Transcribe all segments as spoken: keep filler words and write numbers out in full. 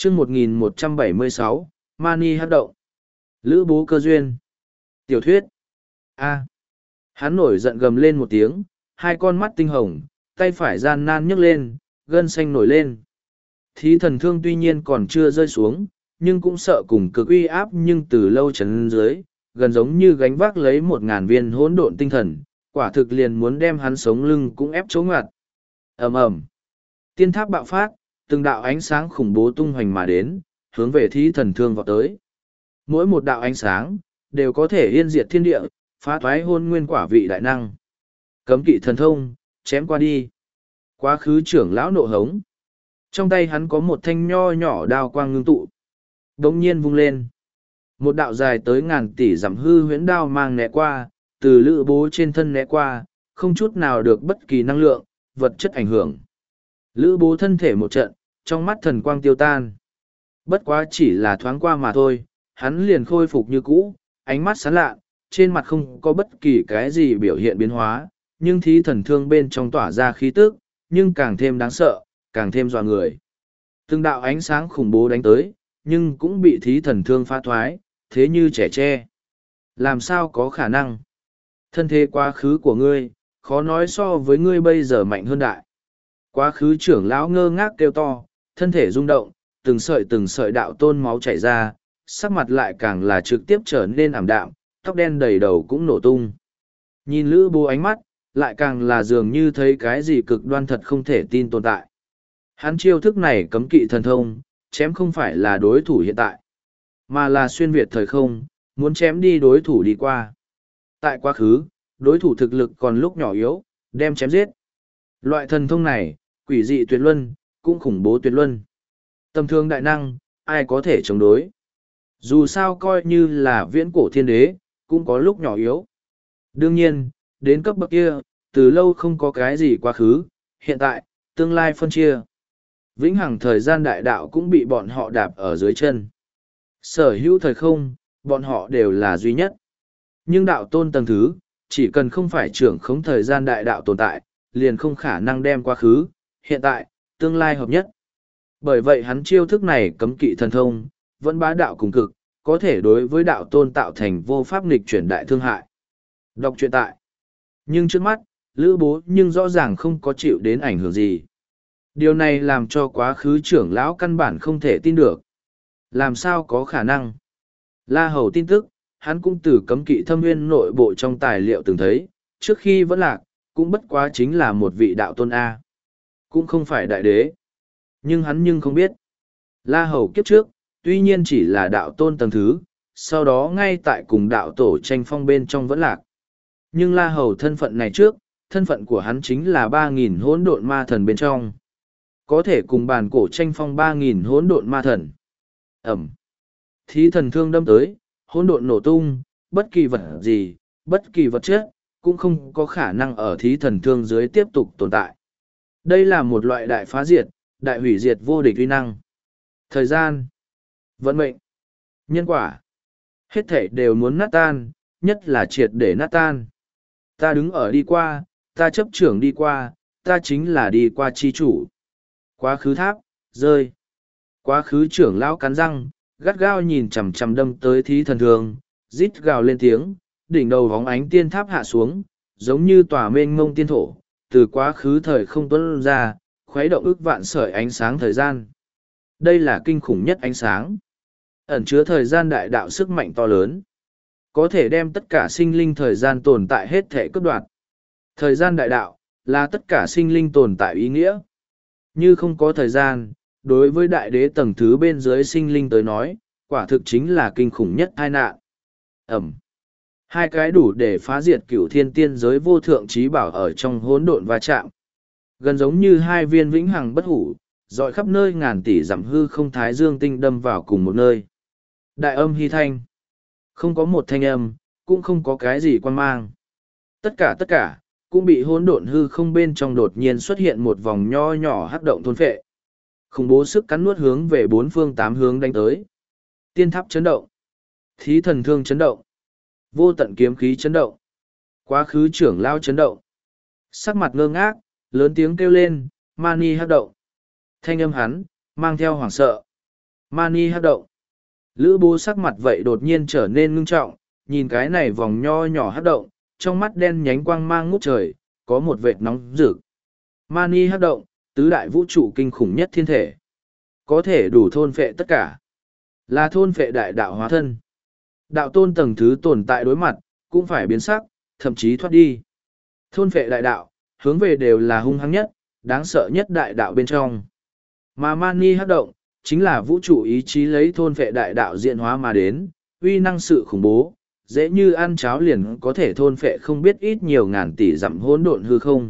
chương một nghìn một trăm bảy mươi sáu, Mani hát động. Lữ bố cơ duyên. Tiểu thuyết. A. Hắn nổi giận gầm lên một tiếng, hai con mắt tinh hồng, tay phải gian nan nhấc lên, gân xanh nổi lên. Thí thần thương tuy nhiên còn chưa rơi xuống, nhưng cũng sợ cùng cực uy áp nhưng từ lâu chấn dưới, gần giống như gánh vác lấy một ngàn viên hỗn độn tinh thần, quả thực liền muốn đem hắn sống lưng cũng ép chỗ ngặt. Ầm ầm. Tiên tháp bạo phát, từng đạo ánh sáng khủng bố tung hoành mà đến, hướng về thí thần thương vọt tới. Mỗi một đạo ánh sáng, đều có thể yên diệt thiên địa, phá thoái hôn nguyên quả vị đại năng. Cấm kỵ thần thông, chém qua đi. Quá khứ trưởng lão nộ hống. Trong tay hắn có một thanh nho nhỏ đao quang ngưng tụ. Đống nhiên vung lên. Một đạo dài tới ngàn tỷ dặm hư huyễn đao mang né qua, từ lữ bố trên thân né qua, không chút nào được bất kỳ năng lượng, vật chất ảnh hưởng. Lữ bố thân thể một trận, trong mắt thần quang tiêu tan. Bất quá chỉ là thoáng qua mà thôi, hắn liền khôi phục như cũ, ánh mắt sáng lạ, trên mặt không có bất kỳ cái gì biểu hiện biến hóa, nhưng thí thần thương bên trong tỏa ra khí tức, nhưng càng thêm đáng sợ, càng thêm dọa người. Từng đạo ánh sáng khủng bố đánh tới, nhưng cũng bị thí thần thương phá thoái, thế như trẻ tre. Làm sao có khả năng? Thân thế quá khứ của ngươi, khó nói so với ngươi bây giờ mạnh hơn đại. Quá khứ trưởng lão ngơ ngác kêu to, thân thể rung động, từng sợi từng sợi đạo tôn máu chảy ra, sắc mặt lại càng là trực tiếp trở nên ảm đạm, tóc đen đầy đầu cũng nổ tung. Nhìn Lữ Bố ánh mắt, lại càng là dường như thấy cái gì cực đoan thật không thể tin tồn tại. Hắn chiêu thức này cấm kỵ thần thông, chém không phải là đối thủ hiện tại, mà là xuyên việt thời không, muốn chém đi đối thủ đi qua. Tại quá khứ, đối thủ thực lực còn lúc nhỏ yếu, đem chém giết. Loại thần thông này, quỷ dị tuyệt luân, cũng khủng bố tuyệt luân. Tầm thường đại năng, ai có thể chống đối. Dù sao coi như là viễn cổ thiên đế, cũng có lúc nhỏ yếu. Đương nhiên, đến cấp bậc kia, từ lâu không có cái gì quá khứ, hiện tại, tương lai phân chia. Vĩnh hằng thời gian đại đạo cũng bị bọn họ đạp ở dưới chân. Sở hữu thời không, bọn họ đều là duy nhất. Nhưng đạo tôn tầng thứ, chỉ cần không phải trưởng khống thời gian đại đạo tồn tại, liền không khả năng đem quá khứ, hiện tại, tương lai hợp nhất. Bởi vậy hắn chiêu thức này cấm kỵ thần thông, vẫn bá đạo cùng cực, có thể đối với đạo tôn tạo thành vô pháp nghịch chuyển đại thương hại. Đọc truyện tại. Nhưng trước mắt, Lữ Bố nhưng rõ ràng không có chịu đến ảnh hưởng gì. Điều này làm cho quá khứ trưởng lão căn bản không thể tin được. Làm sao có khả năng? La Hầu tin tức, hắn cũng từ cấm kỵ thâm nguyên nội bộ trong tài liệu từng thấy, trước khi vẫn lạc, cũng bất quá chính là một vị đạo tôn A. Cũng không phải đại đế. Nhưng hắn nhưng không biết. La Hầu kiếp trước, tuy nhiên chỉ là đạo tôn tầng thứ, sau đó ngay tại cùng đạo tổ tranh phong bên trong vẫn lạc. Nhưng La Hầu thân phận này trước, thân phận của hắn chính là ba nghìn hỗn độn ma thần bên trong. Có thể cùng bàn cổ tranh phong ba nghìn hỗn độn ma thần. Ẩm. Thí thần thương đâm tới, hỗn độn nổ tung, bất kỳ vật gì, bất kỳ vật chất, cũng không có khả năng ở thí thần thương dưới tiếp tục tồn tại. Đây là một loại đại phá diệt, đại hủy diệt vô địch uy năng. Thời gian, vận mệnh, nhân quả, hết thảy đều muốn nát tan, nhất là triệt để nát tan. Ta đứng ở đi qua, ta chấp trưởng đi qua, ta chính là đi qua chi chủ. Quá khứ tháp, rơi. Quá khứ trưởng lão cắn răng, gắt gao nhìn chằm chằm đâm tới thí thần thương, rít gào lên tiếng, đỉnh đầu vóng ánh tiên tháp hạ xuống, giống như tòa mênh mông tiên thổ, từ quá khứ thời không tuôn ra, khuấy động ức vạn sợi ánh sáng thời gian. Đây là kinh khủng nhất ánh sáng. Ẩn chứa thời gian đại đạo sức mạnh to lớn. Có thể đem tất cả sinh linh thời gian tồn tại hết thể cướp đoạt. Thời gian đại đạo, là tất cả sinh linh tồn tại ý nghĩa. Như không có thời gian, đối với đại đế tầng thứ bên dưới sinh linh tới nói, quả thực chính là kinh khủng nhất tai nạn. Ẩm. Hai cái đủ để phá diệt cửu thiên tiên giới vô thượng trí bảo ở trong hỗn độn va chạm. Gần giống như hai viên vĩnh hằng bất hủ, dọi khắp nơi ngàn tỷ dặm hư không thái dương tinh đâm vào cùng một nơi. Đại âm hy thanh. Không có một thanh âm, cũng không có cái gì quan mang. Tất cả tất cả, cũng bị hỗn độn hư không bên trong đột nhiên xuất hiện một vòng nho nhỏ hắc động thôn phệ. Khủng bố sức cắn nuốt hướng về bốn phương tám hướng đánh tới. Tiên tháp chấn động. Thí thần thương chấn động. Vô tận kiếm khí chấn động. Quá khứ trưởng lao chấn động. Sắc mặt ngơ ngác, lớn tiếng kêu lên, Mani hắc động. Thanh âm hắn, mang theo hoảng sợ. Mani hắc động. Lữ bố sắc mặt vậy đột nhiên trở nên ngưng trọng, nhìn cái này vòng nho nhỏ hắc động, trong mắt đen nhánh quang mang ngút trời, có một vệt nóng rực. Mani hắc động, tứ đại vũ trụ kinh khủng nhất thiên thể. Có thể đủ thôn phệ tất cả. Là thôn phệ đại đạo hóa thân. Đạo tôn tầng thứ tồn tại đối mặt, cũng phải biến sắc, thậm chí thoát đi. Thôn phệ đại đạo, hướng về đều là hung hăng nhất, đáng sợ nhất đại đạo bên trong. Mà Mani hắc động, chính là vũ trụ ý chí lấy thôn phệ đại đạo diện hóa mà đến, uy năng sự khủng bố, dễ như ăn cháo liền có thể thôn phệ không biết ít nhiều ngàn tỷ dặm hỗn độn hư không.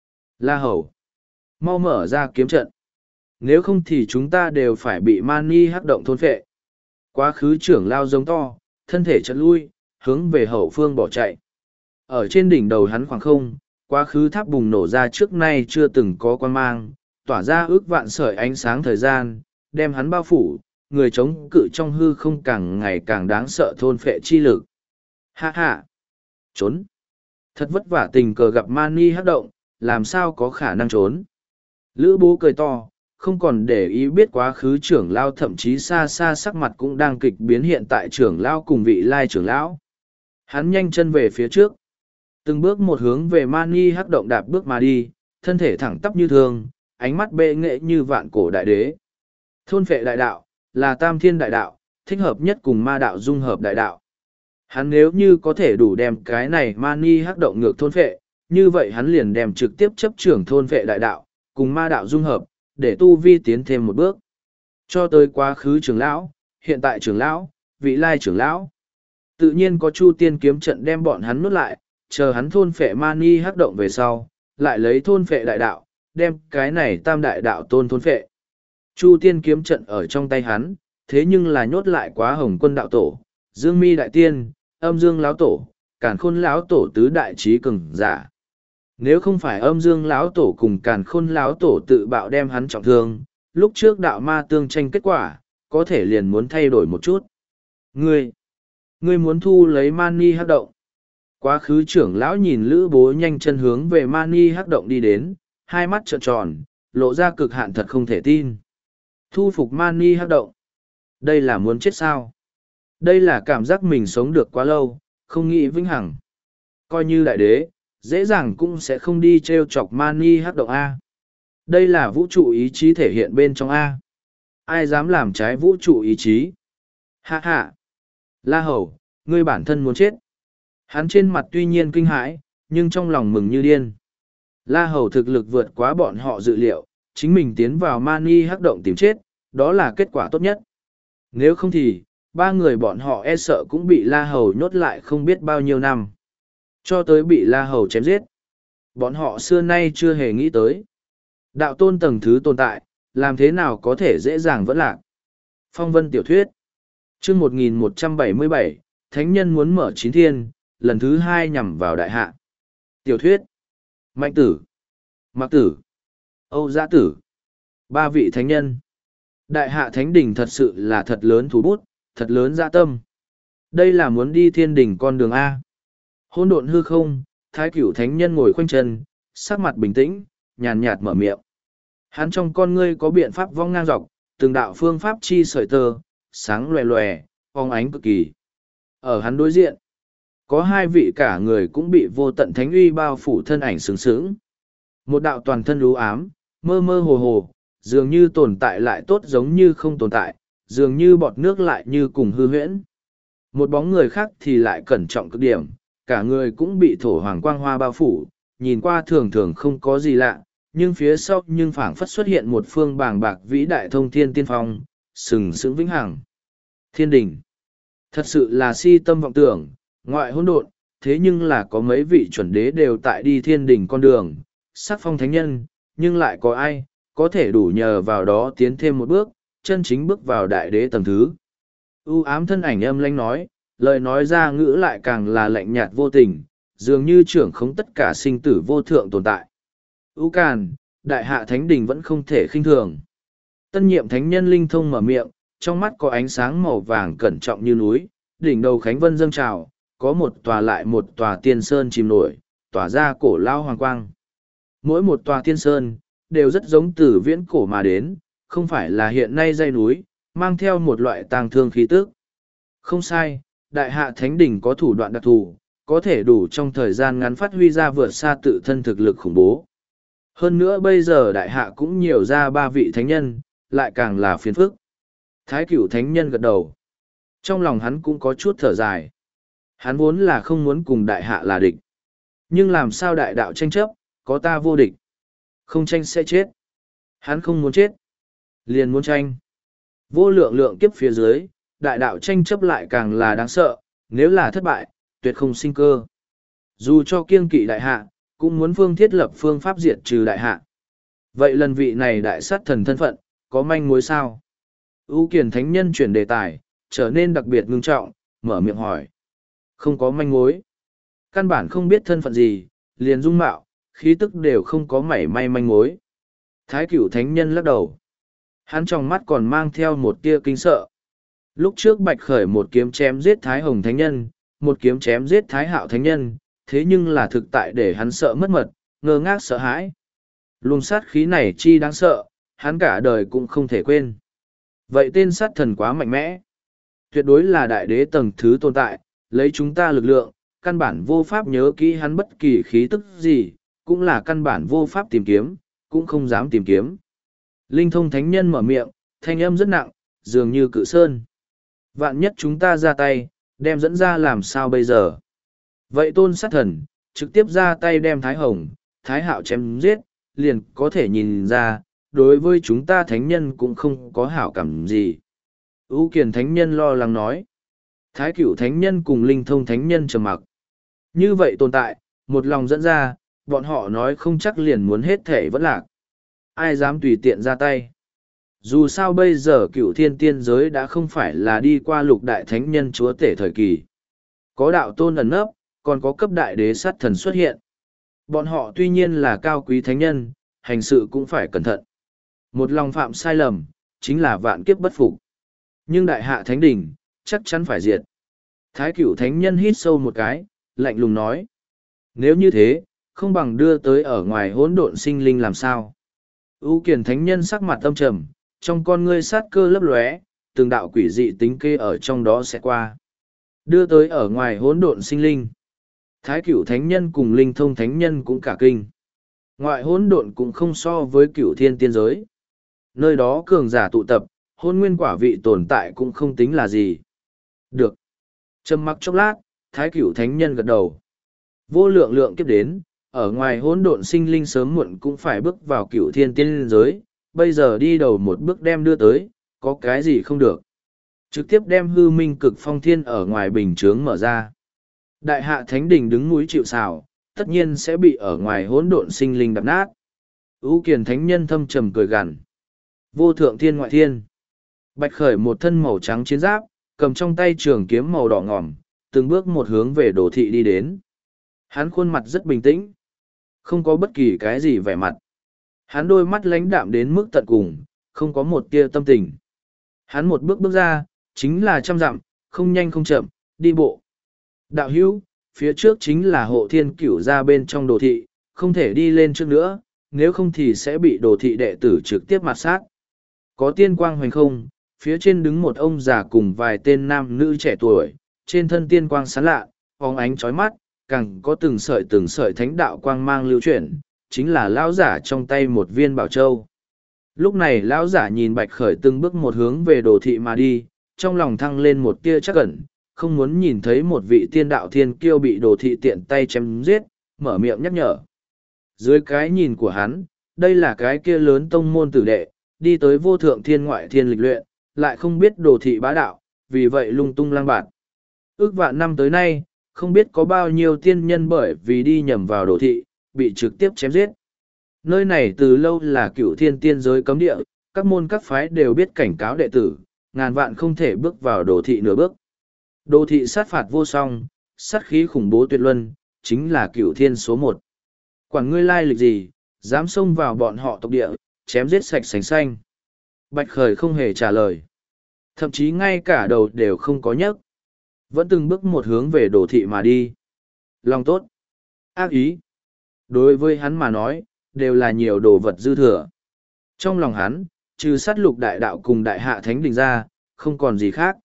La Hầu, mau mở ra kiếm trận. Nếu không thì chúng ta đều phải bị Mani hắc động thôn phệ. Quá khứ trưởng lao giống to, thân thể chợt lui, hướng về hậu phương bỏ chạy. Ở trên đỉnh đầu hắn khoảng không, quá khứ tháp bùng nổ ra trước nay chưa từng có quan mang, tỏa ra ước vạn sợi ánh sáng thời gian, đem hắn bao phủ, người chống cự trong hư không càng ngày càng đáng sợ thôn phệ chi lực. Ha ha! Trốn! Thật vất vả tình cờ gặp Mani hắc động, làm sao có khả năng trốn? Lữ bố cười to, không còn để ý biết quá khứ trưởng lao thậm chí xa xa sắc mặt cũng đang kịch biến hiện tại trưởng lao cùng vị lai trưởng lão. Hắn nhanh chân về phía trước. Từng bước một hướng về Mani hắc động đạp bước mà đi, thân thể thẳng tắp như thường, ánh mắt bệ nghệ như vạn cổ đại đế. Thôn phệ đại đạo, là tam thiên đại đạo, thích hợp nhất cùng ma đạo dung hợp đại đạo. Hắn nếu như có thể đủ đem cái này Mani hắc động ngược thôn phệ, như vậy hắn liền đem trực tiếp chấp trưởng thôn phệ đại đạo, cùng ma đạo dung hợp, để tu vi tiến thêm một bước. Cho tới quá khứ trưởng lão, hiện tại trưởng lão, vị lai trưởng lão. Tự nhiên có Chu Tiên kiếm trận đem bọn hắn nuốt lại, chờ hắn thôn phệ Mani hắc động về sau, lại lấy thôn phệ đại đạo, đem cái này tam đại đạo tôn thôn phệ. Chu Tiên kiếm trận ở trong tay hắn, thế nhưng là nhốt lại quá Hồng Quân đạo tổ, Dương Mi đại tiên, Âm Dương lão tổ, Càn Khôn lão tổ tứ đại trí cường giả. Nếu không phải Âm Dương lão tổ cùng Càn Khôn lão tổ tự bạo đem hắn trọng thương, lúc trước đạo ma tương tranh kết quả, có thể liền muốn thay đổi một chút. Ngươi, ngươi muốn thu lấy Mani hắc động. Quá khứ trưởng lão nhìn Lữ Bố nhanh chân hướng về Mani hắc động đi đến, hai mắt trợn tròn, lộ ra cực hạn thật không thể tin. Thu phục Mani hắc động. Đây là muốn chết sao? Đây là cảm giác mình sống được quá lâu, không nghĩ vĩnh hằng. Coi như đại đế, dễ dàng cũng sẽ không đi treo chọc Mani hắc động A. Đây là vũ trụ ý chí thể hiện bên trong A. Ai dám làm trái vũ trụ ý chí? Ha ha! La Hầu, ngươi bản thân muốn chết. Hắn trên mặt tuy nhiên kinh hãi, nhưng trong lòng mừng như điên. La Hầu thực lực vượt quá bọn họ dự liệu, chính mình tiến vào Mani hắc động tìm chết, đó là kết quả tốt nhất. Nếu không thì, ba người bọn họ e sợ cũng bị La Hầu nhốt lại không biết bao nhiêu năm. Cho tới bị La Hầu chém giết. Bọn họ xưa nay chưa hề nghĩ tới. Đạo tôn tầng thứ tồn tại, làm thế nào có thể dễ dàng vẫn lạc. Phong vân tiểu thuyết. chương một nghìn một trăm bảy mươi bảy, Thánh nhân muốn mở chín thiên, lần thứ hai nhằm vào đại hạ. Tiểu thuyết. Mạnh tử. Mạc tử. Âu Giã tử. Ba vị thánh nhân. Đại hạ thánh đỉnh thật sự là thật lớn thủ bút, thật lớn dạ tâm. Đây là muốn đi thiên đỉnh con đường A. Hôn độn hư không, thái cửu thánh nhân ngồi khoanh chân, sắc mặt bình tĩnh, nhàn nhạt mở miệng. Hắn trong con ngươi có biện pháp vong ngang dọc, từng đạo phương pháp chi sợi tơ, sáng loè loè, phóng ánh cực kỳ. Ở hắn đối diện, có hai vị cả người cũng bị vô tận thánh uy bao phủ thân ảnh sướng sướng. Một đạo toàn thân u ám, mơ mơ hồ hồ, dường như tồn tại lại tốt giống như không tồn tại, dường như bọt nước lại như cùng hư huyễn. Một bóng người khác thì lại cẩn trọng cực điểm, cả người cũng bị thổ hoàng quang hoa bao phủ, nhìn qua thường thường không có gì lạ, nhưng phía sau nhưng phảng phất xuất hiện một phương bàng bạc vĩ đại thông thiên tiên phong, sừng sững vĩnh hằng. Thiên đình. Thật sự là si tâm vọng tưởng, ngoại hỗn độn, thế nhưng là có mấy vị chuẩn đế đều tại đi thiên đình con đường, sắc phong thánh nhân, nhưng lại có ai, có thể đủ nhờ vào đó tiến thêm một bước, chân chính bước vào đại đế tầng thứ. U ám thân ảnh âm lãnh nói, lời nói ra ngữ lại càng là lạnh nhạt vô tình, dường như trưởng khống tất cả sinh tử vô thượng tồn tại. U càn, đại hạ thánh đình vẫn không thể khinh thường. Tân nhiệm thánh nhân linh thông mở miệng, trong mắt có ánh sáng màu vàng cẩn trọng như núi, đỉnh đầu khánh vân dâng trào, có một tòa lại một tòa tiên sơn chìm nổi, tỏa ra cổ lao hoàng quang. Mỗi một tòa tiên sơn, đều rất giống từ viễn cổ mà đến, không phải là hiện nay dây núi, mang theo một loại tang thương khí tức. Không sai, đại hạ thánh đỉnh có thủ đoạn đặc thù, có thể đủ trong thời gian ngắn phát huy ra vượt xa tự thân thực lực khủng bố. Hơn nữa bây giờ đại hạ cũng nhiều ra ba vị thánh nhân, lại càng là phiền phức. Thái cửu thánh nhân gật đầu. Trong lòng hắn cũng có chút thở dài. Hắn vốn là không muốn cùng đại hạ là địch. Nhưng làm sao đại đạo tranh chấp, có ta vô địch. Không tranh sẽ chết. Hắn không muốn chết. Liền muốn tranh. Vô lượng lượng kiếp phía dưới, đại đạo tranh chấp lại càng là đáng sợ, nếu là thất bại, tuyệt không sinh cơ. Dù cho kiêng kỵ đại hạ, cũng muốn phương thiết lập phương pháp diệt trừ đại hạ. Vậy lần vị này đại sát thần thân phận, có manh mối sao? Ưu Kiền Thánh Nhân chuyển đề tài, trở nên đặc biệt ngưng trọng, mở miệng hỏi. Không có manh mối. Căn bản không biết thân phận gì, liền dung mạo, khí tức đều không có mảy may manh mối. Thái Cửu Thánh Nhân lắc đầu. Hắn trong mắt còn mang theo một tia kinh sợ. Lúc trước Bạch Khởi một kiếm chém giết Thái Hồng Thánh Nhân, một kiếm chém giết Thái Hạo Thánh Nhân, thế nhưng là thực tại để hắn sợ mất mật, ngơ ngác sợ hãi. Luồng sát khí này chi đáng sợ, hắn cả đời cũng không thể quên. Vậy tên sát thần quá mạnh mẽ. Tuyệt đối là đại đế tầng thứ tồn tại, lấy chúng ta lực lượng, căn bản vô pháp nhớ kỹ hắn bất kỳ khí tức gì, cũng là căn bản vô pháp tìm kiếm, cũng không dám tìm kiếm. Linh Thông Thánh Nhân mở miệng, thanh âm rất nặng, dường như cự sơn. Vạn nhất chúng ta ra tay, đem dẫn ra làm sao bây giờ? Vậy tôn sát thần, trực tiếp ra tay đem Thái Hồng, Thái Hạo chém giết, liền có thể nhìn ra, đối với chúng ta thánh nhân cũng không có hảo cảm gì. Ưu Kiền Thánh Nhân lo lắng nói. Thái Cửu Thánh Nhân cùng Linh Thông Thánh Nhân trầm mặc. Như vậy tồn tại, một lòng dẫn ra, bọn họ nói không chắc liền muốn hết thể vẫn lạc. Ai dám tùy tiện ra tay. Dù sao bây giờ cửu thiên tiên giới đã không phải là đi qua lục đại thánh nhân chúa tể thời kỳ. Có đạo tôn ẩn nấp, còn có cấp đại đế sát thần xuất hiện. Bọn họ tuy nhiên là cao quý thánh nhân, hành sự cũng phải cẩn thận. Một lòng phạm sai lầm, chính là vạn kiếp bất phục. Nhưng đại hạ thánh đỉnh, chắc chắn phải diệt. Thái Cửu Thánh Nhân hít sâu một cái, lạnh lùng nói. Nếu như thế, không bằng đưa tới ở ngoài hỗn độn sinh linh làm sao. Ưu Kiền Thánh Nhân sắc mặt âm trầm, trong con ngươi sát cơ lấp lóe, từng đạo quỷ dị tính kê ở trong đó sẽ qua. Đưa tới ở ngoài hỗn độn sinh linh. Thái Cửu Thánh Nhân cùng Linh Thông Thánh Nhân cũng cả kinh. Ngoại hỗn độn cũng không so với cửu thiên tiên giới. Nơi đó cường giả tụ tập, hôn nguyên quả vị tồn tại cũng không tính là gì. Được. Trầm mặc chốc lát, Thái Cửu Thánh Nhân gật đầu. Vô lượng lượng kiếp đến, ở ngoài hỗn độn sinh linh sớm muộn cũng phải bước vào cửu thiên tiên giới, bây giờ đi đầu một bước đem đưa tới, có cái gì không được. Trực tiếp đem hư minh cực phong thiên ở ngoài bình chướng mở ra. Đại hạ thánh đình đứng núi chịu sào, tất nhiên sẽ bị ở ngoài hỗn độn sinh linh đập nát. Ưu Kiền Thánh Nhân thâm trầm cười gằn. Vô thượng thiên ngoại thiên. Bạch Khởi một thân màu trắng chiến giáp, cầm trong tay trường kiếm màu đỏ ngòm, từng bước một hướng về đồ thị đi đến. Hắn khuôn mặt rất bình tĩnh, không có bất kỳ cái gì vẻ mặt. Hắn đôi mắt lãnh đạm đến mức tận cùng, không có một tia tâm tình. Hắn một bước bước ra, chính là trăm dặm, không nhanh không chậm, đi bộ. Đạo hữu, phía trước chính là hộ thiên cửu ra bên trong đồ thị, không thể đi lên trước nữa, nếu không thì sẽ bị đồ thị đệ tử trực tiếp mặt sát. Có tiên quang hoành không, phía trên đứng một ông già cùng vài tên nam nữ trẻ tuổi, trên thân tiên quang sáng lạ, phóng ánh chói mắt, càng có từng sợi từng sợi thánh đạo quang mang lưu chuyển, chính là lão giả trong tay một viên bảo châu. Lúc này lão giả nhìn Bạch Khởi từng bước một hướng về đồ thị mà đi, trong lòng thăng lên một tia chắc ẩn, không muốn nhìn thấy một vị tiên đạo thiên kiêu bị đồ thị tiện tay chém giết, mở miệng nhắc nhở. Dưới cái nhìn của hắn, đây là cái kia lớn tông môn tử đệ, đi tới vô thượng thiên ngoại thiên lịch luyện, lại không biết đồ thị bá đạo, vì vậy lung tung lang bạt. Ước vạn năm tới nay, không biết có bao nhiêu tiên nhân bởi vì đi nhầm vào đồ thị, bị trực tiếp chém giết. Nơi này từ lâu là cửu thiên tiên giới cấm địa, các môn các phái đều biết cảnh cáo đệ tử, ngàn vạn không thể bước vào đồ thị nửa bước. Đồ thị sát phạt vô song, sát khí khủng bố tuyệt luân, chính là cửu thiên số một. Quản ngươi lai lịch gì, dám xông vào bọn họ tộc địa, chém giết sạch sành xanh. Bạch Khởi không hề trả lời. Thậm chí ngay cả đầu đều không có nhấc. Vẫn từng bước một hướng về đồ thị mà đi. Lòng tốt. Ác ý. Đối với hắn mà nói, đều là nhiều đồ vật dư thừa. Trong lòng hắn, trừ sát lục đại đạo cùng đại hạ thánh đình ra, không còn gì khác.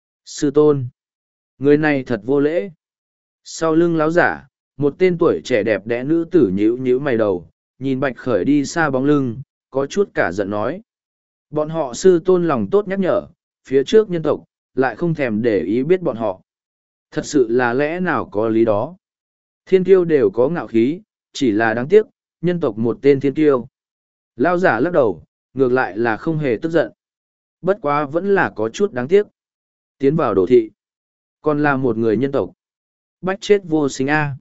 Sư tôn, người này thật vô lễ. Sau lưng láo giả, một tên tuổi trẻ đẹp đẽ nữ tử nhíu nhíu mày đầu, nhìn Bạch Khởi đi xa bóng lưng, có chút cả giận nói. Bọn họ sư tôn lòng tốt nhắc nhở, phía trước nhân tộc, lại không thèm để ý biết bọn họ. Thật sự là lẽ nào có lý đó. Thiên kiêu đều có ngạo khí, chỉ là đáng tiếc, nhân tộc một tên thiên kiêu. Lao giả lắc đầu, ngược lại là không hề tức giận. Bất quá vẫn là có chút đáng tiếc. Tiến vào đồ thị, còn là một người nhân tộc. Bách chết vô sinh a.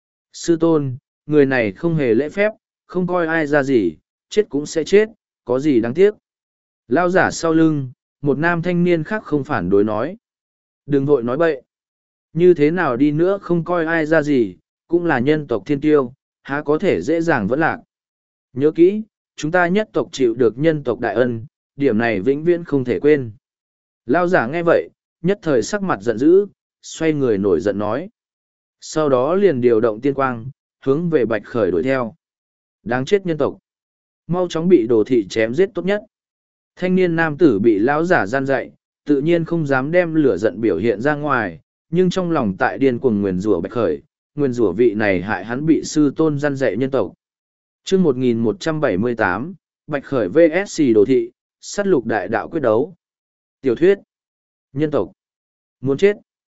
Sư tôn, người này không hề lễ phép, không coi ai ra gì, chết cũng sẽ chết, có gì đáng tiếc. Lao giả sau lưng, một nam thanh niên khác không phản đối nói. Đừng vội nói bậy. Như thế nào đi nữa không coi ai ra gì, cũng là nhân tộc thiên tiêu, há có thể dễ dàng vẫn lạc. Nhớ kỹ, chúng ta nhất tộc chịu được nhân tộc đại ân, điểm này vĩnh viễn không thể quên. Lao giả nghe vậy, nhất thời sắc mặt giận dữ, xoay người nổi giận nói. Sau đó liền điều động tiên quang, hướng về Bạch Khởi đuổi theo. Đáng chết nhân tộc. Mau chóng bị đồ thị chém giết tốt nhất. Thanh niên nam tử bị lão giả gian dạy, tự nhiên không dám đem lửa giận biểu hiện ra ngoài, nhưng trong lòng tại điên cuồng nguyền rủa Bạch Khởi, nguyền rủa vị này hại hắn bị sư tôn gian dạy nhân tộc. Chương một nghìn một trăm bảy mươi tám, Bạch Khởi vs đồ thị, sát lục đại đạo quyết đấu. Tiểu thuyết. Nhân tộc. Muốn chết.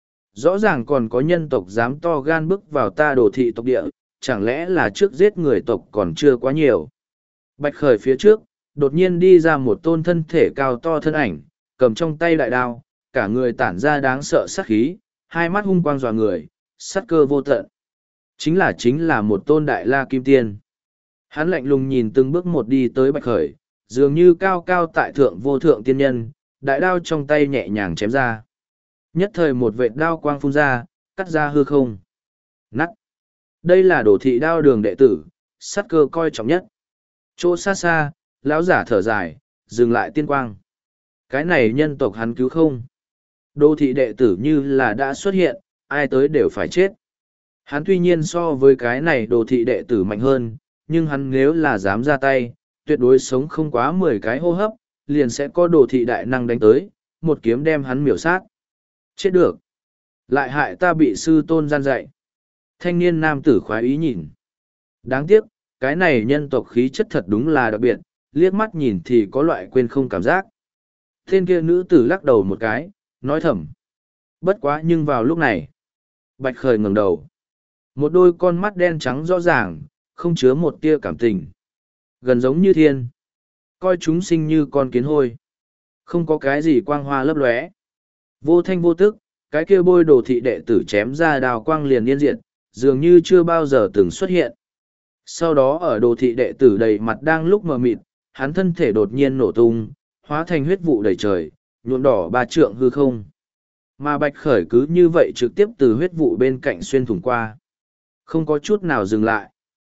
Rõ ràng còn có nhân tộc dám to gan bước vào ta đồ thị tộc địa, chẳng lẽ là trước giết người tộc còn chưa quá nhiều. Bạch Khởi phía trước, đột nhiên đi ra một tôn thân thể cao to thân ảnh, cầm trong tay đại đao, cả người tản ra đáng sợ sát khí, hai mắt hung quang dọa người, sát cơ vô tận. Chính là chính là một tôn đại la kim tiên. Hắn lạnh lùng nhìn từng bước một đi tới Bạch Khởi, dường như cao cao tại thượng vô thượng tiên nhân, đại đao trong tay nhẹ nhàng chém ra. Nhất thời một vệt đao quang phun ra, cắt ra hư không. Nắt. Đây là đồ thị đao đường đệ tử, sát cơ coi trọng nhất. Chỗ xa xa, lão giả thở dài, dừng lại tiên quang. Cái này nhân tộc hắn cứu không? Đô thị đệ tử như là đã xuất hiện, ai tới đều phải chết. Hắn tuy nhiên so với cái này đồ thị đệ tử mạnh hơn, nhưng hắn nếu là dám ra tay, tuyệt đối sống không quá mười cái hô hấp, liền sẽ có đồ thị đại năng đánh tới, một kiếm đem hắn miểu sát. Chết được. Lại hại ta bị sư tôn gian dạy. Thanh niên nam tử khoái ý nhìn. Đáng tiếc, cái này nhân tộc khí chất thật đúng là đặc biệt, liếc mắt nhìn thì có loại quên không cảm giác. Tên kia nữ tử lắc đầu một cái, nói thầm. Bất quá nhưng vào lúc này, Bạch Khởi ngẩng đầu. Một đôi con mắt đen trắng rõ ràng, không chứa một tia cảm tình. Gần giống như thiên. Coi chúng sinh như con kiến hôi. Không có cái gì quang hoa lấp lóe. Vô thanh vô tức, cái kia bôi đồ thị đệ tử chém ra đào quang liền yên diệt, dường như chưa bao giờ từng xuất hiện. Sau đó ở đồ thị đệ tử đầy mặt đang lúc mờ mịt, hắn thân thể đột nhiên nổ tung, hóa thành huyết vụ đầy trời, nhuộm đỏ ba trượng hư không. Mà Bạch Khởi cứ như vậy trực tiếp từ huyết vụ bên cạnh xuyên thủng qua. Không có chút nào dừng lại.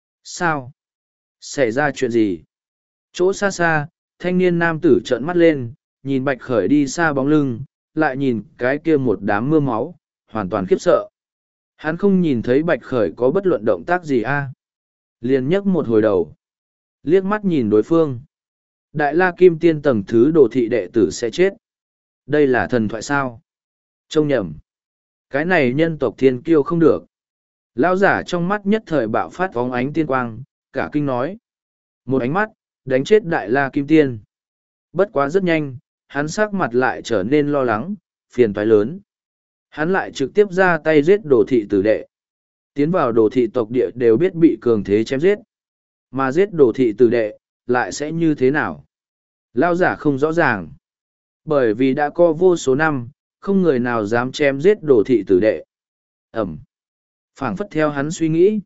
Sao? Xảy ra chuyện gì? Chỗ xa xa, thanh niên nam tử trợn mắt lên, nhìn Bạch Khởi đi xa bóng lưng, lại nhìn cái kia một đám mưa máu, hoàn toàn khiếp sợ. Hắn không nhìn thấy Bạch Khởi có bất luận động tác gì a, liền nhấc một hồi đầu, liếc mắt nhìn đối phương. Đại la kim tiên tầng thứ đồ thị đệ tử sẽ chết. Đây là thần thoại sao? Trông nhầm. Cái này nhân tộc thiên kiêu không được. Lão giả trong mắt nhất thời bạo phát vóng ánh tiên quang, cả kinh nói. Một ánh mắt, đánh chết đại la kim tiên. Bất quá rất nhanh, hắn sắc mặt lại trở nên lo lắng, phiền toái lớn. Hắn lại trực tiếp ra tay giết đồ thị tử đệ. Tiến vào đồ thị tộc địa đều biết bị cường thế chém giết. Mà giết đồ thị tử đệ, lại sẽ như thế nào? Lao giả không rõ ràng. Bởi vì đã có vô số năm, không người nào dám chém giết đồ thị tử đệ. Ẩm. Phảng phất theo hắn suy nghĩ.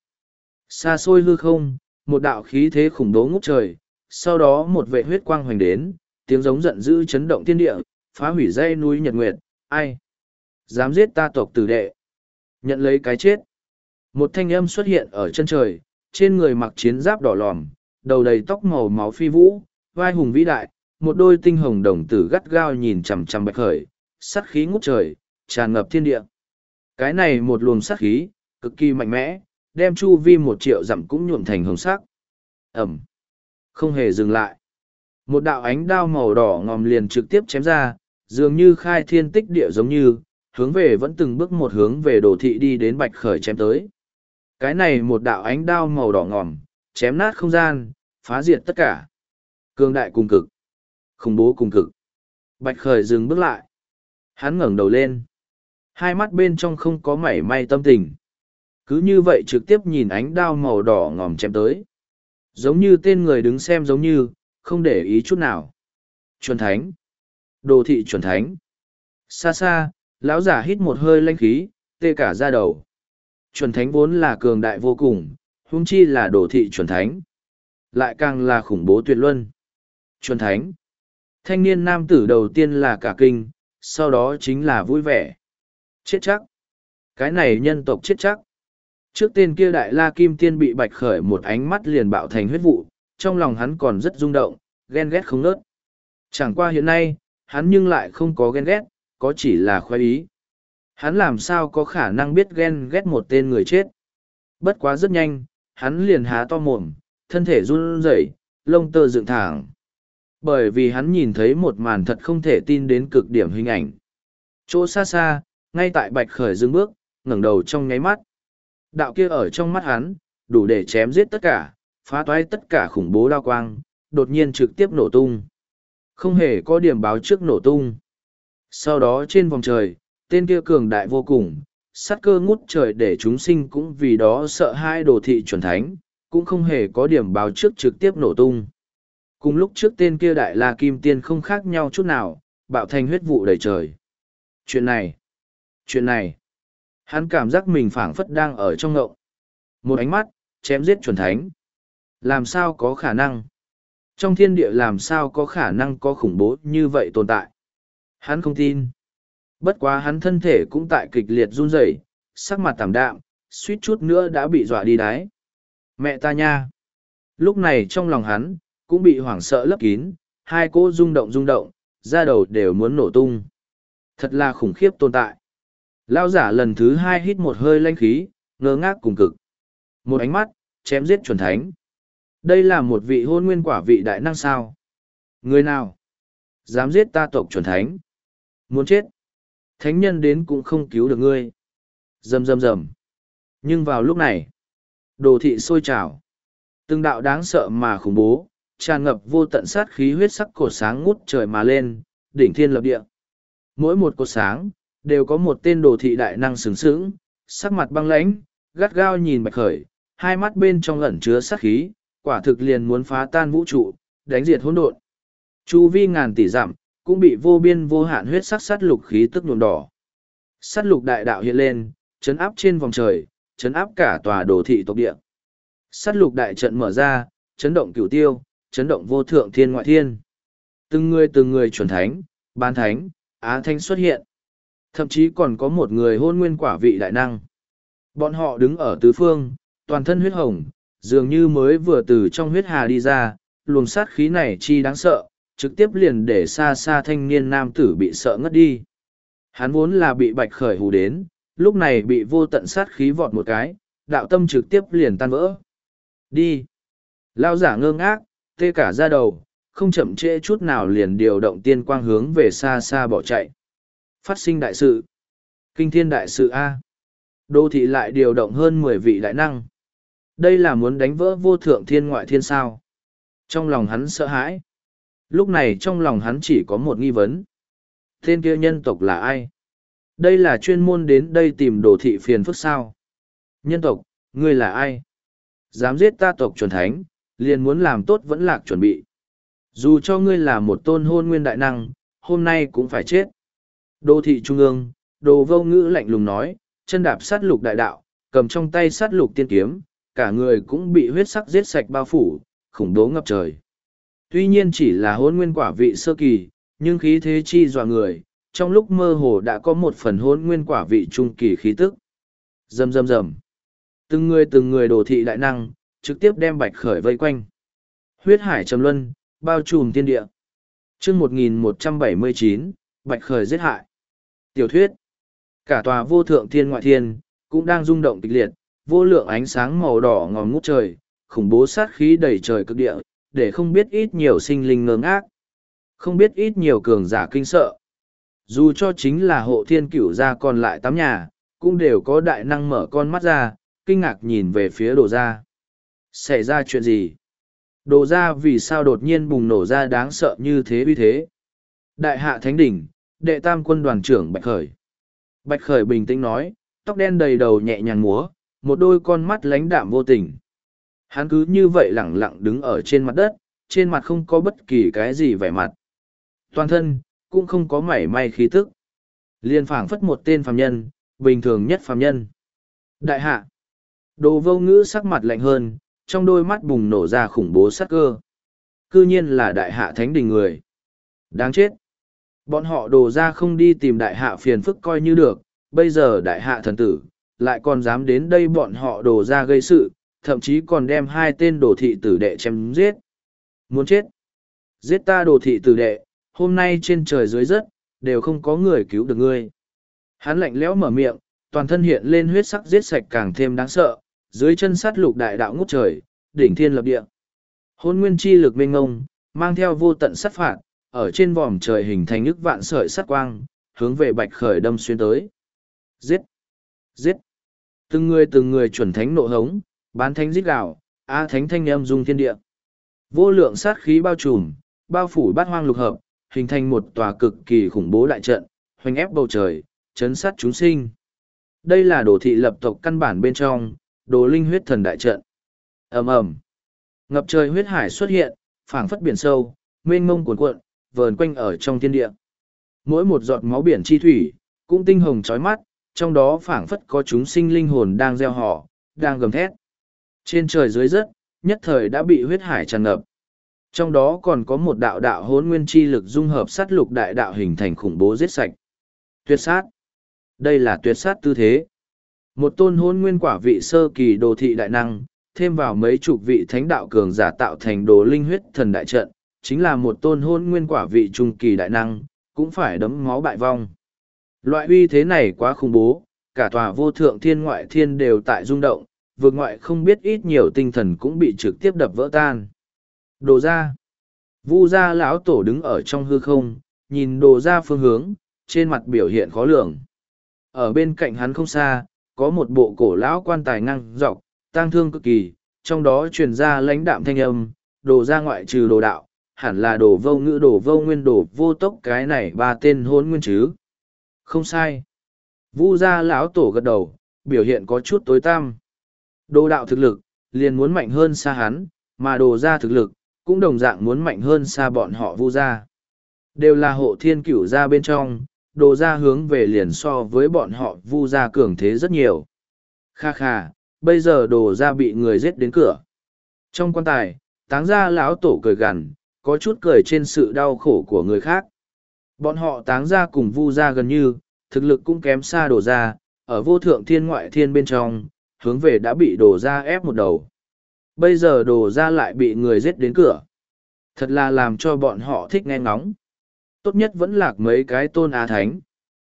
Xa xôi hư không, một đạo khí thế khủng bố ngút trời, sau đó một vệ huyết quang hoành đến, tiếng giống giận dữ chấn động thiên địa, phá hủy dãy núi Nhật Nguyệt. Ai? Dám giết ta tộc tử đệ? Nhận lấy cái chết. Một thanh âm xuất hiện ở chân trời, trên người mặc chiến giáp đỏ lòm, đầu đầy tóc màu máu phi vũ, vai hùng vĩ đại, một đôi tinh hồng đồng tử gắt gao nhìn chằm chằm Bạch Khởi, sát khí ngút trời, tràn ngập thiên địa. Cái này một luồng sát khí, cực kỳ mạnh mẽ, đem chu vi một triệu dặm cũng nhuộm thành hồng sắc. Ẩm. Không hề dừng lại. Một đạo ánh đao màu đỏ ngòm liền trực tiếp chém ra, dường như khai thiên tích địa giống như, hướng về vẫn từng bước một hướng về đồ thị đi đến Bạch Khởi chém tới. Cái này một đạo ánh đao màu đỏ ngòm, chém nát không gian, phá diệt tất cả. Cương đại cùng cực, khủng bố cùng cực. Bạch Khởi dừng bước lại. Hắn ngẩng đầu lên. Hai mắt bên trong không có mảy may tâm tình. Cứ như vậy trực tiếp nhìn ánh đao màu đỏ ngòm chém tới. Giống như tên người đứng xem giống như, không để ý chút nào. Chuẩn thánh. Đồ thị chuẩn thánh. Xa xa, lão giả hít một hơi lanh khí, tê cả da đầu. Chuẩn thánh vốn là cường đại vô cùng, huống chi là đồ thị chuẩn thánh. Lại càng là khủng bố tuyệt luân. Chuẩn thánh. Thanh niên nam tử đầu tiên là cả kinh, sau đó chính là vui vẻ. Chết chắc. Cái này nhân tộc chết chắc. Trước tên kia đại la kim tiên bị Bạch Khởi một ánh mắt liền bạo thành huyết vụ, trong lòng hắn còn rất rung động, ghen ghét không nớt. Chẳng qua hiện nay, hắn nhưng lại không có ghen ghét, có chỉ là khoái ý. Hắn làm sao có khả năng biết ghen ghét một tên người chết. Bất quá rất nhanh, hắn liền há to mồm, thân thể run rẩy, lông tơ dựng thẳng. Bởi vì hắn nhìn thấy một màn thật không thể tin đến cực điểm hình ảnh. Chỗ xa xa, ngay tại Bạch Khởi dừng bước, ngẩng đầu trong nháy mắt. Đạo kia ở trong mắt hắn, đủ để chém giết tất cả, phá toái tất cả khủng bố đao quang, đột nhiên trực tiếp nổ tung. Không hề có điểm báo trước nổ tung. Sau đó trên vòng trời, tên kia cường đại vô cùng, sát cơ ngút trời để chúng sinh cũng vì đó sợ hai đồ thị chuẩn thánh, cũng không hề có điểm báo trước trực tiếp nổ tung. Cùng lúc trước tên kia đại la kim tiên không khác nhau chút nào, bạo thành huyết vụ đầy trời. Chuyện này, chuyện này, hắn cảm giác mình phảng phất đang ở trong ngộng. Một ánh mắt, chém giết chuẩn thánh. Làm sao có khả năng? Trong thiên địa làm sao có khả năng có khủng bố như vậy tồn tại? Hắn không tin. Bất quá hắn thân thể cũng tại kịch liệt run rẩy, sắc mặt tảm đạm, suýt chút nữa đã bị dọa đi đáy. Mẹ ta nha! Lúc này trong lòng hắn, cũng bị hoảng sợ lấp kín, hai cỗ rung động rung động, da đầu đều muốn nổ tung. Thật là khủng khiếp tồn tại. Lao giả lần thứ hai hít một hơi lanh khí, ngơ ngác cùng cực. Một ánh mắt, chém giết chuẩn thánh. Đây là một vị hôn nguyên quả vị đại năng sao. Người nào? Dám giết ta tộc chuẩn thánh. Muốn chết. Thánh nhân đến cũng không cứu được ngươi. Rầm rầm rầm. Nhưng vào lúc này, đồ thị sôi trào. Từng đạo đáng sợ mà khủng bố, tràn ngập vô tận sát khí huyết sắc cột sáng ngút trời mà lên, đỉnh thiên lập địa. Mỗi một cột sáng, đều có một tên đồ thị đại năng sướng sướng, sắc mặt băng lãnh, gắt gao nhìn Bạch Khởi, hai mắt bên trong ẩn chứa sát khí, quả thực liền muốn phá tan vũ trụ, đánh diệt hỗn độn. Chu vi ngàn tỷ dặm, cũng bị vô biên vô hạn huyết sắc sát lục khí tức nhuộm đỏ. Sát lục đại đạo hiện lên, chấn áp trên vòng trời, chấn áp cả tòa đồ thị tộc địa. Sát lục đại trận mở ra, chấn động cửu tiêu, chấn động vô thượng thiên ngoại thiên. Từng người từng người chuẩn thánh, bán thánh, á thánh xuất hiện. Thậm chí còn có một người hôn nguyên quả vị đại năng. Bọn họ đứng ở tứ phương, toàn thân huyết hồng, dường như mới vừa từ trong huyết hà đi ra, luồng sát khí này chi đáng sợ, trực tiếp liền để xa xa thanh niên nam tử bị sợ ngất đi. Hắn vốn là bị Bạch Khởi hù đến, lúc này bị vô tận sát khí vọt một cái, đạo tâm trực tiếp liền tan vỡ. Đi! Lao giả ngơ ngác, tê cả da đầu, không chậm trễ chút nào liền điều động tiên quang hướng về xa xa bỏ chạy. Phát sinh đại sự. Kinh thiên đại sự A. Đô thị lại điều động hơn mười vị đại năng. Đây là muốn đánh vỡ vô thượng thiên ngoại thiên sao. Trong lòng hắn sợ hãi. Lúc này trong lòng hắn chỉ có một nghi vấn. Tên kia nhân tộc là ai? Đây là chuyên môn đến đây tìm đồ thị phiền phức sao? Nhân tộc, ngươi là ai? Dám giết ta tộc chuẩn thánh, liền muốn làm tốt vẫn lạc chuẩn bị. Dù cho ngươi là một tôn hôn nguyên đại năng, hôm nay cũng phải chết. Đô thị trung ương, đồ vô ngữ lạnh lùng nói, chân đạp sát lục đại đạo, cầm trong tay sát lục tiên kiếm, cả người cũng bị huyết sắc giết sạch bao phủ, khủng bố ngập trời. Tuy nhiên chỉ là hôn nguyên quả vị sơ kỳ, nhưng khí thế chi dọa người, trong lúc mơ hồ đã có một phần hôn nguyên quả vị trung kỳ khí tức. Rầm rầm rầm. Từng người từng người đồ thị đại năng, trực tiếp đem Bạch Khởi vây quanh. Huyết hải trầm luân, bao trùm thiên địa. Chương một nghìn một trăm bảy mươi chín, Bạch Khởi giết hại. Tiểu thuyết. Cả tòa vô thượng thiên ngoại thiên, cũng đang rung động kịch liệt, vô lượng ánh sáng màu đỏ ngòm ngút trời, khủng bố sát khí đầy trời cực địa, để không biết ít nhiều sinh linh ngơ ngác, không biết ít nhiều cường giả kinh sợ. Dù cho chính là hộ thiên cửu gia còn lại tám nhà, cũng đều có đại năng mở con mắt ra, kinh ngạc nhìn về phía đồ gia. Xảy ra chuyện gì? Đồ gia vì sao đột nhiên bùng nổ ra đáng sợ như thế uy thế? Đại hạ thánh đỉnh, đệ tam quân đoàn trưởng Bạch Khởi. Bạch Khởi bình tĩnh nói, tóc đen đầy đầu nhẹ nhàng múa, một đôi con mắt lãnh đạm vô tình. Hắn cứ như vậy lẳng lặng đứng ở trên mặt đất, trên mặt không có bất kỳ cái gì vẻ mặt. Toàn thân, cũng không có mảy may khí tức. Liên phảng phất một tên phàm nhân, bình thường nhất phàm nhân. Đại hạ. Đồ vô ngữ sắc mặt lạnh hơn, trong đôi mắt bùng nổ ra khủng bố sát cơ. Cư nhiên là đại hạ thánh đình người. Đáng chết. Bọn họ đồ ra không đi tìm đại hạ phiền phức coi như được, bây giờ đại hạ thần tử, lại còn dám đến đây bọn họ đồ ra gây sự, thậm chí còn đem hai tên đồ thị tử đệ chém giết. Muốn chết. Giết ta đồ thị tử đệ, hôm nay trên trời dưới đất, đều không có người cứu được ngươi. Hắn lạnh lẽo mở miệng, toàn thân hiện lên huyết sắc giết sạch càng thêm đáng sợ, dưới chân sát lục đại đạo ngút trời, đỉnh thiên lập địa. Hôn nguyên chi lực mênh ngông, mang theo vô tận sát phạt, ở trên vòm trời hình thành ức vạn sợi sát quang, hướng về Bạch Khởi đâm xuyên tới. Giết! Giết! Từng người từng người chuẩn thánh nộ hống, bán thánh giết gạo, á thánh thanh âm dung thiên địa. Vô lượng sát khí bao trùm, bao phủ bát hoang lục hợp, hình thành một tòa cực kỳ khủng bố đại trận, hoành ép bầu trời, chấn sát chúng sinh. Đây là đồ thị lập tộc căn bản bên trong, đồ linh huyết thần đại trận. Ầm ầm, ngập trời huyết hải xuất hiện, phảng phất biển sâu, mênh mông cuồn cuộn, vờn quanh ở trong thiên địa. Mỗi một giọt máu biển chi thủy, cũng tinh hồng chói mắt, trong đó phảng phất có chúng sinh linh hồn đang gieo họ, đang gầm thét. Trên trời dưới đất, nhất thời đã bị huyết hải tràn ngập. Trong đó còn có một đạo đạo hỗn nguyên chi lực dung hợp sát lục đại đạo hình thành khủng bố giết sạch. Tuyệt sát. Đây là tuyệt sát tư thế. Một tôn hỗn nguyên quả vị sơ kỳ đồ thị đại năng, thêm vào mấy chục vị thánh đạo cường giả tạo thành đồ linh huyết thần đại trận, chính là một tôn hỗn nguyên quả vị trung kỳ đại năng, cũng phải đấm máu bại vong. Loại uy thế này quá khủng bố, cả tòa vô thượng thiên ngoại thiên đều tại rung động, vượt ngoại không biết ít nhiều tinh thần cũng bị trực tiếp đập vỡ tan. Đồ ra. Vu gia lão tổ đứng ở trong hư không, nhìn đồ ra phương hướng, trên mặt biểu hiện khó lường. Ở bên cạnh hắn không xa, có một bộ cổ lão quan tài ngang dọc, tang thương cực kỳ, trong đó truyền ra lãnh đạm thanh âm, đồ ra ngoại trừ đồ đạo, hẳn là đồ vô ngữ đồ vô nguyên đồ vô tốc cái này ba tên hôn nguyên chứ. Không sai. Vu gia lão tổ gật đầu, biểu hiện có chút tối tăm. Đồ đạo thực lực, liền muốn mạnh hơn xa hắn, mà đồ ra thực lực, cũng đồng dạng muốn mạnh hơn xa bọn họ Vu gia. Đều là hộ thiên cửu gia bên trong, đồ ra hướng về liền so với bọn họ Vu gia cường thế rất nhiều. Kha kha, bây giờ đồ ra bị người giết đến cửa. Trong quan tài, táng gia lão tổ cười gằn, có chút cười trên sự đau khổ của người khác. Bọn họ táng gia cùng Vu gia gần như, thực lực cũng kém xa đồ ra, ở vô thượng thiên ngoại thiên bên trong, hướng về đã bị đồ ra ép một đầu. Bây giờ đồ ra lại bị người giết đến cửa. Thật là làm cho bọn họ thích nghe ngóng. Tốt nhất vẫn lạc mấy cái tôn á thánh.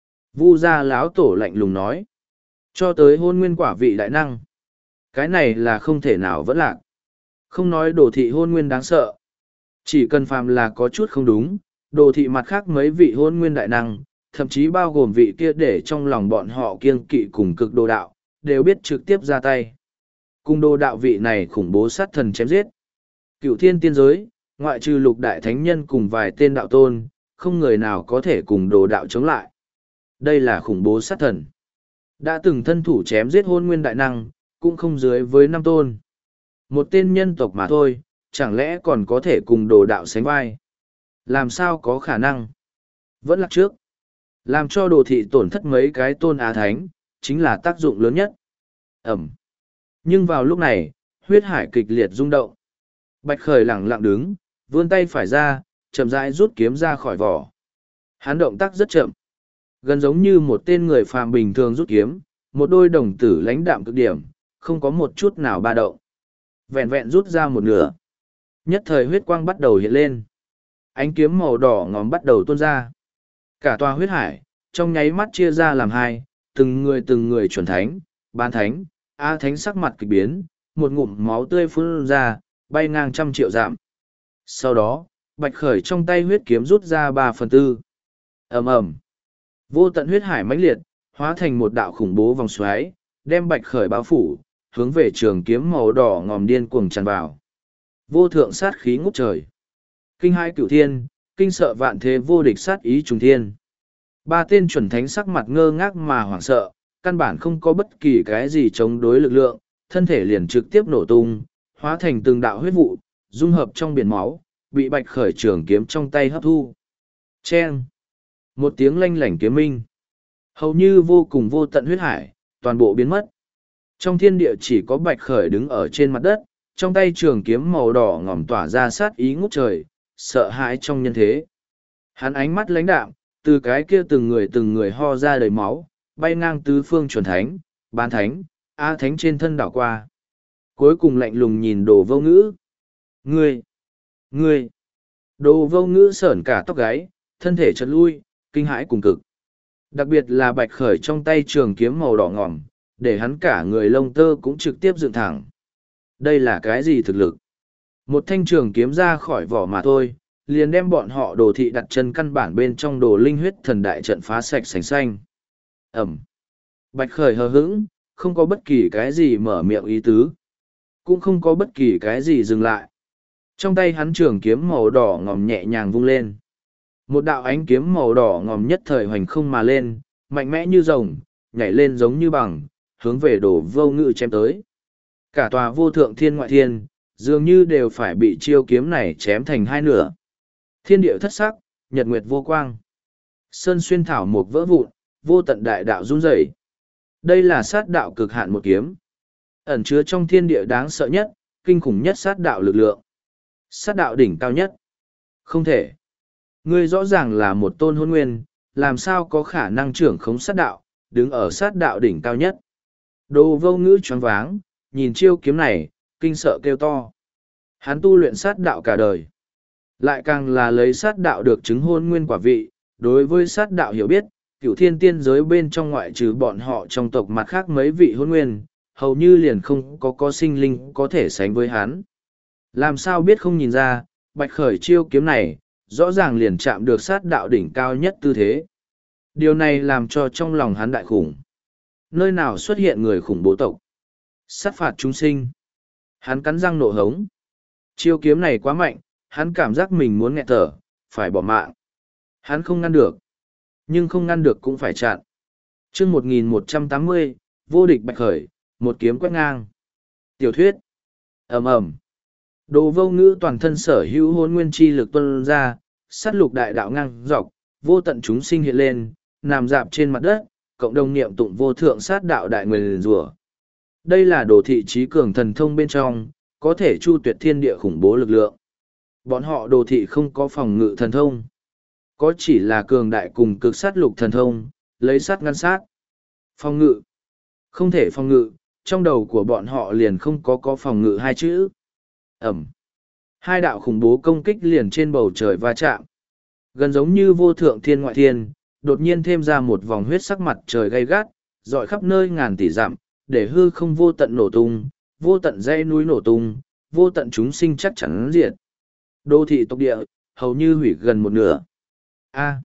Vu gia lão tổ lạnh lùng nói. Cho tới hôn nguyên quả vị đại năng. Cái này là không thể nào vẫn lạc. Không nói đồ thị hôn nguyên đáng sợ. Chỉ cần phàm là có chút không đúng, đồ thị mặt khác mấy vị hôn nguyên đại năng, thậm chí bao gồm vị kia để trong lòng bọn họ kiêng kỵ cùng cực đồ đạo, đều biết trực tiếp ra tay. Cùng đồ đạo vị này khủng bố sát thần chém giết. Cựu thiên tiên giới, ngoại trừ lục đại thánh nhân cùng vài tên đạo tôn, không người nào có thể cùng đồ đạo chống lại. Đây là khủng bố sát thần. Đã từng thân thủ chém giết hôn nguyên đại năng, cũng không dưới với năm tôn. Một tên nhân tộc mà thôi, chẳng lẽ còn có thể cùng đồ đạo sánh vai? Làm sao có khả năng? Vẫn là trước. Làm cho đồ thị tổn thất mấy cái tôn á thánh, chính là tác dụng lớn nhất. Ẩm. Nhưng vào lúc này, huyết hải kịch liệt rung động. Bạch Khởi lẳng lặng đứng, vươn tay phải ra, chậm rãi rút kiếm ra khỏi vỏ. Hắn động tác rất chậm, gần giống như một tên người phàm bình thường rút kiếm, một đôi đồng tử lãnh đạm cực điểm, không có một chút nào ba động. Vẹn vẹn rút ra một nửa. Nhất thời huyết quang bắt đầu hiện lên. Ánh kiếm màu đỏ ngòm bắt đầu tuôn ra. Cả tòa huyết hải, trong nháy mắt chia ra làm hai, từng người từng người chuẩn thánh, bán thánh, a thánh sắc mặt kịch biến, một ngụm máu tươi phun ra, bay ngang trăm triệu dặm. Sau đó, Bạch Khởi trong tay huyết kiếm rút ra ba phần tư. ầm ầm, vô tận huyết hải mãnh liệt, hóa thành một đạo khủng bố vòng xoáy, đem Bạch Khởi bao phủ, hướng về trường kiếm màu đỏ ngòm điên cuồng tràn vào. Vô thượng sát khí ngút trời. Kinh hai cửu thiên, kinh sợ vạn thế vô địch sát ý trùng thiên. Ba tên chuẩn thánh sắc mặt ngơ ngác mà hoảng sợ, căn bản không có bất kỳ cái gì chống đối lực lượng, thân thể liền trực tiếp nổ tung, hóa thành từng đạo huyết vụ, dung hợp trong biển máu, bị Bạch Khởi trường kiếm trong tay hấp thu. Chen! Một tiếng lanh lảnh kiếm minh. Hầu như vô cùng vô tận huyết hải, toàn bộ biến mất. Trong thiên địa chỉ có Bạch Khởi đứng ở trên mặt đất, trong tay trường kiếm màu đỏ ngòm tỏa ra sát ý ngút trời, sợ hãi trong nhân thế. Hắn ánh mắt lãnh đạm, từ cái kia từng người từng người ho ra đầy máu, bay ngang tứ phương chuẩn thánh, bán thánh, a thánh trên thân đảo qua. Cuối cùng lạnh lùng nhìn đồ vô ngữ. Ngươi! Ngươi! Đồ vô ngữ sởn cả tóc gáy, thân thể chật lui, kinh hãi cùng cực. Đặc biệt là Bạch Khởi trong tay trường kiếm màu đỏ ngòm, để hắn cả người lông tơ cũng trực tiếp dựng thẳng. Đây là cái gì thực lực? Một thanh trường kiếm ra khỏi vỏ mà thôi, liền đem bọn họ đồ thị đặt chân căn bản bên trong đồ linh huyết thần đại trận phá sạch sành xanh. Ẩm. Bạch Khởi hờ hững, không có bất kỳ cái gì mở miệng ý tứ. Cũng không có bất kỳ cái gì dừng lại. Trong tay hắn trường kiếm màu đỏ ngòm nhẹ nhàng vung lên. Một đạo ánh kiếm màu đỏ ngòm nhất thời hoành không mà lên, mạnh mẽ như rồng, nhảy lên giống như bằng, hướng về đồ vô ngữ chém tới. Cả tòa vô thượng thiên ngoại thiên, dường như đều phải bị chiêu kiếm này chém thành hai nửa. Thiên địa thất sắc, nhật nguyệt vô quang. Sơn xuyên thảo mục vỡ vụn, vô tận đại đạo run rẩy. Đây là sát đạo cực hạn một kiếm. Ẩn chứa trong thiên địa đáng sợ nhất, kinh khủng nhất sát đạo lực lượng. Sát đạo đỉnh cao nhất. Không thể. Ngươi rõ ràng là một tôn hôn nguyên, làm sao có khả năng trưởng khống sát đạo, đứng ở sát đạo đỉnh cao nhất. Đồ vô ngữ choáng váng, nhìn chiêu kiếm này, kinh sợ kêu to. Hắn tu luyện sát đạo cả đời. Lại càng là lấy sát đạo được chứng hôn nguyên quả vị, đối với sát đạo hiểu biết, cửu thiên tiên giới bên trong ngoại trừ bọn họ trong tộc mặt khác mấy vị hôn nguyên, hầu như liền không có có sinh linh có thể sánh với hắn. Làm sao biết không nhìn ra, Bạch Khởi chiêu kiếm này, rõ ràng liền chạm được sát đạo đỉnh cao nhất tư thế. Điều này làm cho trong lòng hắn đại khủng. Nơi nào xuất hiện người khủng bố tộc? Sát phạt chúng sinh. Hắn cắn răng nộ hống. Chiêu kiếm này quá mạnh, hắn cảm giác mình muốn nghẹt thở, phải bỏ mạng. Hắn không ngăn được. Nhưng không ngăn được cũng phải chặn. chương một nghìn một trăm tám mươi, vô địch Bạch Khởi, một kiếm quét ngang. Tiểu thuyết. ầm ầm. Đồ vô ngữ toàn thân sở hữu hôn nguyên chi lực tuân ra, sát lục đại đạo ngang dọc, vô tận chúng sinh hiện lên, nằm dạp trên mặt đất, cộng đồng niệm tụng vô thượng sát đạo đại nguyền rủa. Đây là đồ thị trí cường thần thông bên trong, có thể chu tuyệt thiên địa khủng bố lực lượng. Bọn họ đồ thị không có phòng ngự thần thông. Có chỉ là cường đại cùng cực sát lục thần thông, lấy sát ngăn sát. Phòng ngự. Không thể phòng ngự, trong đầu của bọn họ liền không có có phòng ngự hai chữ. Ẩm. Hai đạo khủng bố công kích liền trên bầu trời va chạm. Gần giống như vô thượng thiên ngoại thiên, đột nhiên thêm ra một vòng huyết sắc mặt trời gay gắt, dọi khắp nơi ngàn tỷ dặm, để hư không vô tận nổ tung, vô tận dãy núi nổ tung, vô tận chúng sinh chắc chắn diệt. Đô thị tộc địa, hầu như hủy gần một nửa. A.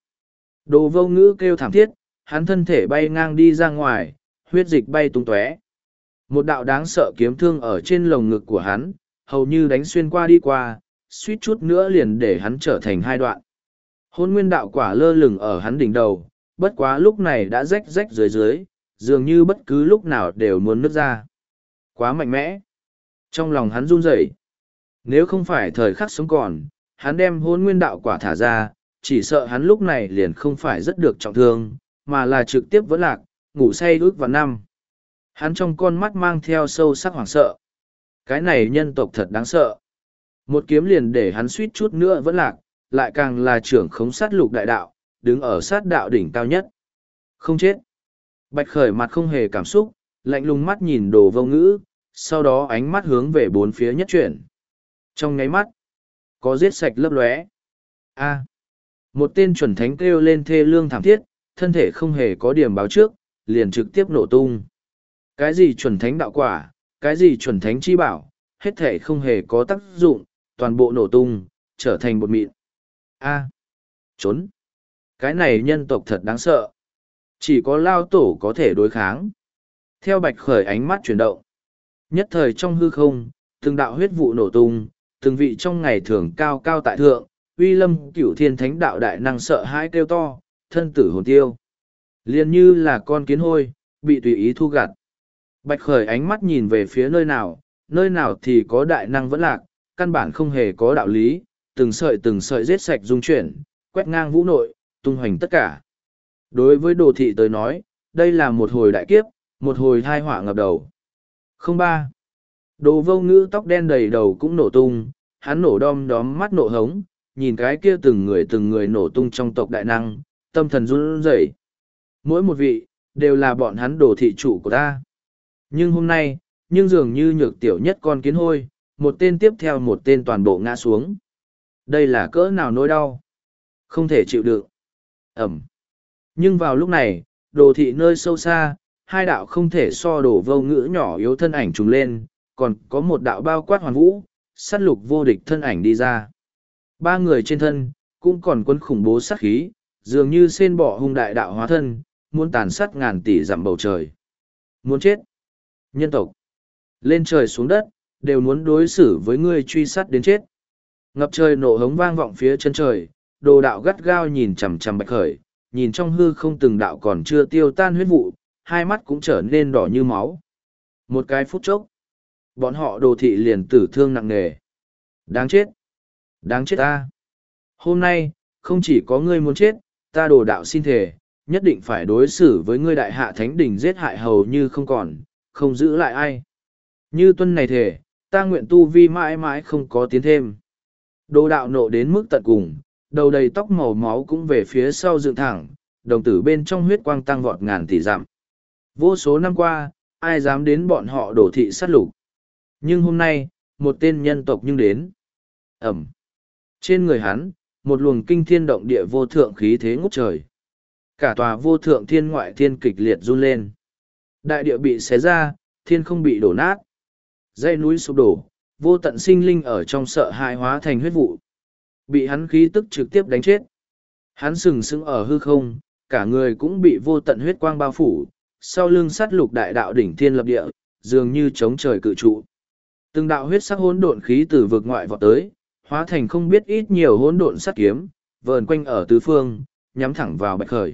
Đồ vô ngữ kêu thảm thiết, hắn thân thể bay ngang đi ra ngoài, huyết dịch bay tung tóe. Một đạo đáng sợ kiếm thương ở trên lồng ngực của hắn, hầu như đánh xuyên qua đi qua, suýt chút nữa liền để hắn trở thành hai đoạn. Hôn nguyên đạo quả lơ lửng ở hắn đỉnh đầu, bất quá lúc này đã rách rách dưới dưới, dường như bất cứ lúc nào đều muốn nứt ra. Quá mạnh mẽ. Trong lòng hắn run rẩy. Nếu không phải thời khắc sống còn, hắn đem hôn nguyên đạo quả thả ra, chỉ sợ hắn lúc này liền không phải rất được trọng thương, mà là trực tiếp vẫn lạc, ngủ say ước vào năm. Hắn trong con mắt mang theo sâu sắc hoảng sợ. Cái này nhân tộc thật đáng sợ. Một kiếm liền để hắn suýt chút nữa vẫn lạc, lại càng là trưởng khống sát lục đại đạo, đứng ở sát đạo đỉnh cao nhất. Không chết. Bạch Khởi mặt không hề cảm xúc, lạnh lùng mắt nhìn đồ vô ngữ, sau đó ánh mắt hướng về bốn phía nhất chuyển. Trong nháy mắt, có giết sạch lấp lóe. A. Một tên chuẩn thánh kêu lên thê lương thảm thiết, thân thể không hề có điểm báo trước, liền trực tiếp nổ tung. Cái gì chuẩn thánh đạo quả, cái gì chuẩn thánh chi bảo, hết thể không hề có tác dụng, toàn bộ nổ tung, trở thành bột mịn. A. Trốn. Cái này nhân tộc thật đáng sợ. Chỉ có lao tổ có thể đối kháng. Theo Bạch Khởi ánh mắt chuyển động. Nhất thời trong hư không, từng đạo huyết vụ nổ tung, từng vị trong ngày thường cao cao tại thượng, uy lâm cửu thiên thánh đạo đại năng sợ hãi kêu to, thân tử hồn tiêu. Liền như là con kiến hôi, bị tùy ý thu gặt. Bạch Khởi ánh mắt nhìn về phía nơi nào, nơi nào thì có đại năng vẫn lạc, căn bản không hề có đạo lý, từng sợi từng sợi giết sạch dung chuyển, quét ngang vũ nội, tung hoành tất cả. Đối với đồ thị tới nói, đây là một hồi đại kiếp, một hồi thai họa ngập đầu. Không ba. Đồ vô ngữ tóc đen đầy đầu cũng nổ tung, hắn nổ đom đóm mắt nổ hống, nhìn cái kia từng người từng người nổ tung trong tộc đại năng, tâm thần run rẩy. Mỗi một vị, đều là bọn hắn đồ thị chủ của ta. Nhưng hôm nay, nhưng dường như nhược tiểu nhất con kiến hôi, một tên tiếp theo một tên toàn bộ ngã xuống. Đây là cỡ nào nỗi đau? Không thể chịu đựng. Ẩm. Nhưng vào lúc này, đồ thị nơi sâu xa, hai đạo không thể so đổ vô ngữ nhỏ yếu thân ảnh trùng lên, còn có một đạo bao quát hoàn vũ, sát lục vô địch thân ảnh đi ra. Ba người trên thân, cũng còn quân khủng bố sát khí, dường như sen bỏ hung đại đạo hóa thân, muốn tàn sát ngàn tỷ dặm bầu trời. Muốn chết. Nhân tộc. Lên trời xuống đất, đều muốn đối xử với ngươi truy sát đến chết. Ngập trời nổ hống vang vọng phía chân trời, đồ đạo gắt gao nhìn chằm chằm Bạch Khởi, nhìn trong hư không từng đạo còn chưa tiêu tan huyết vụ, hai mắt cũng trở nên đỏ như máu. Một cái phút chốc, bọn họ đồ thị liền tử thương nặng nề. Đáng chết! Đáng chết ta! Hôm nay, không chỉ có ngươi muốn chết, ta đồ đạo xin thề, nhất định phải đối xử với ngươi đại hạ thánh đỉnh giết hại hầu như không còn, không giữ lại ai. Như tuân này thề, ta nguyện tu vi mãi mãi không có tiến thêm. Đồ đạo nộ đến mức tận cùng, đầu đầy tóc màu máu cũng về phía sau dựng thẳng, đồng tử bên trong huyết quang tăng vọt ngàn tỷ dặm. Vô số năm qua, ai dám đến bọn họ đổ thị sát lục. Nhưng hôm nay, một tên nhân tộc nhưng đến. Ẩm. Trên người hắn, một luồng kinh thiên động địa vô thượng khí thế ngút trời. Cả tòa vô thượng thiên ngoại thiên kịch liệt run lên. Đại địa bị xé ra, thiên không bị đổ nát. Dãy núi sụp đổ, vô tận sinh linh ở trong sợ hãi hóa thành huyết vụ. Bị hắn khí tức trực tiếp đánh chết. Hắn sừng sững ở hư không, cả người cũng bị vô tận huyết quang bao phủ, sau lưng sát lục đại đạo đỉnh thiên lập địa, dường như chống trời cự trụ. Từng đạo huyết sắc hỗn độn khí từ vực ngoại vọt tới, hóa thành không biết ít nhiều hỗn độn sát kiếm, vờn quanh ở tứ phương, nhắm thẳng vào Bạch Khởi.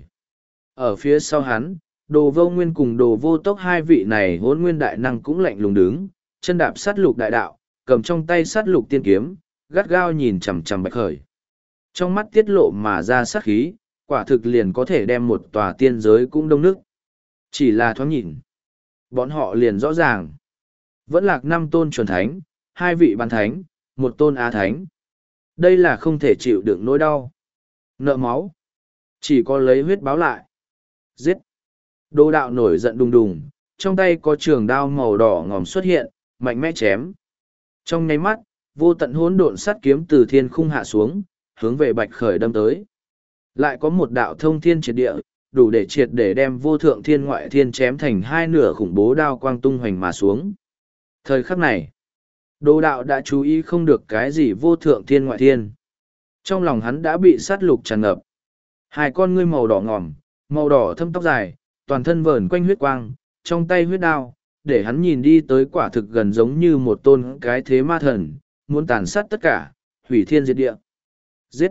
Ở phía sau hắn, Đồ Vô Nguyên cùng Đồ Vô Tốc hai vị này hỗn nguyên đại năng cũng lạnh lùng đứng, chân đạp sát lục đại đạo, cầm trong tay sát lục tiên kiếm, gắt gao nhìn chằm chằm Bạch Khởi. Trong mắt tiết lộ mà ra sát khí, quả thực liền có thể đem một tòa tiên giới cũng đông nước. Chỉ là thoáng nhìn, bọn họ liền rõ ràng. Vẫn lạc năm tôn chuẩn thánh, hai vị bán thánh, một tôn á thánh. Đây là không thể chịu đựng nỗi đau. Nợ máu. Chỉ có lấy huyết báo lại. Giết. Đồ đạo nổi giận đùng đùng, trong tay có trường đao màu đỏ ngòm xuất hiện, mạnh mẽ chém. Trong nháy mắt, vô tận hỗn độn sát kiếm từ thiên khung hạ xuống, hướng về Bạch Khởi đâm tới. Lại có một đạo thông thiên triệt địa, đủ để triệt để đem vô thượng thiên ngoại thiên chém thành hai nửa khủng bố đao quang tung hoành mà xuống. Thời khắc này, đồ đạo đã chú ý không được cái gì vô thượng thiên ngoại thiên. Trong lòng hắn đã bị sát lục tràn ngập. Hai con ngươi màu đỏ ngòm, màu đỏ thâm tóc dài, toàn thân vờn quanh huyết quang, trong tay huyết đao, để hắn nhìn đi tới quả thực gần giống như một tôn cái thế ma thần, muốn tàn sát tất cả, hủy thiên diệt địa. Giết!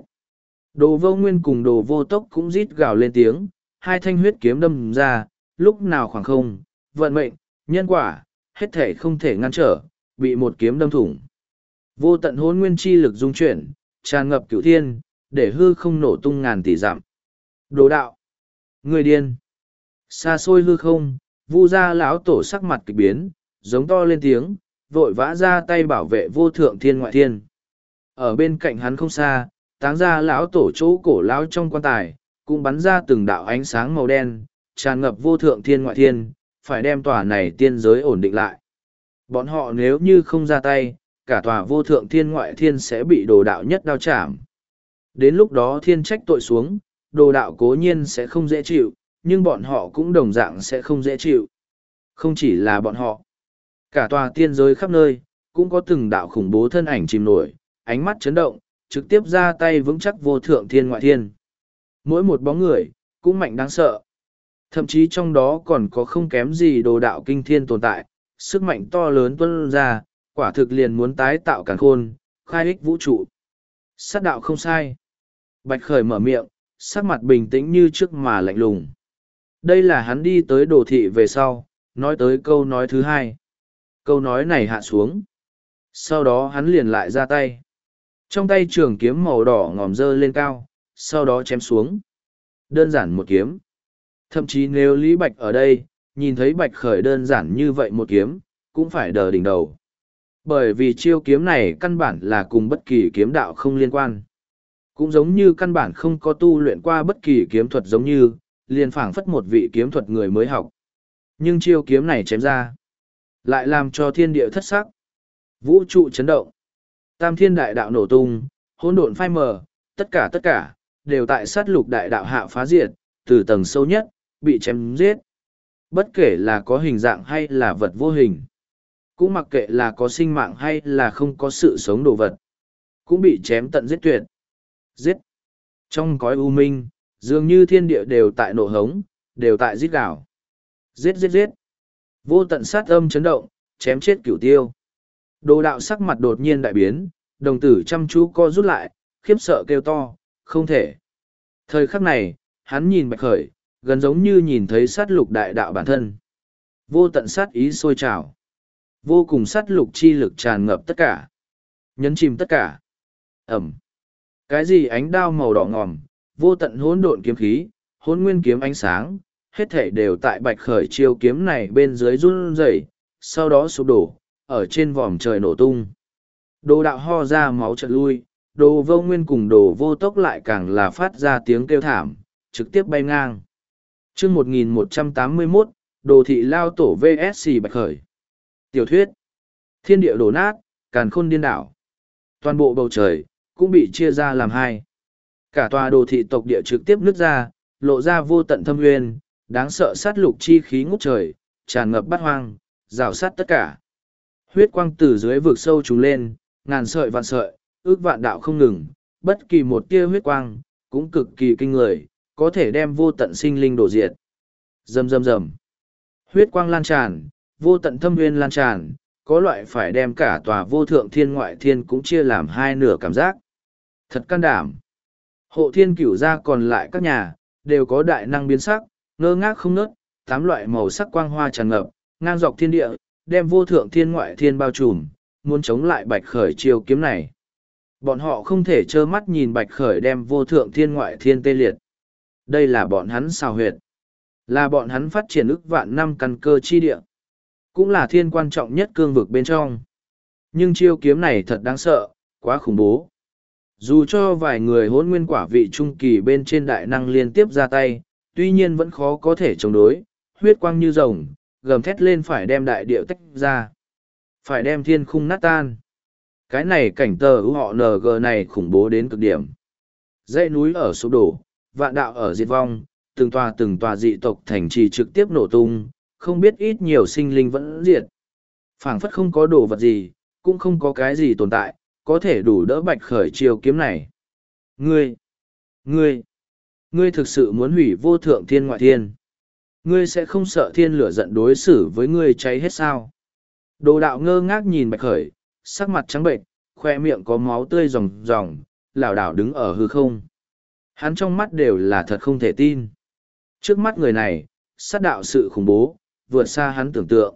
Đồ Vô Nguyên cùng Đồ Vô Tốc cũng rít gào lên tiếng, hai thanh huyết kiếm đâm ra, lúc nào khoảng không, vận mệnh, nhân quả, hết thể không thể ngăn trở, bị một kiếm đâm thủng. Vô tận hỗn nguyên chi lực dung chuyển, tràn ngập cửu thiên, để hư không nổ tung ngàn tỷ dặm. Đồ đạo! Người điên! Xa xôi hư không, Vu gia lão tổ sắc mặt kịch biến, giống to lên tiếng, vội vã ra tay bảo vệ vô thượng thiên ngoại thiên. Ở bên cạnh hắn không xa, Táng gia lão tổ chỗ cổ lão trong quan tài, cũng bắn ra từng đạo ánh sáng màu đen, tràn ngập vô thượng thiên ngoại thiên, phải đem tòa này tiên giới ổn định lại. Bọn họ nếu như không ra tay, cả tòa vô thượng thiên ngoại thiên sẽ bị đồ đạo nhất đao chạm. Đến lúc đó thiên trách tội xuống, đồ đạo cố nhiên sẽ không dễ chịu, nhưng bọn họ cũng đồng dạng sẽ không dễ chịu. Không chỉ là bọn họ, cả tòa tiên giới khắp nơi, cũng có từng đạo khủng bố thân ảnh chìm nổi, ánh mắt chấn động, trực tiếp ra tay vững chắc vô thượng thiên ngoại thiên. Mỗi một bóng người, cũng mạnh đáng sợ. Thậm chí trong đó còn có không kém gì đồ đạo kinh thiên tồn tại, sức mạnh to lớn tuân ra, quả thực liền muốn tái tạo càn khôn, khai ích vũ trụ. Sát đạo không sai. Bạch Khởi mở miệng, sắc mặt bình tĩnh như trước mà lạnh lùng. Đây là hắn đi tới đồ thị về sau, nói tới câu nói thứ hai. Câu nói này hạ xuống. Sau đó hắn liền lại ra tay. Trong tay trường kiếm màu đỏ ngòm dơ lên cao, sau đó chém xuống. Đơn giản một kiếm. Thậm chí nếu Lý Bạch ở đây, nhìn thấy Bạch Khởi đơn giản như vậy một kiếm, cũng phải đờ đỉnh đầu. Bởi vì chiêu kiếm này căn bản là cùng bất kỳ kiếm đạo không liên quan. Cũng giống như căn bản không có tu luyện qua bất kỳ kiếm thuật giống như, liền phảng phất một vị kiếm thuật người mới học. Nhưng chiêu kiếm này chém ra, lại làm cho thiên địa thất sắc. Vũ trụ chấn động. Tam thiên đại đạo nổ tung, hỗn độn phai mờ, tất cả tất cả, đều tại sát lục đại đạo hạ phá diệt, từ tầng sâu nhất, bị chém giết. Bất kể là có hình dạng hay là vật vô hình. Cũng mặc kệ là có sinh mạng hay là không có sự sống đồ vật. Cũng bị chém tận giết tuyệt. Giết. Trong cõi u minh, dường như thiên địa đều tại nổ hống, đều tại giết gào. Giết giết giết. Vô tận sát âm chấn động, chém chết cửu tiêu. Đồ đạo sắc mặt đột nhiên đại biến, đồng tử chăm chú co rút lại, khiếp sợ kêu to, không thể. Thời khắc này, hắn nhìn Bạch Khởi, gần giống như nhìn thấy sát lục đại đạo bản thân. Vô tận sát ý sôi trào. Vô cùng sát lục chi lực tràn ngập tất cả. Nhấn chìm tất cả. Ẩm. Cái gì ánh đao màu đỏ ngòm, vô tận hỗn độn kiếm khí, hỗn nguyên kiếm ánh sáng, hết thể đều tại Bạch Khởi chiêu kiếm này bên dưới run rẩy, sau đó sụp đổ, ở trên vòm trời nổ tung. Đồ đạo ho ra máu chật lui, đồ vô nguyên cùng đồ vô tốc lại càng là phát ra tiếng kêu thảm, trực tiếp bay ngang. chương một nghìn một trăm tám mươi mốt, đồ thị lao tổ vê ét xê Bạch Khởi. Tiểu thuyết. Thiên địa đổ nát, càn khôn điên đảo. Toàn bộ bầu trời, cũng bị chia ra làm hai. Cả tòa đồ thị tộc địa trực tiếp nứt ra, lộ ra vô tận thâm nguyên, đáng sợ sát lục chi khí ngút trời, tràn ngập bát hoang, rào sát tất cả. Huyết quang từ dưới vực sâu trùng lên, ngàn sợi vạn sợi, ước vạn đạo không ngừng, bất kỳ một tia huyết quang, cũng cực kỳ kinh người, có thể đem vô tận sinh linh đổ diệt. Rầm rầm rầm. Huyết quang lan tràn, vô tận thâm nguyên lan tràn, có loại phải đem cả tòa vô thượng thiên ngoại thiên cũng chia làm hai nửa cảm giác. Thật can đảm. Hộ thiên cửu gia còn lại các nhà, đều có đại năng biến sắc, ngơ ngác không nớt, tám loại màu sắc quang hoa tràn ngập, ngang dọc thiên địa, đem vô thượng thiên ngoại thiên bao trùm, muốn chống lại Bạch Khởi chiêu kiếm này. Bọn họ không thể trơ mắt nhìn Bạch Khởi đem vô thượng thiên ngoại thiên tê liệt. Đây là bọn hắn xào huyệt. Là bọn hắn phát triển ức vạn năm căn cơ chi địa. Cũng là thiên quan trọng nhất cương vực bên trong. Nhưng chiêu kiếm này thật đáng sợ, quá khủng bố. Dù cho vài người hỗn nguyên quả vị trung kỳ bên trên đại năng liên tiếp ra tay, tuy nhiên vẫn khó có thể chống đối, huyết quang như rồng, gầm thét lên phải đem đại địa tách ra. Phải đem thiên khung nát tan. Cái này cảnh tờ ưu họ en giê này khủng bố đến cực điểm. Dãy núi ở sụp đổ, vạn đạo ở diệt vong, từng tòa từng tòa dị tộc thành trì trực tiếp nổ tung, không biết ít nhiều sinh linh vẫn diệt. Phảng phất không có đồ vật gì, cũng không có cái gì tồn tại, có thể đủ đỡ Bạch Khởi chiêu kiếm này. Ngươi, ngươi, ngươi thực sự muốn hủy vô thượng thiên ngoại thiên. Ngươi sẽ không sợ thiên lửa giận đối xử với ngươi cháy hết sao? Đồ đạo ngơ ngác nhìn Bạch Khởi, sắc mặt trắng bệnh, khoe miệng có máu tươi ròng ròng, lảo đảo đứng ở hư không. Hắn trong mắt đều là thật không thể tin. Trước mắt người này, sát đạo sự khủng bố, vượt xa hắn tưởng tượng.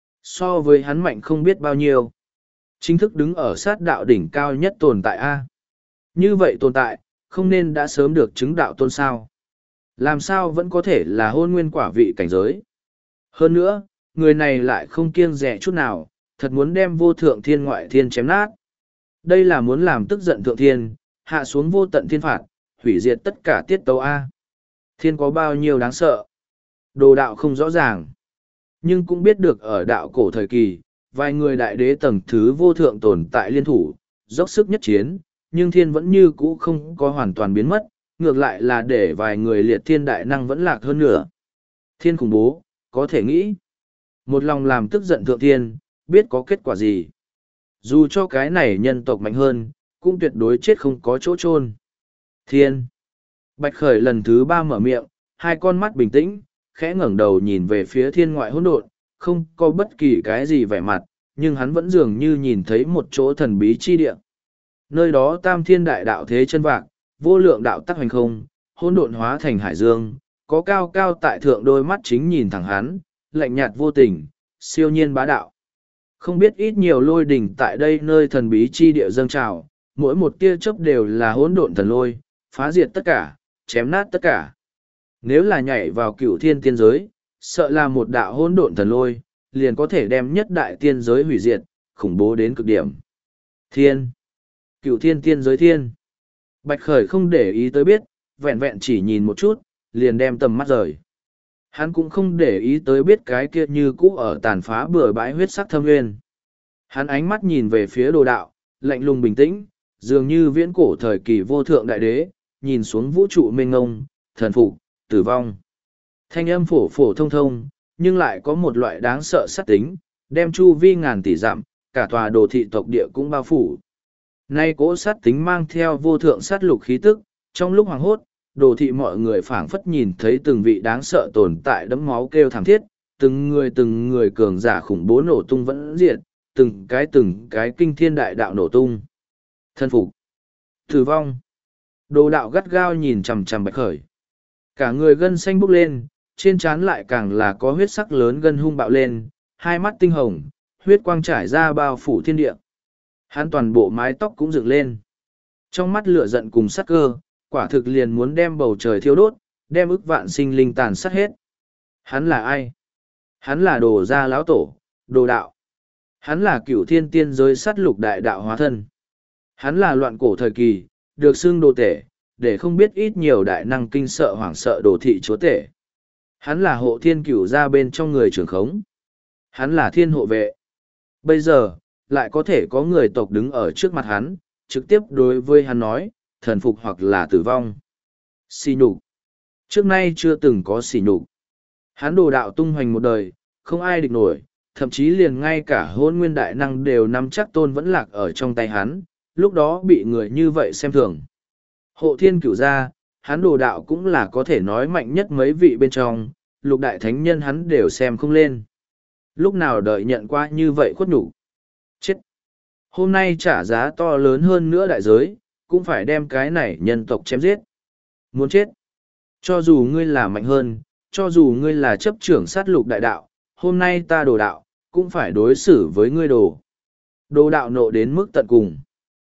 So với hắn mạnh không biết bao nhiêu. Chính thức đứng ở sát đạo đỉnh cao nhất tồn tại A. Như vậy tồn tại, không nên đã sớm được chứng đạo tôn sao. Làm sao vẫn có thể là hôn nguyên quả vị cảnh giới. Hơn nữa, người này lại không kiêng dè chút nào, thật muốn đem vô thượng thiên ngoại thiên chém nát. Đây là muốn làm tức giận thượng thiên, hạ xuống vô tận thiên phạt, hủy diệt tất cả tiết tấu A. Thiên có bao nhiêu đáng sợ. Đồ đạo không rõ ràng. Nhưng cũng biết được ở đạo cổ thời kỳ, vài người đại đế tầng thứ vô thượng tồn tại liên thủ, dốc sức nhất chiến, nhưng thiên vẫn như cũ không có hoàn toàn biến mất, ngược lại là để vài người liệt thiên đại năng vẫn lạc hơn nữa. Thiên khủng bố, có thể nghĩ. Một lòng làm tức giận thượng thiên, biết có kết quả gì. Dù cho cái này nhân tộc mạnh hơn, cũng tuyệt đối chết không có chỗ chôn. Thiên. Bạch Khởi lần thứ ba mở miệng, hai con mắt bình tĩnh, khẽ ngẩng đầu nhìn về phía thiên ngoại hỗn độn, không có bất kỳ cái gì vẻ mặt, nhưng hắn vẫn dường như nhìn thấy một chỗ thần bí chi địa. Nơi đó tam thiên đại đạo thế chân vạc, vô lượng đạo tắc hành không, hỗn độn hóa thành hải dương, có cao cao tại thượng đôi mắt chính nhìn thẳng hắn, lạnh nhạt vô tình, siêu nhiên bá đạo. Không biết ít nhiều lôi đỉnh tại đây nơi thần bí chi địa dâng trào, mỗi một tia chớp đều là hỗn độn thần lôi, phá diệt tất cả, chém nát tất cả. Nếu là nhảy vào cửu thiên tiên giới, sợ là một đạo hỗn độn thần lôi, liền có thể đem nhất đại tiên giới hủy diệt, khủng bố đến cực điểm. Thiên. Cửu thiên tiên giới thiên. Bạch Khởi không để ý tới biết, vẹn vẹn chỉ nhìn một chút, liền đem tầm mắt rời. Hắn cũng không để ý tới biết cái kia như cũ ở tàn phá bừa bãi huyết sắc thâm nguyên. Hắn ánh mắt nhìn về phía đồ đạo, lạnh lùng bình tĩnh, dường như viễn cổ thời kỳ vô thượng đại đế, nhìn xuống vũ trụ mênh ngông, thần phục, tử vong. Thanh âm phổ phổ thông thông, nhưng lại có một loại đáng sợ sát tính, đem chu vi ngàn tỷ dặm, cả tòa đồ thị tộc địa cũng bao phủ. Nay cỗ sát tính mang theo vô thượng sát lục khí tức, trong lúc hoàng hốt, đồ thị mọi người phảng phất nhìn thấy từng vị đáng sợ tồn tại đẫm máu kêu thảm thiết, từng người từng người cường giả khủng bố nổ tung vẫn diệt, từng cái từng cái kinh thiên đại đạo nổ tung. Thân phục, tử vong. Đồ đạo gắt gao nhìn chằm chằm Bạch Khởi. Cả người gân xanh bốc lên, trên trán lại càng là có huyết sắc lớn gân hung bạo lên, hai mắt tinh hồng, huyết quang trải ra bao phủ thiên địa. Hắn toàn bộ mái tóc cũng dựng lên. Trong mắt lửa giận cùng sát cơ, quả thực liền muốn đem bầu trời thiêu đốt, đem ức vạn sinh linh tàn sát hết. Hắn là ai? Hắn là đồ gia lão tổ, đồ đạo. Hắn là cửu thiên tiên giới sát lục đại đạo hóa thân. Hắn là loạn cổ thời kỳ, được xưng đồ tể, để không biết ít nhiều đại năng kinh sợ hoảng sợ đồ thị chúa tể. Hắn là hộ thiên cửu gia bên trong người trưởng khống. Hắn là thiên hộ vệ. Bây giờ, lại có thể có người tộc đứng ở trước mặt hắn, trực tiếp đối với hắn nói, thần phục hoặc là tử vong. Xỉ nhục. Trước nay chưa từng có xỉ nhục. Hắn đồ đạo tung hoành một đời, không ai địch nổi, thậm chí liền ngay cả hôn nguyên đại năng đều nắm chắc tôn vẫn lạc ở trong tay hắn, lúc đó bị người như vậy xem thường. Hộ thiên cửu gia, hắn đồ đạo cũng là có thể nói mạnh nhất mấy vị bên trong, lục đại thánh nhân hắn đều xem không lên. Lúc nào đợi nhận qua như vậy khuất nhục. Chết. Hôm nay trả giá to lớn hơn nữa đại giới, cũng phải đem cái này nhân tộc chém giết. Muốn chết. Cho dù ngươi là mạnh hơn, cho dù ngươi là chấp trưởng sát lục đại đạo, hôm nay ta đồ đạo, cũng phải đối xử với ngươi đồ. Đồ đạo nộ đến mức tận cùng.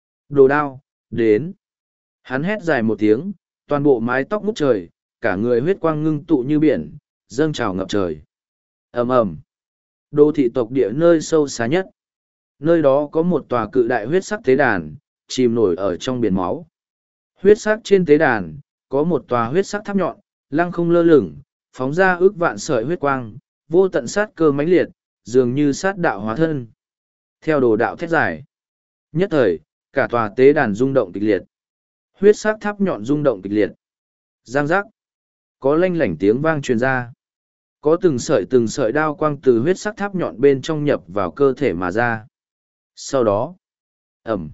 Đồ đao, đến. Hắn hét dài một tiếng, toàn bộ mái tóc ngút trời, cả người huyết quang ngưng tụ như biển, dâng trào ngập trời. Ầm ầm. Đô thị tộc địa nơi sâu xa nhất. Nơi đó có một tòa cự đại huyết sắc tế đàn, chìm nổi ở trong biển máu. Huyết sắc trên tế đàn, có một tòa huyết sắc tháp nhọn, lăng không lơ lửng, phóng ra ước vạn sợi huyết quang, vô tận sát cơ mãnh liệt, dường như sát đạo hóa thân. Theo đồ đạo thét giải. Nhất thời, cả tòa tế đàn rung động kịch liệt. Huyết sắc tháp nhọn rung động kịch liệt. Giang giác. Có lanh lảnh tiếng vang truyền ra. Có từng sợi từng sợi đao quang từ huyết sắc tháp nhọn bên trong nhập vào cơ thể mà ra. Sau đó, ẩm,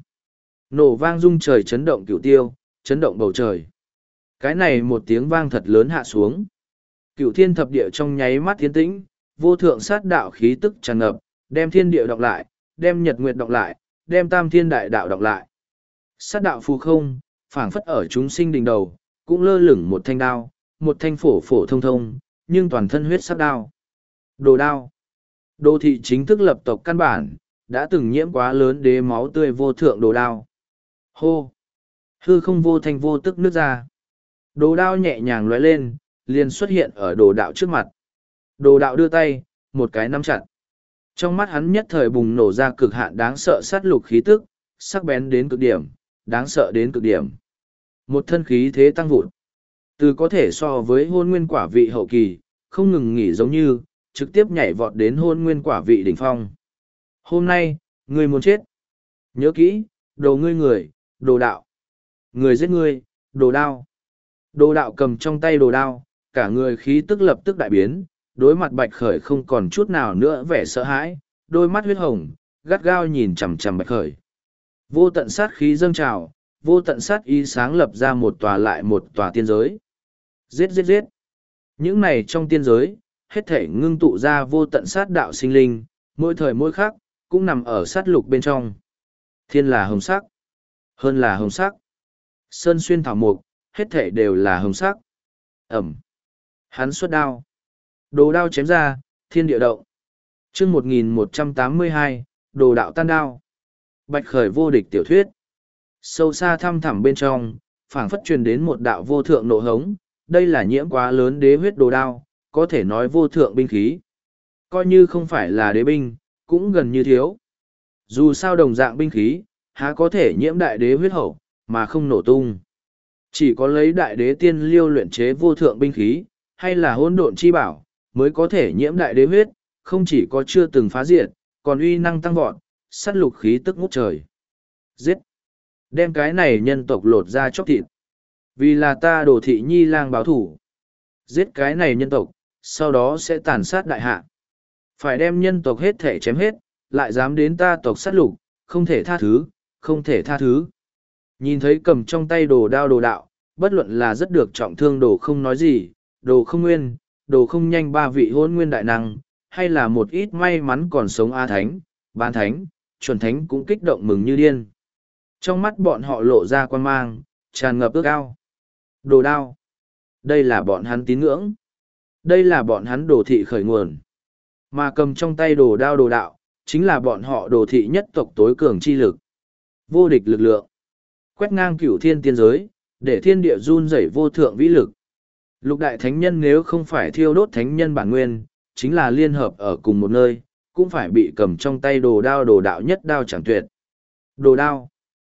nổ vang rung trời chấn động cửu tiêu, chấn động bầu trời. Cái này một tiếng vang thật lớn hạ xuống. Cửu thiên thập địa trong nháy mắt tiến tĩnh, vô thượng sát đạo khí tức tràn ngập, đem thiên địa đọc lại, đem nhật nguyệt đọc lại, đem tam thiên đại đạo đọc lại. Sát đạo phù không, phảng phất ở chúng sinh đỉnh đầu, cũng lơ lửng một thanh đao, một thanh phổ phổ thông thông, nhưng toàn thân huyết sắc đao. Đồ đao. Đô thị chính thức lập tộc căn bản, đã từng nhiễm quá lớn đế máu tươi vô thượng đồ đao. Hô. Hư không vô thanh vô tức nước ra. Đồ đao nhẹ nhàng lóe lên, liền xuất hiện ở đồ đạo trước mặt. Đồ đạo đưa tay, một cái nắm chặt. Trong mắt hắn nhất thời bùng nổ ra cực hạn đáng sợ sát lục khí tức, sắc bén đến cực điểm, đáng sợ đến cực điểm. Một thân khí thế tăng vụt. Từ có thể so với hôn nguyên quả vị hậu kỳ, không ngừng nghỉ giống như, trực tiếp nhảy vọt đến hôn nguyên quả vị đỉnh phong. Hôm nay, ngươi muốn chết. Nhớ kỹ, đồ ngươi người, đồ đạo. Người giết ngươi, đồ đao. Đồ đạo cầm trong tay đồ đao, cả người khí tức lập tức đại biến, đối mặt Bạch Khởi không còn chút nào nữa vẻ sợ hãi, đôi mắt huyết hồng, gắt gao nhìn chằm chằm Bạch Khởi. Vô tận sát khí dâng trào, vô tận sát ý sáng lập ra một tòa lại một tòa tiên giới. Giết giết giết. Những này trong tiên giới, hết thể ngưng tụ ra vô tận sát đạo sinh linh, mỗi thời mỗi khác, cũng nằm ở sát lục bên trong. Thiên là hồng sắc, hơn là hồng sắc. Sơn xuyên thảo mục, hết thể đều là hồng sắc. Ẩm. Hắn xuất đao. Đồ đao chém ra, thiên địa động. chương một nghìn một trăm tám mươi hai, đồ đạo tan đao. Bạch khởi vô địch tiểu thuyết. Sâu xa thăm thẳm bên trong, phảng phất truyền đến một đạo vô thượng nộ hống. Đây là nhiễm quá lớn đế huyết đồ đao, có thể nói vô thượng binh khí. Coi như không phải là đế binh, cũng gần như thiếu. Dù sao đồng dạng binh khí, há có thể nhiễm đại đế huyết hậu, mà không nổ tung. Chỉ có lấy đại đế tiên liêu luyện chế vô thượng binh khí, hay là hỗn độn chi bảo, mới có thể nhiễm đại đế huyết, không chỉ có chưa từng phá diệt, còn uy năng tăng vọt, sát lục khí tức ngút trời. Giết! Đem cái này nhân tộc lột ra chóc thịt. Vì là ta Đồ Thị Nhi lang báo thủ. Giết cái này nhân tộc, sau đó sẽ tàn sát đại hạ. Phải đem nhân tộc hết thể chém hết, lại dám đến ta tộc sát lục, không thể tha thứ, không thể tha thứ. Nhìn thấy cầm trong tay đồ đao đồ đạo, bất luận là rất được trọng thương đồ không nói gì, đồ không nguyên, đồ không nhanh ba vị hôn nguyên đại năng, hay là một ít may mắn còn sống A Thánh, Bán Thánh, Chuẩn Thánh cũng kích động mừng như điên. Trong mắt bọn họ lộ ra quan mang, tràn ngập ước ao. Đồ đao. Đây là bọn hắn tín ngưỡng. Đây là bọn hắn đồ thị khởi nguồn. Mà cầm trong tay đồ đao đồ đạo, chính là bọn họ đồ thị nhất tộc tối cường chi lực. Vô địch lực lượng. Quét ngang cửu thiên tiên giới, để thiên địa run rẩy vô thượng vĩ lực. Lục đại thánh nhân nếu không phải thiêu đốt thánh nhân bản nguyên, chính là liên hợp ở cùng một nơi, cũng phải bị cầm trong tay đồ đao đồ đạo nhất đao chẳng tuyệt. Đồ đao.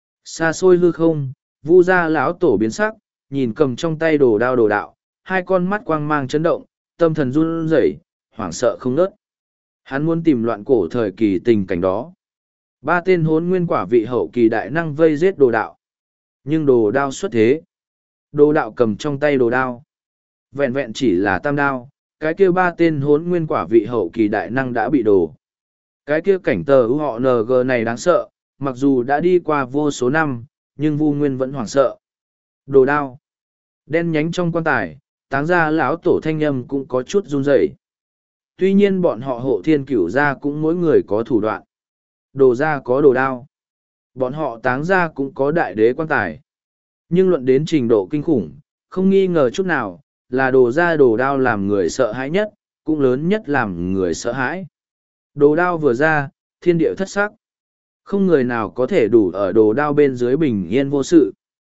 Xa xôi hư không, vu gia lão tổ biến sắc, nhìn cầm trong tay đồ đao đồ đạo, hai con mắt quang mang chấn động, tâm thần run rẩy, hoảng sợ không nớt. Hắn muốn tìm loạn cổ thời kỳ tình cảnh đó. Ba tên hốn nguyên quả vị hậu kỳ đại năng vây giết đồ đạo. Nhưng đồ đao xuất thế. Đồ đạo cầm trong tay đồ đao. Vẹn vẹn chỉ là tam đao, cái kia ba tên hốn nguyên quả vị hậu kỳ đại năng đã bị đổ. Cái kia cảnh tờ ưu họ en giê này đáng sợ, mặc dù đã đi qua vô số năm, nhưng Vu Nguyên vẫn hoảng sợ. Đồ đao. Đen nhánh trong quan tài, táng ra lão tổ thanh âm cũng có chút run rẩy. Tuy nhiên bọn họ hộ thiên cửu gia cũng mỗi người có thủ đoạn. Đồ gia có đồ đao. Bọn họ táng gia cũng có đại đế quan tài. Nhưng luận đến trình độ kinh khủng, không nghi ngờ chút nào, là đồ gia đồ đao làm người sợ hãi nhất, cũng lớn nhất làm người sợ hãi. Đồ đao vừa ra, thiên địa thất sắc. Không người nào có thể đủ ở đồ đao bên dưới bình yên vô sự.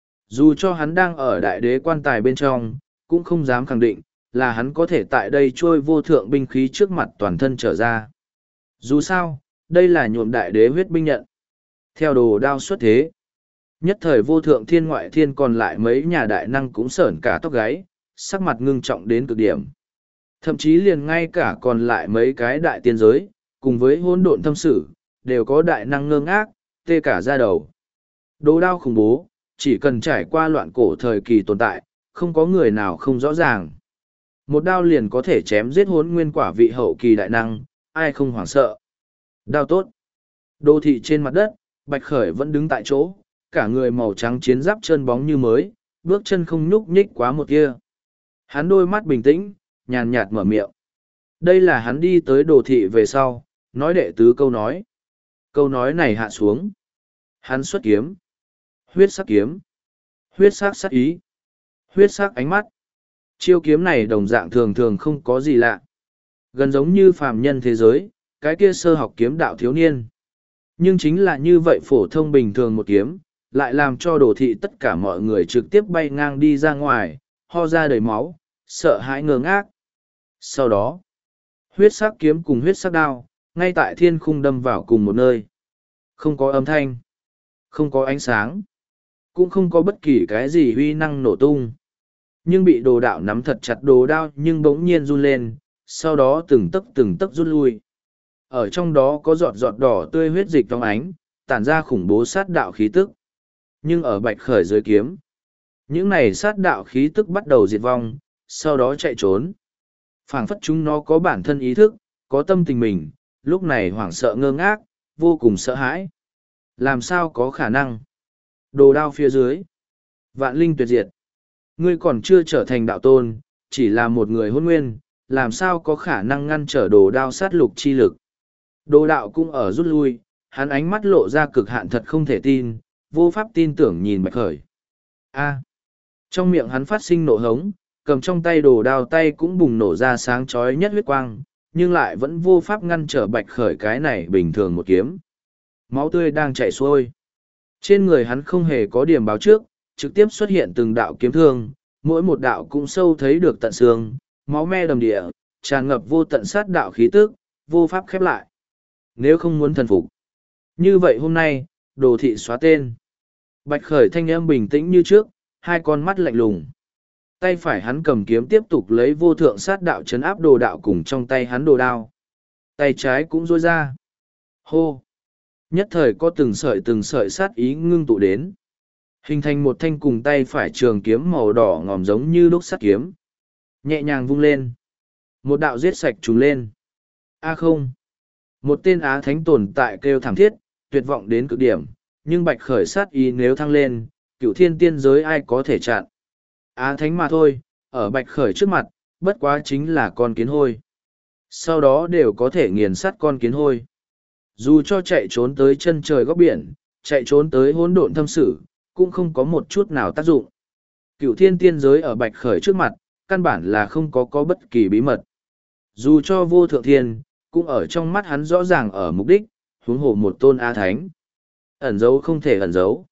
Dù cho hắn đang ở đại đế quan tài bên trong, cũng không dám khẳng định, là hắn có thể tại đây trôi vô thượng binh khí trước mặt toàn thân trở ra. Dù sao, đây là nhuộm đại đế huyết binh nhận. Theo đồ đao xuất thế, nhất thời vô thượng thiên ngoại thiên còn lại mấy nhà đại năng cũng sởn cả tóc gáy, sắc mặt ngưng trọng đến cực điểm. Thậm chí liền ngay cả còn lại mấy cái đại tiên giới, cùng với hỗn độn thâm sử, đều có đại năng ngơ ngác, tê cả da đầu. Đồ đao khủng bố, chỉ cần trải qua loạn cổ thời kỳ tồn tại, không có người nào không rõ ràng. Một đao liền có thể chém giết hỗn nguyên quả vị hậu kỳ đại năng, ai không hoảng sợ. Đao tốt. Đô thị trên mặt đất, Bạch Khởi vẫn đứng tại chỗ, cả người màu trắng chiến giáp chân bóng như mới, bước chân không nhúc nhích quá một kia. Hắn đôi mắt bình tĩnh, nhàn nhạt mở miệng. Đây là hắn đi tới đồ thị về sau, nói đệ tứ câu nói. Câu nói này hạ xuống. Hắn xuất kiếm. Huyết sắc kiếm. Huyết sắc sắc ý. Huyết sắc ánh mắt. Chiêu kiếm này đồng dạng thường thường không có gì lạ. Gần giống như phàm nhân thế giới, cái kia sơ học kiếm đạo thiếu niên. Nhưng chính là như vậy phổ thông bình thường một kiếm, lại làm cho đồ thị tất cả mọi người trực tiếp bay ngang đi ra ngoài, ho ra đầy máu, sợ hãi ngơ ngác. Sau đó, huyết sắc kiếm cùng huyết sắc đao, ngay tại thiên khung đâm vào cùng một nơi. Không có âm thanh, không có ánh sáng, cũng không có bất kỳ cái gì huy năng nổ tung. Nhưng bị đồ đạo nắm thật chặt đồ đao nhưng bỗng nhiên run lên, sau đó từng tấc từng tấc rút lui. Ở trong đó có giọt giọt đỏ tươi huyết dịch trong ánh, tản ra khủng bố sát đạo khí tức. Nhưng ở Bạch Khởi dưới kiếm, những này sát đạo khí tức bắt đầu diệt vong, sau đó chạy trốn. Phảng phất chúng nó có bản thân ý thức, có tâm tình mình, lúc này hoảng sợ ngơ ngác, vô cùng sợ hãi. Làm sao có khả năng? Đồ đao phía dưới. Vạn linh tuyệt diệt. Ngươi còn chưa trở thành đạo tôn, chỉ là một người hôn nguyên, làm sao có khả năng ngăn trở đồ đao sát lục chi lực. Đồ đạo cũng ở rút lui, hắn ánh mắt lộ ra cực hạn thật không thể tin, vô pháp tin tưởng nhìn Bạch Khởi. A. Trong miệng hắn phát sinh nộ hống, cầm trong tay đồ đao tay cũng bùng nổ ra sáng chói nhất huyết quang, nhưng lại vẫn vô pháp ngăn trở Bạch Khởi cái này bình thường một kiếm. Máu tươi đang chảy xuôi. Trên người hắn không hề có điểm báo trước, trực tiếp xuất hiện từng đạo kiếm thương, mỗi một đạo cũng sâu thấy được tận xương, máu me đầm địa, tràn ngập vô tận sát đạo khí tức, vô pháp khép lại. Nếu không muốn thần phục. Như vậy hôm nay, đồ thị xóa tên. Bạch Khởi thanh âm bình tĩnh như trước, hai con mắt lạnh lùng. Tay phải hắn cầm kiếm tiếp tục lấy vô thượng sát đạo chấn áp đồ đạo cùng trong tay hắn đồ đao. Tay trái cũng rôi ra. Hô! Nhất thời có từng sợi từng sợi sát ý ngưng tụ đến. Hình thành một thanh cùng tay phải trường kiếm màu đỏ ngòm giống như đúc sắt kiếm. Nhẹ nhàng vung lên. Một đạo giết sạch trùng lên. A không! Một tên Á Thánh tồn tại kêu thảm thiết, tuyệt vọng đến cực điểm, nhưng Bạch Khởi sát ý nếu thăng lên, cựu thiên tiên giới ai có thể chặn. Á Thánh mà thôi, ở Bạch Khởi trước mặt, bất quá chính là con kiến hôi. Sau đó đều có thể nghiền sát con kiến hôi. Dù cho chạy trốn tới chân trời góc biển, chạy trốn tới hỗn độn thâm sử, cũng không có một chút nào tác dụng. Cựu thiên tiên giới ở Bạch Khởi trước mặt, căn bản là không có có bất kỳ bí mật. Dù cho vô thượng thiên, cũng ở trong mắt hắn rõ ràng ở mục đích, huống hồ một tôn A Thánh. Ẩn giấu không thể ẩn giấu.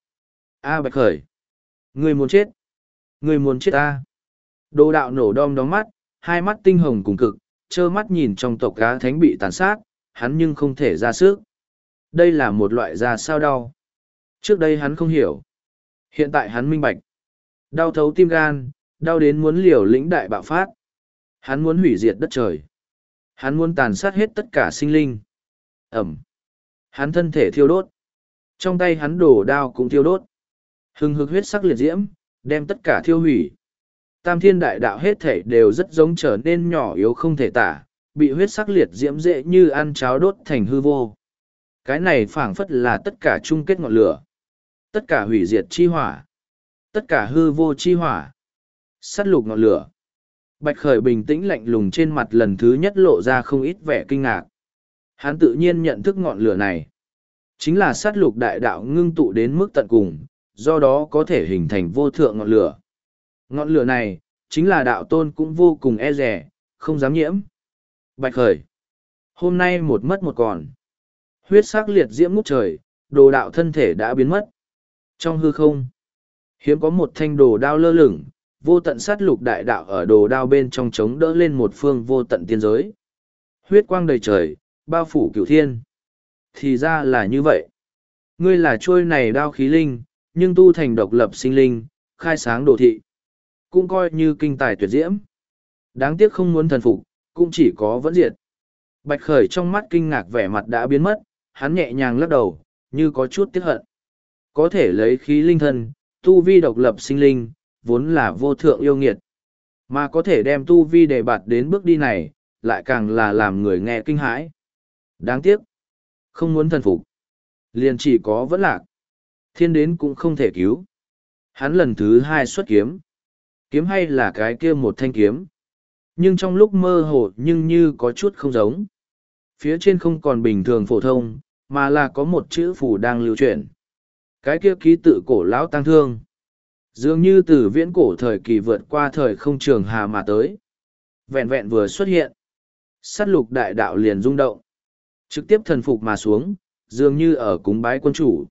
A Bạch Khởi! Người muốn chết! Người muốn chết ta! Đồ đạo nổ đom đóm mắt, hai mắt tinh hồng cùng cực, trơ mắt nhìn trong tộc A Thánh bị tàn sát, hắn nhưng không thể ra sức. Đây là một loại da sao đau. Trước đây hắn không hiểu. Hiện tại hắn minh bạch. Đau thấu tim gan, đau đến muốn liều lĩnh đại bạo phát. Hắn muốn hủy diệt đất trời. Hắn muốn tàn sát hết tất cả sinh linh. Ẩm. Hắn thân thể thiêu đốt. Trong tay hắn đổ đao cũng thiêu đốt. Hừng hực huyết sắc liệt diễm, đem tất cả thiêu hủy. Tam thiên đại đạo hết thể đều rất giống trở nên nhỏ yếu không thể tả, bị huyết sắc liệt diễm dễ như ăn cháo đốt thành hư vô. Cái này phảng phất là tất cả chung kết ngọn lửa. Tất cả hủy diệt chi hỏa. Tất cả hư vô chi hỏa. Sát lục ngọn lửa. Bạch Khởi bình tĩnh lạnh lùng trên mặt lần thứ nhất lộ ra không ít vẻ kinh ngạc. Hắn tự nhiên nhận thức ngọn lửa này. Chính là sát lục đại đạo ngưng tụ đến mức tận cùng, do đó có thể hình thành vô thượng ngọn lửa. Ngọn lửa này, chính là đạo tôn cũng vô cùng e rẻ, không dám nhiễm. Bạch Khởi. Hôm nay một mất một còn. Huyết sắc liệt diễm ngút trời, đồ đạo thân thể đã biến mất. Trong hư không, hiếm có một thanh đồ đao lơ lửng, vô tận sát lục đại đạo ở đồ đao bên trong chống đỡ lên một phương vô tận tiên giới. Huyết quang đầy trời, bao phủ cửu thiên. Thì ra là như vậy. Ngươi là trôi này đao khí linh, nhưng tu thành độc lập sinh linh, khai sáng đồ thị. Cũng coi như kinh tài tuyệt diễm. Đáng tiếc không muốn thần phục, cũng chỉ có vẫn diệt. Bạch Khởi trong mắt kinh ngạc vẻ mặt đã biến mất, hắn nhẹ nhàng lắc đầu, như có chút tiếc hận. Có thể lấy khí linh thân, tu vi độc lập sinh linh, vốn là vô thượng yêu nghiệt. Mà có thể đem tu vi đề bạt đến bước đi này, lại càng là làm người nghe kinh hãi. Đáng tiếc, không muốn thần phục, liền chỉ có vẫn lạc. Thiên đến cũng không thể cứu. Hắn lần thứ hai xuất kiếm. Kiếm hay là cái kia một thanh kiếm. Nhưng trong lúc mơ hồ nhưng như có chút không giống. Phía trên không còn bình thường phổ thông, mà là có một chữ phù đang lưu chuyển. Cái kia ký tự cổ lão tăng thương. Dường như từ viễn cổ thời kỳ vượt qua thời không trường hà mà tới. Vẹn vẹn vừa xuất hiện. Sát lục đại đạo liền rung động. Trực tiếp thần phục mà xuống, dường như ở cúng bái quân chủ.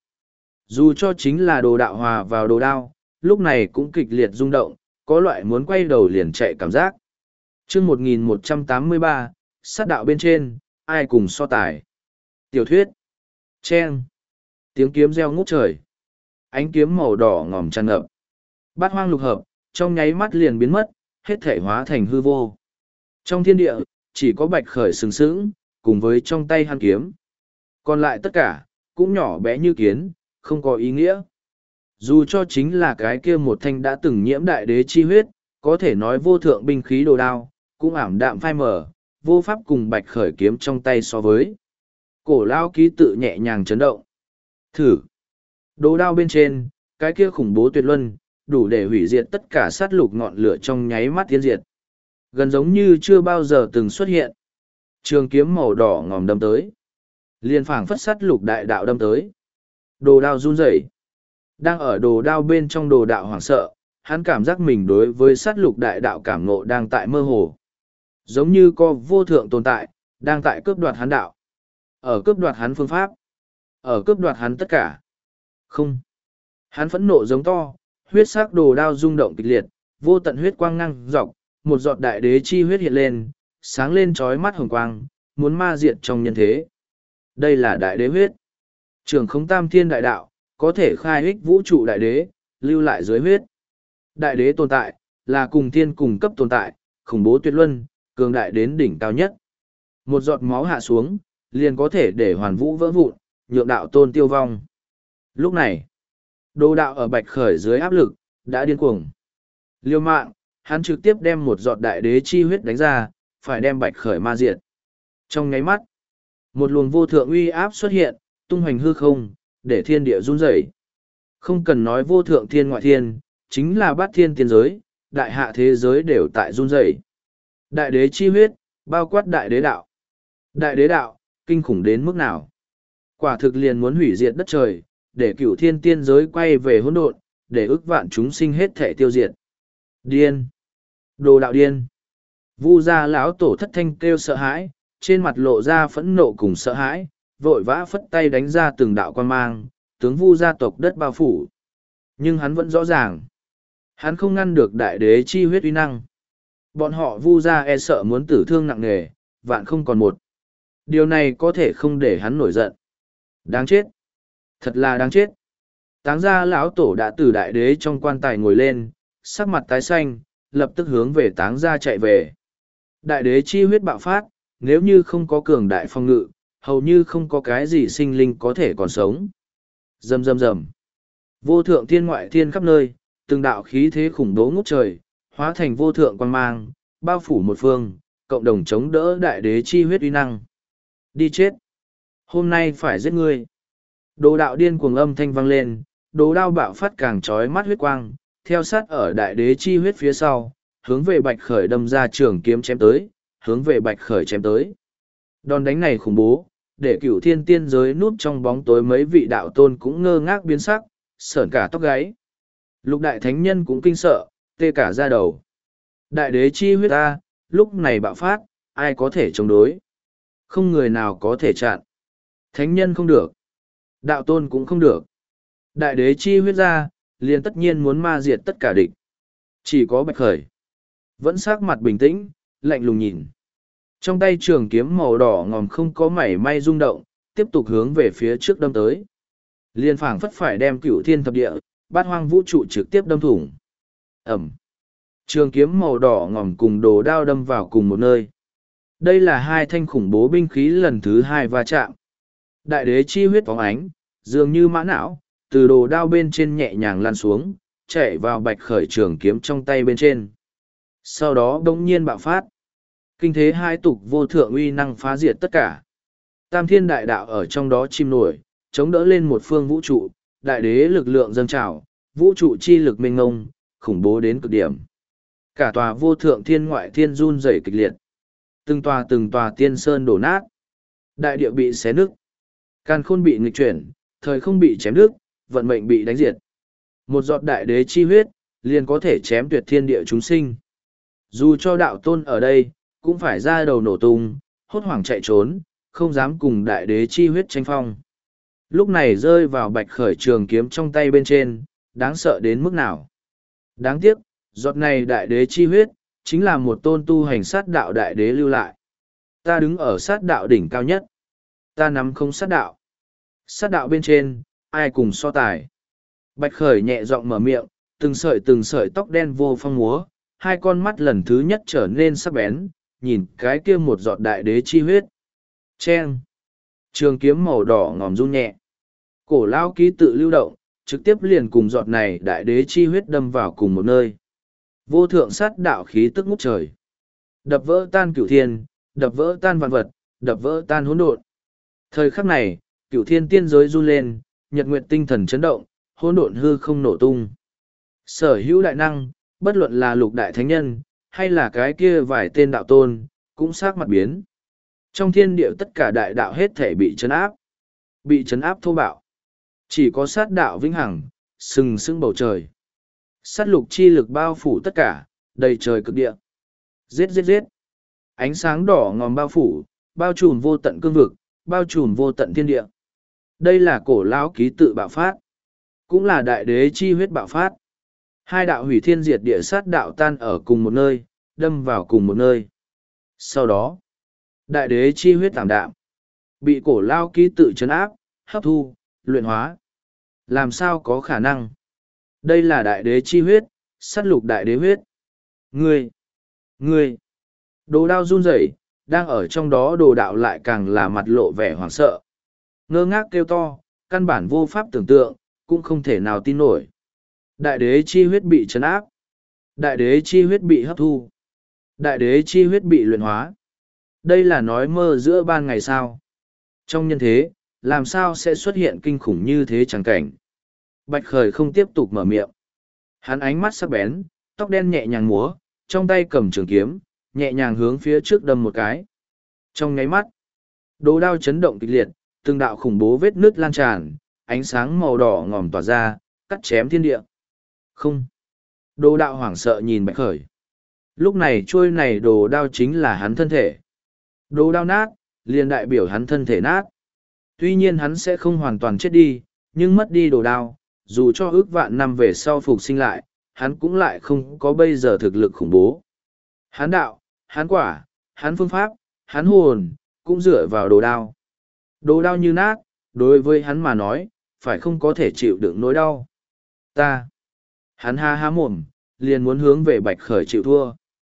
Dù cho chính là đồ đạo hòa vào đồ đao, lúc này cũng kịch liệt rung động, có loại muốn quay đầu liền chạy cảm giác. chương một nghìn một trăm tám mươi ba, sát đạo bên trên, ai cùng so tài. Tiểu thuyết. Chen. Tiếng kiếm reo ngút trời. Ánh kiếm màu đỏ ngòm tràn ngập. Bát hoang lục hợp, trong nháy mắt liền biến mất, hết thể hóa thành hư vô. Trong thiên địa, chỉ có Bạch Khởi sừng sững, cùng với trong tay hắn kiếm. Còn lại tất cả, cũng nhỏ bé như kiến, không có ý nghĩa. Dù cho chính là cái kia một thanh đã từng nhiễm đại đế chi huyết, có thể nói vô thượng binh khí đồ đao, cũng ảm đạm phai mờ, vô pháp cùng Bạch Khởi kiếm trong tay so với. Cổ lao ký tự nhẹ nhàng chấn động. Thử. Đồ đao bên trên, cái kia khủng bố tuyệt luân, đủ để hủy diệt tất cả sát lục ngọn lửa trong nháy mắt tiến diệt. Gần giống như chưa bao giờ từng xuất hiện. Trường kiếm màu đỏ ngòm đâm tới. Liên phảng phất sát lục đại đạo đâm tới. Đồ đao run rẩy. Đang ở đồ đao bên trong đồ đạo hoảng sợ, hắn cảm giác mình đối với sát lục đại đạo cảm ngộ đang tại mơ hồ. Giống như có vô thượng tồn tại, đang tại cướp đoạt hắn đạo. Ở cướp đoạt hắn phương pháp. Ở cướp đoạt hắn tất cả. Không. Hắn phẫn nộ giống to, huyết sắc đồ đao rung động kịch liệt, vô tận huyết quang ngang dọc, một giọt đại đế chi huyết hiện lên, sáng lên trói mắt hồng quang, muốn ma diệt trong nhân thế. Đây là đại đế huyết. Trường không tam thiên đại đạo, có thể khai ích vũ trụ đại đế, lưu lại dưới huyết. Đại đế tồn tại, là cùng thiên cùng cấp tồn tại, khủng bố tuyệt luân, cường đại đến đỉnh cao nhất. Một giọt máu hạ xuống, liền có thể để hoàn vũ vỡ vụn, nhượng đạo tôn tiêu vong. Lúc này, đồ đạo ở bạch khởi dưới áp lực, đã điên cuồng. Liêu mạng, hắn trực tiếp đem một giọt đại đế chi huyết đánh ra, phải đem bạch khởi ma diệt. Trong nháy mắt, một luồng vô thượng uy áp xuất hiện, tung hoành hư không, để thiên địa run rẩy. Không cần nói vô thượng thiên ngoại thiên, chính là bát thiên tiên giới, đại hạ thế giới đều tại run rẩy. Đại đế chi huyết, bao quát đại đế đạo. Đại đế đạo, kinh khủng đến mức nào? Quả thực liền muốn hủy diệt đất trời, để cửu thiên tiên giới quay về hỗn độn, để ức vạn chúng sinh hết thể tiêu diệt. Điên! Đồ đạo điên! Vu gia lão tổ thất thanh kêu sợ hãi, trên mặt lộ ra phẫn nộ cùng sợ hãi, vội vã phất tay đánh ra từng đạo quan mang, tướng Vu gia tộc đất bao phủ. Nhưng hắn vẫn rõ ràng, hắn không ngăn được đại đế chi huyết uy năng. Bọn họ Vu gia e sợ muốn tử thương nặng nề, vạn không còn một. Điều này có thể không để hắn nổi giận. Đáng chết! Thật là đáng chết! Táng gia lão tổ đã từ đại đế trong quan tài ngồi lên, sắc mặt tái xanh, lập tức hướng về táng gia chạy về. Đại đế chi huyết bạo phát, nếu như không có cường đại phong ngự, hầu như không có cái gì sinh linh có thể còn sống. Rầm rầm rầm. Vô thượng thiên ngoại thiên khắp nơi, từng đạo khí thế khủng bố ngút trời, hóa thành vô thượng quang mang, bao phủ một phương, cộng đồng chống đỡ đại đế chi huyết uy năng. Đi chết! Hôm nay phải giết ngươi! Đồ đạo điên cuồng âm thanh vang lên, đồ đao bạo phát càng trói mắt huyết quang, theo sát ở đại đế chi huyết phía sau, hướng về bạch khởi đâm ra trường kiếm chém tới, hướng về bạch khởi chém tới. Đòn đánh này khủng bố, để cửu thiên tiên giới núp trong bóng tối mấy vị đạo tôn cũng ngơ ngác biến sắc, sởn cả tóc gáy. Lục đại thánh nhân cũng kinh sợ, tê cả da đầu. Đại đế chi huyết ta, lúc này bạo phát, ai có thể chống đối? Không người nào có thể chặn. Thánh nhân không được. Đạo tôn cũng không được. Đại đế chi huyết ra, liền tất nhiên muốn ma diệt tất cả địch. Chỉ có bạch khởi. Vẫn sắc mặt bình tĩnh, lạnh lùng nhìn. Trong tay trường kiếm màu đỏ ngòm không có mảy may rung động, tiếp tục hướng về phía trước đâm tới. Liên phảng phất phải đem cửu thiên thập địa, bát hoang vũ trụ trực tiếp đâm thủng. Ẩm. Trường kiếm màu đỏ ngòm cùng đồ đao đâm vào cùng một nơi. Đây là hai thanh khủng bố binh khí lần thứ hai va chạm. Đại đế chi huyết phóng ánh, dường như mã não, từ đồ đao bên trên nhẹ nhàng lan xuống, chạy vào bạch khởi trường kiếm trong tay bên trên. Sau đó đống nhiên bạo phát. Kinh thế hai tục vô thượng uy năng phá diệt tất cả. Tam thiên đại đạo ở trong đó chìm nổi, chống đỡ lên một phương vũ trụ, đại đế lực lượng dâng trào, vũ trụ chi lực mênh ngông, khủng bố đến cực điểm. Cả tòa vô thượng thiên ngoại thiên run rẩy kịch liệt. Từng tòa từng tòa tiên sơn đổ nát. Đại địa bị xé nứt. Càn khôn bị nghịch chuyển, thời không bị chém đứt, vận mệnh bị đánh diệt. Một giọt đại đế chi huyết, liền có thể chém tuyệt thiên địa chúng sinh. Dù cho đạo tôn ở đây, cũng phải ra đầu nổ tung, hốt hoảng chạy trốn, không dám cùng đại đế chi huyết tranh phong. Lúc này rơi vào bạch khởi trường kiếm trong tay bên trên, đáng sợ đến mức nào. Đáng tiếc, giọt này đại đế chi huyết, chính là một tôn tu hành sát đạo đại đế lưu lại. Ta đứng ở sát đạo đỉnh cao nhất. Ta nắm không sát đạo. Sát đạo bên trên, ai cùng so tài. Bạch khởi nhẹ giọng mở miệng, từng sợi từng sợi tóc đen vô phong múa, hai con mắt lần thứ nhất trở nên sắc bén, nhìn cái kia một giọt đại đế chi huyết. Chen! Trường kiếm màu đỏ ngòm run nhẹ. Cổ lao ký tự lưu động, trực tiếp liền cùng giọt này đại đế chi huyết đâm vào cùng một nơi. Vô thượng sát đạo khí tức ngút trời. Đập vỡ tan cửu thiên, đập vỡ tan vạn vật, đập vỡ tan hỗn độn. Thời khắc này, cửu thiên tiên giới run lên, nhật nguyệt tinh thần chấn động, hỗn độn hư không nổ tung. Sở hữu đại năng, bất luận là lục đại thánh nhân, hay là cái kia vài tên đạo tôn, cũng sắc mặt biến. Trong thiên địa tất cả đại đạo hết thể bị chấn áp. Bị chấn áp thô bạo. Chỉ có sát đạo vĩnh hằng, sừng sững bầu trời. Sát lục chi lực bao phủ tất cả, đầy trời cực địa. Giết giết giết. Ánh sáng đỏ ngòm bao phủ, bao trùm vô tận cương vực, bao trùm vô tận thiên địa. Đây là cổ lão ký tự bạo phát. Cũng là đại đế chi huyết bạo phát. Hai đạo hủy thiên diệt địa sát đạo tan ở cùng một nơi, đâm vào cùng một nơi. Sau đó, đại đế chi huyết tảm đạm. Bị cổ lao ký tự chấn áp, hấp thu, luyện hóa. Làm sao có khả năng? Đây là đại đế chi huyết, sát lục đại đế huyết. Ngươi! Ngươi! Đồ đao run rẩy, đang ở trong đó đồ đạo lại càng là mặt lộ vẻ hoảng sợ. Ngơ ngác kêu to, căn bản vô pháp tưởng tượng, cũng không thể nào tin nổi. Đại đế chi huyết bị chấn áp. Đại đế chi huyết bị hấp thu. Đại đế chi huyết bị luyện hóa. Đây là nói mơ giữa ban ngày sao. Trong nhân thế, làm sao sẽ xuất hiện kinh khủng như thế chẳng cảnh. Bạch Khởi không tiếp tục mở miệng. Hắn ánh mắt sắc bén, tóc đen nhẹ nhàng múa, trong tay cầm trường kiếm, nhẹ nhàng hướng phía trước đâm một cái. Trong nháy mắt, đồ đao chấn động kịch liệt, từng đạo khủng bố vết nứt lan tràn, ánh sáng màu đỏ ngòm tỏa ra, cắt chém thiên địa. Không. Đồ đạo hoảng sợ nhìn Bạch Khởi. Lúc này trôi này đồ đao chính là hắn thân thể. Đồ đao nát, liền đại biểu hắn thân thể nát. Tuy nhiên hắn sẽ không hoàn toàn chết đi, nhưng mất đi đồ đao, dù cho ước vạn năm về sau phục sinh lại, hắn cũng lại không có bây giờ thực lực khủng bố. Hắn đạo, hắn quả, hắn phương pháp, hắn hồn, cũng dựa vào đồ đao. Đồ đao như nát, đối với hắn mà nói, phải không có thể chịu đựng nỗi đau. Ta. Hắn ha há mồm, liền muốn hướng về Bạch Khởi chịu thua.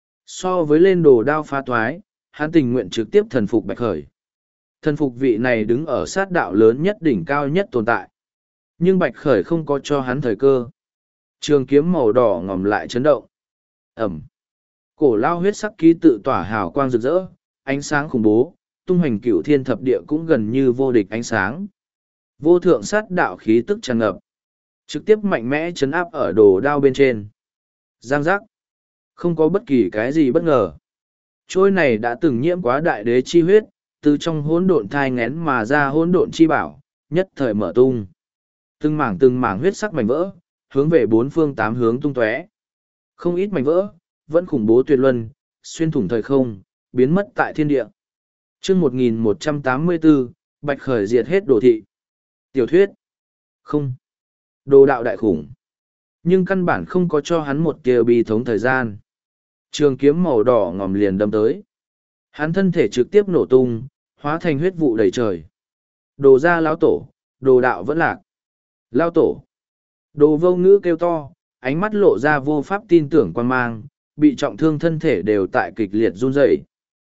So với lên đồ đao phá toái, hắn tình nguyện trực tiếp thần phục Bạch Khởi. Thần phục vị này đứng ở sát đạo lớn nhất đỉnh cao nhất tồn tại. Nhưng Bạch Khởi không có cho hắn thời cơ. Trường kiếm màu đỏ ngòm lại chấn động. Ẩm. Cổ lao huyết sắc ký tự tỏa hào quang rực rỡ, ánh sáng khủng bố, tung hoành cửu thiên thập địa cũng gần như vô địch ánh sáng. Vô thượng sát đạo khí tức tràn ngập. Trực tiếp mạnh mẽ chấn áp ở đồ đao bên trên. Giang giác. Không có bất kỳ cái gì bất ngờ. Trôi này đã từng nhiễm quá đại đế chi huyết, từ trong hỗn độn thai ngén mà ra hỗn độn chi bảo, nhất thời mở tung. Từng mảng từng mảng huyết sắc mảnh vỡ, hướng về bốn phương tám hướng tung tóe. Không ít mảnh vỡ, vẫn khủng bố tuyệt luân, xuyên thủng thời không, biến mất tại thiên địa. Chương một nghìn một trăm tám mươi bốn, Bạch Khởi diệt hết đồ thị. Tiểu thuyết. Không. Đồ đạo đại khủng. Nhưng căn bản không có cho hắn một tia bi thống thời gian. Trường kiếm màu đỏ ngòm liền đâm tới. Hắn thân thể trực tiếp nổ tung, hóa thành huyết vụ đầy trời. Đồ ra lão tổ, đồ đạo vẫn lạc. Lao tổ. Đồ vô ngữ kêu to, ánh mắt lộ ra vô pháp tin tưởng quan mang, bị trọng thương thân thể đều tại kịch liệt run rẩy.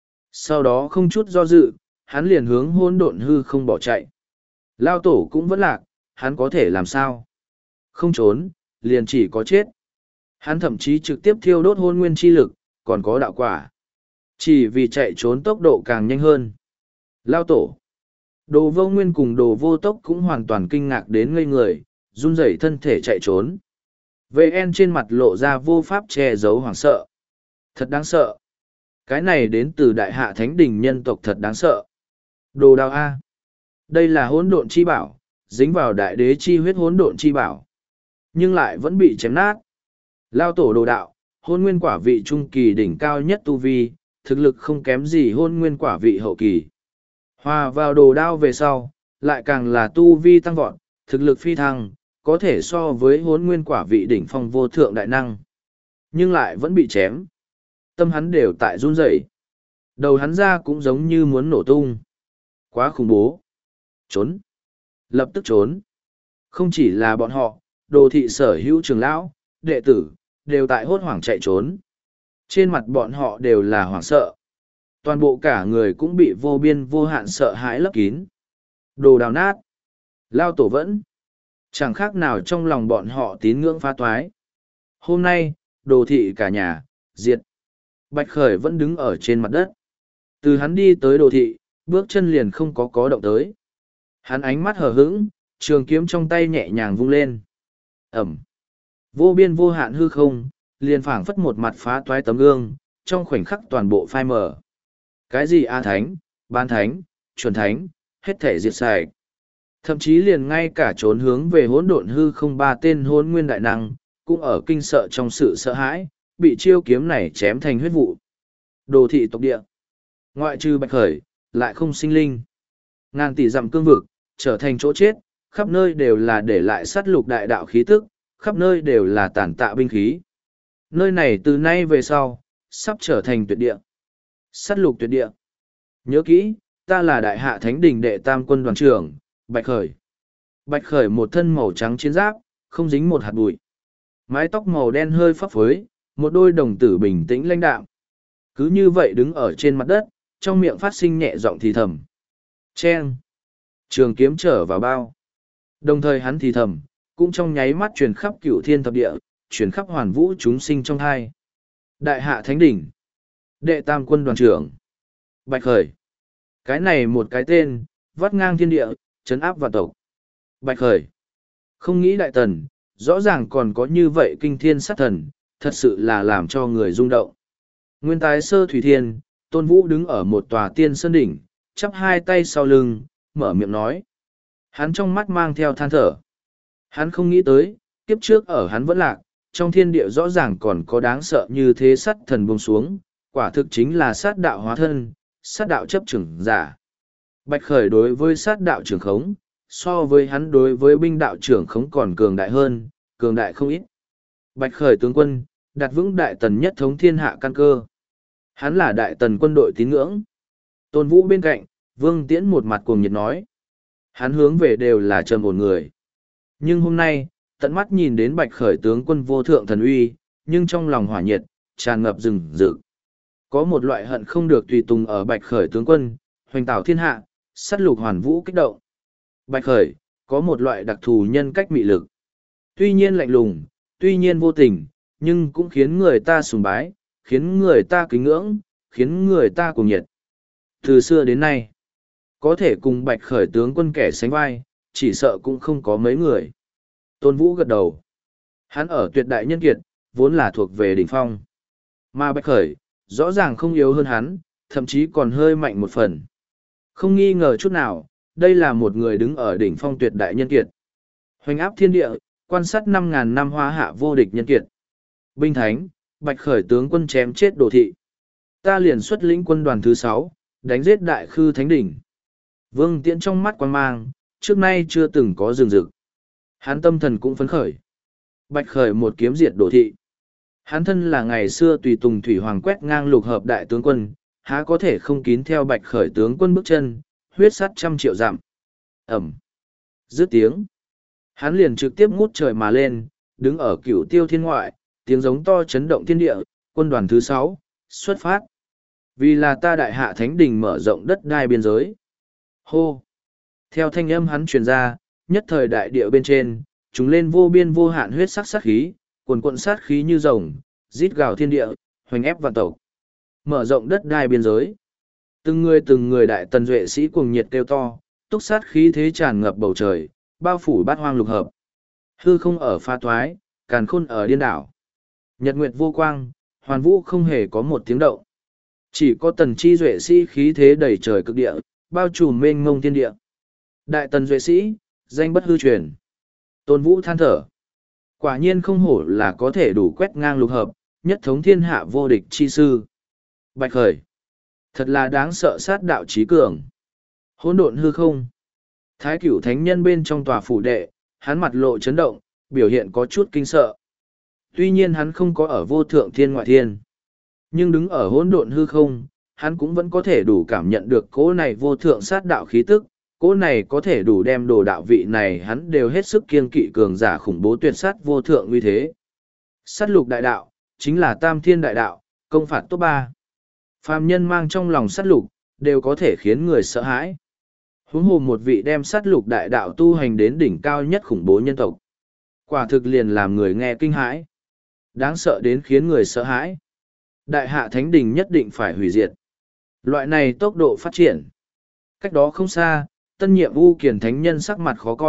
Sau đó không chút do dự, hắn liền hướng hỗn độn hư không bỏ chạy. Lao tổ cũng vẫn lạc, hắn có thể làm sao? Không trốn, liền chỉ có chết. Hắn thậm chí trực tiếp thiêu đốt hôn nguyên chi lực, còn có đạo quả. Chỉ vì chạy trốn tốc độ càng nhanh hơn. Lao tổ. Đồ vô nguyên cùng đồ vô tốc cũng hoàn toàn kinh ngạc đến ngây người, run rẩy thân thể chạy trốn. vê en trên mặt lộ ra vô pháp che giấu hoảng sợ. Thật đáng sợ. Cái này đến từ đại hạ thánh đình nhân tộc thật đáng sợ. Đồ đao A. Đây là hỗn độn chi bảo, dính vào đại đế chi huyết hỗn độn chi bảo. Nhưng lại vẫn bị chém nát. Lao tổ đồ đạo, hôn nguyên quả vị trung kỳ đỉnh cao nhất tu vi, thực lực không kém gì hôn nguyên quả vị hậu kỳ. Hòa vào đồ đao về sau, lại càng là tu vi tăng vọt, thực lực phi thăng, có thể so với hôn nguyên quả vị đỉnh phong vô thượng đại năng. Nhưng lại vẫn bị chém. Tâm hắn đều tại run rẩy. Đầu hắn ra cũng giống như muốn nổ tung. Quá khủng bố. Trốn. Lập tức trốn. Không chỉ là bọn họ, đồ thị sở hữu trường lão, đệ tử, đều tại hốt hoảng chạy trốn. Trên mặt bọn họ đều là hoảng sợ. Toàn bộ cả người cũng bị vô biên vô hạn sợ hãi lấp kín. Đồ đào nát. Lao tổ vẫn. Chẳng khác nào trong lòng bọn họ tín ngưỡng phá toái. Hôm nay, đồ thị cả nhà, diệt. Bạch Khởi vẫn đứng ở trên mặt đất. Từ hắn đi tới đồ thị, bước chân liền không có có động tới. Hắn ánh mắt hờ hững, trường kiếm trong tay nhẹ nhàng vung lên. Ẩm. Vô biên vô hạn hư không, liền phảng phất một mặt phá toái tấm gương, trong khoảnh khắc toàn bộ phai mờ. Cái gì A Thánh, Bán Thánh, Chuẩn Thánh, hết thể diệt sạch. Thậm chí liền ngay cả trốn hướng về hỗn độn hư không ba tên hỗn nguyên đại năng, cũng ở kinh sợ trong sự sợ hãi, bị chiêu kiếm này chém thành huyết vụ. Đồ thị tộc địa. Ngoại trừ Bạch Khởi, lại không sinh linh. Ngàn tỷ dặm cương vực, trở thành chỗ chết, khắp nơi đều là để lại sát lục đại đạo khí tức, khắp nơi đều là tàn tạ binh khí. Nơi này từ nay về sau, sắp trở thành tuyệt địa. Sát lục tuyệt địa. Nhớ kỹ, ta là đại hạ thánh đình đệ tam quân đoàn trưởng, Bạch Khởi. Bạch Khởi một thân màu trắng chiến giáp, không dính một hạt bụi. Mái tóc màu đen hơi phấp phới, một đôi đồng tử bình tĩnh lãnh đạm. Cứ như vậy đứng ở trên mặt đất, trong miệng phát sinh nhẹ giọng thì thầm. Chen! Trường kiếm trở vào bao. Đồng thời hắn thì thầm, cũng trong nháy mắt truyền khắp cửu thiên thập địa, truyền khắp hoàn vũ chúng sinh trong hai. Đại hạ thánh đỉnh. Đệ tam quân đoàn trưởng. Bạch Khởi. Cái này một cái tên, vắt ngang thiên địa, chấn áp vạn tộc. Bạch Khởi. Không nghĩ đại tần, rõ ràng còn có như vậy kinh thiên sát thần, thật sự là làm cho người rung động. Nguyên tái sơ thủy thiên, Tôn Vũ đứng ở một tòa tiên sơn đỉnh, chắp hai tay sau lưng, mở miệng nói. Hắn trong mắt mang theo than thở. Hắn không nghĩ tới, kiếp trước ở hắn vẫn lạc, trong thiên địa rõ ràng còn có đáng sợ như thế sát thần buông xuống, quả thực chính là sát đạo hóa thân, sát đạo chấp trưởng giả. Bạch Khởi đối với sát đạo trưởng khống, so với hắn đối với binh đạo trưởng khống còn cường đại hơn, cường đại không ít. Bạch Khởi tướng quân, đặt vững đại tần nhất thống thiên hạ căn cơ. Hắn là đại tần quân đội tín ngưỡng. Tôn Vũ bên cạnh, Vương Tiễn một mặt cuồng nhiệt nói. Hắn hướng về đều là trầm ổn người. Nhưng hôm nay, tận mắt nhìn đến Bạch Khởi tướng quân vô thượng thần uy, nhưng trong lòng hỏa nhiệt, tràn ngập rừng rực. Có một loại hận không được tùy tùng ở Bạch Khởi tướng quân, hoành tảo thiên hạ, sát lục hoàn vũ kích động. Bạch Khởi, có một loại đặc thù nhân cách mị lực. Tuy nhiên lạnh lùng, tuy nhiên vô tình, nhưng cũng khiến người ta sùng bái, khiến người ta kính ngưỡng, khiến người ta cuồng nhiệt. Từ xưa đến nay, có thể cùng Bạch Khởi tướng quân kẻ sánh vai, chỉ sợ cũng không có mấy người. Tôn Vũ gật đầu. Hắn ở tuyệt đại nhân kiệt, vốn là thuộc về đỉnh phong. Mà Bạch Khởi, rõ ràng không yếu hơn hắn, thậm chí còn hơi mạnh một phần. Không nghi ngờ chút nào, đây là một người đứng ở đỉnh phong tuyệt đại nhân kiệt. Hoành áp thiên địa, quan sát năm ngàn năm hóa hạ vô địch nhân kiệt. Binh thánh, Bạch Khởi tướng quân chém chết đồ thị. Ta liền xuất lĩnh quân đoàn thứ sáu, đánh giết đại khư thánh đỉnh. Vương Tiễn trong mắt quan mang, trước nay chưa từng có rừng rực. Hắn tâm thần cũng phấn khởi. Bạch Khởi một kiếm diệt đồ thị. Hắn thân là ngày xưa tùy tùng thủy hoàng quét ngang lục hợp đại tướng quân, há có thể không kín theo Bạch Khởi tướng quân bước chân, huyết sắt trăm triệu dặm. Ẩm. Dứt tiếng. Hắn liền trực tiếp ngút trời mà lên, đứng ở cửu tiêu thiên ngoại, tiếng giống to chấn động thiên địa, quân đoàn thứ sáu, xuất phát. Vì là ta đại hạ thánh đình mở rộng đất đai biên giới. Hô! Theo thanh âm hắn truyền ra, nhất thời đại địa bên trên, chúng lên vô biên vô hạn huyết sắc sát khí, cuồn cuộn sát khí như rồng, rít gào thiên địa, hoành ép vạn tộc. Mở rộng đất đai biên giới. Từng người từng người đại tần duệ sĩ cuồng nhiệt kêu to, túc sát khí thế tràn ngập bầu trời, bao phủ bát hoang lục hợp. Hư không ở pha thoái, càn khôn ở điên đảo. Nhật nguyệt vô quang, hoàn vũ không hề có một tiếng động. Chỉ có tần chi duệ sĩ khí thế đầy trời cực địa, bao trùm mênh mông thiên địa. Đại tần duệ sĩ, danh bất hư truyền. Tôn Vũ than thở. Quả nhiên không hổ là có thể đủ quét ngang lục hợp, nhất thống thiên hạ vô địch chi sư. Bạch Khởi. Thật là đáng sợ sát đạo trí cường. Hỗn độn hư không. Thái cửu thánh nhân bên trong tòa phủ đệ, hắn mặt lộ chấn động, biểu hiện có chút kinh sợ. Tuy nhiên hắn không có ở vô thượng thiên ngoại thiên. Nhưng đứng ở hỗn độn hư không, hắn cũng vẫn có thể đủ cảm nhận được cỗ này vô thượng sát đạo khí tức, cỗ này có thể đủ đem đồ đạo vị này hắn đều hết sức kiên kỵ cường giả khủng bố tuyệt sát vô thượng uy thế. Sát lục đại đạo, chính là tam thiên đại đạo, công phạt top ba. Phàm nhân mang trong lòng sát lục, đều có thể khiến người sợ hãi. Huống hồ một vị đem sát lục đại đạo tu hành đến đỉnh cao nhất khủng bố nhân tộc. Quả thực liền làm người nghe kinh hãi. Đáng sợ đến khiến người sợ hãi. Đại hạ thánh đình nhất định phải hủy diệt. Loại này tốc độ phát triển. Cách đó không xa, tân nhiệm U Kiền thánh nhân sắc mặt khó coi,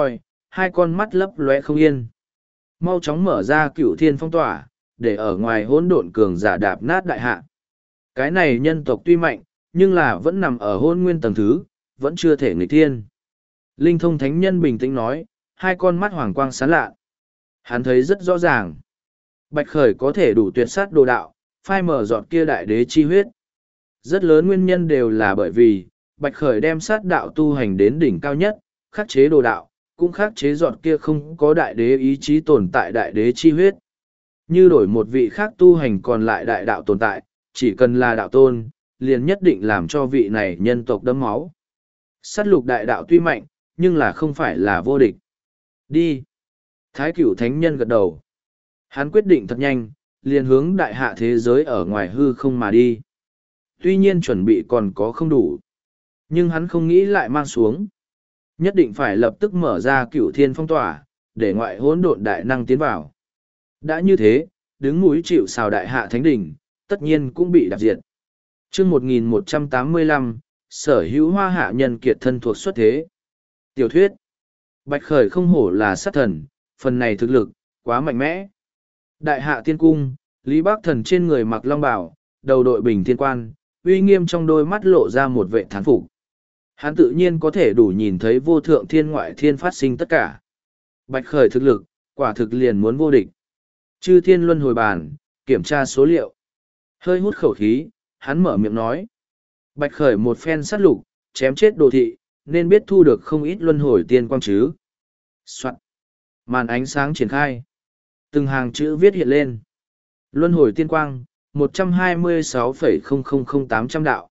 hai con mắt lấp lóe không yên. Mau chóng mở ra cựu thiên phong tỏa, để ở ngoài hỗn độn cường giả đạp nát đại hạ. Cái này nhân tộc tuy mạnh, nhưng là vẫn nằm ở hôn nguyên tầng thứ, vẫn chưa thể nghịch thiên. Linh thông thánh nhân bình tĩnh nói, hai con mắt hoàng quang sáng lạ. Hắn thấy rất rõ ràng. Bạch Khởi có thể đủ tuyệt sát đồ đạo, phai mở giọt kia đại đế chi huyết. Rất lớn nguyên nhân đều là bởi vì, Bạch Khởi đem sát đạo tu hành đến đỉnh cao nhất, khắc chế đồ đạo, cũng khắc chế giọt kia không có đại đế ý chí tồn tại đại đế chi huyết. Như đổi một vị khác tu hành còn lại đại đạo tồn tại, chỉ cần là đạo tôn, liền nhất định làm cho vị này nhân tộc đấm máu. Sát lục đại đạo tuy mạnh, nhưng là không phải là vô địch. Đi. Thái cửu thánh nhân gật đầu. Hắn quyết định thật nhanh, liền hướng đại hạ thế giới ở ngoài hư không mà đi. Tuy nhiên chuẩn bị còn có không đủ. Nhưng hắn không nghĩ lại mang xuống. Nhất định phải lập tức mở ra cửu thiên phong tỏa, để ngoại hỗn độn đại năng tiến vào. Đã như thế, đứng núi chịu sào đại hạ thánh đỉnh, tất nhiên cũng bị đạp diệt. chương một nghìn một trăm tám mươi lăm, sở hữu hoa hạ nhân kiệt thân thuộc xuất thế. Tiểu thuyết. Bạch Khởi không hổ là sát thần, phần này thực lực, quá mạnh mẽ. Đại hạ tiên cung, Lý Bắc Thần trên người mặc long bào, đầu đội bình thiên quan, uy nghiêm trong đôi mắt lộ ra một vệ thán phục. Hắn tự nhiên có thể đủ nhìn thấy vô thượng thiên ngoại thiên phát sinh tất cả. Bạch Khởi thực lực, quả thực liền muốn vô địch. Chư thiên luân hồi bàn, kiểm tra số liệu. Hơi hút khẩu khí, hắn mở miệng nói. Bạch Khởi một phen sát lục, chém chết đồ thị, nên biết thu được không ít luân hồi tiên quang chứ. Soạn. Màn ánh sáng triển khai. Từng hàng chữ viết hiện lên. Luân hồi tiên quang, một trăm hai mươi sáu phẩy không không không tám trăm đạo.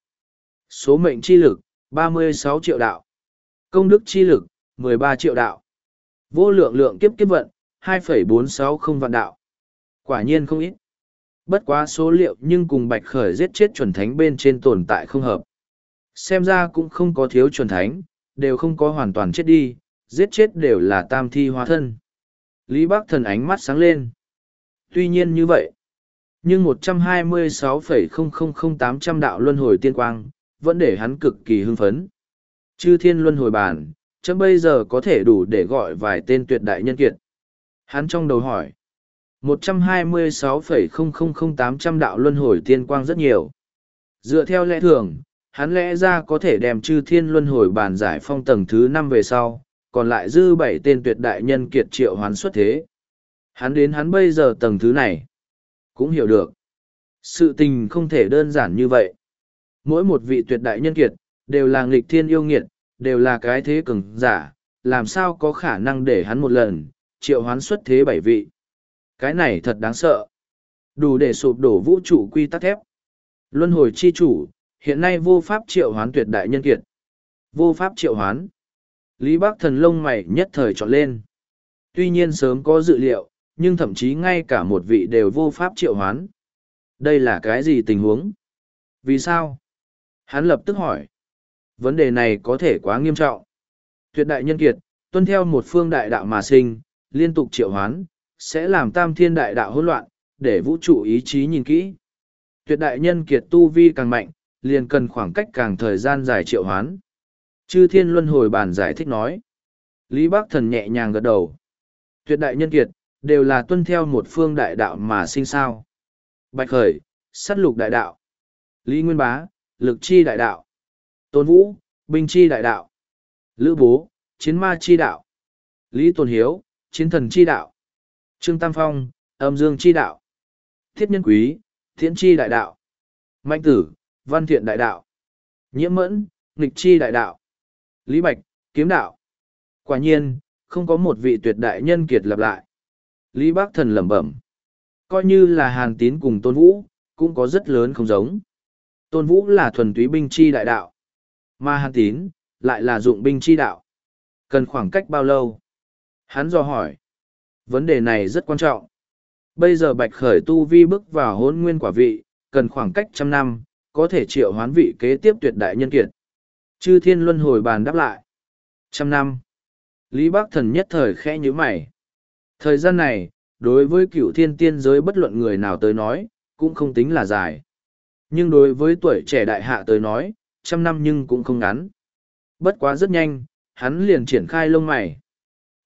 Số mệnh chi lực, ba mươi sáu triệu đạo. Công đức chi lực, mười ba triệu đạo. Vô lượng lượng kiếp kiếp vận, hai phẩy bốn sáu không vạn đạo. Quả nhiên không ít. Bất quá số liệu nhưng cùng Bạch Khởi giết chết chuẩn thánh bên trên tồn tại không hợp. Xem ra cũng không có thiếu chuẩn thánh, đều không có hoàn toàn chết đi, giết chết đều là tam thi hóa thân. Lý Bắc Thần ánh mắt sáng lên. Tuy nhiên như vậy, nhưng một trăm hai mươi sáu phẩy không không không tám trăm đạo luân hồi tiên quang, vẫn để hắn cực kỳ hưng phấn. Chư thiên luân hồi bản, chấm bây giờ có thể đủ để gọi vài tên tuyệt đại nhân kiệt. Hắn trong đầu hỏi, một trăm hai mươi sáu phẩy không không không tám trăm đạo luân hồi tiên quang rất nhiều. Dựa theo lẽ thường, hắn lẽ ra có thể đem chư thiên luân hồi bản giải phong tầng thứ năm về sau, còn lại dư bảy tên tuyệt đại nhân kiệt triệu hoán xuất thế. Hắn đến hắn bây giờ tầng thứ này, cũng hiểu được. Sự tình không thể đơn giản như vậy. Mỗi một vị tuyệt đại nhân kiệt, đều là nghịch thiên yêu nghiệt, đều là cái thế cường giả, làm sao có khả năng để hắn một lần, triệu hoán xuất thế bảy vị. Cái này thật đáng sợ. Đủ để sụp đổ vũ trụ quy tắc thép. Luân hồi chi chủ, hiện nay vô pháp triệu hoán tuyệt đại nhân kiệt. Vô pháp triệu hoán. Lý Bắc Thần lông mày nhất thời trọn lên. Tuy nhiên sớm có dự liệu, nhưng thậm chí ngay cả một vị đều vô pháp triệu hoán. Đây là cái gì tình huống? Vì sao? Hắn lập tức hỏi. Vấn đề này có thể quá nghiêm trọng. Tuyệt đại nhân kiệt, tuân theo một phương đại đạo mà sinh, liên tục triệu hoán, sẽ làm tam thiên đại đạo hỗn loạn, để vũ trụ ý chí nhìn kỹ. Tuyệt đại nhân kiệt tu vi càng mạnh, liền cần khoảng cách càng thời gian dài triệu hoán. Chư thiên luân hồi bản giải thích nói. Lý Bắc Thần nhẹ nhàng gật đầu. Tuyệt đại nhân kiệt, đều là tuân theo một phương đại đạo mà sinh sao. Bạch Khởi, sát lục đại đạo. Lý Nguyên Bá, lực chi đại đạo. Tôn Vũ, binh chi đại đạo. Lữ Bố, chiến ma chi đạo. Lý Tôn Hiếu, chiến thần chi đạo. Trương Tam Phong, âm dương chi đạo. Thiết Nhân Quý, thiện chi đại đạo. Mạnh Tử, văn thiện đại đạo. Nhiễm Mẫn, nghịch chi đại đạo. Lý Bạch, kiếm đạo. Quả nhiên, không có một vị tuyệt đại nhân kiệt lặp lại. Lý Bắc Thần lẩm bẩm. Coi như là Hàn Tín cùng Tôn Vũ, cũng có rất lớn không giống. Tôn Vũ là thuần túy binh chi đại đạo. Mà Hàn Tín, lại là dụng binh chi đạo. Cần khoảng cách bao lâu? Hắn dò hỏi. Vấn đề này rất quan trọng. Bây giờ Bạch Khởi tu vi bước vào hôn nguyên quả vị, cần khoảng cách trăm năm, có thể triệu hoán vị kế tiếp tuyệt đại nhân kiệt. Chư thiên luân hồi bàn đáp lại. Trăm năm. Lý Bắc Thần nhất thời khẽ nhíu mày. Thời gian này, đối với cửu thiên tiên giới bất luận người nào tới nói, cũng không tính là dài. Nhưng đối với tuổi trẻ đại hạ tới nói, trăm năm nhưng cũng không ngắn. Bất quá rất nhanh, hắn liền triển khai lông mày.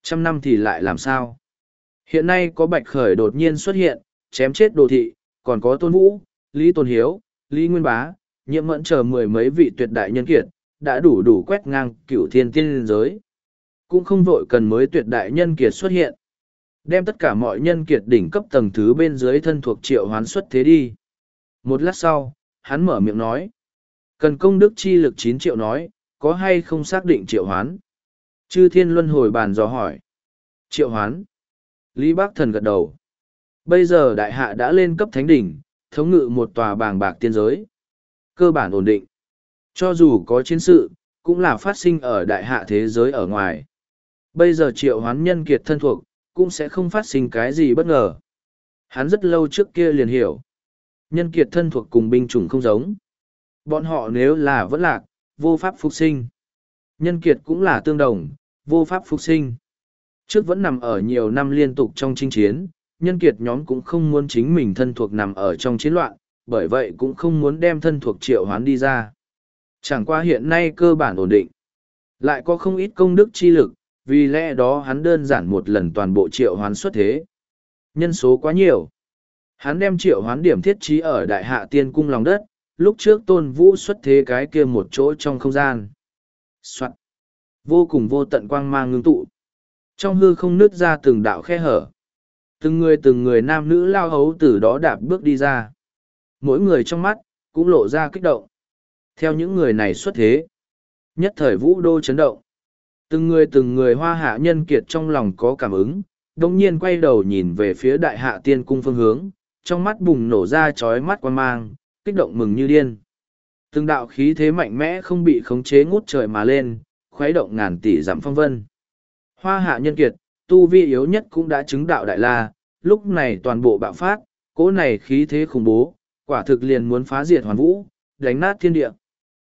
Trăm năm thì lại làm sao? Hiện nay có Bạch Khởi đột nhiên xuất hiện, chém chết Đồ Thị, còn có Tôn Vũ, Lý Tôn Hiếu, Lý Nguyên Bá, Nhiệm Mẫn chờ mười mấy vị tuyệt đại nhân kiệt, đã đủ đủ quét ngang cửu thiên tiên liên giới. Cũng không vội cần mới tuyệt đại nhân kiệt xuất hiện. Đem tất cả mọi nhân kiệt đỉnh cấp tầng thứ bên dưới thân thuộc triệu hoán xuất thế đi. Một lát sau, hắn mở miệng nói. Cần công đức chi lực chín triệu nói, có hay không xác định triệu hoán? Chư thiên luân hồi bàn dò hỏi. Triệu hoán. Lý Bác Thần gật đầu. Bây giờ đại hạ đã lên cấp thánh đỉnh, thống ngự một tòa bàng bạc tiên giới. Cơ bản ổn định. Cho dù có chiến sự, cũng là phát sinh ở đại hạ thế giới ở ngoài. Bây giờ triệu hoán nhân kiệt thân thuộc, cũng sẽ không phát sinh cái gì bất ngờ. Hắn rất lâu trước kia liền hiểu. Nhân kiệt thân thuộc cùng binh chủng không giống. Bọn họ nếu là vẫn lạc, vô pháp phục sinh. Nhân kiệt cũng là tương đồng, vô pháp phục sinh. Trước vẫn nằm ở nhiều năm liên tục trong chinh chiến, nhân kiệt nhóm cũng không muốn chính mình thân thuộc nằm ở trong chiến loạn, bởi vậy cũng không muốn đem thân thuộc triệu hoán đi ra. Chẳng qua hiện nay cơ bản ổn định. Lại có không ít công đức chi lực, vì lẽ đó hắn đơn giản một lần toàn bộ triệu hoán xuất thế. Nhân số quá nhiều. Hắn đem triệu hoán điểm thiết trí ở đại hạ tiên cung lòng đất, lúc trước Tôn Vũ xuất thế cái kia một chỗ trong không gian. Soạn. Vô cùng vô tận quang mang ngưng tụ. Trong hư không nứt ra từng đạo khe hở. Từng người từng người nam nữ lao hấu từ đó đạp bước đi ra. Mỗi người trong mắt, cũng lộ ra kích động. Theo những người này xuất thế. Nhất thời vũ đô chấn động. Từng người từng người hoa hạ nhân kiệt trong lòng có cảm ứng, đồng nhiên quay đầu nhìn về phía đại hạ tiên cung phương hướng, trong mắt bùng nổ ra chói mắt quan mang, kích động mừng như điên. Từng đạo khí thế mạnh mẽ không bị khống chế ngút trời mà lên, khuấy động ngàn tỷ dặm phong vân. Hoa hạ nhân kiệt, tu vi yếu nhất cũng đã chứng đạo đại la, lúc này toàn bộ bạo phát, cỗ này khí thế khủng bố, quả thực liền muốn phá diệt hoàn vũ, đánh nát thiên địa.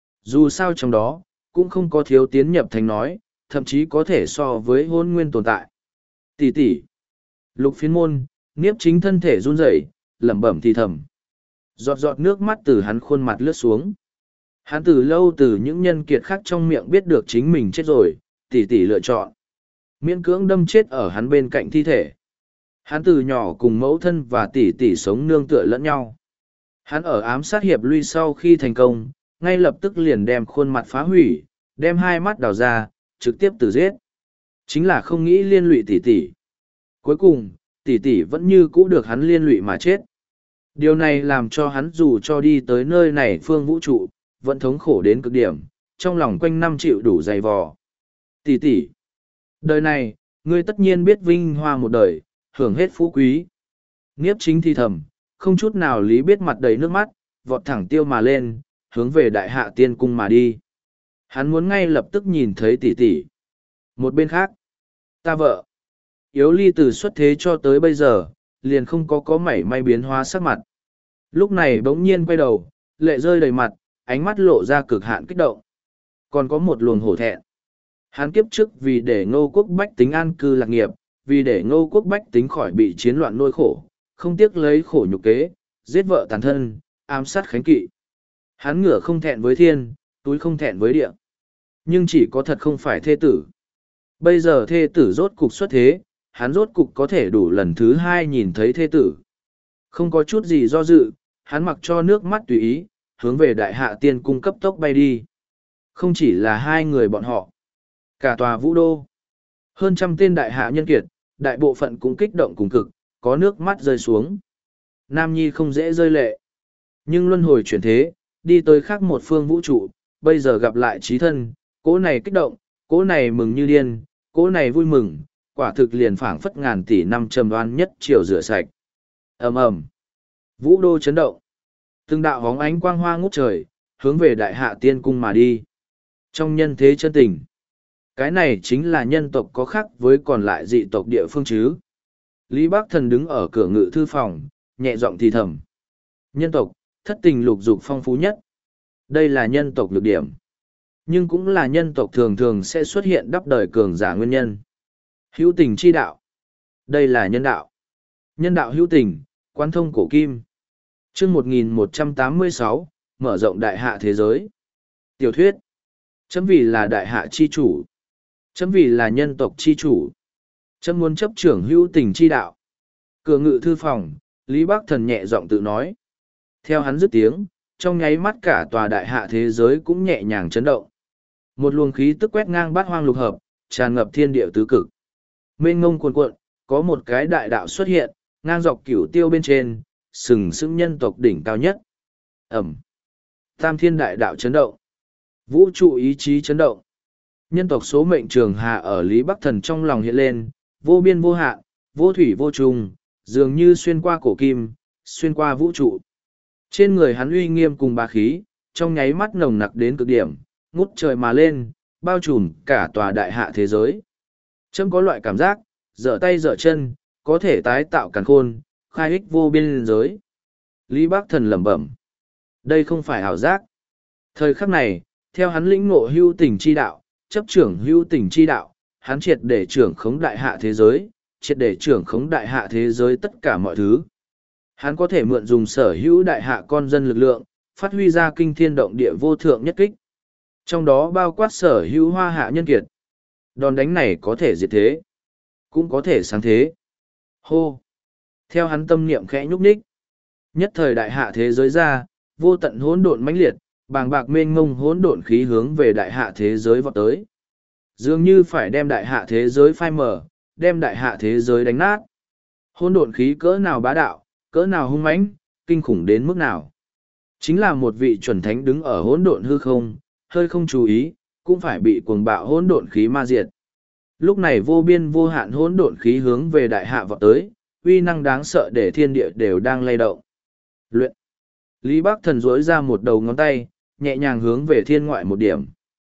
Dù sao trong đó, cũng không có thiếu tiến nhập thành nói, thậm chí có thể so với hôn nguyên tồn tại. Tỷ tỷ, Lục Phiến Môn, Niếp Chính thân thể run rẩy, lẩm bẩm thì thầm. Giọt giọt nước mắt từ hắn khuôn mặt lướt xuống. Hắn từ lâu từ những nhân kiệt khác trong miệng biết được chính mình chết rồi, tỷ tỷ lựa chọn. Miễn cưỡng đâm chết ở hắn bên cạnh thi thể. Hắn từ nhỏ cùng mẫu thân và tỷ tỷ sống nương tựa lẫn nhau. Hắn ở ám sát hiệp lui sau khi thành công, ngay lập tức liền đem khuôn mặt phá hủy, đem hai mắt đào ra, trực tiếp tử giết. Chính là không nghĩ liên lụy tỷ tỷ. Cuối cùng, tỷ tỷ vẫn như cũ được hắn liên lụy mà chết. Điều này làm cho hắn dù cho đi tới nơi này phương vũ trụ, vẫn thống khổ đến cực điểm, trong lòng quanh năm chịu đủ dày vò. Tỷ tỷ, đời này, ngươi tất nhiên biết vinh hoa một đời, hưởng hết phú quý. Niếp Chính thi thầm, không chút nào lý biết mặt đầy nước mắt, vọt thẳng tiêu mà lên, hướng về đại hạ tiên cung mà đi. Hắn muốn ngay lập tức nhìn thấy tỷ tỷ. Một bên khác, ta vợ, Yếu Ly từ xuất thế cho tới bây giờ, liền không có có mảy may biến hóa sắc mặt. Lúc này bỗng nhiên quay đầu, lệ rơi đầy mặt, ánh mắt lộ ra cực hạn kích động. Còn có một luồng hổ thẹn. Hắn kiếp trước vì để Ngô quốc bách tính an cư lạc nghiệp, vì để Ngô quốc bách tính khỏi bị chiến loạn nỗi khổ, không tiếc lấy khổ nhục kế, giết vợ tàn thân, ám sát khánh kỵ. Hắn ngửa không thẹn với thiên, túi không thẹn với địa. Nhưng chỉ có thật không phải thê tử. Bây giờ thê tử rốt cục xuất thế, hắn rốt cục có thể đủ lần thứ hai nhìn thấy thê tử. Không có chút gì do dự, hắn mặc cho nước mắt tùy ý, hướng về đại hạ tiên cung cấp tốc bay đi. Không chỉ là hai người bọn họ, cả tòa vũ đô. Hơn trăm tên đại hạ nhân kiệt, đại bộ phận cũng kích động cùng cực, có nước mắt rơi xuống. Nam Nhi không dễ rơi lệ. Nhưng luân hồi chuyển thế, đi tới khác một phương vũ trụ, bây giờ gặp lại trí thân, cỗ này kích động, cỗ này mừng như điên, cỗ này vui mừng, quả thực liền phảng phất ngàn tỷ năm trầm đoan nhất chiều rửa sạch. Ầm ầm, vũ đô chấn động. Từng đạo hóng ánh quang hoa ngút trời, hướng về đại hạ tiên cung mà đi. Trong nhân thế chân tình, cái này chính là nhân tộc có khác với còn lại dị tộc địa phương chứ. Lý Bác Thần đứng ở cửa ngự thư phòng, nhẹ giọng thì thầm. Nhân tộc, thất tình lục dục phong phú nhất. Đây là nhân tộc nhược điểm. Nhưng cũng là nhân tộc thường thường sẽ xuất hiện đắp đời cường giả nguyên nhân. Hữu tình chi đạo. Đây là nhân đạo. Nhân đạo hữu tình, quán thông cổ kim. chương một nghìn một trăm tám mươi sáu, mở rộng đại hạ thế giới. Tiểu thuyết. Chấm vì là đại hạ chi chủ. Chấm vì là nhân tộc chi chủ. Chấm muốn chấp trưởng hữu tình chi đạo. Cửa ngự thư phòng, Lý Bắc Thần nhẹ giọng tự nói. Theo hắn dứt tiếng, trong nháy mắt cả tòa đại hạ thế giới cũng nhẹ nhàng chấn động. Một luồng khí tức quét ngang bát hoang lục hợp, tràn ngập thiên địa tứ cực. Mênh ngông cuồn cuộn, có một cái đại đạo xuất hiện, ngang dọc cửu tiêu bên trên, sừng sững nhân tộc đỉnh cao nhất. Ẩm. Tam thiên đại đạo chấn động. Vũ trụ ý chí chấn động. Nhân tộc số mệnh trường hà ở Lý Bắc Thần trong lòng hiện lên, vô biên vô hạn, vô thủy vô trùng, dường như xuyên qua cổ kim, xuyên qua vũ trụ. Trên người hắn uy nghiêm cùng bá khí, trong nháy mắt nồng nặc đến cực điểm, ngút trời mà lên, bao trùm cả tòa đại hạ thế giới. Chấm có loại cảm giác, dở tay dở chân, có thể tái tạo càn khôn, khai ích vô biên giới. Lý Bắc Thần lẩm bẩm. Đây không phải ảo giác. Thời khắc này, theo hắn lĩnh ngộ hưu tình chi đạo, chấp trưởng hưu tình chi đạo, hắn triệt để trưởng khống đại hạ thế giới, triệt để trưởng khống đại hạ thế giới tất cả mọi thứ. Hắn có thể mượn dùng sở hữu đại hạ con dân lực lượng, phát huy ra kinh thiên động địa vô thượng nhất kích. Trong đó bao quát sở hữu hoa hạ nhân kiệt. Đòn đánh này có thể diệt thế, cũng có thể sáng thế. Hô! Theo hắn tâm niệm khẽ nhúc nhích, nhất thời đại hạ thế giới ra, vô tận hỗn độn mãnh liệt, bàng bạc mênh mông hỗn độn khí hướng về đại hạ thế giới vọt tới. Dường như phải đem đại hạ thế giới phai mở, đem đại hạ thế giới đánh nát. Hỗn độn khí cỡ nào bá đạo, cỡ nào hung mãnh, kinh khủng đến mức nào. Chính là một vị chuẩn thánh đứng ở hỗn độn hư không, hơi không chú ý, cũng phải bị cuồng bạo hỗn độn khí ma diệt. Lúc này vô biên vô hạn hỗn độn khí hướng về đại hạ vọt tới, uy năng đáng sợ để thiên địa đều đang lay động. Luyện. Lý Bắc Thần duỗi ra một đầu ngón tay, nhẹ nhàng hướng về thiên ngoại một điểm.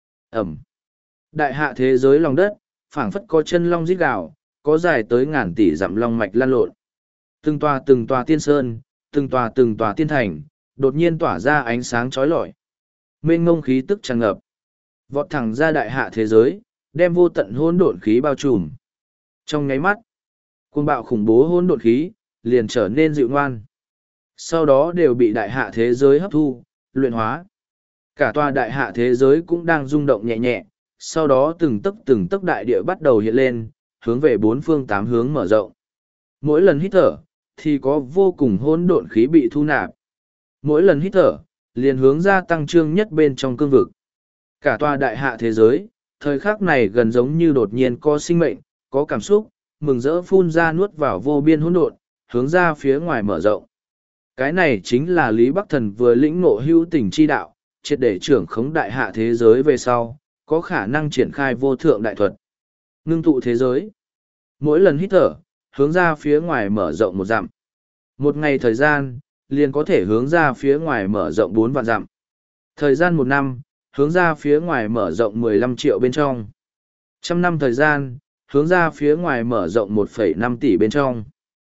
Ẩm. Đại hạ thế giới lòng đất, phảng phất có chân long rít gào, có dài tới ngàn tỷ dặm long mạch lan lộn. Từng tòa từng tòa tiên sơn, từng tòa từng tòa tiên thành, đột nhiên tỏa ra ánh sáng chói lọi. Mênh ngông khí tức tràn ngập, vọt thẳng ra đại hạ thế giới, đem vô tận hỗn độn khí bao trùm. Trong nháy mắt, cuồng bạo khủng bố hỗn độn khí liền trở nên dịu ngoan. Sau đó đều bị đại hạ thế giới hấp thu, luyện hóa. Cả tòa đại hạ thế giới cũng đang rung động nhẹ nhẹ, sau đó từng tấc từng tấc đại địa bắt đầu hiện lên, hướng về bốn phương tám hướng mở rộng. Mỗi lần hít thở, thì có vô cùng hỗn độn khí bị thu nạp. Mỗi lần hít thở, liền hướng ra tăng trương nhất bên trong cương vực. Cả tòa đại hạ thế giới, thời khắc này gần giống như đột nhiên có sinh mệnh, có cảm xúc, mừng rỡ phun ra nuốt vào vô biên hỗn độn, hướng ra phía ngoài mở rộng. Cái này chính là Lý Bắc Thần vừa lĩnh ngộ hữu tình chi đạo, triệt để trưởng khống đại hạ thế giới về sau, có khả năng triển khai vô thượng đại thuật. Ngưng tụ thế giới. Mỗi lần hít thở, hướng ra phía ngoài mở rộng một dặm. Một ngày thời gian, liền có thể hướng ra phía ngoài mở rộng bốn vạn dặm. Thời gian một năm, hướng ra phía ngoài mở rộng mười lăm triệu bên trong. Trăm năm thời gian, hướng ra phía ngoài mở rộng một phẩy năm tỷ bên trong.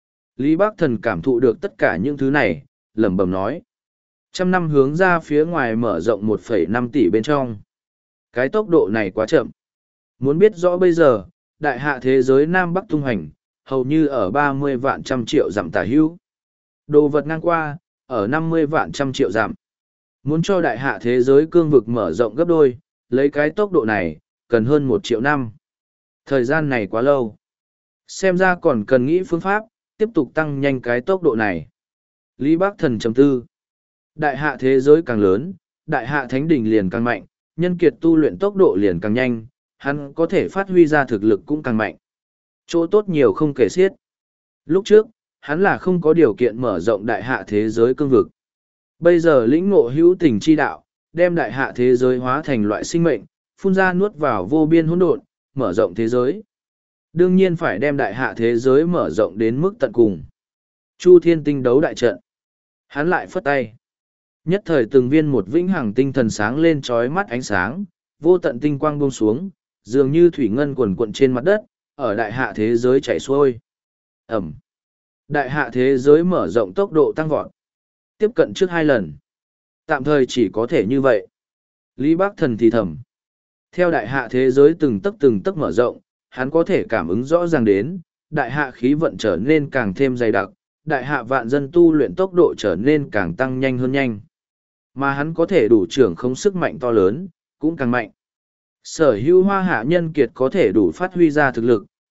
Lý Bắc Thần cảm thụ được tất cả những thứ này, lẩm bẩm nói. Trăm năm hướng ra phía ngoài mở rộng một phẩy năm tỷ bên trong. Cái tốc độ này quá chậm. Muốn biết rõ bây giờ, đại hạ thế giới Nam Bắc tung hành, hầu như ở ba mươi vạn trăm triệu dặm tả hữu. Đồ vật ngang qua, ở năm mươi vạn trăm triệu dặm. Muốn cho đại hạ thế giới cương vực mở rộng gấp đôi, lấy cái tốc độ này, cần hơn một triệu năm. Thời gian này quá lâu. Xem ra còn cần nghĩ phương pháp, tiếp tục tăng nhanh cái tốc độ này. Lý Bắc Thần trầm tư. Đại hạ thế giới càng lớn, đại hạ thánh đỉnh liền càng mạnh, nhân kiệt tu luyện tốc độ liền càng nhanh, hắn có thể phát huy ra thực lực cũng càng mạnh. Chỗ tốt nhiều không kể xiết. Lúc trước, hắn là không có điều kiện mở rộng đại hạ thế giới cương vực. Bây giờ lĩnh ngộ hữu tình chi đạo, đem đại hạ thế giới hóa thành loại sinh mệnh, phun ra nuốt vào vô biên hỗn độn, mở rộng thế giới. Đương nhiên phải đem đại hạ thế giới mở rộng đến mức tận cùng. Chu Thiên Tinh đấu đại trận. Hắn lại phất tay. Nhất thời từng viên một vĩnh hằng tinh thần sáng lên trói mắt ánh sáng, vô tận tinh quang buông xuống, dường như thủy ngân quần quận trên mặt đất, ở đại hạ thế giới chảy xuôi. Ẩm. Đại hạ thế giới mở rộng tốc độ tăng vọt. Tiếp cận trước hai lần. Tạm thời chỉ có thể như vậy. Lý Bắc Thần thì thầm. Theo đại hạ thế giới từng tấc từng tấc mở rộng, hắn có thể cảm ứng rõ ràng đến, đại hạ khí vận trở nên càng thêm dày đặc, đại hạ vạn dân tu luyện tốc độ trở nên càng tăng nhanh hơn nhanh. Mà hắn có thể đủ trưởng không sức mạnh to lớn, cũng càng mạnh. Sở hữu hoa hạ nhân kiệt có thể đủ phát huy ra thực lực,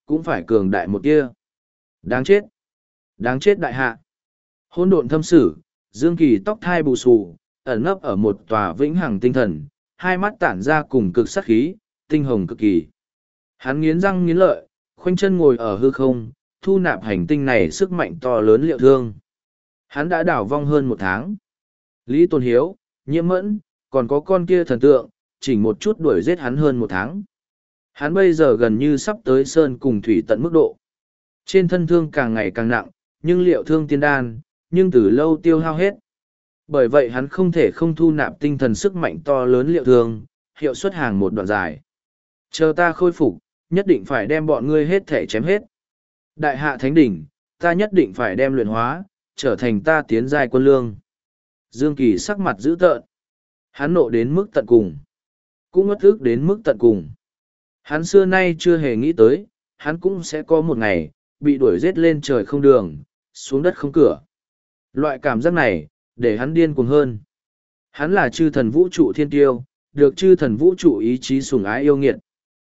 cũng phải cường đại một tia. Đáng chết! Đáng chết đại hạ! Hỗn độn thâm sử, Dương Kỳ tóc thai bù xù, ẩn nấp ở một tòa vĩnh hằng tinh thần, hai mắt tản ra cùng cực sắc khí, tinh hồng cực kỳ. Hắn nghiến răng nghiến lợi, khoanh chân ngồi ở hư không, thu nạp hành tinh này sức mạnh to lớn liệu thương. Hắn đã đảo vong hơn một tháng. Lý Tôn Hiếu, Nhiễm Mẫn, còn có con kia thần tượng, chỉnh một chút đuổi giết hắn hơn một tháng. Hắn bây giờ gần như sắp tới sơn cùng thủy tận mức độ. Trên thân thương càng ngày càng nặng, nhưng liệu thương tiên đan, nhưng từ lâu tiêu hao hết. Bởi vậy hắn không thể không thu nạp tinh thần sức mạnh to lớn liệu thương, hiệu suất hàng một đoạn dài. Chờ ta khôi phục, nhất định phải đem bọn ngươi hết thể chém hết. Đại hạ thánh đỉnh, ta nhất định phải đem luyện hóa, trở thành ta tiến giai quân lương. Dương Kỳ sắc mặt dữ tợn. Hắn nộ đến mức tận cùng. Cũng ngất ức đến mức tận cùng. Hắn xưa nay chưa hề nghĩ tới, hắn cũng sẽ có một ngày, bị đuổi giết lên trời không đường, xuống đất không cửa. Loại cảm giác này, để hắn điên cuồng hơn. Hắn là chư thần vũ trụ thiên tiêu, được chư thần vũ trụ ý chí sủng ái yêu nghiệt.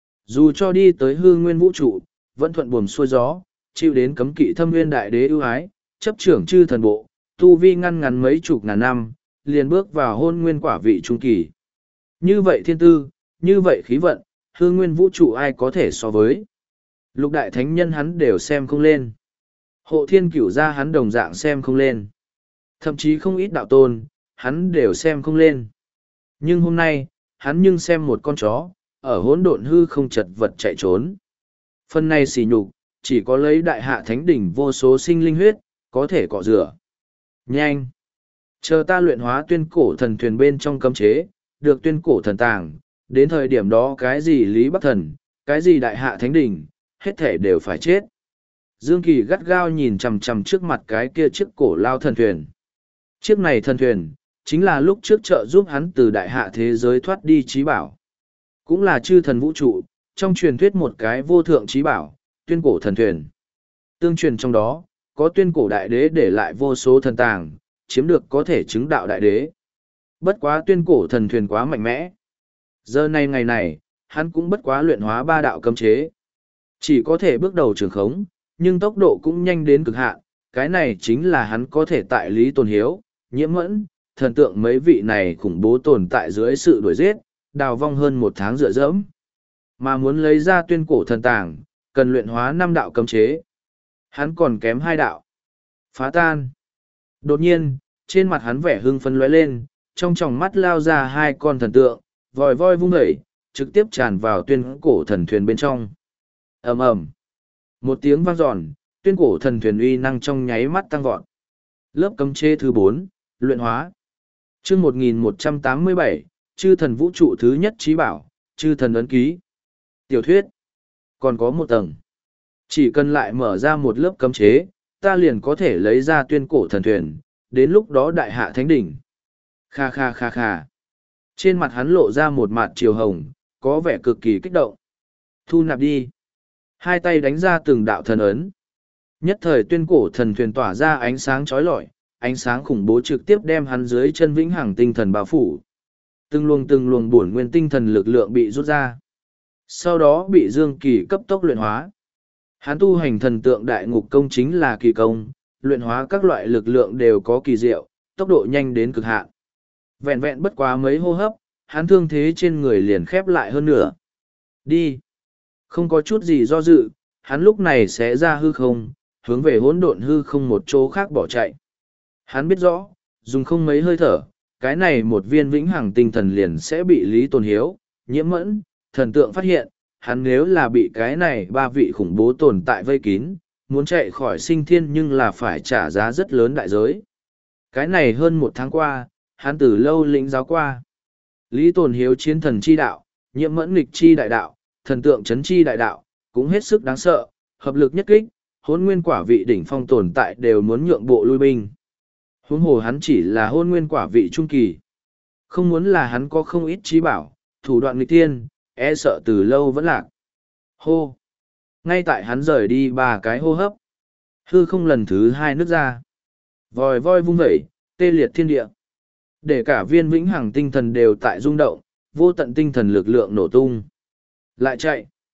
Dù cho đi tới hư nguyên vũ trụ, vẫn thuận buồm xuôi gió, chịu đến cấm kỵ thâm nguyên đại đế ưu ái, chấp trưởng chư thần bộ, tu vi ngăn ngắn mấy chục ngàn năm, liền bước vào hôn nguyên quả vị trung kỳ. Như vậy thiên tư, như vậy khí vận, hư nguyên vũ trụ ai có thể so với. Lục đại thánh nhân hắn đều xem không lên. Hộ thiên cửu gia hắn đồng dạng xem không lên. Thậm chí không ít đạo tôn, hắn đều xem không lên. Nhưng hôm nay, hắn nhưng xem một con chó, ở hỗn độn hư không chật vật chạy trốn. Phần này xỉ nhục, chỉ có lấy đại hạ thánh đỉnh vô số sinh linh huyết, có thể cọ rửa. Nhanh! Chờ ta luyện hóa tuyên cổ thần thuyền bên trong cấm chế, được tuyên cổ thần tàng, đến thời điểm đó cái gì Lý Bắc Thần, cái gì đại hạ thánh đỉnh, hết thể đều phải chết. Dương Kỳ gắt gao nhìn chằm chằm trước mặt cái kia chiếc cổ lao thần thuyền. Chiếc này thần thuyền, chính là lúc trước trợ giúp hắn từ đại hạ thế giới thoát đi trí bảo. Cũng là chư thần vũ trụ, trong truyền thuyết một cái vô thượng trí bảo, tuyên cổ thần thuyền. Tương truyền trong đó, có tuyên cổ đại đế để lại vô số thần tàng, chiếm được có thể chứng đạo đại đế. Bất quá tuyên cổ thần thuyền quá mạnh mẽ. Giờ này ngày này, hắn cũng bất quá luyện hóa ba đạo cấm chế. Chỉ có thể bước đầu trường khống, nhưng tốc độ cũng nhanh đến cực hạn. Cái này chính là hắn có thể tại Lý Tôn Hiếu, Nhiễm Mẫn, thần tượng mấy vị này khủng bố tồn tại dưới sự đuổi giết, đào vong hơn một tháng dựa dẫm. Mà muốn lấy ra tuyên cổ thần tàng, cần luyện hóa năm đạo cấm chế. Hắn còn kém hai đạo. Phá tan. Đột nhiên, trên mặt hắn vẻ hưng phấn lóe lên, trong tròng mắt lao ra hai con thần tượng, vòi voi vung đẩy, trực tiếp tràn vào tuyên cổ thần thuyền bên trong. Ầm ầm. Một tiếng vang dọn, tuyên cổ thần thuyền uy năng trong nháy mắt tăng vọt. Lớp cấm chế thứ bốn, luyện hóa. Chương một nghìn một trăm tám mươi bảy, chư thần vũ trụ thứ nhất trí bảo, chư thần ấn ký. Tiểu thuyết. Còn có một tầng. Chỉ cần lại mở ra một lớp cấm chế, ta liền có thể lấy ra tuyên cổ thần thuyền, đến lúc đó đại hạ thánh đỉnh. Kha kha kha kha. Trên mặt hắn lộ ra một mặt chiều hồng, có vẻ cực kỳ kích động. Thu nạp đi. Hai tay đánh ra từng đạo thần ấn. Nhất thời tuyên cổ thần thuyền tỏa ra ánh sáng chói lọi, ánh sáng khủng bố trực tiếp đem hắn dưới chân vĩnh hằng tinh thần bao phủ. Từng luồng từng luồng bổn nguyên tinh thần lực lượng bị rút ra. Sau đó bị Dương Kỳ cấp tốc luyện hóa. Hắn tu hành thần tượng đại ngục công chính là kỳ công, luyện hóa các loại lực lượng đều có kỳ diệu, tốc độ nhanh đến cực hạn. Vẹn vẹn bất quá mấy hô hấp, hắn thương thế trên người liền khép lại hơn nửa. Đi. Không có chút gì do dự, hắn lúc này sẽ ra hư không, hướng về hỗn độn hư không một chỗ khác bỏ chạy. Hắn biết rõ, dùng không mấy hơi thở, cái này một viên vĩnh hằng tinh thần liền sẽ bị Lý Tôn Hiếu, Nhiễm Mẫn, thần tượng phát hiện, hắn nếu là bị cái này ba vị khủng bố tồn tại vây kín, muốn chạy khỏi sinh thiên nhưng là phải trả giá rất lớn đại giới. Cái này hơn một tháng qua, hắn từ lâu lĩnh giáo qua. Lý Tôn Hiếu chiến thần chi đạo, Nhiễm Mẫn nghịch chi đại đạo, thần tượng chấn chi đại đạo, cũng hết sức đáng sợ, hợp lực nhất kích, hôn nguyên quả vị đỉnh phong tồn tại đều muốn nhượng bộ lui binh. Huống hồ hắn chỉ là hôn nguyên quả vị trung kỳ. Không muốn là hắn có không ít trí bảo, thủ đoạn nghịch tiên, e sợ từ lâu vẫn lạc. Hô! Ngay tại hắn rời đi ba cái hô hấp. Hư không lần thứ hai nứt ra. Vòi voi vung vẩy, tê liệt thiên địa. Để cả viên vĩnh hằng tinh thần đều tại rung động, vô tận tinh thần lực lượng nổ tung. Lại chạy.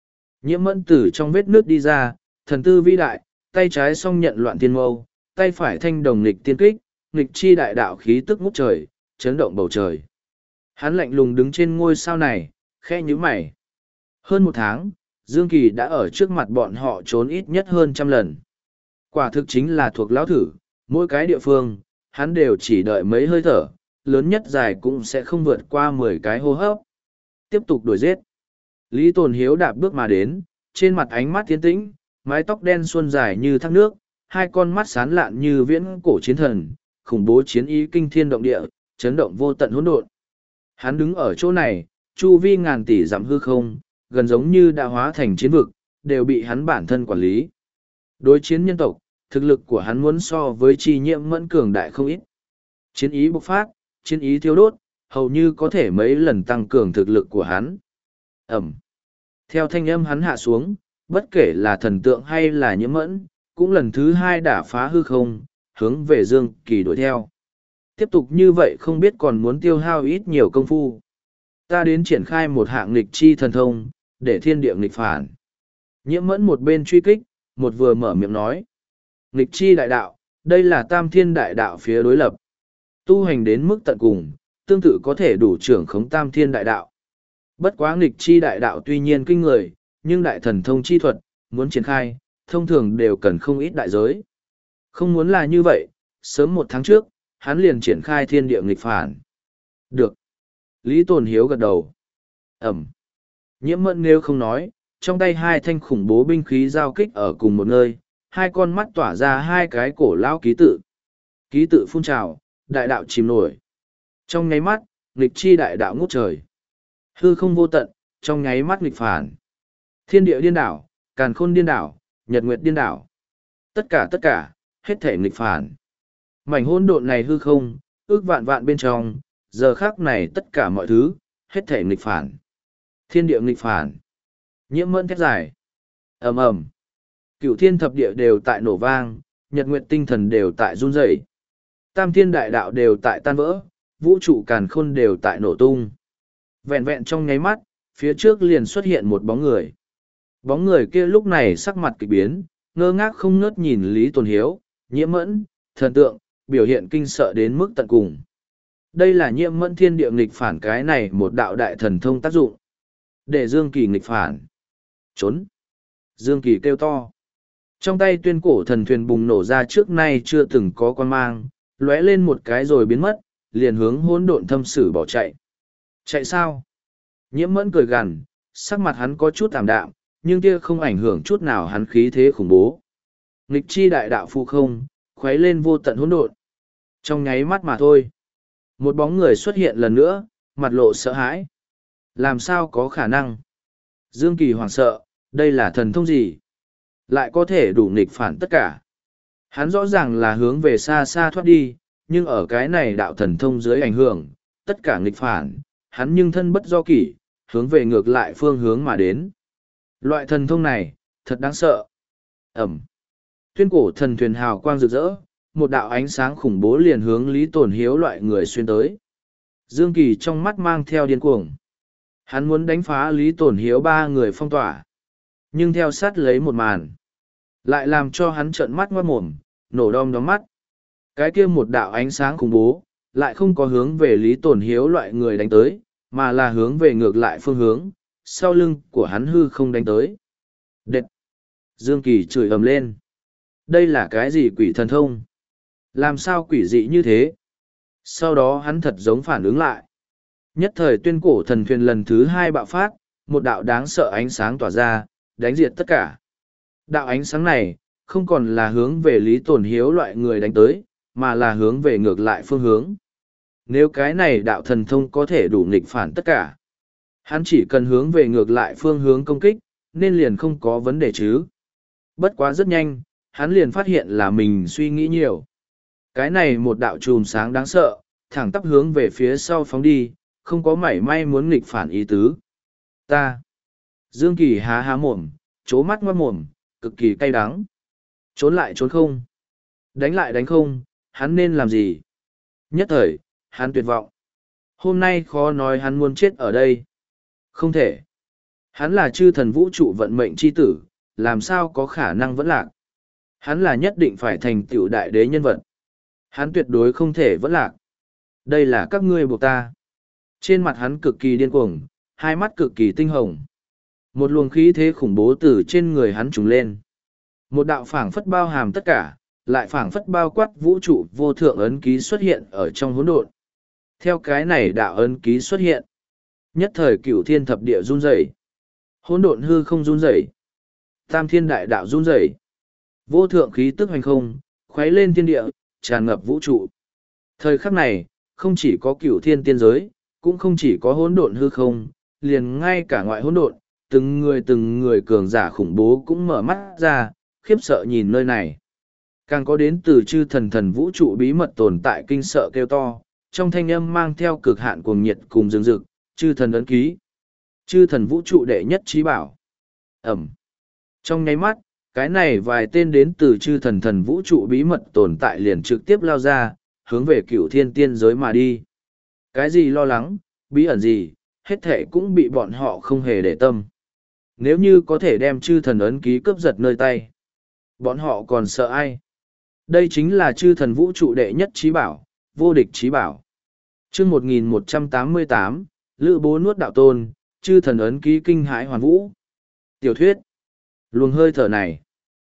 Nhiễm mẫn từ trong vết nước đi ra, thần tư vĩ đại, tay trái song nhận loạn thiên mâu, tay phải thanh đồng nghịch tiên kích, nghịch chi đại đạo khí tức ngút trời, chấn động bầu trời. Hắn lạnh lùng đứng trên ngôi sao này, khẽ nhíu mày. Hơn một tháng, Dương Kỳ đã ở trước mặt bọn họ trốn ít nhất hơn trăm lần. Quả thực chính là thuộc lão thử, mỗi cái địa phương, hắn đều chỉ đợi mấy hơi thở, lớn nhất dài cũng sẽ không vượt qua mười cái hô hấp. Tiếp tục đuổi giết. Lý Tồn Hiếu đạp bước mà đến, trên mặt ánh mắt tiến tĩnh, mái tóc đen suôn dài như thác nước, hai con mắt sán lạn như viễn cổ chiến thần, khủng bố chiến ý kinh thiên động địa, chấn động vô tận hỗn độn. Hắn đứng ở chỗ này, chu vi ngàn tỷ dặm hư không, gần giống như đã hóa thành chiến vực, đều bị hắn bản thân quản lý. Đối chiến nhân tộc, thực lực của hắn muốn so với chi nhiễm mẫn cường đại không ít. Chiến ý bộc phát, chiến ý thiêu đốt, hầu như có thể mấy lần tăng cường thực lực của hắn. Ẩm. Theo thanh âm hắn hạ xuống, bất kể là thần tượng hay là nhiễm mẫn, cũng lần thứ hai đả phá hư không, hướng về Dương Kỳ đuổi theo. Tiếp tục như vậy không biết còn muốn tiêu hao ít nhiều công phu. Ta đến triển khai một hạng nghịch chi thần thông, để thiên địa nghịch phản. Nhiễm mẫn một bên truy kích, một vừa mở miệng nói. Nghịch chi đại đạo, đây là tam thiên đại đạo phía đối lập. Tu hành đến mức tận cùng, tương tự có thể đủ trưởng khống tam thiên đại đạo. Bất quá nghịch chi đại đạo tuy nhiên kinh người, nhưng đại thần thông chi thuật, muốn triển khai, thông thường đều cần không ít đại giới. Không muốn là như vậy, sớm một tháng trước, hắn liền triển khai thiên địa nghịch phản. Được. Lý Tồn Hiếu gật đầu. Ẩm. Nhiễm mẫn nếu không nói, trong tay hai thanh khủng bố binh khí giao kích ở cùng một nơi, hai con mắt tỏa ra hai cái cổ lão ký tự. Ký tự phun trào, đại đạo chìm nổi. Trong nháy mắt, nghịch chi đại đạo ngút trời. Hư không vô tận, trong nháy mắt nghịch phản. Thiên địa điên đảo, càn khôn điên đảo, nhật nguyệt điên đảo. Tất cả tất cả, hết thể nghịch phản. Mảnh hỗn độn này hư không, ước vạn vạn bên trong, giờ khác này tất cả mọi thứ, hết thể nghịch phản. Thiên địa nghịch phản. Nhiễm mẫn thét dài. Ầm ầm. Cửu thiên thập địa đều tại nổ vang, nhật nguyệt tinh thần đều tại run rẩy. Tam thiên đại đạo đều tại tan vỡ, vũ trụ càn khôn đều tại nổ tung. Vẹn vẹn trong nháy mắt, phía trước liền xuất hiện một bóng người. Bóng người kia lúc này sắc mặt kịch biến, ngơ ngác không ngớt nhìn Lý Tồn Hiếu, nhiễm mẫn, thần tượng, biểu hiện kinh sợ đến mức tận cùng. Đây là nhiễm mẫn thiên địa nghịch phản cái này một đạo đại thần thông tác dụng. Để Dương Kỳ nghịch phản. Trốn. Dương Kỳ kêu to. Trong tay tuyên cổ thần thuyền bùng nổ ra trước nay chưa từng có quan mang, lóe lên một cái rồi biến mất, liền hướng hỗn độn thâm sử bỏ chạy. Chạy sao? Nhiễm mẫn cười gằn, sắc mặt hắn có chút tạm đạm, nhưng kia không ảnh hưởng chút nào hắn khí thế khủng bố. Nghịch chi đại đạo phu không, khuấy lên vô tận hỗn độn. Trong nháy mắt mà thôi. Một bóng người xuất hiện lần nữa, mặt lộ sợ hãi. Làm sao có khả năng? Dương Kỳ hoảng sợ, đây là thần thông gì? Lại có thể đủ nghịch phản tất cả. Hắn rõ ràng là hướng về xa xa thoát đi, nhưng ở cái này đạo thần thông dưới ảnh hưởng, tất cả nghịch phản, hắn nhưng thân bất do kỷ, hướng về ngược lại phương hướng mà đến. Loại thần thông này, thật đáng sợ. Ẩm. Tuyên cổ thần thuyền hào quang rực rỡ, một đạo ánh sáng khủng bố liền hướng Lý Tồn Hiếu loại người xuyên tới. Dương Kỳ trong mắt mang theo điên cuồng. Hắn muốn đánh phá Lý Tồn Hiếu ba người phong tỏa. Nhưng theo sát lấy một màn, lại làm cho hắn trợn mắt ngoát mồm, nổ đom đóm mắt. Cái kia một đạo ánh sáng khủng bố, lại không có hướng về Lý Tồn Hiếu loại người đánh tới, mà là hướng về ngược lại phương hướng, sau lưng của hắn hư không đánh tới. Đệt! Dương Kỳ chửi ầm lên. Đây là cái gì quỷ thần thông? Làm sao quỷ dị như thế? Sau đó hắn thật giống phản ứng lại. Nhất thời tuyên cổ thần thuyền lần thứ hai bạo phát, một đạo đáng sợ ánh sáng tỏa ra, đánh diệt tất cả. Đạo ánh sáng này, không còn là hướng về Lý Tồn Hiếu loại người đánh tới, mà là hướng về ngược lại phương hướng. Nếu cái này đạo thần thông có thể đủ nghịch phản tất cả, hắn chỉ cần hướng về ngược lại phương hướng công kích, nên liền không có vấn đề chứ. Bất quá rất nhanh, hắn liền phát hiện là mình suy nghĩ nhiều. Cái này một đạo chùm sáng đáng sợ, thẳng tắp hướng về phía sau phóng đi, không có mảy may muốn nghịch phản ý tứ. Ta. Dương Kỳ há há mồm, trố mắt ngoát mồm, cực kỳ cay đắng. Trốn lại trốn không. Đánh lại đánh không, hắn nên làm gì? Nhất thời, hắn tuyệt vọng. Hôm nay khó nói hắn muốn chết ở đây. Không thể. Hắn là chư thần vũ trụ vận mệnh chi tử, làm sao có khả năng vẫn lạc. Hắn là nhất định phải thành tựu đại đế nhân vật. Hắn tuyệt đối không thể vẫn lạc. Đây là các ngươi buộc ta. Trên mặt hắn cực kỳ điên cuồng, hai mắt cực kỳ tinh hồng. Một luồng khí thế khủng bố từ trên người hắn trùng lên. Một đạo phảng phất bao hàm tất cả, lại phảng phất bao quát vũ trụ vô thượng ấn ký xuất hiện ở trong hỗn độn. Theo cái này đạo ấn ký xuất hiện, nhất thời cửu thiên thập địa run rẩy, hỗn độn hư không run rẩy, tam thiên đại đạo run rẩy, vô thượng khí tức hoành không, khuấy lên thiên địa, tràn ngập vũ trụ. Thời khắc này, không chỉ có cửu thiên tiên giới, cũng không chỉ có hỗn độn hư không, liền ngay cả ngoại hỗn độn, từng người từng người cường giả khủng bố cũng mở mắt ra, khiếp sợ nhìn nơi này. Càng có đến từ chư thần thần vũ trụ bí mật tồn tại kinh sợ kêu to, trong thanh âm mang theo cực hạn cuồng nhiệt cùng rừng rực, chư thần ấn ký. Chư thần vũ trụ đệ nhất trí bảo. Ẩm. Trong nháy mắt, cái này vài tên đến từ chư thần thần vũ trụ bí mật tồn tại liền trực tiếp lao ra, hướng về cửu thiên tiên giới mà đi. Cái gì lo lắng, bí ẩn gì, hết thể cũng bị bọn họ không hề để tâm. Nếu như có thể đem chư thần ấn ký cướp giật nơi tay, bọn họ còn sợ ai? Đây chính là chư thần vũ trụ đệ nhất trí bảo, vô địch trí bảo. Chương một nghìn một trăm tám mươi tám, Lữ Bố nuốt đạo tôn, chư thần ấn ký kinh hãi hoàn vũ. Tiểu thuyết. Luồng hơi thở này.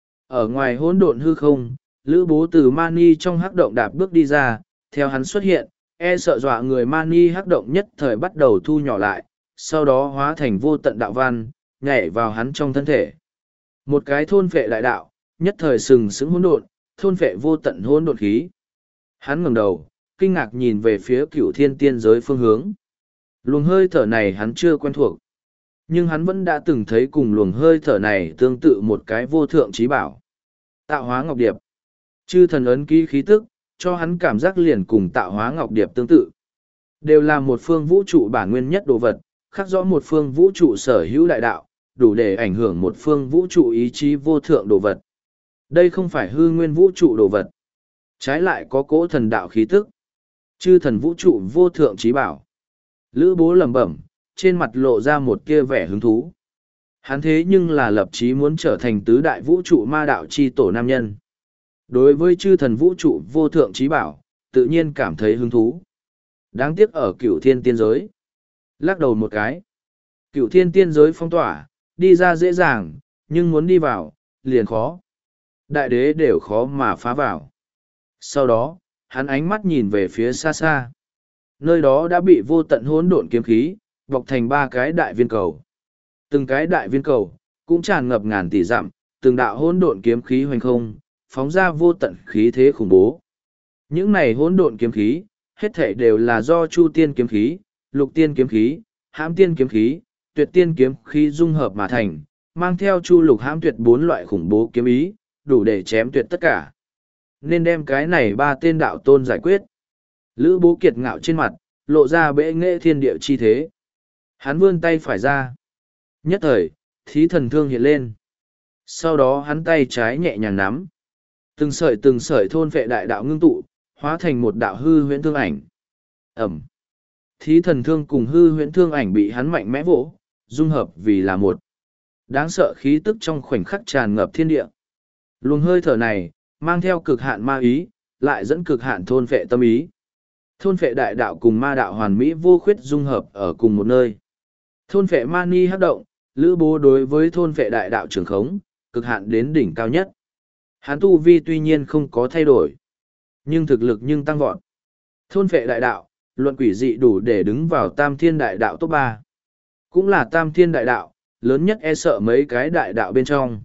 Ở ngoài hỗn độn hư không, Lữ Bố từ Mani trong hắc động đạp bước đi ra, theo hắn xuất hiện, e sợ dọa người Mani hắc động nhất thời bắt đầu thu nhỏ lại, sau đó hóa thành vô tận đạo văn, nhảy vào hắn trong thân thể. Một cái thôn phệ đại đạo, nhất thời sừng sững hỗn độn, thôn phệ vô tận hỗn độn khí. Hắn ngẩng đầu, kinh ngạc nhìn về phía cửu thiên tiên giới phương hướng. Luồng hơi thở này hắn chưa quen thuộc. Nhưng hắn vẫn đã từng thấy cùng luồng hơi thở này tương tự một cái vô thượng trí bảo. Tạo hóa ngọc điệp. Chư thần ấn ký khí tức, cho hắn cảm giác liền cùng tạo hóa ngọc điệp tương tự. Đều là một phương vũ trụ bản nguyên nhất đồ vật, khắc rõ một phương vũ trụ sở hữu đại đạo, đủ để ảnh hưởng một phương vũ trụ ý chí vô thượng đồ vật. Đây không phải hư nguyên vũ trụ đồ vật. Trái lại có cỗ thần đạo khí tức. Chư thần vũ trụ vô thượng trí bảo. Lữ Bố lẩm bẩm, trên mặt lộ ra một kia vẻ hứng thú. Hắn thế nhưng là lập chí muốn trở thành tứ đại vũ trụ ma đạo chi tổ nam nhân. Đối với chư thần vũ trụ vô thượng trí bảo, tự nhiên cảm thấy hứng thú. Đáng tiếc ở cửu thiên tiên giới. Lắc đầu một cái. Cửu thiên tiên giới phong tỏa, đi ra dễ dàng, nhưng muốn đi vào, liền khó. Đại đế đều khó mà phá vào. Sau đó, hắn ánh mắt nhìn về phía xa xa. Nơi đó đã bị vô tận hỗn độn kiếm khí, bọc thành ba cái đại viên cầu. Từng cái đại viên cầu, cũng tràn ngập ngàn tỷ dặm, từng đạo hỗn độn kiếm khí hoành không, phóng ra vô tận khí thế khủng bố. Những này hỗn độn kiếm khí, hết thảy đều là do Chu Tiên kiếm khí, Lục Tiên kiếm khí, Hãm Tiên kiếm khí, Tuyệt Tiên kiếm khí dung hợp mà thành, mang theo Chu Lục Hãm Tuyệt bốn loại khủng bố kiếm ý, đủ để chém tuyệt tất cả. Nên đem cái này ba tên đạo tôn giải quyết. Lữ Bố kiệt ngạo trên mặt, lộ ra bệ nghệ thiên địa chi thế. Hắn vươn tay phải ra. Nhất thời, thí thần thương hiện lên. Sau đó hắn tay trái nhẹ nhàng nắm. Từng sợi từng sợi thôn vệ đại đạo ngưng tụ, hóa thành một đạo hư huyễn thương ảnh. Ẩm. Thí thần thương cùng hư huyễn thương ảnh bị hắn mạnh mẽ vỗ, dung hợp vì là một. Đáng sợ khí tức trong khoảnh khắc tràn ngập thiên địa. Luồng hơi thở này, mang theo cực hạn ma ý, lại dẫn cực hạn thôn vệ tâm ý. Thôn vệ đại đạo cùng ma đạo hoàn mỹ vô khuyết dung hợp ở cùng một nơi. Thôn vệ Mani hắc động, Lữ Bố đối với thôn vệ đại đạo trường khống, cực hạn đến đỉnh cao nhất. Hắn tu vi tuy nhiên không có thay đổi, nhưng thực lực nhưng tăng vọt. Thôn vệ đại đạo, luận quỷ dị đủ để đứng vào tam thiên đại đạo top ba. Cũng là tam thiên đại đạo, lớn nhất e sợ mấy cái đại đạo bên trong.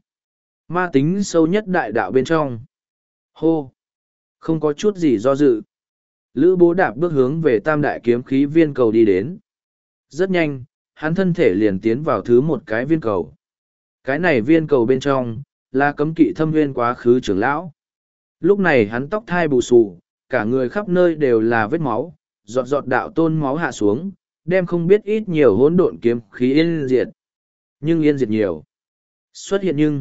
Ma tính sâu nhất đại đạo bên trong. Hô! Không có chút gì do dự. Lữ Bố đạp bước hướng về tam đại kiếm khí viên cầu đi đến. Rất nhanh, hắn thân thể liền tiến vào thứ một cái viên cầu. Cái này viên cầu bên trong, là cấm kỵ thâm viên quá khứ trưởng lão. Lúc này hắn tóc thai bù xù, cả người khắp nơi đều là vết máu, giọt giọt đạo tôn máu hạ xuống, đem không biết ít nhiều hỗn độn kiếm khí yên diệt. Nhưng yên diệt nhiều. Xuất hiện nhưng,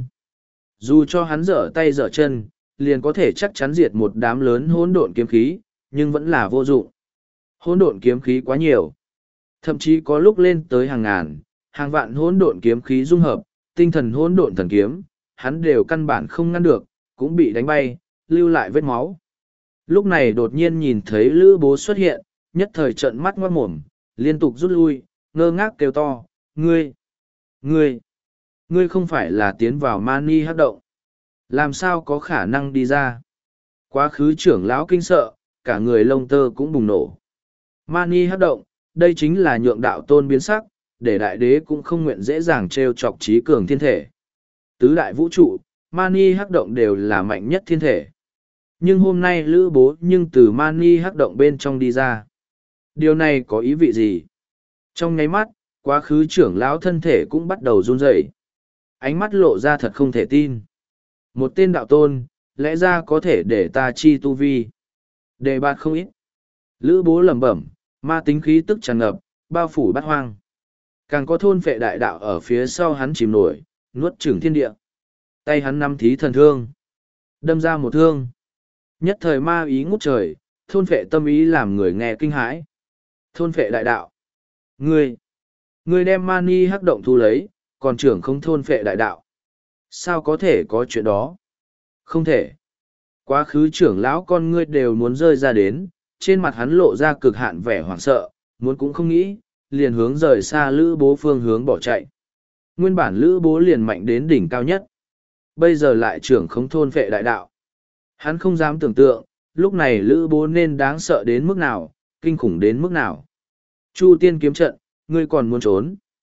dù cho hắn dở tay dở chân, liền có thể chắc chắn diệt một đám lớn hỗn độn kiếm khí, nhưng vẫn là vô dụng. Hỗn độn kiếm khí quá nhiều. Thậm chí có lúc lên tới hàng ngàn, Hàng vạn hỗn độn kiếm khí dung hợp, tinh thần hỗn độn thần kiếm, hắn đều căn bản không ngăn được, cũng bị đánh bay, lưu lại vết máu. Lúc này đột nhiên nhìn thấy Lữ Bố xuất hiện, nhất thời trợn mắt ngoát mồm, liên tục rút lui, ngơ ngác kêu to, ngươi, ngươi, ngươi không phải là tiến vào Mani Hắc Động. Làm sao có khả năng đi ra? Quá khứ trưởng lão kinh sợ, cả người lông tơ cũng bùng nổ. Mani Hắc Động, đây chính là nhượng đạo tôn biến sắc, để đại đế cũng không nguyện dễ dàng trêu chọc trí cường thiên thể. Tứ đại vũ trụ, Mani Hắc Động đều là mạnh nhất thiên thể. Nhưng hôm nay Lữ Bố nhưng từ Mani Hắc Động bên trong đi ra. Điều này có ý vị gì? Trong nháy mắt, quá khứ trưởng lão thân thể cũng bắt đầu run rẩy. Ánh mắt lộ ra thật không thể tin. Một tên đạo tôn, lẽ ra có thể để ta chi tu vi. Đề bạt không ít. Lữ Bố lẩm bẩm, ma tính khí tức tràn ngập, bao phủ bát hoang. Càng có thôn phệ đại đạo ở phía sau hắn chìm nổi, nuốt chửng thiên địa. Tay hắn nắm thí thần thương. Đâm ra một thương. Nhất thời ma ý ngút trời, thôn phệ tâm ý làm người nghe kinh hãi. Thôn phệ đại đạo. Ngươi, ngươi đem Mani Hắc Động thu lấy, còn trưởng không thôn phệ đại đạo. Sao có thể có chuyện đó? Không thể. Quá khứ trưởng lão con ngươi đều muốn rơi ra đến, trên mặt hắn lộ ra cực hạn vẻ hoảng sợ, muốn cũng không nghĩ, liền hướng rời xa Lữ Bố phương hướng bỏ chạy. Nguyên bản Lữ Bố liền mạnh đến đỉnh cao nhất. Bây giờ lại trưởng không thôn phệ đại đạo. Hắn không dám tưởng tượng, lúc này Lữ Bố nên đáng sợ đến mức nào, kinh khủng đến mức nào. Chu tiên kiếm trận, ngươi còn muốn trốn.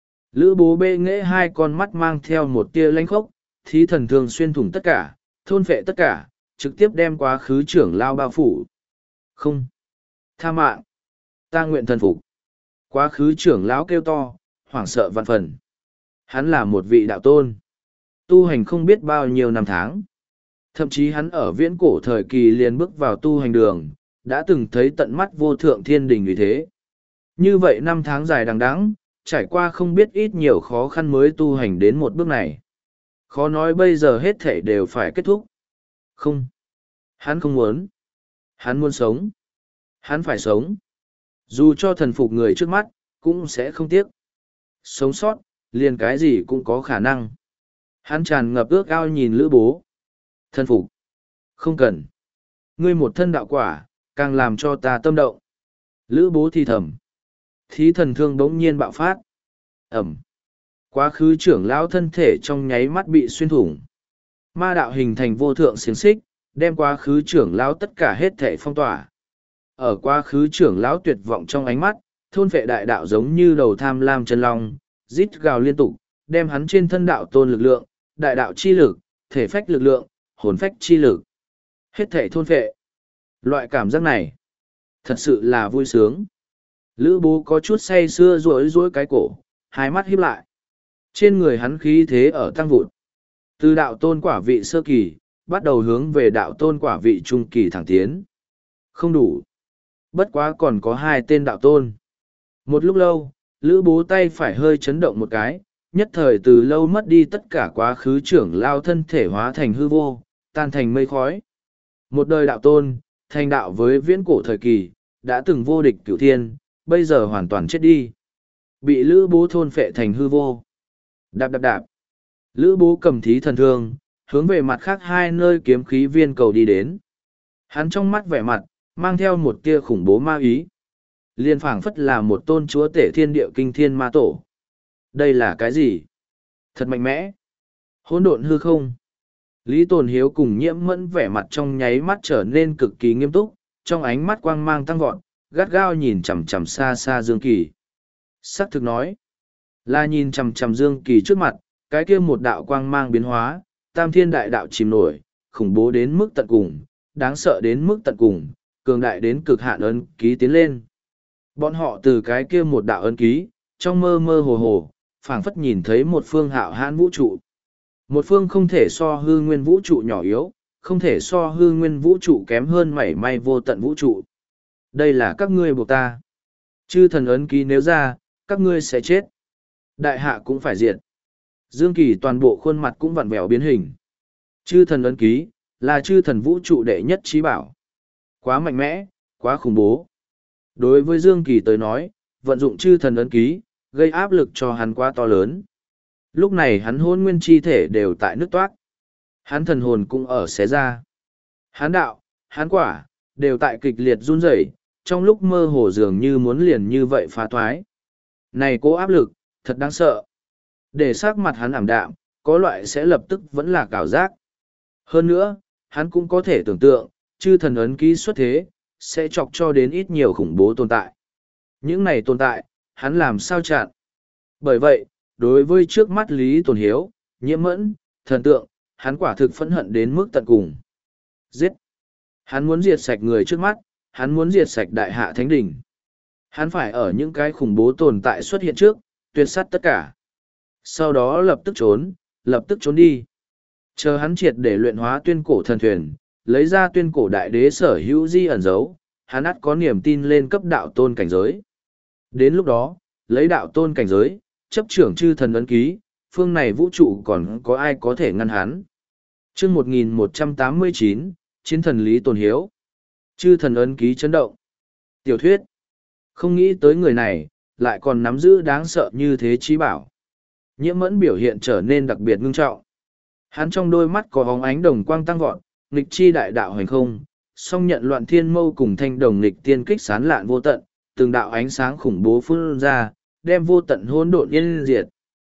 Lữ Bố bê nghễ hai con mắt mang theo một tia lanh khốc, thí thần thường xuyên thủng tất cả, thôn phệ tất cả, trực tiếp đem quá khứ trưởng lao bao phủ. Không. Tha mạng. Ta nguyện thần phục. Quá khứ trưởng lão kêu to, hoảng sợ vạn phần. Hắn là một vị đạo tôn. Tu hành không biết bao nhiêu năm tháng. Thậm chí hắn ở viễn cổ thời kỳ liền bước vào tu hành đường, đã từng thấy tận mắt vô thượng thiên đình như thế. Như vậy năm tháng dài đằng đẵng, trải qua không biết ít nhiều khó khăn mới tu hành đến một bước này. Khó nói bây giờ hết thể đều phải kết thúc. Không. Hắn không muốn. Hắn muốn sống. Hắn phải sống. Dù cho thần phục người trước mắt, cũng sẽ không tiếc. Sống sót, liền cái gì cũng có khả năng. Hắn tràn ngập ước ao nhìn Lữ Bố. Thần phục. Không cần. Ngươi một thân đạo quả, càng làm cho ta tâm động. Lữ Bố thì thầm. Thí thần thương bỗng nhiên bạo phát. Ẩm. Quá khứ trưởng lão thân thể trong nháy mắt bị xuyên thủng. Ma đạo hình thành vô thượng xiềng xích, đem quá khứ trưởng lão tất cả hết thể phong tỏa. Ở quá khứ trưởng lão tuyệt vọng trong ánh mắt, thôn vệ đại đạo giống như đầu tham lam chân long, rít gào liên tục, đem hắn trên thân đạo tôn lực lượng, đại đạo chi lực, thể phách lực lượng, hồn phách chi lực. Hết thể thôn vệ. Loại cảm giác này, thật sự là vui sướng. Lữ Bố có chút say sưa rối rối cái cổ, hai mắt híp lại. Trên người hắn khí thế ở tăng vụt. Từ đạo tôn quả vị sơ kỳ, bắt đầu hướng về đạo tôn quả vị trung kỳ thẳng tiến. Không đủ. Bất quá còn có hai tên đạo tôn. Một lúc lâu, Lữ Bố tay phải hơi chấn động một cái, nhất thời từ lâu mất đi tất cả quá khứ trưởng lao thân thể hóa thành hư vô, tan thành mây khói. Một đời đạo tôn, thành đạo với viễn cổ thời kỳ, đã từng vô địch cửu thiên, bây giờ hoàn toàn chết đi. Bị Lữ Bố thôn phệ thành hư vô. Đạp đạp đạp. Lữ Bố cầm thí thần thương, hướng về mặt khác hai nơi kiếm khí viên cầu đi đến. Hắn trong mắt vẻ mặt, mang theo một tia khủng bố ma ý. Liên phảng phất là một tôn chúa tể thiên địa kinh thiên ma tổ. Đây là cái gì? Thật mạnh mẽ. Hỗn độn hư không. Lý Tồn Hiếu cùng Nhiễm Mẫn vẻ mặt trong nháy mắt trở nên cực kỳ nghiêm túc, trong ánh mắt quang mang tăng vọt, gắt gao nhìn chằm chằm xa xa Dương Kỳ. Sắc thực nói, là nhìn chằm chằm Dương Kỳ trước mặt, cái kia một đạo quang mang biến hóa, tam thiên đại đạo chìm nổi, khủng bố đến mức tận cùng, đáng sợ đến mức tận cùng, cường đại đến cực hạn ấn ký tiến lên. Bọn họ từ cái kia một đạo ấn ký, trong mơ mơ hồ hồ, phảng phất nhìn thấy một phương hạo hãn vũ trụ. Một phương không thể so hư nguyên vũ trụ nhỏ yếu, không thể so hư nguyên vũ trụ kém hơn mảy may vô tận vũ trụ. Đây là các ngươi buộc ta. Chư thần ấn ký nếu ra, các ngươi sẽ chết. Đại hạ cũng phải diệt. Dương Kỳ toàn bộ khuôn mặt cũng vặn vẹo biến hình. Chư thần ấn ký, là chư thần vũ trụ đệ nhất trí bảo. Quá mạnh mẽ, quá khủng bố. Đối với Dương Kỳ tới nói, vận dụng chư thần ấn ký, gây áp lực cho hắn quá to lớn. Lúc này hắn hôn nguyên chi thể đều tại nước toát. Hắn thần hồn cũng ở xé ra. Hắn đạo, hắn quả, đều tại kịch liệt run rẩy, trong lúc mơ hồ dường như muốn liền như vậy phá thoái. Này cố áp lực, thật đáng sợ. Để sắc mặt hắn ảm đạm, có loại sẽ lập tức vẫn là cảo giác. Hơn nữa, hắn cũng có thể tưởng tượng, chư thần ấn ký xuất thế, sẽ chọc cho đến ít nhiều khủng bố tồn tại. Những này tồn tại, hắn làm sao chặn. Bởi vậy, đối với trước mắt Lý Tồn Hiếu, Nhiễm Mẫn, thần tượng, hắn quả thực phẫn hận đến mức tận cùng. Giết! Hắn muốn diệt sạch người trước mắt, hắn muốn diệt sạch đại hạ thánh đỉnh. Hắn phải ở những cái khủng bố tồn tại xuất hiện trước, tuyệt sát tất cả. Sau đó lập tức trốn, lập tức trốn đi. Chờ hắn triệt để luyện hóa tuyên cổ thần thuyền, lấy ra tuyên cổ đại đế sở hữu di ẩn dấu, hắn ắt có niềm tin lên cấp đạo tôn cảnh giới. Đến lúc đó, lấy đạo tôn cảnh giới, chấp trưởng chư thần ấn ký, phương này vũ trụ còn có ai có thể ngăn hắn. Chương một nghìn một trăm tám mươi chín, Chiến thần Lý Tồn Hiếu. Chư thần ấn ký chấn động. Tiểu thuyết. Không nghĩ tới người này, lại còn nắm giữ đáng sợ như thế trí bảo. Nhiễm Mẫn biểu hiện trở nên đặc biệt ngưng trọng. Hắn trong đôi mắt có bóng ánh đồng quang tăng vọt, nghịch chi đại đạo hành không, song nhận loạn thiên mâu cùng thanh đồng nghịch tiên kích sán lạn vô tận, từng đạo ánh sáng khủng bố phun ra, đem vô tận hỗn độn yên diệt.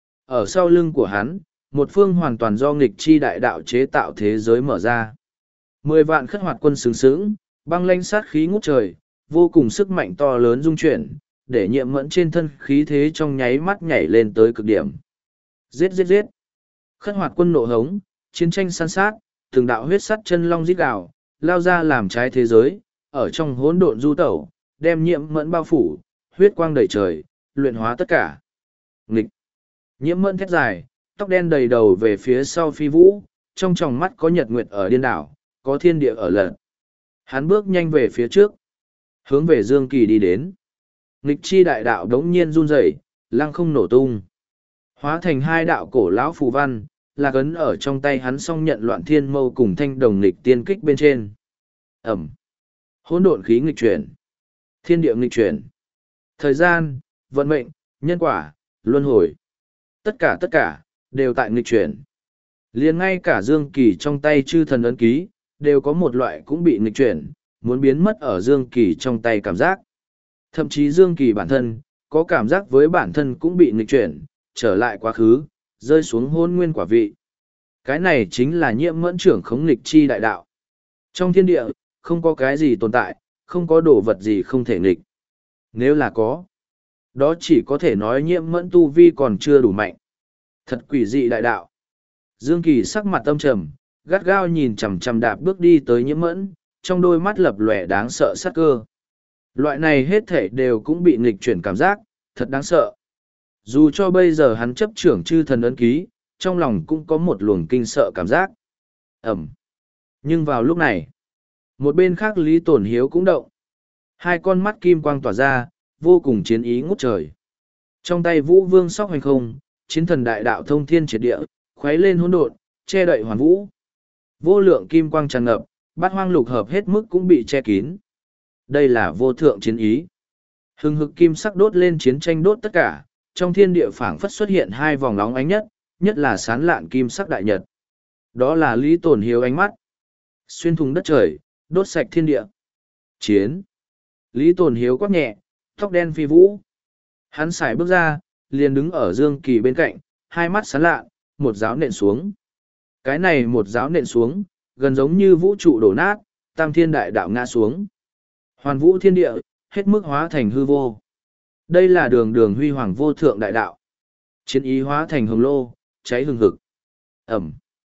Ở sau lưng của hắn, một phương hoàn toàn do nghịch chi đại đạo chế tạo thế giới mở ra. Mười vạn khất hoạt quân sướng sướng, băng lanh sát khí ngút trời, vô cùng sức mạnh to lớn dung chuyển, để Nhiễm Mẫn trên thân khí thế trong nháy mắt nhảy lên tới cực điểm. Giết giết giết! Khất hoạt quân nộ hống, chiến tranh san sát, từng đạo huyết sắt chân long rít gào, lao ra làm trái thế giới, ở trong hỗn độn du tẩu, đem Nhiễm Mẫn bao phủ, huyết quang đầy trời, luyện hóa tất cả. Nghịch! Nhiễm Mẫn thét dài, tóc đen đầy đầu về phía sau phi vũ, trong tròng mắt có nhật nguyệt ở điên đảo, có thiên địa ở lận. Hắn bước nhanh về phía trước, hướng về Dương Kỳ đi đến. Nghịch chi đại đạo đống nhiên run rẩy, lăng không nổ tung. Hóa thành hai đạo cổ lão phù văn, lạc ấn ở trong tay hắn song nhận loạn thiên mâu cùng thanh đồng nghịch tiên kích bên trên. Ẩm. Hỗn độn khí nghịch chuyển. Thiên địa nghịch chuyển. Thời gian, vận mệnh, nhân quả, luân hồi. Tất cả tất cả, đều tại nghịch chuyển. Liền ngay cả Dương Kỳ trong tay chư thần ấn ký, đều có một loại cũng bị nghịch chuyển, muốn biến mất ở Dương Kỳ trong tay cảm giác. Thậm chí Dương Kỳ bản thân, có cảm giác với bản thân cũng bị nghịch chuyển, trở lại quá khứ, rơi xuống hôn nguyên quả vị. Cái này chính là Nhiễm Mẫn trưởng khống nghịch chi đại đạo. Trong thiên địa, không có cái gì tồn tại, không có đồ vật gì không thể nghịch. Nếu là có, đó chỉ có thể nói Nhiễm Mẫn tu vi còn chưa đủ mạnh. Thật quỷ dị đại đạo. Dương Kỳ sắc mặt âm trầm, gắt gao nhìn chằm chằm đạp bước đi tới Nhiễm Mẫn, trong đôi mắt lập lòe đáng sợ sát cơ. Loại này hết thể đều cũng bị nghịch chuyển cảm giác, thật đáng sợ. Dù cho bây giờ hắn chấp trưởng chư thần ấn ký, trong lòng cũng có một luồng kinh sợ cảm giác. Ẩm. Nhưng vào lúc này, một bên khác Lý Tồn Hiếu cũng động. Hai con mắt kim quang tỏa ra, vô cùng chiến ý ngút trời. Trong tay Vũ Vương sóc hành không, chiến thần đại đạo thông thiên triệt địa, khuấy lên hỗn độn, che đậy hoàn vũ. Vô lượng kim quang tràn ngập, bát hoang lục hợp hết mức cũng bị che kín. Đây là vô thượng chiến ý. Hừng hực kim sắc đốt lên chiến tranh đốt tất cả, trong thiên địa phảng phất xuất hiện hai vòng nóng ánh nhất, nhất là sán lạn kim sắc đại nhật. Đó là Lý Tồn Hiếu ánh mắt. Xuyên thùng đất trời, đốt sạch thiên địa. Chiến. Lý Tồn Hiếu quát nhẹ, tóc đen phi vũ. Hắn xài bước ra, liền đứng ở Dương Kỳ bên cạnh, hai mắt sán lạn, một giáo nện xuống. Cái này một giáo nện xuống, gần giống như vũ trụ đổ nát, tam thiên đại đạo ngã xuống. Hoàn vũ thiên địa, hết mức hóa thành hư vô. Đây là đường đường huy hoàng vô thượng đại đạo. Chiến ý hóa thành hồng lô, cháy hừng hực. Ẩm.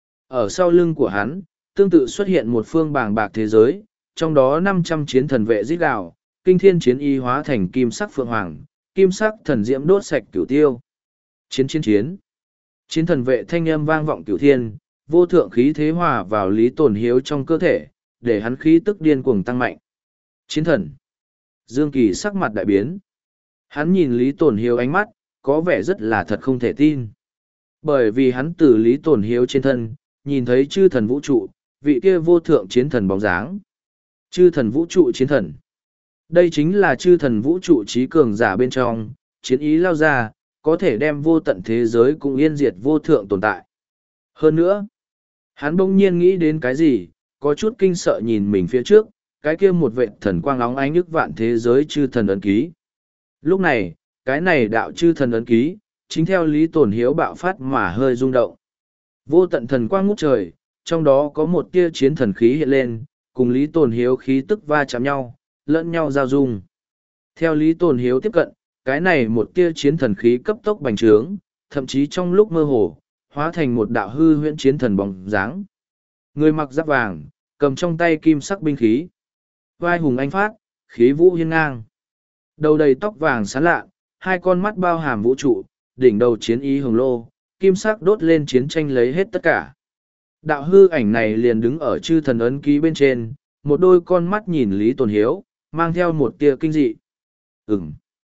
Ở sau lưng của hắn, tương tự xuất hiện một phương bàng bạc thế giới, trong đó năm trăm chiến thần vệ rít gào, kinh thiên chiến ý hóa thành kim sắc phượng hoàng, kim sắc thần diễm đốt sạch cửu tiêu. Chiến chiến chiến. Chiến thần vệ thanh âm vang vọng cửu thiên, vô thượng khí thế hòa vào Lý Tồn Hiếu trong cơ thể, để hắn khí tức điên cuồng tăng mạnh. Chiến thần. Dương Kỳ sắc mặt đại biến. Hắn nhìn Lý Tồn Hiếu ánh mắt, có vẻ rất là thật không thể tin. Bởi vì hắn từ Lý Tồn Hiếu trên thân, nhìn thấy chư thần vũ trụ, vị kia vô thượng chiến thần bóng dáng. Chư thần vũ trụ chiến thần. Đây chính là chư thần vũ trụ trí cường giả bên trong, chiến ý lao ra, có thể đem vô tận thế giới cùng yên diệt vô thượng tồn tại. Hơn nữa, hắn bỗng nhiên nghĩ đến cái gì, có chút kinh sợ nhìn mình phía trước, cái kia một vệ thần quang óng ánh nhức vạn thế giới chư thần ấn ký. Lúc này, cái này đạo chư thần ấn ký, chính theo Lý Tồn Hiếu bạo phát mà hơi rung động. Vô tận thần quang ngút trời, trong đó có một tia chiến thần khí hiện lên, cùng Lý Tồn Hiếu khí tức va chạm nhau, lẫn nhau giao dung. Theo Lý Tồn Hiếu tiếp cận, cái này một tia chiến thần khí cấp tốc bành trướng, thậm chí trong lúc mơ hồ, hóa thành một đạo hư huyễn chiến thần bóng dáng. Người mặc giáp vàng, cầm trong tay kim sắc binh khí. Vai hùng anh phát, khí vũ hiên ngang. Đầu đầy tóc vàng sáng lạ, hai con mắt bao hàm vũ trụ, đỉnh đầu chiến ý hồng lô, kim sắc đốt lên chiến tranh lấy hết tất cả. Đạo hư ảnh này liền đứng ở chư thần ấn ký bên trên, một đôi con mắt nhìn Lý Tồn Hiếu, mang theo một tia kinh dị. Ừm.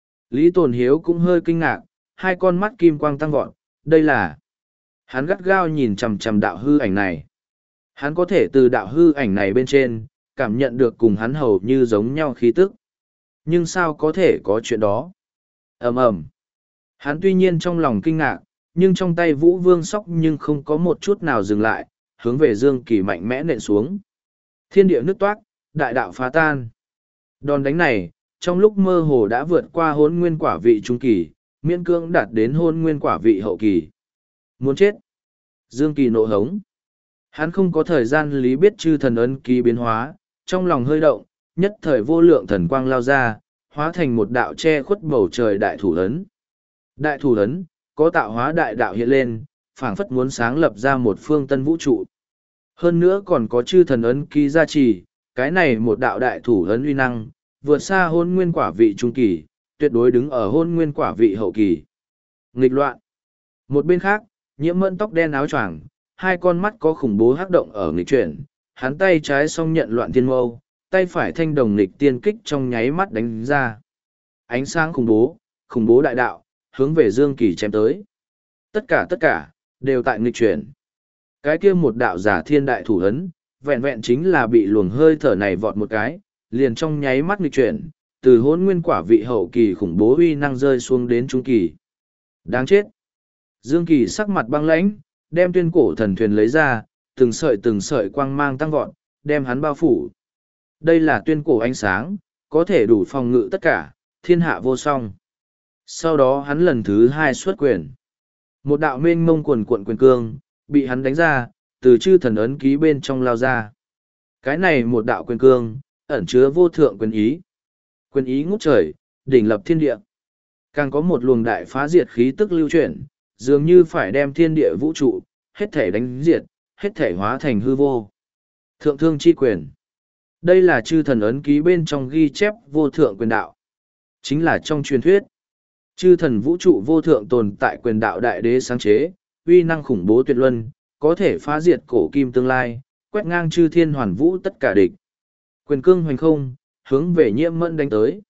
Lý Tồn Hiếu cũng hơi kinh ngạc, hai con mắt kim quang tăng vọt, đây là... Hắn gắt gao nhìn chằm chằm đạo hư ảnh này. Hắn có thể từ đạo hư ảnh này bên trên, cảm nhận được cùng hắn hầu như giống nhau khí tức. Nhưng sao có thể có chuyện đó? Ầm ầm. Hắn tuy nhiên trong lòng kinh ngạc, nhưng trong tay Vũ Vương Sóc nhưng không có một chút nào dừng lại, hướng về Dương Kỳ mạnh mẽ nện xuống. Thiên địa nứt toát, đại đạo phá tan. Đòn đánh này, trong lúc mơ hồ đã vượt qua hôn nguyên quả vị trung kỳ, miễn cưỡng đạt đến hôn nguyên quả vị hậu kỳ. Muốn chết. Dương Kỳ nộ hống. Hắn không có thời gian lý biết chư thần ấn ký biến hóa, trong lòng hơi động, nhất thời vô lượng thần quang lao ra, hóa thành một đạo che khuất bầu trời đại thủ ấn. Đại thủ ấn, có tạo hóa đại đạo hiện lên, phảng phất muốn sáng lập ra một phương tân vũ trụ. Hơn nữa còn có chư thần ấn ký gia trì, cái này một đạo đại thủ ấn uy năng, vượt xa hôn nguyên quả vị trung kỳ, tuyệt đối đứng ở hôn nguyên quả vị hậu kỳ. Nghịch loạn. Một bên khác, Nhiễm Mẫn tóc đen áo choàng, hai con mắt có khủng bố hắc động ở nghịch chuyển, hắn tay trái song nhận loạn thiên mâu, tay phải thanh đồng nghịch tiên kích trong nháy mắt đánh ra. Ánh sáng khủng bố, khủng bố đại đạo, hướng về Dương Kỳ chém tới. Tất cả tất cả, đều tại nghịch chuyển. Cái kia một đạo giả thiên đại thủ ấn, vẹn vẹn chính là bị luồng hơi thở này vọt một cái, liền trong nháy mắt nghịch chuyển, từ hôn nguyên quả vị hậu kỳ khủng bố uy năng rơi xuống đến trung kỳ. Đáng chết! Dương Kỳ sắc mặt băng lãnh, đem tuyên cổ thần thuyền lấy ra, từng sợi từng sợi quang mang tăng vọt, đem hắn bao phủ. Đây là tuyên cổ ánh sáng, có thể đủ phòng ngự tất cả, thiên hạ vô song. Sau đó hắn lần thứ hai xuất quyền. Một đạo mênh mông quần cuộn quyền cương, bị hắn đánh ra, từ chư thần ấn ký bên trong lao ra. Cái này một đạo quyền cương, ẩn chứa vô thượng quyền ý. Quyền ý ngút trời, đỉnh lập thiên địa. Càng có một luồng đại phá diệt khí tức lưu chuyển, dường như phải đem thiên địa vũ trụ, hết thể đánh diệt, hết thể hóa thành hư vô. Thượng thương chi quyền. Đây là chư thần ấn ký bên trong ghi chép vô thượng quyền đạo. Chính là trong truyền thuyết. Chư thần vũ trụ vô thượng tồn tại quyền đạo đại đế sáng chế, uy năng khủng bố tuyệt luân, có thể phá diệt cổ kim tương lai, quét ngang chư thiên hoàn vũ tất cả địch. Quyền cương hoành không, hướng về Nhiễm Mẫn đánh tới.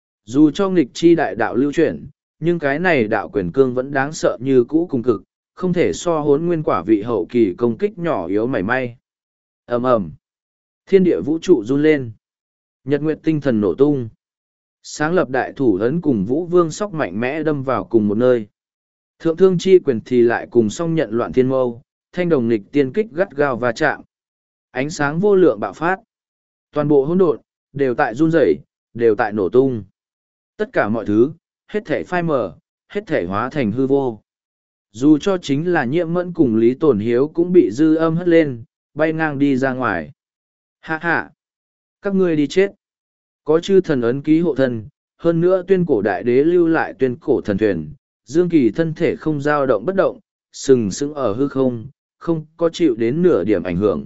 Dù cho nghịch chi đại đạo lưu chuyển, nhưng cái này đạo quyền cương vẫn đáng sợ như cũ cùng cực, không thể so hốn nguyên quả vị hậu kỳ công kích nhỏ yếu mảy may. Ầm ầm, thiên địa vũ trụ run lên, nhật nguyệt tinh thần nổ tung, sáng lập đại thủ ấn cùng Vũ Vương Sóc mạnh mẽ đâm vào cùng một nơi. Thượng thương chi quyền thì lại cùng song nhận loạn thiên mâu, thanh đồng nghịch tiên kích gắt gao va chạm. Ánh sáng vô lượng bạo phát, toàn bộ hỗn độn đều tại run rẩy, đều tại nổ tung. Tất cả mọi thứ, hết thể phai mờ, hết thể hóa thành hư vô. Dù cho chính là Nhiễm Mẫn cùng Lý Tồn Hiếu cũng bị dư âm hất lên, bay ngang đi ra ngoài. Hạ hạ! Các ngươi đi chết! Có chư thần ấn ký hộ thân, hơn nữa tuyên cổ đại đế lưu lại tuyên cổ thần thuyền, Dương Kỳ thân thể không dao động bất động, sừng sững ở hư không, không có chịu đến nửa điểm ảnh hưởng.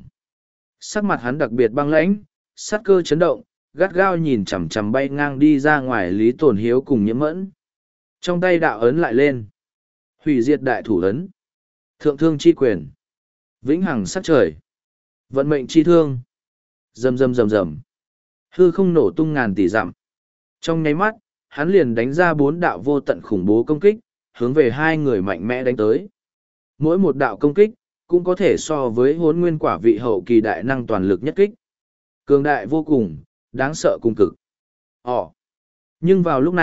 Sắc mặt hắn đặc biệt băng lãnh, sát cơ chấn động, gắt gao nhìn chằm chằm bay ngang đi ra ngoài Lý Tồn Hiếu cùng Nhiễm Mẫn. Trong tay đạo ấn lại lên. Hủy diệt đại thủ ấn. Thượng thương chi quyền. Vĩnh hằng sắc trời. Vận mệnh chi thương. Rầm rầm rầm rầm. Hư không nổ tung ngàn tỷ dặm. Trong nháy mắt, hắn liền đánh ra bốn đạo vô tận khủng bố công kích, hướng về hai người mạnh mẽ đánh tới. Mỗi một đạo công kích, cũng có thể so với hốn nguyên quả vị hậu kỳ đại năng toàn lực nhất kích. Cường đại vô cùng, đáng sợ cùng cực. Ồ! Nhưng vào lúc này,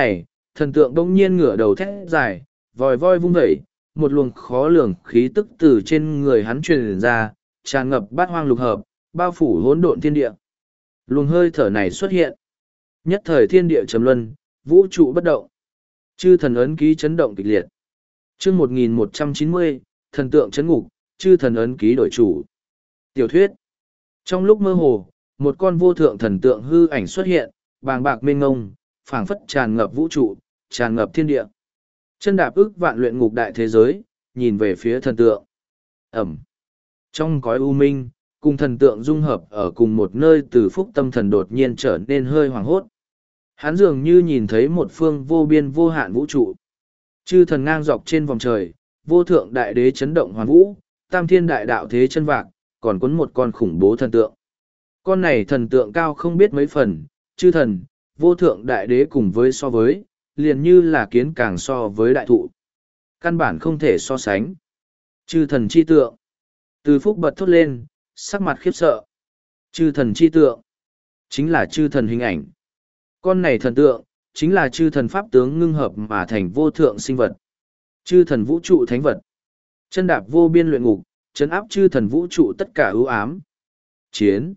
thần tượng bỗng nhiên ngửa đầu thét dài, vòi voi vung vẩy, một luồng khó lường khí tức từ trên người hắn truyền ra, tràn ngập bát hoang lục hợp, bao phủ hỗn độn thiên địa. Luồng hơi thở này xuất hiện. Nhất thời thiên địa trầm luân, vũ trụ bất động. Chư thần ấn ký chấn động kịch liệt. Chương một nghìn một trăm chín mươi, thần tượng chấn ngục, chư thần ấn ký đổi chủ. Tiểu thuyết. Trong lúc mơ hồ, một con vô thượng thần tượng hư ảnh xuất hiện, bàng bạc mênh ngông, phảng phất tràn ngập vũ trụ, tràn ngập thiên địa. Chân đạp ức vạn luyện ngục đại thế giới, nhìn về phía thần tượng. Ẩm. Trong cõi u minh, cùng thần tượng dung hợp ở cùng một nơi, từ phúc tâm thần đột nhiên trở nên hơi hoảng hốt. Hắn dường như nhìn thấy một phương vô biên vô hạn vũ trụ. Chư thần ngang dọc trên vòng trời, vô thượng đại đế chấn động hoàn vũ, tam thiên đại đạo thế chân vạc, còn cuốn một con khủng bố thần tượng. Con này thần tượng cao không biết mấy phần, chư thần, vô thượng đại đế cùng với so với, liền như là kiến càng so với đại thụ. Căn bản không thể so sánh. Chư thần chi tượng. Từ phúc bật thốt lên, sắc mặt khiếp sợ. Chư thần chi tượng. Chính là chư thần hình ảnh. Con này thần tượng, chính là chư thần pháp tướng ngưng hợp mà thành vô thượng sinh vật. Chư thần vũ trụ thánh vật. Chân đạp vô biên luyện ngục, chấn áp chư thần vũ trụ tất cả ưu ám. Chiến.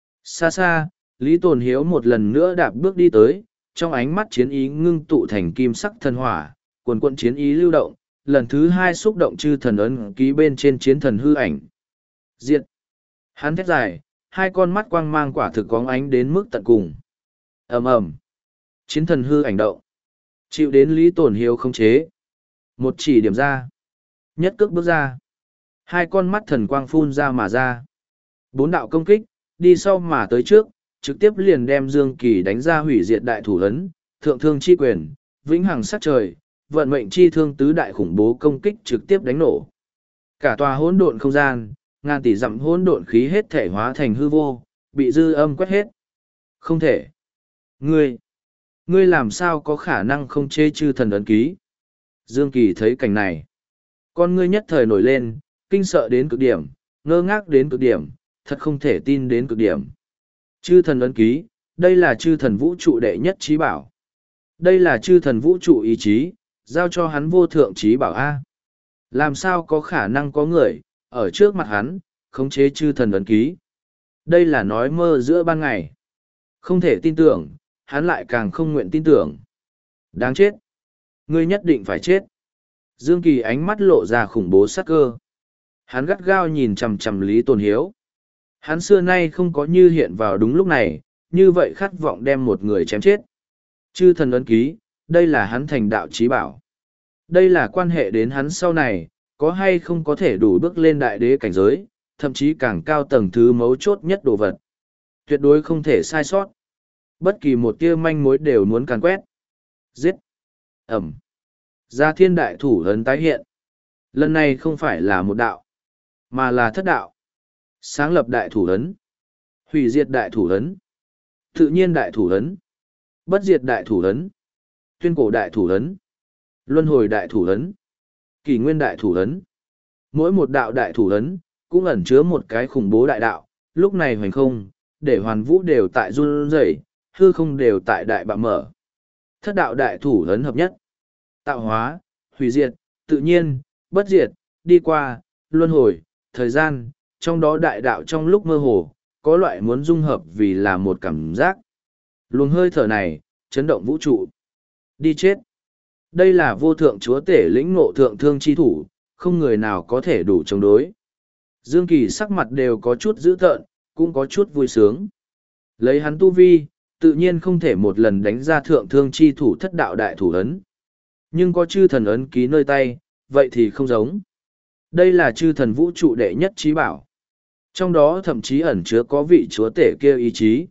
Xa xa, Lý Tồn Hiếu một lần nữa đạp bước đi tới, trong ánh mắt chiến ý ngưng tụ thành kim sắc thần hỏa, cuồn cuộn chiến ý lưu động, lần thứ hai xúc động chư thần ấn ký bên trên chiến thần hư ảnh. Diệt. Hắn thét dài, hai con mắt quang mang quả thực có ánh đến mức tận cùng. Ầm ầm. Chiến thần hư ảnh động. Chịu đến Lý Tồn Hiếu khống chế. Một chỉ điểm ra. Nhất cước bước ra. Hai con mắt thần quang phun ra mà ra. Bốn đạo công kích, đi sau mà tới trước, trực tiếp liền đem Dương Kỳ đánh ra hủy diệt đại thủ ấn, thượng thương chi quyền, vĩnh hằng sát trời, vận mệnh chi thương tứ đại khủng bố công kích trực tiếp đánh nổ. Cả tòa hỗn độn không gian, ngàn tỷ dặm hỗn độn khí hết thể hóa thành hư vô, bị dư âm quét hết. Không thể. Ngươi, ngươi làm sao có khả năng không chế chư thần ấn ký? Dương Kỳ thấy cảnh này, con ngươi nhất thời nổi lên, kinh sợ đến cực điểm, ngơ ngác đến cực điểm, thật không thể tin đến cực điểm. Chư thần ấn ký, đây là chư thần vũ trụ đệ nhất trí bảo. Đây là chư thần vũ trụ ý chí, giao cho hắn vô thượng trí bảo A. Làm sao có khả năng có người, ở trước mặt hắn, khống chế chư thần ấn ký? Đây là nói mơ giữa ban ngày. Không thể tin tưởng, hắn lại càng không nguyện tin tưởng. Đáng chết. Ngươi nhất định phải chết. Dương Kỳ ánh mắt lộ ra khủng bố sắc cơ. Hắn gắt gao nhìn chằm chằm Lý Tồn Hiếu. Hắn xưa nay không có như hiện vào đúng lúc này, như vậy khát vọng đem một người chém chết. Chư thần ấn ký, đây là hắn thành đạo chí bảo. Đây là quan hệ đến hắn sau này, có hay không có thể đủ bước lên đại đế cảnh giới, thậm chí càng cao tầng thứ mấu chốt nhất đồ vật. Tuyệt đối không thể sai sót. Bất kỳ một tia manh mối đều muốn càn quét. Giết. Ẩm. Gia thiên đại thủ ấn tái hiện. Lần này không phải là một đạo, mà là thất đạo. Sáng lập đại thủ ấn. Hủy diệt đại thủ ấn. Tự nhiên đại thủ ấn. Bất diệt đại thủ ấn. Tuyên cổ đại thủ ấn. Luân hồi đại thủ ấn. Kỷ nguyên đại thủ ấn. Mỗi một đạo đại thủ ấn, cũng ẩn chứa một cái khủng bố đại đạo, lúc này hoành không, để hoàn vũ đều tại run rẩy, hư không đều tại đại bạo mở. Thất đạo đại thủ ấn hợp nhất. Tạo hóa, hủy diệt, tự nhiên, bất diệt, đi qua, luân hồi, thời gian, trong đó đại đạo trong lúc mơ hồ, có loại muốn dung hợp vì là một cảm giác. Luồng hơi thở này, chấn động vũ trụ. Đi chết. Đây là vô thượng chúa tể lĩnh ngộ thượng thương chi thủ, không người nào có thể đủ chống đối. Dương Kỳ sắc mặt đều có chút dữ tợn, cũng có chút vui sướng. Lấy hắn tu vi, tự nhiên không thể một lần đánh ra thượng thương chi thủ thất đạo đại thủ ấn. Nhưng có chư thần ấn ký nơi tay, vậy thì không giống. Đây là chư thần vũ trụ đệ nhất trí bảo. Trong đó thậm chí ẩn chứa có vị chúa tể kia ý chí.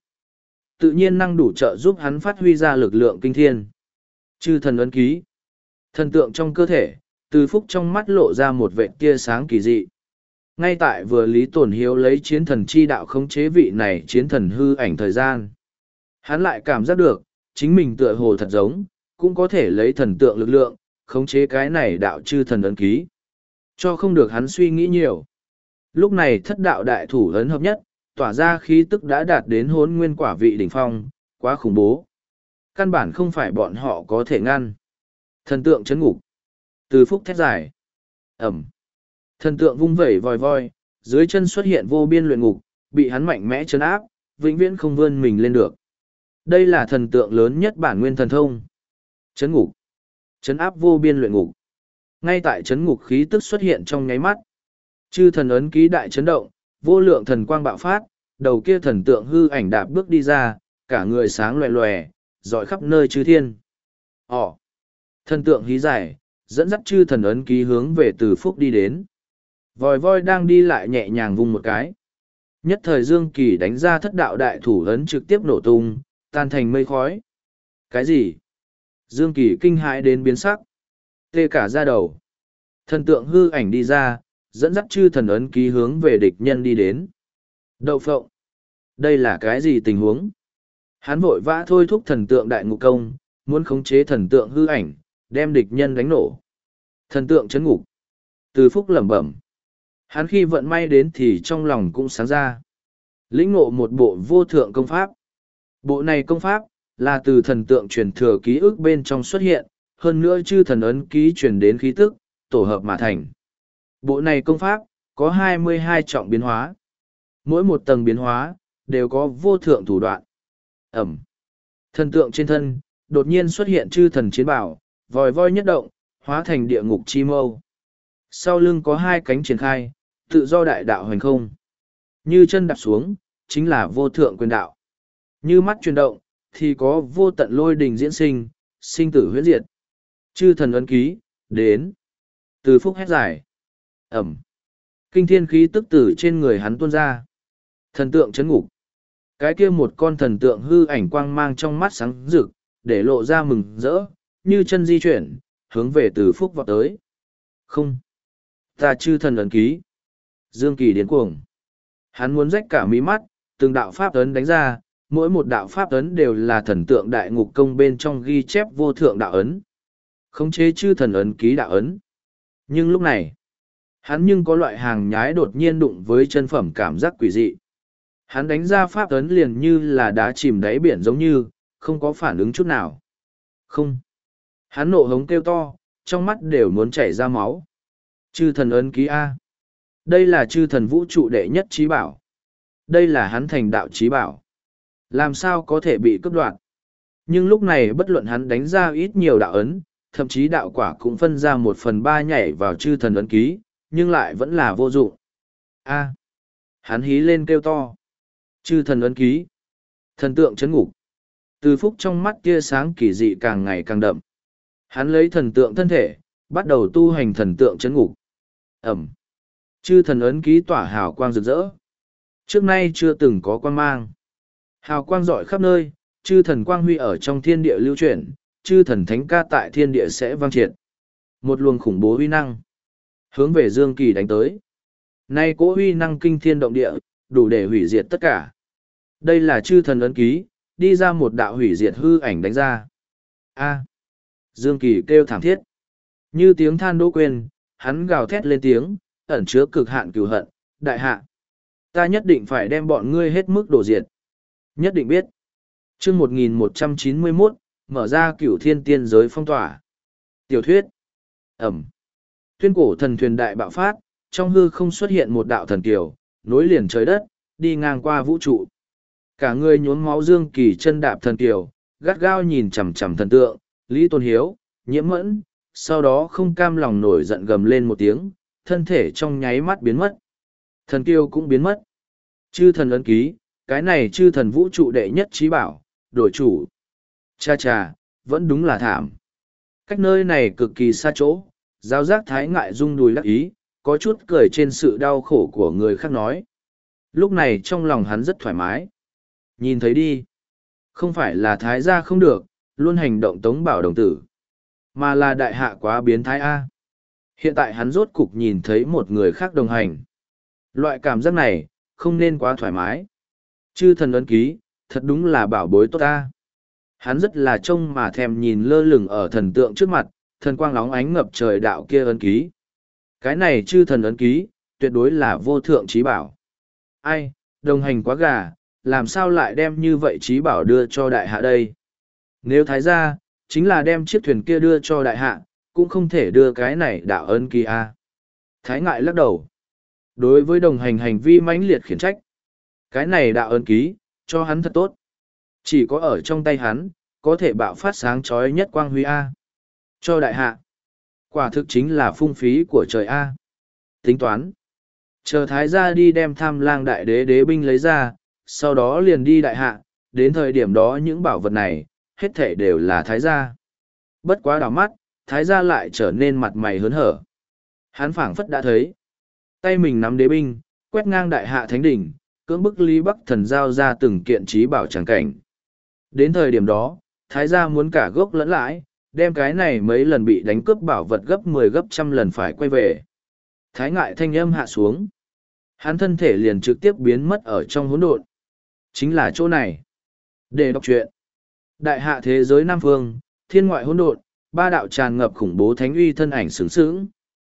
Tự nhiên năng đủ trợ giúp hắn phát huy ra lực lượng kinh thiên. Chư thần ấn ký. Thần tượng trong cơ thể, từ phúc trong mắt lộ ra một vệt tia sáng kỳ dị. Ngay tại vừa Lý Tồn Hiếu lấy chiến thần chi đạo khống chế vị này chiến thần hư ảnh thời gian. Hắn lại cảm giác được, chính mình tựa hồ thật giống, cũng có thể lấy thần tượng lực lượng, khống chế cái này đạo chư thần ấn ký. Cho không được hắn suy nghĩ nhiều. Lúc này thất đạo đại thủ ấn hợp nhất, tỏa ra khí tức đã đạt đến hốn nguyên quả vị đỉnh phong, quá khủng bố. căn bản không phải bọn họ có thể ngăn. Thần tượng chấn ngục. Từ phúc thét dài. Ẩm. Thần tượng vung vẩy vòi voi, dưới chân xuất hiện vô biên luyện ngục, bị hắn mạnh mẽ chấn áp, vĩnh viễn không vươn mình lên được. Đây là thần tượng lớn nhất bản nguyên thần thông. Chấn ngục. Chấn áp vô biên luyện ngục. Ngay tại chấn ngục khí tức xuất hiện trong nháy mắt. Chư thần ấn ký đại chấn động, vô lượng thần quang bạo phát, đầu kia thần tượng hư ảnh đạp bước đi ra, cả người sáng loè loè, dọi khắp nơi chư thiên. Ồ! Thần tượng hí giải, dẫn dắt chư thần ấn ký hướng về từ phúc đi đến. Vòi voi đang đi lại nhẹ nhàng vung một cái. Nhất thời Dương Kỳ đánh ra thất đạo đại thủ ấn trực tiếp nổ tung, tan thành mây khói. Cái gì? Dương Kỳ kinh hãi đến biến sắc. Tê cả da đầu. Thần tượng hư ảnh đi ra, dẫn dắt chư thần ấn ký hướng về địch nhân đi đến. Đậu phộng. Đây là cái gì tình huống? Hắn vội vã thôi thúc thần tượng đại ngục công, muốn khống chế thần tượng hư ảnh, đem địch nhân đánh nổ. Thần tượng chấn ngục. Từ phúc lẩm bẩm. Hắn khi vận may đến thì trong lòng cũng sáng ra. Lĩnh ngộ một bộ vô thượng công pháp. Bộ này công pháp, là từ thần tượng truyền thừa ký ức bên trong xuất hiện, hơn nữa chư thần ấn ký truyền đến khí tức, tổ hợp mà thành. Bộ này công pháp, có hai mươi hai trọng biến hóa. Mỗi một tầng biến hóa, đều có vô thượng thủ đoạn. Ẩm. Thần tượng trên thân, đột nhiên xuất hiện chư thần chiến bảo, vòi voi nhất động, hóa thành địa ngục chi mâu. Sau lưng có hai cánh triển khai, tự do đại đạo hoành không. Như chân đạp xuống, chính là vô thượng quyền đạo. Như mắt chuyển động, thì có vô tận lôi đình diễn sinh, sinh tử huyết diệt. Chư thần ấn ký, đến. Từ phúc hét giải. Ẩm. Kinh thiên khí tức tử trên người hắn tuôn ra. Thần tượng chấn ngục. Cái kia một con thần tượng hư ảnh quang mang trong mắt sáng rực, để lộ ra mừng rỡ, như chân di chuyển, hướng về từ phúc vọt tới. Không. Ta chư thần ấn ký. Dương Kỳ điên cuồng. Hắn muốn rách cả mí mắt, từng đạo pháp ấn đánh ra, mỗi một đạo pháp ấn đều là thần tượng đại ngục công bên trong ghi chép vô thượng đạo ấn. Khống chế chư thần ấn ký đạo ấn. Nhưng lúc này, hắn nhưng có loại hàng nhái đột nhiên đụng với chân phẩm cảm giác quỷ dị. Hắn đánh ra pháp ấn liền như là đá chìm đáy biển giống như, không có phản ứng chút nào. Không. Hắn nộ hống kêu to, trong mắt đều muốn chảy ra máu. Chư thần ấn ký A. Đây là chư thần vũ trụ đệ nhất trí bảo. Đây là hắn thành đạo trí bảo. Làm sao có thể bị cướp đoạt? Nhưng lúc này bất luận hắn đánh ra ít nhiều đạo ấn, thậm chí đạo quả cũng phân ra một phần ba nhảy vào chư thần ấn ký, nhưng lại vẫn là vô dụng. A. Hắn hí lên kêu to. Chư thần ấn ký. Thần tượng chấn ngục. Từ phúc trong mắt tia sáng kỳ dị càng ngày càng đậm. Hắn lấy thần tượng thân thể, bắt đầu tu hành thần tượng chấn ngục. Ẩm. Chư thần ấn ký tỏa hào quang rực rỡ. Trước nay chưa từng có quang mang. Hào quang rọi khắp nơi, chư thần quang huy ở trong thiên địa lưu chuyển, chư thần thánh ca tại thiên địa sẽ vang triệt. Một luồng khủng bố uy năng. Hướng về Dương Kỳ đánh tới. Nay cỗ uy năng kinh thiên động địa, đủ để hủy diệt tất cả. Đây là chư thần ấn ký, đi ra một đạo hủy diệt hư ảnh đánh ra. A. Dương Kỳ kêu thảm thiết. Như tiếng than đỗ quên, hắn gào thét lên tiếng, ẩn chứa cực hạn cừu hận, đại hạ. Ta nhất định phải đem bọn ngươi hết mức đổ diệt. Nhất định biết. chương một nghìn một trăm chín mươi mốt, mở ra cửu thiên tiên giới phong tỏa. Tiểu thuyết. Ẩm. Tuyên cổ thần thuyền đại bạo phát, trong hư không xuất hiện một đạo thần kiều, nối liền trời đất, đi ngang qua vũ trụ. Cả người nhốn máu Dương Kỳ chân đạp thần kiều, gắt gao nhìn chằm chằm thần tượng, Lý Tôn Hiếu, Nhiễm Mẫn, sau đó không cam lòng nổi giận gầm lên một tiếng, thân thể trong nháy mắt biến mất. Thần kiều cũng biến mất. Chư thần ấn ký, cái này chư thần vũ trụ đệ nhất trí bảo, đổi chủ. Cha cha, vẫn đúng là thảm. Cách nơi này cực kỳ xa chỗ, giáo giác thái ngại rung đùi lắc ý, có chút cười trên sự đau khổ của người khác nói. Lúc này trong lòng hắn rất thoải mái. Nhìn thấy đi. Không phải là thái gia không được, luôn hành động tống bảo đồng tử. Mà là đại hạ quá biến thái A. Hiện tại hắn rốt cục nhìn thấy một người khác đồng hành. Loại cảm giác này, không nên quá thoải mái. Chư thần ấn ký, thật đúng là bảo bối tốt ta. Hắn rất là trông mà thèm nhìn lơ lửng ở thần tượng trước mặt, thần quang lóng ánh ngập trời đạo kia ấn ký. Cái này chư thần ấn ký, tuyệt đối là vô thượng trí bảo. Ai, đồng hành quá gà, làm sao lại đem như vậy trí bảo đưa cho đại hạ đây? Nếu thái gia, chính là đem chiếc thuyền kia đưa cho đại hạ, cũng không thể đưa cái này đạo ân kỳ a. Thái ngại lắc đầu. Đối với đồng hành hành vi mãnh liệt khiển trách. Cái này đạo ân ký, cho hắn thật tốt. Chỉ có ở trong tay hắn, có thể bạo phát sáng chói nhất quang huy A. Cho đại hạ. Quả thực chính là phung phí của trời A. Tính toán. Chờ thái gia đi đem tham lang đại đế đế binh lấy ra, sau đó liền đi đại hạ, đến thời điểm đó những bảo vật này, hết thể đều là thái gia. Bất quá đảo mắt, thái gia lại trở nên mặt mày hớn hở. Hắn phảng phất đã thấy. Tay mình nắm đế binh, quét ngang đại hạ thánh đỉnh, cưỡng bức Lý Bắc Thần giao ra từng kiện trí bảo tràng cảnh. Đến thời điểm đó, thái gia muốn cả gốc lẫn lãi, đem cái này mấy lần bị đánh cướp bảo vật gấp mười gấp trăm lần phải quay về. Thái ngại thanh âm hạ xuống. Hắn thân thể liền trực tiếp biến mất ở trong hỗn độn. Chính là chỗ này. Để đọc truyện. Đại hạ thế giới Nam Phương, thiên ngoại hỗn độn, ba đạo tràn ngập khủng bố thánh uy thân ảnh sướng sướng.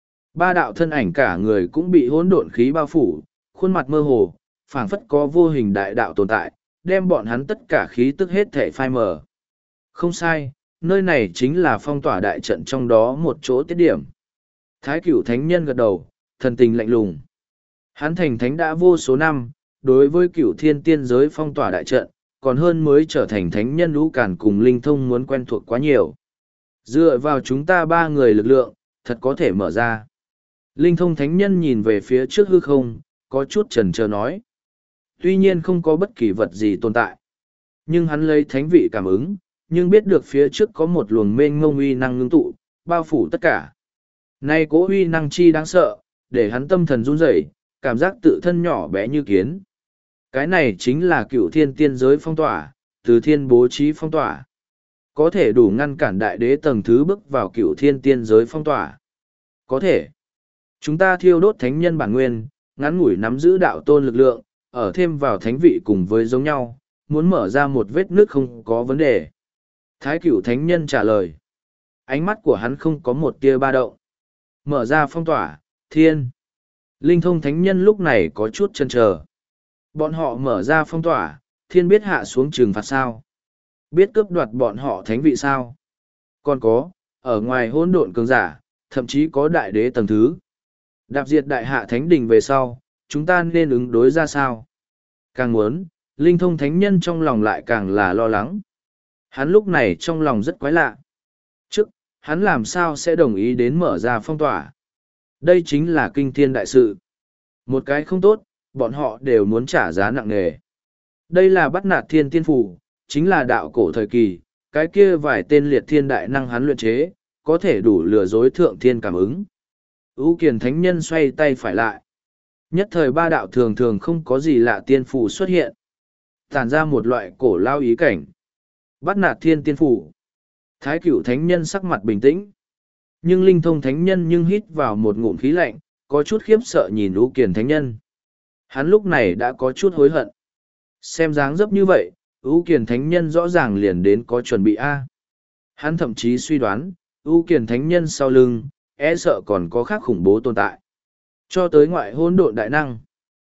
Ba đạo thân ảnh cả người cũng bị hỗn độn khí bao phủ, khuôn mặt mơ hồ, phảng phất có vô hình đại đạo tồn tại, đem bọn hắn tất cả khí tức hết thể phai mờ. Không sai, nơi này chính là phong tỏa đại trận trong đó một chỗ tiết điểm. Thái cửu thánh nhân gật đầu, thần tình lạnh lùng. Hắn thành thánh đã vô số năm, đối với cửu thiên tiên giới phong tỏa đại trận, còn hơn mới trở thành thánh nhân lũ cản cùng linh thông muốn quen thuộc quá nhiều. Dựa vào chúng ta ba người lực lượng, thật có thể mở ra. Linh thông thánh nhân nhìn về phía trước hư không, có chút chần chờ nói. Tuy nhiên không có bất kỳ vật gì tồn tại. Nhưng hắn lấy thánh vị cảm ứng, nhưng biết được phía trước có một luồng mênh ngông uy năng ngưng tụ, bao phủ tất cả. Nay cố uy năng chi đáng sợ, để hắn tâm thần run rẩy, cảm giác tự thân nhỏ bé như kiến. Cái này chính là cựu thiên tiên giới phong tỏa, từ thiên bố trí phong tỏa. Có thể đủ ngăn cản đại đế tầng thứ bước vào cựu thiên tiên giới phong tỏa. Có thể. Chúng ta thiêu đốt thánh nhân bản nguyên, ngắn ngủi nắm giữ đạo tôn lực lượng, ở thêm vào thánh vị cùng với giống nhau, muốn mở ra một vết nước không có vấn đề. Thái cửu thánh nhân trả lời. Ánh mắt của hắn không có một tia ba động. Mở ra phong tỏa, thiên. Linh thông thánh nhân lúc này có chút chần chờ. Bọn họ mở ra phong tỏa, thiên biết hạ xuống trừng phạt sao? Biết cướp đoạt bọn họ thánh vị sao? Còn có, ở ngoài hỗn độn cường giả, thậm chí có đại đế tầng thứ. Đạp diệt đại hạ thánh đình về sau, chúng ta nên ứng đối ra sao? Càng muốn, linh thông thánh nhân trong lòng lại càng là lo lắng. Hắn lúc này trong lòng rất quái lạ. Trước, hắn làm sao sẽ đồng ý đến mở ra phong tỏa? Đây chính là kinh thiên đại sự. Một cái không tốt, bọn họ đều muốn trả giá nặng nề. Đây là bắt nạt thiên tiên phủ, chính là đạo cổ thời kỳ, cái kia vài tên liệt thiên đại năng hắn luyện chế, có thể đủ lừa dối thượng thiên cảm ứng. Ú Kiền thánh nhân xoay tay phải lại. Nhất thời ba đạo thường thường không có gì lạ tiên phủ xuất hiện. Tản ra một loại cổ lao ý cảnh. Bắt nạt thiên tiên phủ. Thái cửu thánh nhân sắc mặt bình tĩnh. Nhưng linh thông thánh nhân nhưng hít vào một ngụm khí lạnh, có chút khiếp sợ nhìn Ú Kiền thánh nhân. Hắn lúc này đã có chút hối hận. Xem dáng dấp như vậy, Ú Kiền thánh nhân rõ ràng liền đến có chuẩn bị A. Hắn thậm chí suy đoán, Ú Kiền thánh nhân sau lưng, e sợ còn có khác khủng bố tồn tại. Cho tới ngoại hỗn độn đại năng.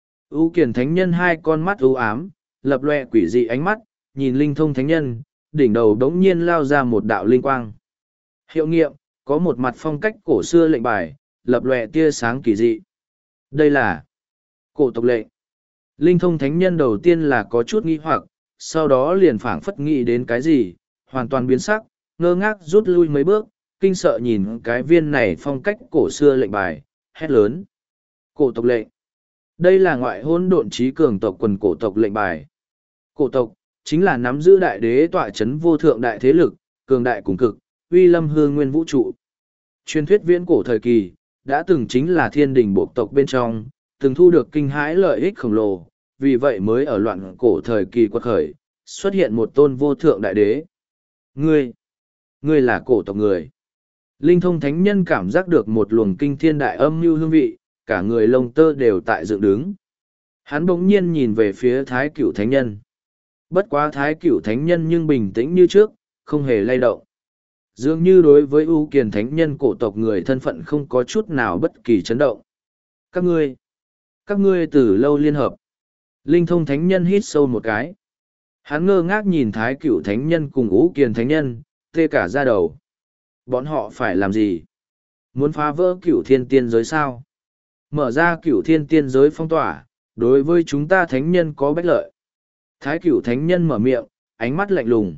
Ú Kiền thánh nhân hai con mắt u ám, lập loè quỷ dị ánh mắt, nhìn linh thông thánh nhân, đỉnh đầu đống nhiên lao ra một đạo linh quang. Hiệu nghiệm, có một mặt phong cách cổ xưa lệnh bài, lập loè tia sáng kỳ dị. Đây là cổ tộc lệnh. Linh thông thánh nhân đầu tiên là có chút nghi hoặc, sau đó liền phảng phất nghĩ đến cái gì, hoàn toàn biến sắc, ngơ ngác rút lui mấy bước, kinh sợ nhìn cái viên này phong cách cổ xưa lệnh bài, hét lớn. Cổ tộc lệnh. Đây là ngoại hỗn độn trí cường tộc quần cổ tộc lệnh bài. Cổ tộc, chính là nắm giữ đại đế tọa chấn vô thượng đại thế lực, cường đại cùng cực, uy lâm hương nguyên vũ trụ. Truyền thuyết viễn cổ thời kỳ, đã từng chính là thiên đình bộ tộc bên trong, từng thu được kinh hãi lợi ích khổng lồ, vì vậy mới ở loạn cổ thời kỳ quật khởi, xuất hiện một tôn vô thượng đại đế. Ngươi, ngươi là cổ tộc người. Linh thông thánh nhân cảm giác được một luồng kinh thiên đại âm mưu hương vị, cả người lông tơ đều tại dựng đứng. Hắn bỗng nhiên nhìn về phía thái cửu thánh nhân. Bất quá thái cửu thánh nhân nhưng bình tĩnh như trước, không hề lay động. Dường như đối với ưu kiền thánh nhân cổ tộc người thân phận không có chút nào bất kỳ chấn động. Các ngươi, các ngươi từ lâu liên hợp. Linh thông thánh nhân hít sâu một cái. Hắn ngơ ngác nhìn Thái Cửu Thánh Nhân cùng Ú Kiền Thánh Nhân, tê cả da đầu. Bọn họ phải làm gì? Muốn phá vỡ Cửu Thiên Tiên giới sao? Mở ra Cửu Thiên Tiên giới phong tỏa, đối với chúng ta Thánh Nhân có bách lợi. Thái Cửu Thánh Nhân mở miệng, ánh mắt lạnh lùng.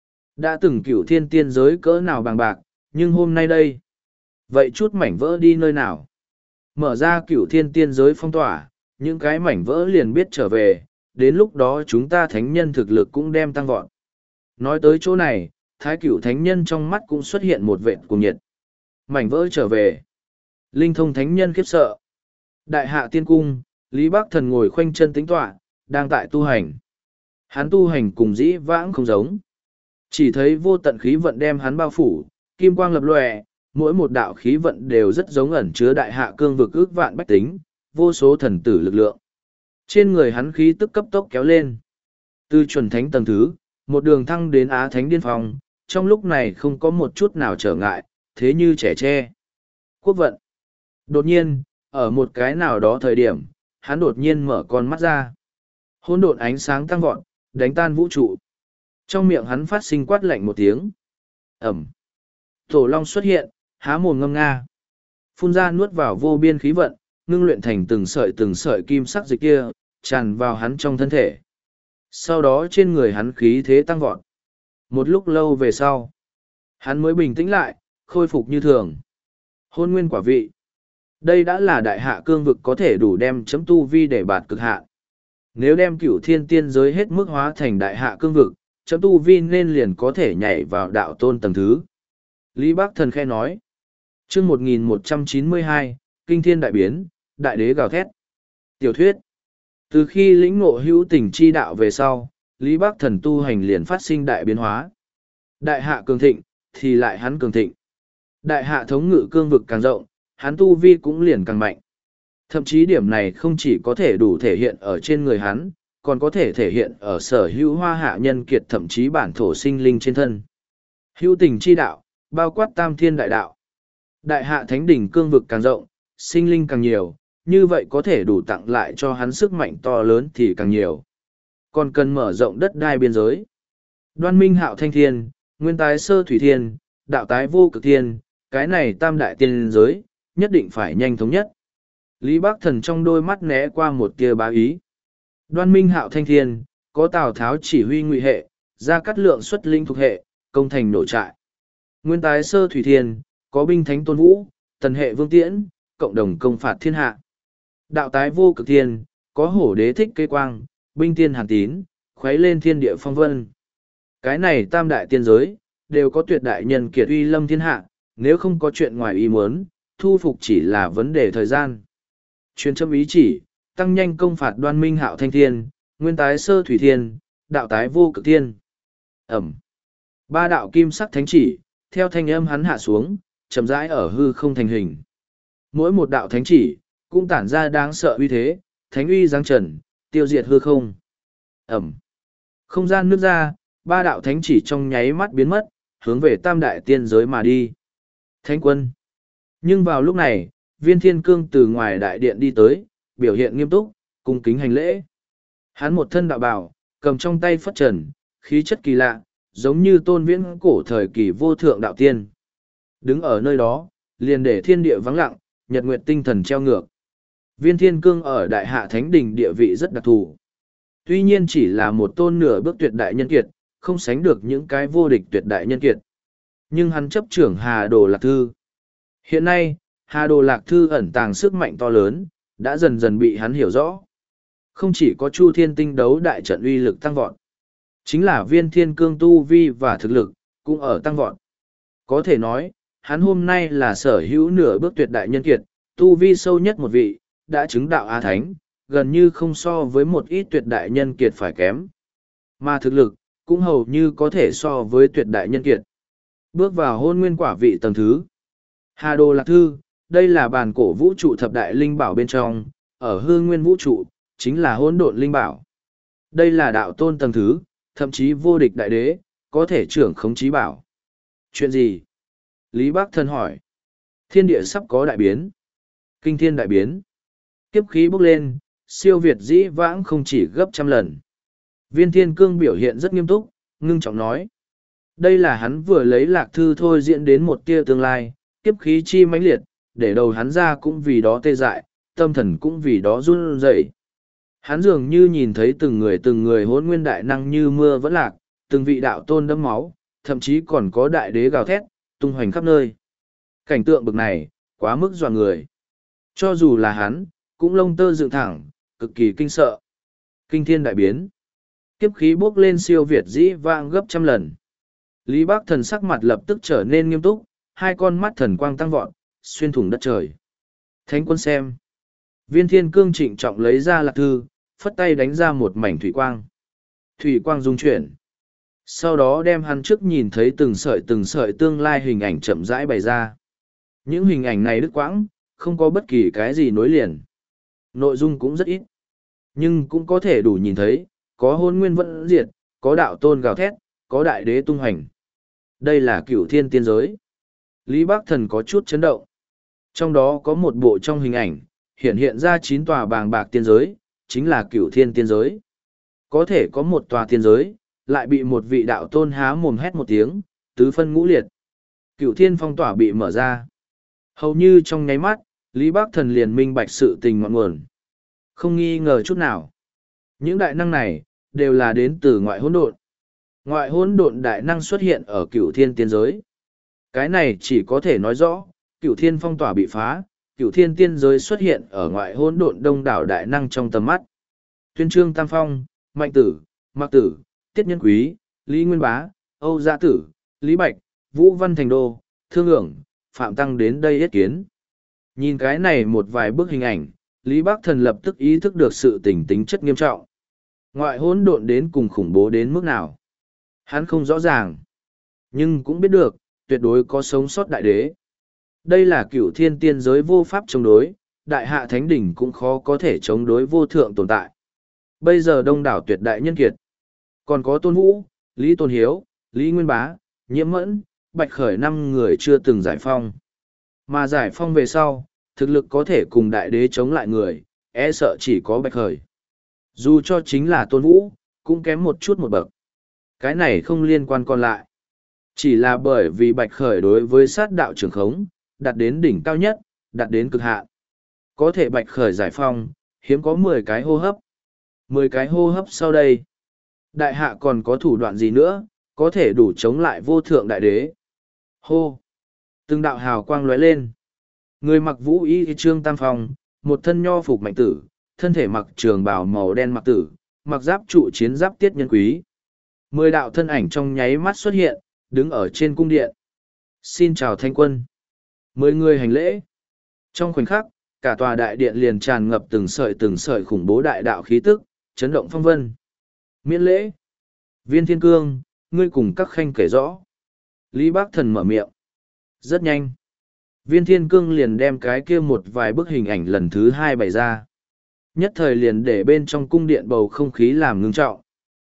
Đã từng Cửu Thiên Tiên giới cỡ nào bằng bạc, nhưng hôm nay đây. Vậy chút mảnh vỡ đi nơi nào? Mở ra Cửu Thiên Tiên giới phong tỏa, những cái mảnh vỡ liền biết trở về, đến lúc đó chúng ta Thánh Nhân thực lực cũng đem tăng vọt. Nói tới chỗ này, Thái Cửu Thánh Nhân trong mắt cũng xuất hiện một vệt cuồng nhiệt. Mảnh vỡ trở về. Linh Thông Thánh Nhân khiếp sợ. Đại hạ tiên cung, Lý Bắc Thần ngồi khoanh chân tĩnh tọa, đang tại tu hành. Hắn tu hành cùng dĩ vãng không giống. Chỉ thấy vô tận khí vận đem hắn bao phủ, kim quang lập lòe, mỗi một đạo khí vận đều rất giống ẩn chứa đại hạ cương vực ước vạn bách tính, vô số thần tử lực lượng. Trên người hắn khí tức cấp tốc kéo lên. Từ chuẩn thánh tầng thứ, một đường thăng đến Á Thánh Điên Phong, trong lúc này không có một chút nào trở ngại, thế như trẻ tre. Quốc vận. Đột nhiên, ở một cái nào đó thời điểm, hắn đột nhiên mở con mắt ra. Hỗn độn ánh sáng tăng vọt, đánh tan vũ trụ. Trong miệng hắn phát sinh quát lạnh một tiếng. Ẩm. Tổ Long xuất hiện, há mồm ngâm nga. Phun ra nuốt vào vô biên khí vận, ngưng luyện thành từng sợi từng sợi kim sắc dịch kia, tràn vào hắn trong thân thể. Sau đó trên người hắn khí thế tăng vọt. Một lúc lâu về sau, hắn mới bình tĩnh lại, khôi phục như thường. Hôn nguyên quả vị. Đây đã là đại hạ cương vực có thể đủ đem chấm tu vi để bạt cực hạ. Nếu đem cửu thiên tiên giới hết mức hóa thành đại hạ cương vực, chấm tu vi nên liền có thể nhảy vào đạo tôn tầng thứ. Lý Bắc Thần khe nói. chương một nghìn một trăm chín mươi hai, Kinh Thiên Đại Biến, Đại Đế gào thét. Tiểu thuyết. Từ khi lĩnh ngộ hữu tình chi đạo về sau, Lý Bắc Thần tu hành liền phát sinh đại biến hóa. Đại hạ cường thịnh, thì lại hắn cường thịnh. Đại hạ thống ngự cương vực càng rộng, hắn tu vi cũng liền càng mạnh. Thậm chí điểm này không chỉ có thể đủ thể hiện ở trên người hắn, còn có thể thể hiện ở sở hữu hoa hạ nhân kiệt thậm chí bản thổ sinh linh trên thân. Hữu tình chi đạo, bao quát tam thiên đại đạo. Đại hạ thánh đỉnh cương vực càng rộng, sinh linh càng nhiều, như vậy có thể đủ tặng lại cho hắn sức mạnh to lớn thì càng nhiều. Còn cần mở rộng đất đai biên giới. Đoan minh hạo thanh thiên, nguyên tái sơ thủy thiên, đạo tái vô cực thiên, cái này tam đại tiên giới, nhất định phải nhanh thống nhất. Lý Bắc Thần trong đôi mắt né qua một tia bá ý. Đoan minh hạo thanh thiên, có Tào Tháo chỉ huy ngụy hệ, Gia Cát Lượng xuất linh thuộc hệ, công thành nổ trại. Nguyên tái sơ thủy thiên, có binh thánh tôn vũ, tần hệ vương tiễn, cộng đồng công phạt thiên hạ. Đạo tái vô cực thiên, có hổ đế thích cây quang, binh tiên hàn tín, khuấy lên thiên địa phong vân. Cái này tam đại tiên giới, đều có tuyệt đại nhân kiệt uy lâm thiên hạ, nếu không có chuyện ngoài ý muốn, thu phục chỉ là vấn đề thời gian. Chuyên châm ý chỉ, tăng nhanh công phạt đoan minh hạo thanh thiên, nguyên tái sơ thủy thiên, đạo tái vô cực thiên. Ẩm. Ba đạo kim sắc thánh chỉ, theo thanh âm hắn hạ xuống, chậm rãi ở hư không thành hình. Mỗi một đạo thánh chỉ, cũng tản ra đáng sợ uy thế, thánh uy giáng trần, tiêu diệt hư không. Ẩm. Không gian nứt ra, ba đạo thánh chỉ trong nháy mắt biến mất, hướng về tam đại tiên giới mà đi. Thánh quân. Nhưng vào lúc này, viên thiên cương từ ngoài đại điện đi tới, biểu hiện nghiêm túc, cung kính hành lễ. Hắn một thân đạo bào, cầm trong tay phất trần, khí chất kỳ lạ, giống như tôn viễn cổ thời kỳ vô thượng đạo tiên. Đứng ở nơi đó, liền để thiên địa vắng lặng, nhật nguyệt tinh thần treo ngược. Viên thiên cương ở đại hạ thánh đình địa vị rất đặc thù. Tuy nhiên chỉ là một tôn nửa bước tuyệt đại nhân kiệt, không sánh được những cái vô địch tuyệt đại nhân kiệt. Nhưng hắn chấp trưởng Hà Đồ Lạc Thư. Hiện nay, Hà Đồ Lạc Thư ẩn tàng sức mạnh to lớn, đã dần dần bị hắn hiểu rõ. Không chỉ có Chu Thiên Tinh đấu đại trận uy lực tăng vọt, chính là viên thiên cương tu vi và thực lực, cũng ở tăng vọt. Có thể nói, hắn hôm nay là sở hữu nửa bước tuyệt đại nhân kiệt, tu vi sâu nhất một vị, đã chứng đạo A Thánh, gần như không so với một ít tuyệt đại nhân kiệt phải kém. Mà thực lực, cũng hầu như có thể so với tuyệt đại nhân kiệt. Bước vào hôn nguyên quả vị tầng thứ. Hà Đồ Lạc Thư, đây là bản cổ vũ trụ thập đại linh bảo bên trong, ở hương nguyên vũ trụ, chính là hỗn độn linh bảo. Đây là đạo tôn tầng thứ, thậm chí vô địch đại đế, có thể trưởng khống chí bảo. Chuyện gì? Lý Bắc Thần hỏi. Thiên địa sắp có đại biến. Kinh thiên đại biến. Kiếp khí bốc lên, siêu việt dĩ vãng không chỉ gấp trăm lần. Viên thiên cương biểu hiện rất nghiêm túc, ngưng trọng nói. Đây là hắn vừa lấy lạc thư thôi diễn đến một tia tương lai, kiếp khí chi mãnh liệt, để đầu hắn ra cũng vì đó tê dại, tâm thần cũng vì đó run rẩy. Hắn dường như nhìn thấy từng người từng người hỗn nguyên đại năng như mưa vẫn lạc, từng vị đạo tôn đẫm máu, thậm chí còn có đại đế gào thét, tung hoành khắp nơi. Cảnh tượng bực này, quá mức dọa người. Cho dù là hắn, cũng lông tơ dựng thẳng, cực kỳ kinh sợ. Kinh thiên đại biến. Kiếp khí bốc lên siêu việt dĩ vãng gấp trăm lần. Lý Bác Thần sắc mặt lập tức trở nên nghiêm túc, hai con mắt thần quang tăng vọt, xuyên thủng đất trời. Thánh quân xem. Viên thiên cương trịnh trọng lấy ra lạc thư, phất tay đánh ra một mảnh thủy quang. Thủy quang dung chuyển. Sau đó đem hắn trước nhìn thấy từng sợi từng sợi tương lai hình ảnh chậm rãi bày ra. Những hình ảnh này đứt quãng, không có bất kỳ cái gì nối liền. Nội dung cũng rất ít. Nhưng cũng có thể đủ nhìn thấy, có hôn nguyên vẫn diệt, có đạo tôn gào thét, có đại đế tung hành. Đây là cửu thiên tiên giới. Lý Bác Thần có chút chấn động. Trong đó có một bộ trong hình ảnh, hiện hiện ra chín tòa bàng bạc tiên giới, chính là cửu thiên tiên giới. Có thể có một tòa tiên giới, lại bị một vị đạo tôn há mồm hét một tiếng, tứ phân ngũ liệt. Cửu thiên phong tỏa bị mở ra. Hầu như trong nháy mắt, Lý Bác Thần liền minh bạch sự tình ngọn nguồn. Không nghi ngờ chút nào. Những đại năng này, đều là đến từ ngoại hỗn độn. Ngoại hỗn độn đại năng xuất hiện ở cửu thiên tiên giới. Cái này chỉ có thể nói rõ, cửu thiên phong tỏa bị phá, cửu thiên tiên giới xuất hiện ở ngoại hỗn độn đông đảo đại năng trong tầm mắt. Tuyên Trương Tam Phong, Mạnh Tử, Mạc Tử, Tiết Nhân Quý, Lý Nguyên Bá, Âu Gia Tử, Lý Bạch, Vũ Văn Thành Đô, Thương ưởng, Phạm Tăng đến đây yết kiến. Nhìn cái này một vài bức hình ảnh, Lý Bác Thần lập tức ý thức được sự tình tính chất nghiêm trọng. Ngoại hỗn độn đến cùng khủng bố đến mức nào. Hắn không rõ ràng, nhưng cũng biết được, tuyệt đối có sống sót đại đế. Đây là cửu thiên tiên giới vô pháp chống đối, đại hạ thánh đỉnh cũng khó có thể chống đối vô thượng tồn tại. Bây giờ đông đảo tuyệt đại nhân kiệt. Còn có Tôn Vũ, Lý Tôn Hiếu, Lý Nguyên Bá, Nhiễm Mẫn, Bạch Khởi năm người chưa từng giải phong. Mà giải phong về sau, thực lực có thể cùng đại đế chống lại người, e sợ chỉ có Bạch Khởi. Dù cho chính là Tôn Vũ, cũng kém một chút một bậc. Cái này không liên quan còn lại. Chỉ là bởi vì Bạch Khởi đối với sát đạo trường khống, đạt đến đỉnh cao nhất, đạt đến cực hạn. Có thể Bạch Khởi giải phong, hiếm có mười cái hô hấp. mười cái hô hấp sau đây. Đại hạ còn có thủ đoạn gì nữa, có thể đủ chống lại vô thượng đại đế. Hô! Từng đạo hào quang lóe lên. Người mặc vũ y trương tam phong, một thân nho phục Mạnh Tử, thân thể mặc trường bào màu đen Mặc Tử, mặc giáp trụ chiến giáp Tiết Nhân Quý. Mười đạo thân ảnh trong nháy mắt xuất hiện, đứng ở trên cung điện. Xin chào Thanh quân. Mười người hành lễ. Trong khoảnh khắc, cả tòa đại điện liền tràn ngập từng sợi từng sợi khủng bố đại đạo khí tức, chấn động phong vân. Miễn lễ. Viên Thiên Cương, ngươi cùng các khanh kể rõ. Lý Bác Thần mở miệng. Rất nhanh. Viên Thiên Cương liền đem cái kia một vài bức hình ảnh lần thứ hai bày ra. Nhất thời liền để bên trong cung điện bầu không khí làm ngưng trọng.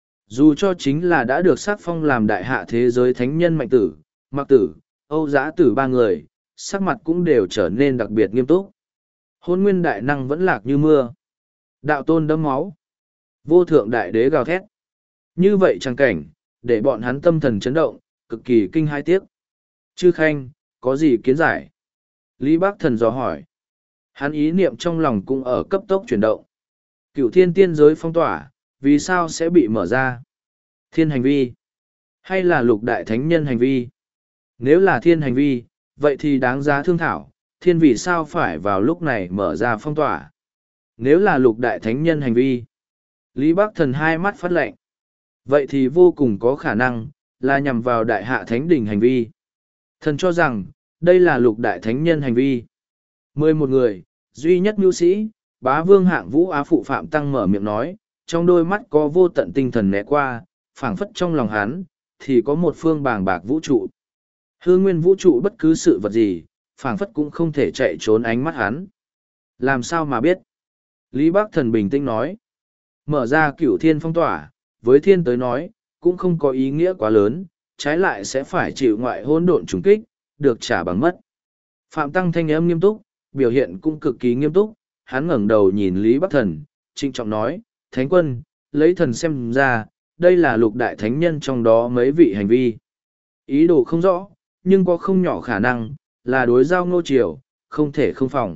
Dù cho chính là đã được sắc phong làm đại hạ thế giới thánh nhân Mạnh Tử, Mạc Tử, Âu Giã Tử ba người, sắc mặt cũng đều trở nên đặc biệt nghiêm túc. Hôn nguyên đại năng vẫn lạc như mưa. Đạo tôn đẫm máu. Vô thượng đại đế gào thét. Như vậy trang cảnh, để bọn hắn tâm thần chấn động, cực kỳ kinh hai tiếc. Chư Khanh, có gì kiến giải? Lý Bác Thần dò hỏi. Hắn ý niệm trong lòng cũng ở cấp tốc chuyển động. Cửu thiên tiên giới phong tỏa, vì sao sẽ bị mở ra? Thiên hành vi? Hay là lục đại thánh nhân hành vi? Nếu là thiên hành vi, vậy thì đáng giá thương thảo, thiên vì sao phải vào lúc này mở ra phong tỏa? Nếu là lục đại thánh nhân hành vi, Lý Bác Thần hai mắt phát lệnh. Vậy thì vô cùng có khả năng, là nhằm vào đại hạ thánh đỉnh hành vi. Thần cho rằng, đây là lục đại thánh nhân hành vi. Mười một người, duy nhất mưu sĩ, bá vương hạng vũ á phụ Phạm Tăng mở miệng nói, trong đôi mắt có vô tận tinh thần né qua, phảng phất trong lòng hắn, thì có một phương bàng bạc vũ trụ. Hư nguyên vũ trụ bất cứ sự vật gì, phảng phất cũng không thể chạy trốn ánh mắt hắn. Làm sao mà biết? Lý Bác Thần bình tĩnh nói. Mở ra cửu thiên phong tỏa, với thiên tới nói, cũng không có ý nghĩa quá lớn, trái lại sẽ phải chịu ngoại hỗn độn trùng kích, được trả bằng mất. Phạm Tăng thanh âm nghiêm túc, biểu hiện cũng cực kỳ nghiêm túc, hắn ngẩng đầu nhìn Lý Bắc Thần, trịnh trọng nói, Thánh quân, lấy thần xem ra, đây là lục đại thánh nhân trong đó mấy vị hành vi. Ý đồ không rõ, nhưng có không nhỏ khả năng, là đối giao ngô triều, không thể không phòng.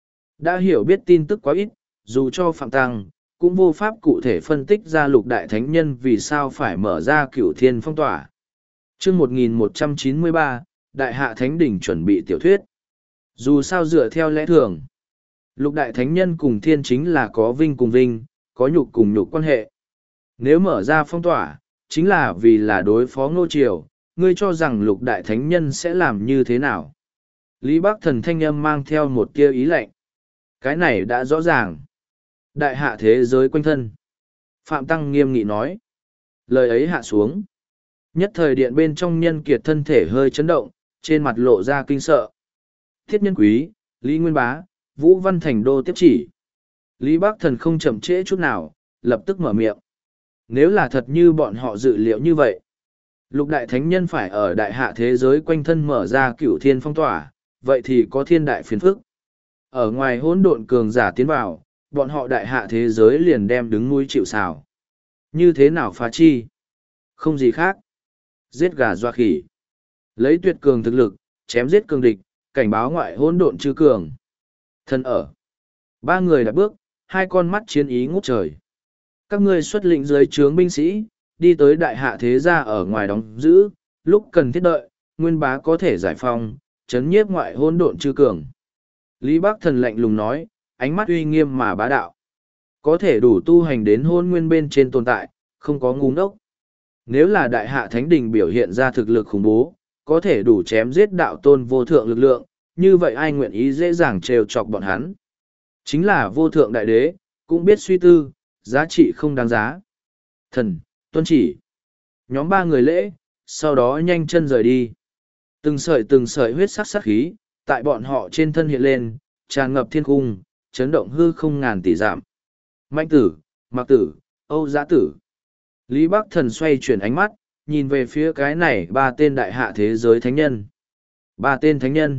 Đã hiểu biết tin tức quá ít, dù cho Phạm Tăng, cũng vô pháp cụ thể phân tích ra lục đại thánh nhân vì sao phải mở ra cửu thiên phong tỏa. chương một nghìn một trăm chín mươi ba, Đại Hạ Thánh Đỉnh chuẩn bị tiểu thuyết. Dù sao dựa theo lẽ thường, lục đại thánh nhân cùng thiên chính là có vinh cùng vinh, có nhục cùng nhục quan hệ. Nếu mở ra phong tỏa, chính là vì là đối phó ngô triều, ngươi cho rằng lục đại thánh nhân sẽ làm như thế nào? Lý Bắc Thần thanh âm mang theo một tia ý lệnh. Cái này đã rõ ràng. Đại hạ thế giới quanh thân. Phạm Tăng nghiêm nghị nói. Lời ấy hạ xuống. Nhất thời điện bên trong nhân kiệt thân thể hơi chấn động, trên mặt lộ ra kinh sợ. Thiết Nhân Quý, Lý Nguyên Bá, Vũ Văn Thành Đô tiếp chỉ. Lý Bắc Thần không chậm trễ chút nào, lập tức mở miệng. Nếu là thật như bọn họ dự liệu như vậy, lục đại thánh nhân phải ở đại hạ thế giới quanh thân mở ra cửu thiên phong tỏa, vậy thì có thiên đại phiền phức. Ở ngoài hỗn độn cường giả tiến vào, bọn họ đại hạ thế giới liền đem đứng nuôi chịu sào. Như thế nào phá chi? Không gì khác. Giết gà doa khỉ. Lấy tuyệt cường thực lực, chém giết cường địch, cảnh báo ngoại hỗn độn chư cường. Thân ở. Ba người đã bước, hai con mắt chiến ý ngút trời. Các ngươi xuất lĩnh dưới trướng binh sĩ, đi tới đại hạ thế gia ở ngoài đóng giữ, lúc cần thiết đợi, Nguyên Bá có thể giải phong, chấn nhiếp ngoại hỗn độn chư cường. Lý Bắc Thần lạnh lùng nói, ánh mắt uy nghiêm mà bá đạo. Có thể đủ tu hành đến hôn nguyên bên trên tồn tại, không có ngu ngốc. Nếu là đại hạ thánh đình biểu hiện ra thực lực khủng bố, có thể đủ chém giết đạo tôn vô thượng lực lượng, như vậy ai nguyện ý dễ dàng trêu chọc bọn hắn. Chính là vô thượng đại đế, cũng biết suy tư, giá trị không đáng giá. Thần, tuân chỉ. Nhóm ba người lễ, sau đó nhanh chân rời đi. Từng sợi từng sợi huyết sắc sắc khí, tại bọn họ trên thân hiện lên, tràn ngập thiên cung, chấn động hư không ngàn tỷ dặm. Mạnh tử, Mạc tử, Âu Giã tử. Lý Bắc Thần xoay chuyển ánh mắt, nhìn về phía cái này ba tên đại hạ thế giới thánh nhân. Ba tên thánh nhân,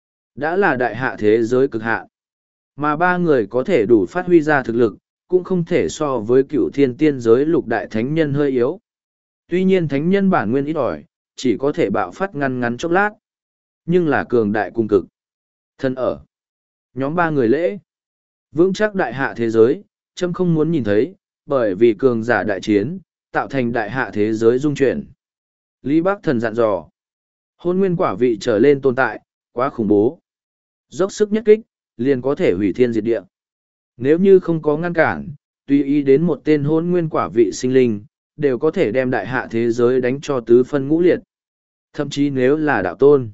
đã là đại hạ thế giới cực hạ. Mà ba người có thể đủ phát huy ra thực lực, cũng không thể so với cựu thiên tiên giới lục đại thánh nhân hơi yếu. Tuy nhiên thánh nhân bản nguyên ít ỏi, chỉ có thể bạo phát ngăn ngắn chốc lát. Nhưng là cường đại cung cực. Thân ở. Nhóm ba người lễ. Vững chắc đại hạ thế giới, châm không muốn nhìn thấy, bởi vì cường giả đại chiến, tạo thành đại hạ thế giới dung chuyển. Lý Bắc Thần dặn dò. Hôn nguyên quả vị trở lên tồn tại, quá khủng bố. Dốc sức nhất kích, liền có thể hủy thiên diệt địa. Nếu như không có ngăn cản, tùy ý đến một tên hôn nguyên quả vị sinh linh, đều có thể đem đại hạ thế giới đánh cho tứ phân ngũ liệt. Thậm chí nếu là đạo tôn.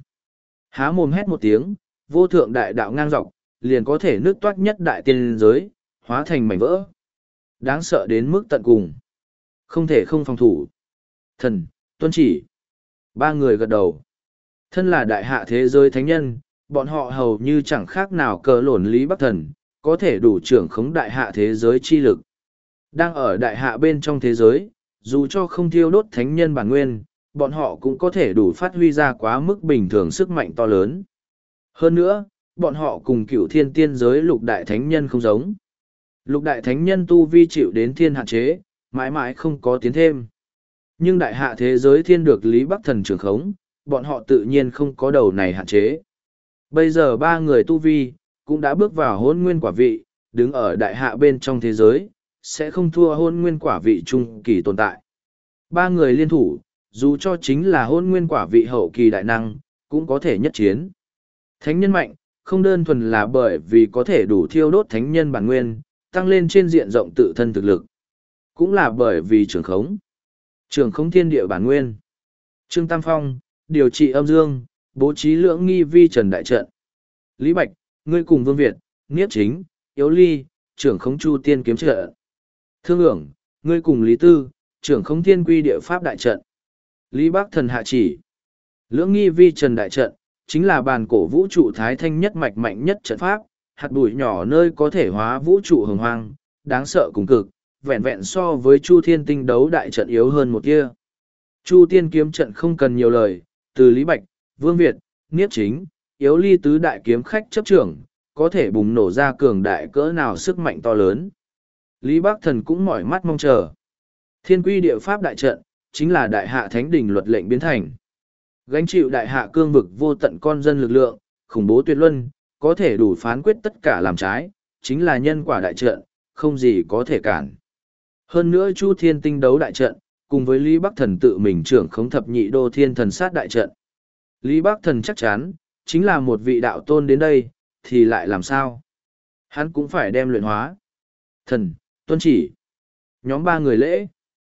Há mồm hét một tiếng, vô thượng đại đạo ngang dọc, liền có thể nước toát nhất đại tiên giới, hóa thành mảnh vỡ. Đáng sợ đến mức tận cùng. Không thể không phòng thủ. Thần, tuân chỉ. Ba người gật đầu. Thân là đại hạ thế giới thánh nhân, bọn họ hầu như chẳng khác nào cờ lổn Lý Bắc Thần, có thể đủ trưởng khống đại hạ thế giới chi lực. Đang ở đại hạ bên trong thế giới, dù cho không thiêu đốt thánh nhân bản nguyên, bọn họ cũng có thể đủ phát huy ra quá mức bình thường sức mạnh to lớn. Hơn nữa, bọn họ cùng cựu thiên tiên giới lục đại thánh nhân không giống. Lục đại thánh nhân tu vi chịu đến thiên hạn chế, mãi mãi không có tiến thêm. Nhưng đại hạ thế giới thiên được Lý Bắc Thần trưởng khống, bọn họ tự nhiên không có đầu này hạn chế. Bây giờ ba người tu vi, cũng đã bước vào hôn nguyên quả vị, đứng ở đại hạ bên trong thế giới, sẽ không thua hôn nguyên quả vị trung kỳ tồn tại. Ba người liên thủ, dù cho chính là hôn nguyên quả vị hậu kỳ đại năng, cũng có thể nhất chiến. Thánh nhân mạnh, không đơn thuần là bởi vì có thể đủ thiêu đốt thánh nhân bản nguyên, tăng lên trên diện rộng tự thân thực lực. Cũng là bởi vì trường khống. Trường khống thiên địa bản nguyên. Trương Tam Phong, điều trị âm dương, bố trí lưỡng nghi vi trần đại trận. Lý Bạch, ngươi cùng Vương Việt, Niếp Chính, Yếu Ly, trưởng khống chu tiên kiếm trận. Thương ưởng, ngươi cùng Lý Tư, trưởng khống thiên quy địa pháp đại trận. Lý Bắc Thần hạ chỉ. Lưỡng nghi vi trần đại trận, chính là bàn cổ vũ trụ thái thanh nhất mạch mạnh nhất trận pháp, hạt bụi nhỏ nơi có thể hóa vũ trụ hồng hoang, đáng sợ cùng cực, vẹn vẹn so với chu thiên tinh đấu đại trận yếu hơn một kia. Chu tiên kiếm trận không cần nhiều lời, từ Lý Bạch, Vương Việt, Niếp Chính, Yếu Ly tứ đại kiếm khách chấp trưởng, có thể bùng nổ ra cường đại cỡ nào sức mạnh to lớn. Lý Bắc Thần cũng mỏi mắt mong chờ. Thiên quy địa pháp đại trận, chính là đại hạ thánh đình luật lệnh biến thành. Gánh chịu đại hạ cương vực vô tận con dân lực lượng, khủng bố tuyệt luân, có thể đủ phán quyết tất cả làm trái, chính là nhân quả đại trận, không gì có thể cản. Hơn nữa Chu Thiên tinh đấu đại trận, cùng với Lý Bắc Thần tự mình trưởng khống thập nhị đô thiên thần sát đại trận. Lý Bắc Thần chắc chắn, chính là một vị đạo tôn đến đây, thì lại làm sao? Hắn cũng phải đem luyện hóa. Thần, tuân chỉ. Nhóm ba người lễ.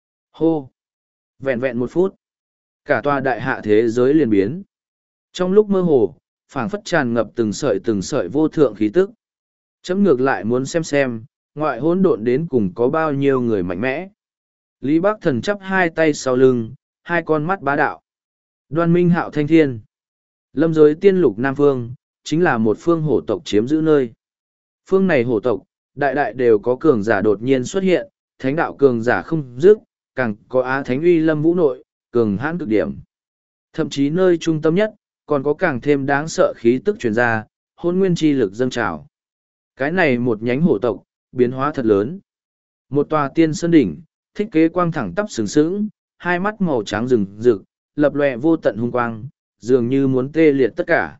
Hô. Vẹn vẹn một phút. Cả tòa đại hạ thế giới liền biến. Trong lúc mơ hồ, phảng phất tràn ngập từng sợi từng sợi vô thượng khí tức. Chấm ngược lại muốn xem xem, ngoại hỗn độn đến cùng có bao nhiêu người mạnh mẽ. Lý Bắc Thần chắp hai tay sau lưng, hai con mắt bá đạo. Đoan Minh Hạo Thanh Thiên. Lâm giới tiên lục Nam Phương, chính là một phương hổ tộc chiếm giữ nơi. Phương này hổ tộc, đại đại đều có cường giả đột nhiên xuất hiện, thánh đạo cường giả không dứt, càng có Á Thánh uy lâm vũ nội, cường hãn cực điểm. Thậm chí nơi trung tâm nhất, còn có càng thêm đáng sợ khí tức truyền ra, hôn nguyên chi lực dâng trào. Cái này một nhánh hổ tộc, biến hóa thật lớn. Một tòa tiên sơn đỉnh, thiết kế quang thẳng tắp sừng sững, hai mắt màu trắng rừng rực, lập lòe vô tận hung quang, dường như muốn tê liệt tất cả.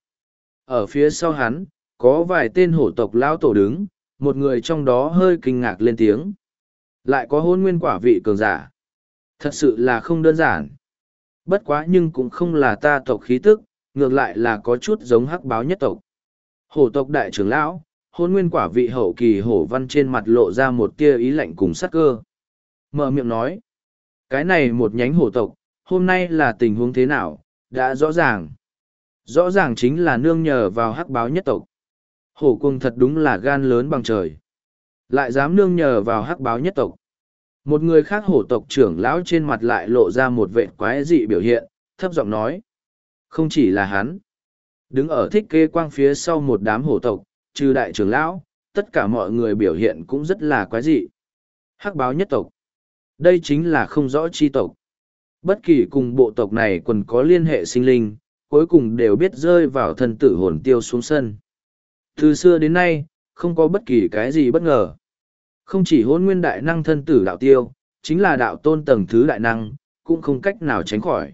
Ở phía sau hắn, có vài tên hổ tộc lao tổ đứng, một người trong đó hơi kinh ngạc lên tiếng. Lại có hôn nguyên quả vị cường giả. Thật sự là không đơn giản. Bất quá nhưng cũng không là ta tộc khí tức, ngược lại là có chút giống hắc báo nhất tộc. Hổ tộc đại trưởng lão, hôn nguyên quả vị hậu kỳ hổ văn trên mặt lộ ra một tia ý lạnh cùng sắc cơ. Mở miệng nói. Cái này một nhánh hổ tộc, hôm nay là tình huống thế nào, đã rõ ràng. Rõ ràng chính là nương nhờ vào hắc báo nhất tộc. Hổ cuồng thật đúng là gan lớn bằng trời. Lại dám nương nhờ vào hắc báo nhất tộc. Một người khác hổ tộc trưởng lão trên mặt lại lộ ra một vệ quái dị biểu hiện, thấp giọng nói. Không chỉ là hắn. Đứng ở thích kế quang phía sau một đám hổ tộc, trừ đại trưởng lão, tất cả mọi người biểu hiện cũng rất là quái dị. Hắc báo nhất tộc. Đây chính là không rõ chi tộc. Bất kỳ cùng bộ tộc này còn có liên hệ sinh linh, cuối cùng đều biết rơi vào thân tử hồn tiêu xuống sân. Từ xưa đến nay, không có bất kỳ cái gì bất ngờ. Không chỉ hôn nguyên đại năng thân tử đạo tiêu, chính là đạo tôn tầng thứ đại năng, cũng không cách nào tránh khỏi.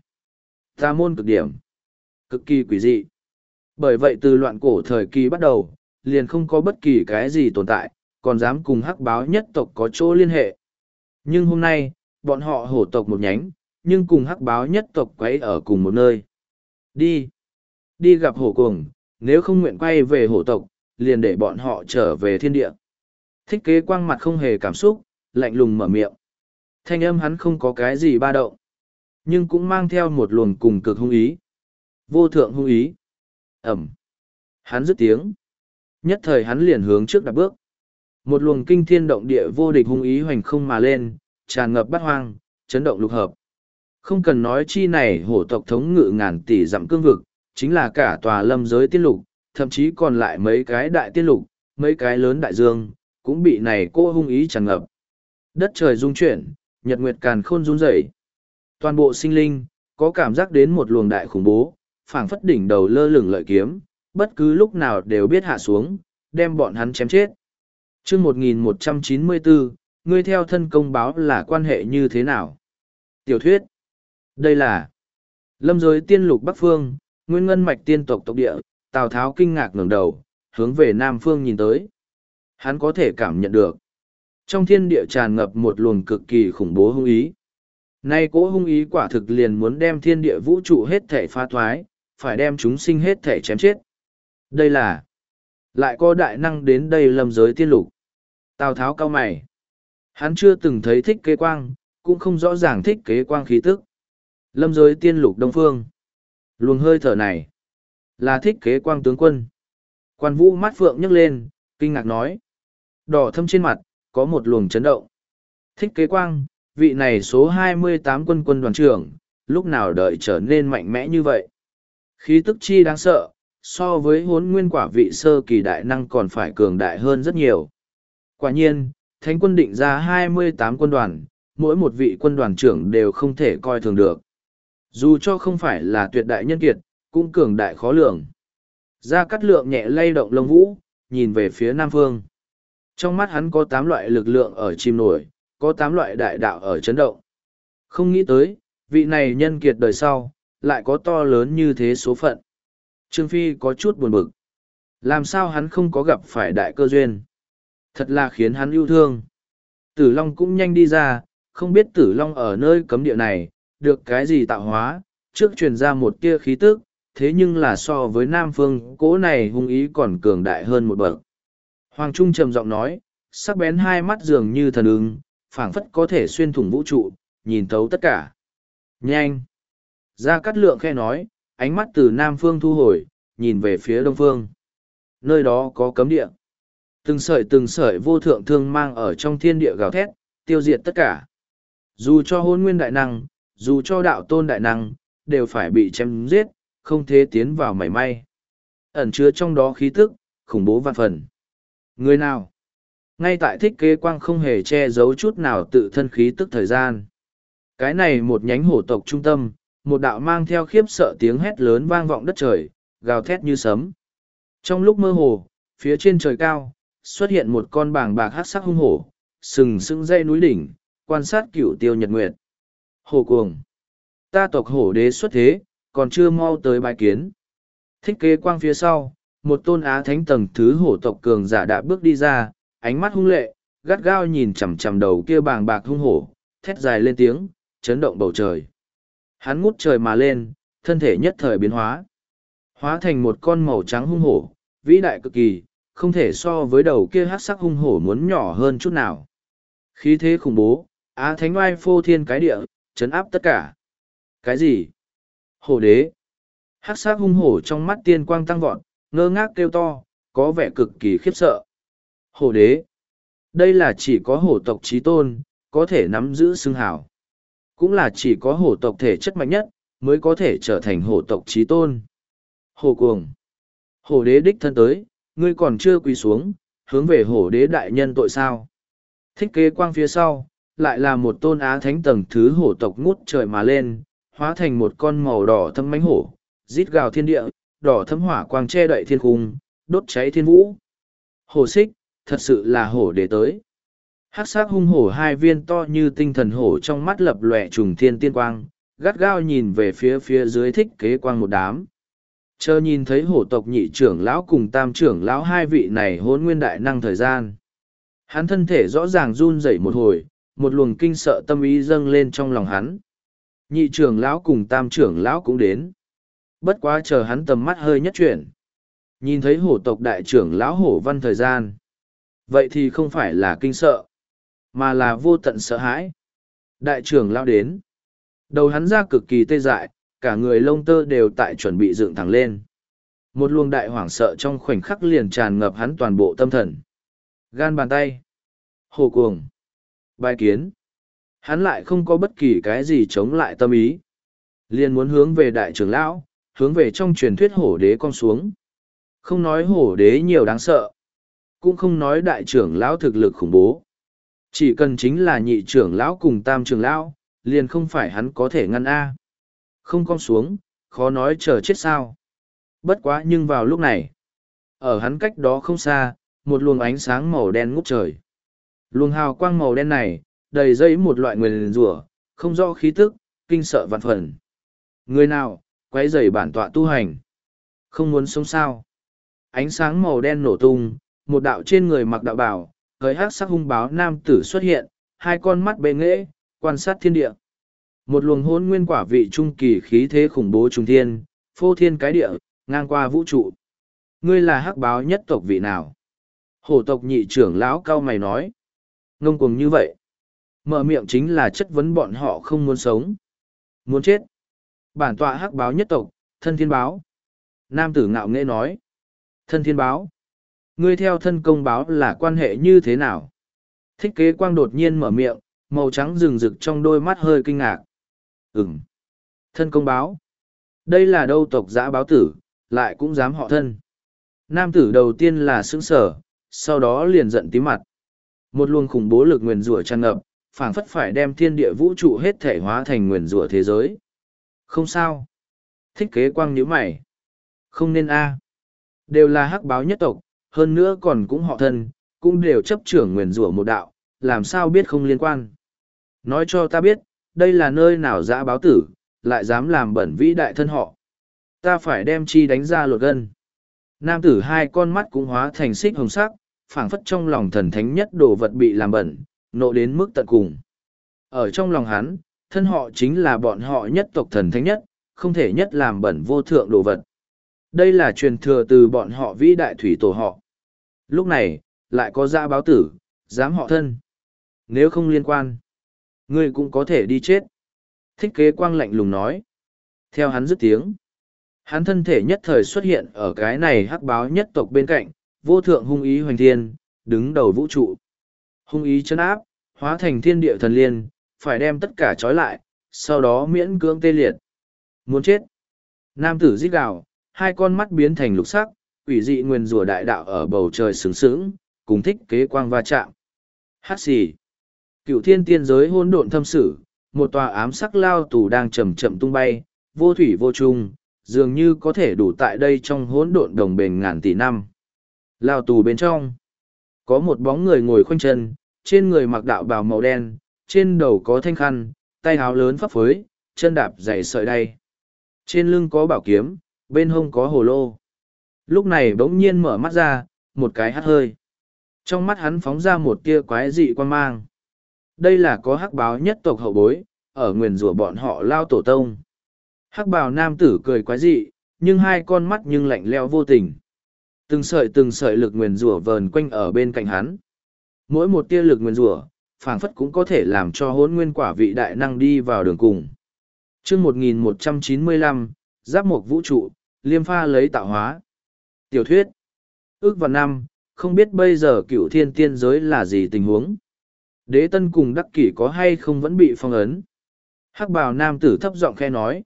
Tà môn cực điểm. Cực kỳ quỷ dị. Bởi vậy từ loạn cổ thời kỳ bắt đầu, liền không có bất kỳ cái gì tồn tại, còn dám cùng hắc báo nhất tộc có chỗ liên hệ. Nhưng hôm nay, bọn họ hổ tộc một nhánh, nhưng cùng hắc báo nhất tộc quấy ở cùng một nơi. Đi. Đi gặp hổ cuồng, nếu không nguyện quay về hổ tộc, liền để bọn họ trở về thiên địa. Thích kế quang mặt không hề cảm xúc, lạnh lùng mở miệng. Thanh âm hắn không có cái gì ba động, nhưng cũng mang theo một luồng cùng cực hung ý. Vô thượng hung ý. Ẩm. Hắn dứt tiếng. Nhất thời hắn liền hướng trước đạp bước. Một luồng kinh thiên động địa vô địch hung ý hoành không mà lên, tràn ngập bát hoang, chấn động lục hợp. Không cần nói chi này hổ tộc thống ngự ngàn tỷ dặm cương vực, chính là cả tòa lâm giới tiên lục, thậm chí còn lại mấy cái đại tiên lục, mấy cái lớn đại dương, cũng bị này cô hung ý tràn ngập. Đất trời rung chuyển, nhật nguyệt càn khôn run rẩy. Toàn bộ sinh linh, có cảm giác đến một luồng đại khủng bố, phảng phất đỉnh đầu lơ lửng lợi kiếm, bất cứ lúc nào đều biết hạ xuống, đem bọn hắn chém chết. Chương một nghìn một trăm chín mươi bốn, ngươi theo thân công báo là quan hệ như thế nào? Tiểu thuyết. Đây là lâm giới tiên lục Bắc Phương, nguyên ngân mạch tiên tộc tộc địa. Tào Tháo kinh ngạc ngẩng đầu, hướng về Nam Phương nhìn tới. Hắn có thể cảm nhận được. Trong thiên địa tràn ngập một luồng cực kỳ khủng bố hung ý. Nay cỗ hung ý quả thực liền muốn đem thiên địa vũ trụ hết thể phá thoái, phải đem chúng sinh hết thể chém chết. Đây là lại có đại năng đến đây lâm giới tiên lục. Tào Tháo cau mày. Hắn chưa từng thấy thích kế quang, cũng không rõ ràng thích kế quang khí tức. Lâm giới tiên lục Đông Phương. Luồng hơi thở này là thích kế quang tướng quân. Quan Vũ mắt phượng nhấc lên, kinh ngạc nói. Đỏ thâm trên mặt, có một luồng chấn động. Thích kế quang, vị này số hai mươi tám quân quân đoàn trưởng, lúc nào đợi trở nên mạnh mẽ như vậy. Khí tức chi đáng sợ, so với hốn nguyên quả vị sơ kỳ đại năng còn phải cường đại hơn rất nhiều. Quả nhiên, Thánh quân định ra hai mươi tám quân đoàn, mỗi một vị quân đoàn trưởng đều không thể coi thường được. Dù cho không phải là tuyệt đại nhân kiệt, cũng cường đại khó lường. Gia Cát Lượng nhẹ lay động lông vũ, nhìn về phía Nam Phương. Trong mắt hắn có tám loại lực lượng ở chìm nổi, có tám loại đại đạo ở chấn động. Không nghĩ tới, vị này nhân kiệt đời sau, lại có to lớn như thế số phận. Trương Phi có chút buồn bực. Làm sao hắn không có gặp phải đại cơ duyên? Thật là khiến hắn yêu thương. Tử Long cũng nhanh đi ra, không biết Tử Long ở nơi cấm địa này, được cái gì tạo hóa, trước truyền ra một tia khí tức, thế nhưng là so với Nam Phương cỗ này hung ý còn cường đại hơn một bậc. Hoàng Trung trầm giọng nói, sắc bén hai mắt dường như thần ưng, phảng phất có thể xuyên thủng vũ trụ, nhìn thấu tất cả. Nhanh! Gia Cát Lượng khe nói, ánh mắt từ Nam Phương thu hồi, nhìn về phía Đông Phương. Nơi đó có cấm địa. Từng sợi từng sợi vô thượng thương mang ở trong thiên địa gào thét, tiêu diệt tất cả. Dù cho hôn nguyên đại năng, dù cho đạo tôn đại năng, đều phải bị chém giết, không thể tiến vào mảy may. Ẩn chứa trong đó khí tức, khủng bố vạn phần. Người nào? Ngay tại Thích Kế Quang không hề che giấu chút nào tự thân khí tức thời gian. Cái này một nhánh hổ tộc trung tâm, một đạo mang theo khiếp sợ tiếng hét lớn vang vọng đất trời, gào thét như sấm. Trong lúc mơ hồ, phía trên trời cao, xuất hiện một con bàng bạc hắc sắc hung hổ, sừng sững dây núi đỉnh, quan sát cửu tiêu nhật nguyệt. Hổ cuồng! Ta tộc hổ đế xuất thế, còn chưa mau tới bài kiến. Thích Kế Quang phía sau, một tôn á thánh tầng thứ hổ tộc cường giả đã bước đi ra, ánh mắt hung lệ, gắt gao nhìn chằm chằm đầu kia bàng bạc hung hổ, thét dài lên tiếng, chấn động bầu trời. Hắn ngút trời mà lên, thân thể nhất thời biến hóa. Hóa thành một con màu trắng hung hổ, vĩ đại cực kỳ, không thể so với đầu kia hát sắc hung hổ muốn nhỏ hơn chút nào. Khí thế khủng bố, á thánh oai phô thiên cái địa, chấn áp tất cả. Cái gì? Hổ đế. Hát sắc hung hổ trong mắt tiên quang tăng vọt, ngơ ngác kêu to, có vẻ cực kỳ khiếp sợ. Hổ đế. Đây là chỉ có hổ tộc chí tôn, có thể nắm giữ xưng hào. Cũng là chỉ có hổ tộc thể chất mạnh nhất, mới có thể trở thành hổ tộc chí tôn. Hổ cuồng. Hổ đế đích thân tới, ngươi còn chưa quỳ xuống, hướng về hổ đế đại nhân tội sao. Thích Kế Quang phía sau, lại là một tôn á thánh tầng thứ hổ tộc ngút trời mà lên, hóa thành một con màu đỏ thâm mánh hổ, rít gào thiên địa, đỏ thâm hỏa quang che đậy thiên cung, đốt cháy thiên vũ. Hổ xích, thật sự là hổ đế tới. Hắc sắc hung hổ hai viên to như tinh thần hổ trong mắt lập lòe trùng thiên tiên quang, gắt gao nhìn về phía phía dưới Thích Kế Quang một đám. Chờ nhìn thấy hổ tộc nhị trưởng lão cùng tam trưởng lão hai vị này hôn nguyên đại năng thời gian. Hắn thân thể rõ ràng run rẩy một hồi, một luồng kinh sợ tâm ý dâng lên trong lòng hắn. Nhị trưởng lão cùng tam trưởng lão cũng đến. Bất quá chờ hắn tầm mắt hơi nhất chuyển. Nhìn thấy hổ tộc đại trưởng lão hổ văn thời gian. Vậy thì không phải là kinh sợ, mà là vô tận sợ hãi. Đại trưởng lão đến. Đầu hắn ra cực kỳ tê dại, cả người lông tơ đều tại chuẩn bị dựng thẳng lên. Một luồng đại hoảng sợ trong khoảnh khắc liền tràn ngập hắn toàn bộ tâm thần. Gan bàn tay. Hổ cuồng. Bài kiến. Hắn lại không có bất kỳ cái gì chống lại tâm ý. Liền muốn hướng về đại trưởng lão, hướng về trong truyền thuyết hổ đế con xuống. Không nói hổ đế nhiều đáng sợ. Cũng không nói đại trưởng lão thực lực khủng bố. Chỉ cần chính là nhị trưởng lão cùng tam trưởng lão, liền không phải hắn có thể ngăn A. Không con xuống, khó nói chờ chết sao. Bất quá nhưng vào lúc này, ở hắn cách đó không xa, một luồng ánh sáng màu đen ngút trời. Luồng hào quang màu đen này, đầy dây một loại nguyền rủa, không rõ khí tức, kinh sợ vạn phần. Người nào, quấy rầy bản tọa tu hành. Không muốn sống sao. Ánh sáng màu đen nổ tung, một đạo trên người mặc đạo bào, hơi hát sắc hung báo nam tử xuất hiện, hai con mắt bệ nghễ, quan sát thiên địa. Một luồng hôn nguyên quả vị trung kỳ khí thế khủng bố trung thiên, phô thiên cái địa, ngang qua vũ trụ. Ngươi là hắc báo nhất tộc vị nào? Hổ tộc nhị trưởng lão cao mày nói. Ngông cuồng như vậy. Mở miệng chính là chất vấn bọn họ không muốn sống. Muốn chết. Bản tọa hắc báo nhất tộc, thân thiên báo. Nam tử ngạo nghễ nói. Thân thiên báo. Ngươi theo thân công báo là quan hệ như thế nào? Thích Kế Quang đột nhiên mở miệng, màu trắng rừng rực trong đôi mắt hơi kinh ngạc. Ừm. Thân công báo. Đây là đâu tộc dã báo tử, lại cũng dám họ thân. Nam tử đầu tiên là sững sở, sau đó liền giận tím mặt. Một luồng khủng bố lực nguyền rủa tràn ngập, phảng phất phải đem thiên địa vũ trụ hết thể hóa thành nguyền rủa thế giới. Không sao. Thích Kế Quang nhíu mày. Không nên a. Đều là hắc báo nhất tộc, hơn nữa còn cũng họ thân, cũng đều chấp trưởng nguyền rủa một đạo, làm sao biết không liên quan. Nói cho ta biết, đây là nơi nào dã báo tử, lại dám làm bẩn vĩ đại thân họ. Ta phải đem chi đánh ra lột gân. Nam tử hai con mắt cũng hóa thành xích hồng sắc, phảng phất trong lòng thần thánh nhất đồ vật bị làm bẩn, nộ đến mức tận cùng. Ở trong lòng hắn, thân họ chính là bọn họ nhất tộc thần thánh nhất, không thể nhất làm bẩn vô thượng đồ vật. Đây là truyền thừa từ bọn họ vĩ đại thủy tổ họ. Lúc này, lại có dã báo tử, dám họ thân. Nếu không liên quan, ngươi cũng có thể đi chết. Thích kế quang lạnh lùng nói. Theo hắn dứt tiếng, hắn thân thể nhất thời xuất hiện ở cái này hắc báo nhất tộc bên cạnh, vô thượng hung ý hoành thiên, đứng đầu vũ trụ. Hung ý chân áp, hóa thành thiên địa thần liên, phải đem tất cả trói lại, sau đó miễn cưỡng tê liệt. Muốn chết. Nam tử rít gào, hai con mắt biến thành lục sắc, quỷ dị nguyên rủa đại đạo ở bầu trời sướng sướng, cùng thích kế quang va chạm. Hát xì. Cựu thiên tiên giới hỗn độn thâm sử, một tòa ám sắc lao tù đang chậm chậm tung bay, vô thủy vô trung, dường như có thể đủ tại đây trong hỗn độn đồng bền ngàn tỷ năm. Lao tù bên trong, có một bóng người ngồi khoanh chân, trên người mặc đạo bào màu đen, trên đầu có thanh khăn, tay áo lớn phấp phới, chân đạp dày sợi đay. Trên lưng có bảo kiếm, bên hông có hồ lô. Lúc này bỗng nhiên mở mắt ra, một cái hắt hơi. Trong mắt hắn phóng ra một tia quái dị quan mang. Đây là có hắc báo nhất tộc hậu bối, ở nguyền rủa bọn họ lao tổ tông. Hắc bào nam tử cười quái dị, nhưng hai con mắt nhưng lạnh lẽo vô tình. Từng sợi từng sợi lực nguyền rủa vờn quanh ở bên cạnh hắn. Mỗi một tia lực nguyền rủa, phảng phất cũng có thể làm cho hỗn nguyên quả vị đại năng đi vào đường cùng. Chương một nghìn một trăm chín mươi lăm, Giáp Mộc Vũ Trụ, Liêm Pha lấy tạo hóa. Tiểu thuyết. Ước vào năm, không biết bây giờ cựu thiên tiên giới là gì tình huống. Đế tân cùng đắc kỷ có hay không vẫn bị phong ấn. Hắc bào nam tử thấp giọng khe nói.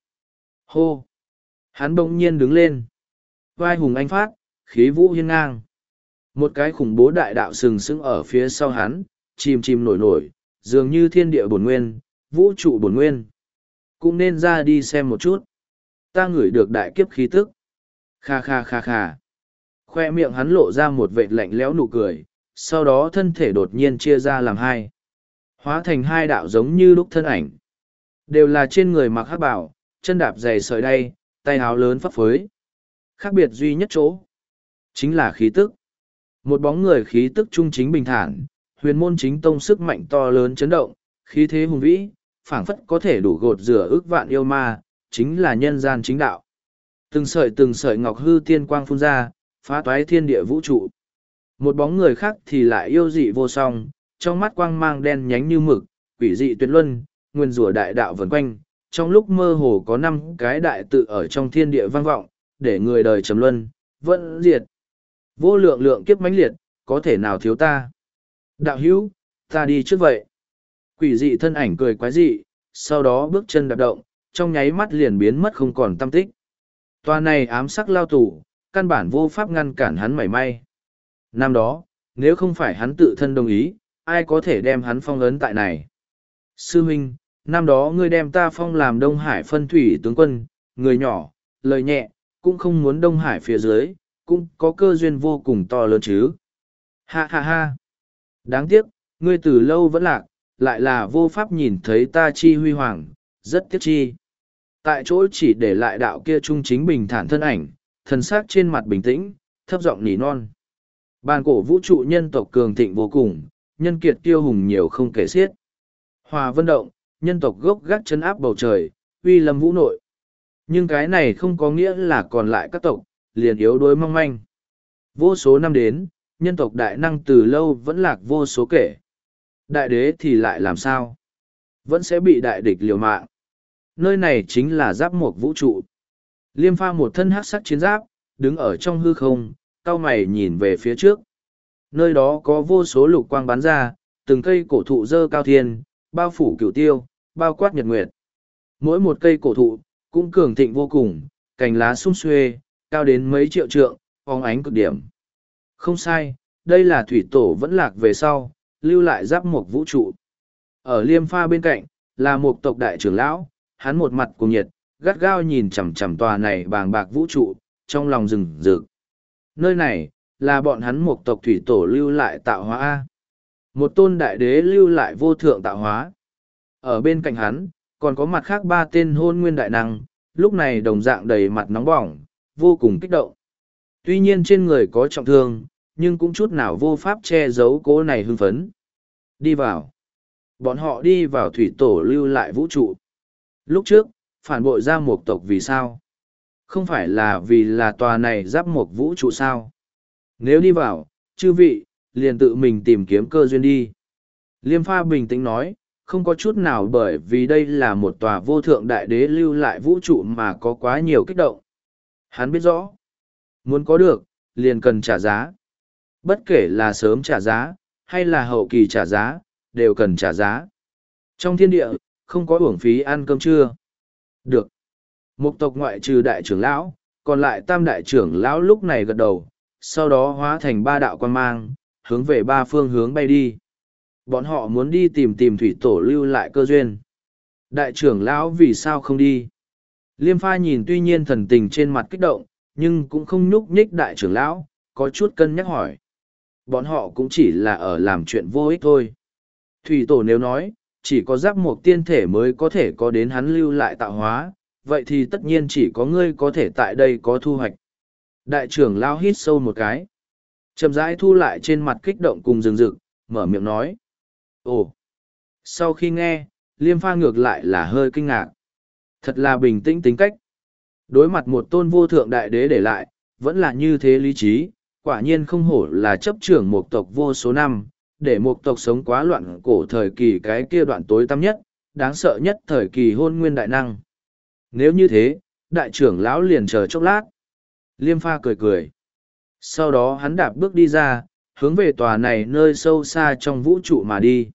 Hô. Hắn bỗng nhiên đứng lên. Vai hùng anh phát, khí vũ hiên ngang. Một cái khủng bố đại đạo sừng sững ở phía sau hắn, chìm chìm nổi nổi, dường như thiên địa bổn nguyên, vũ trụ bổn nguyên. Cũng nên ra đi xem một chút. Ta ngửi được đại kiếp khí tức. Kha kha kha kha. Khoe miệng hắn lộ ra một vệt lạnh lẽo nụ cười, sau đó thân thể đột nhiên chia ra làm hai. Hóa thành hai đạo giống như lúc thân ảnh. Đều là trên người mặc hắc bào, chân đạp dày sợi đay, tay áo lớn phấp phới. Khác biệt duy nhất chỗ, chính là khí tức. Một bóng người khí tức trung chính bình thản, huyền môn chính tông sức mạnh to lớn chấn động, khí thế hùng vĩ, phảng phất có thể đủ gột rửa ước vạn yêu ma, chính là nhân gian chính đạo. Từng sợi từng sợi ngọc hư tiên quang phun ra, phá toái thiên địa vũ trụ. Một bóng người khác thì lại yêu dị vô song, trong mắt quang mang đen nhánh như mực, quỷ dị tuyệt luân, nguyên rủa đại đạo vần quanh, trong lúc mơ hồ có năm cái đại tự ở trong thiên địa vang vọng, để người đời trầm luân, vẫn diệt. Vô lượng lượng kiếp mãnh liệt, có thể nào thiếu ta? Đạo hữu, ta đi trước vậy. Quỷ dị thân ảnh cười quái dị, sau đó bước chân đạp động, trong nháy mắt liền biến mất không còn tâm tích. Toa này ám sắc lao tù, căn bản vô pháp ngăn cản hắn mảy may. Năm đó, nếu không phải hắn tự thân đồng ý, ai có thể đem hắn phong ấn tại này? Sư huynh, năm đó ngươi đem ta phong làm Đông Hải phân thủy tướng quân, người nhỏ, lời nhẹ, cũng không muốn Đông Hải phía dưới, cũng có cơ duyên vô cùng to lớn chứ. Ha ha ha. Đáng tiếc, ngươi từ lâu vẫn lạc, lại là vô pháp nhìn thấy ta chi huy hoàng, rất tiếc chi. Tại chỗ chỉ để lại đạo kia trung chính bình thản thân ảnh, thần sắc trên mặt bình tĩnh, thấp giọng nỉ non. Bàn cổ vũ trụ nhân tộc cường thịnh vô cùng, nhân kiệt tiêu hùng nhiều không kể xiết. Hòa vân động, nhân tộc gốc gác chân áp bầu trời, uy lâm vũ nội. Nhưng cái này không có nghĩa là còn lại các tộc, liền yếu đuối mong manh. Vô số năm đến, nhân tộc đại năng từ lâu vẫn lạc vô số kể. Đại đế thì lại làm sao? Vẫn sẽ bị đại địch liều mạng. Nơi này chính là giáp mộc vũ trụ. Liêm Pha một thân hắc sắc chiến giáp, đứng ở trong hư không, cau mày nhìn về phía trước. Nơi đó có vô số lục quang bắn ra, từng cây cổ thụ dơ cao thiên, bao phủ cửu tiêu, bao quát nhật nguyệt. Mỗi một cây cổ thụ, cũng cường thịnh vô cùng, cành lá sum xuê, cao đến mấy triệu trượng, phóng ánh cực điểm. Không sai, đây là thủy tổ vẫn lạc về sau, lưu lại giáp mộc vũ trụ. Ở Liêm Pha bên cạnh, là một tộc đại trưởng lão, hắn một mặt cùng nhiệt, gắt gao nhìn chằm chằm tòa này bàng bạc vũ trụ, trong lòng rừng rực. Nơi này, là bọn hắn một tộc thủy tổ lưu lại tạo hóa A. Một tôn đại đế lưu lại vô thượng tạo hóa. Ở bên cạnh hắn, còn có mặt khác ba tên hôn nguyên đại năng, lúc này đồng dạng đầy mặt nóng bỏng, vô cùng kích động. Tuy nhiên trên người có trọng thương, nhưng cũng chút nào vô pháp che giấu cố này hưng phấn. Đi vào. Bọn họ đi vào thủy tổ lưu lại vũ trụ. Lúc trước, phản bội ra một tộc vì sao? Không phải là vì là tòa này giáp một vũ trụ sao? Nếu đi vào, chư vị, liền tự mình tìm kiếm cơ duyên đi. Liêm Pha bình tĩnh nói, không có chút nào bởi vì đây là một tòa vô thượng đại đế lưu lại vũ trụ mà có quá nhiều kích động. Hắn biết rõ, muốn có được, liền cần trả giá. Bất kể là sớm trả giá, hay là hậu kỳ trả giá, đều cần trả giá. Trong thiên địa, không có uổng phí ăn cơm trưa. Được. Một tộc ngoại trừ đại trưởng lão, còn lại tam đại trưởng lão lúc này gật đầu, sau đó hóa thành ba đạo quan mang, hướng về ba phương hướng bay đi. Bọn họ muốn đi tìm tìm thủy tổ lưu lại cơ duyên. Đại trưởng lão vì sao không đi? Liêm Pha nhìn tuy nhiên thần tình trên mặt kích động, nhưng cũng không nhúc nhích đại trưởng lão, có chút cân nhắc hỏi. Bọn họ cũng chỉ là ở làm chuyện vô ích thôi. Thủy tổ nếu nói, chỉ có giáp một tiên thể mới có thể có đến hắn lưu lại tạo hóa, vậy thì tất nhiên chỉ có ngươi có thể tại đây có thu hoạch. Đại trưởng lão hít sâu một cái. Chậm rãi thu lại trên mặt kích động cùng rừng rực, mở miệng nói. Ồ! Sau khi nghe, Liêm Pha ngược lại là hơi kinh ngạc. Thật là bình tĩnh tính cách. Đối mặt một tôn vô thượng đại đế để lại, vẫn là như thế lý trí, quả nhiên không hổ là chấp trưởng một tộc vô số năm, để một tộc sống quá loạn cổ thời kỳ cái kia đoạn tối tăm nhất, đáng sợ nhất thời kỳ hôn nguyên đại năng. Nếu như thế, đại trưởng lão liền chờ chốc lát. Liêm Pha cười cười. Sau đó hắn đạp bước đi ra, hướng về tòa này nơi sâu xa trong vũ trụ mà đi.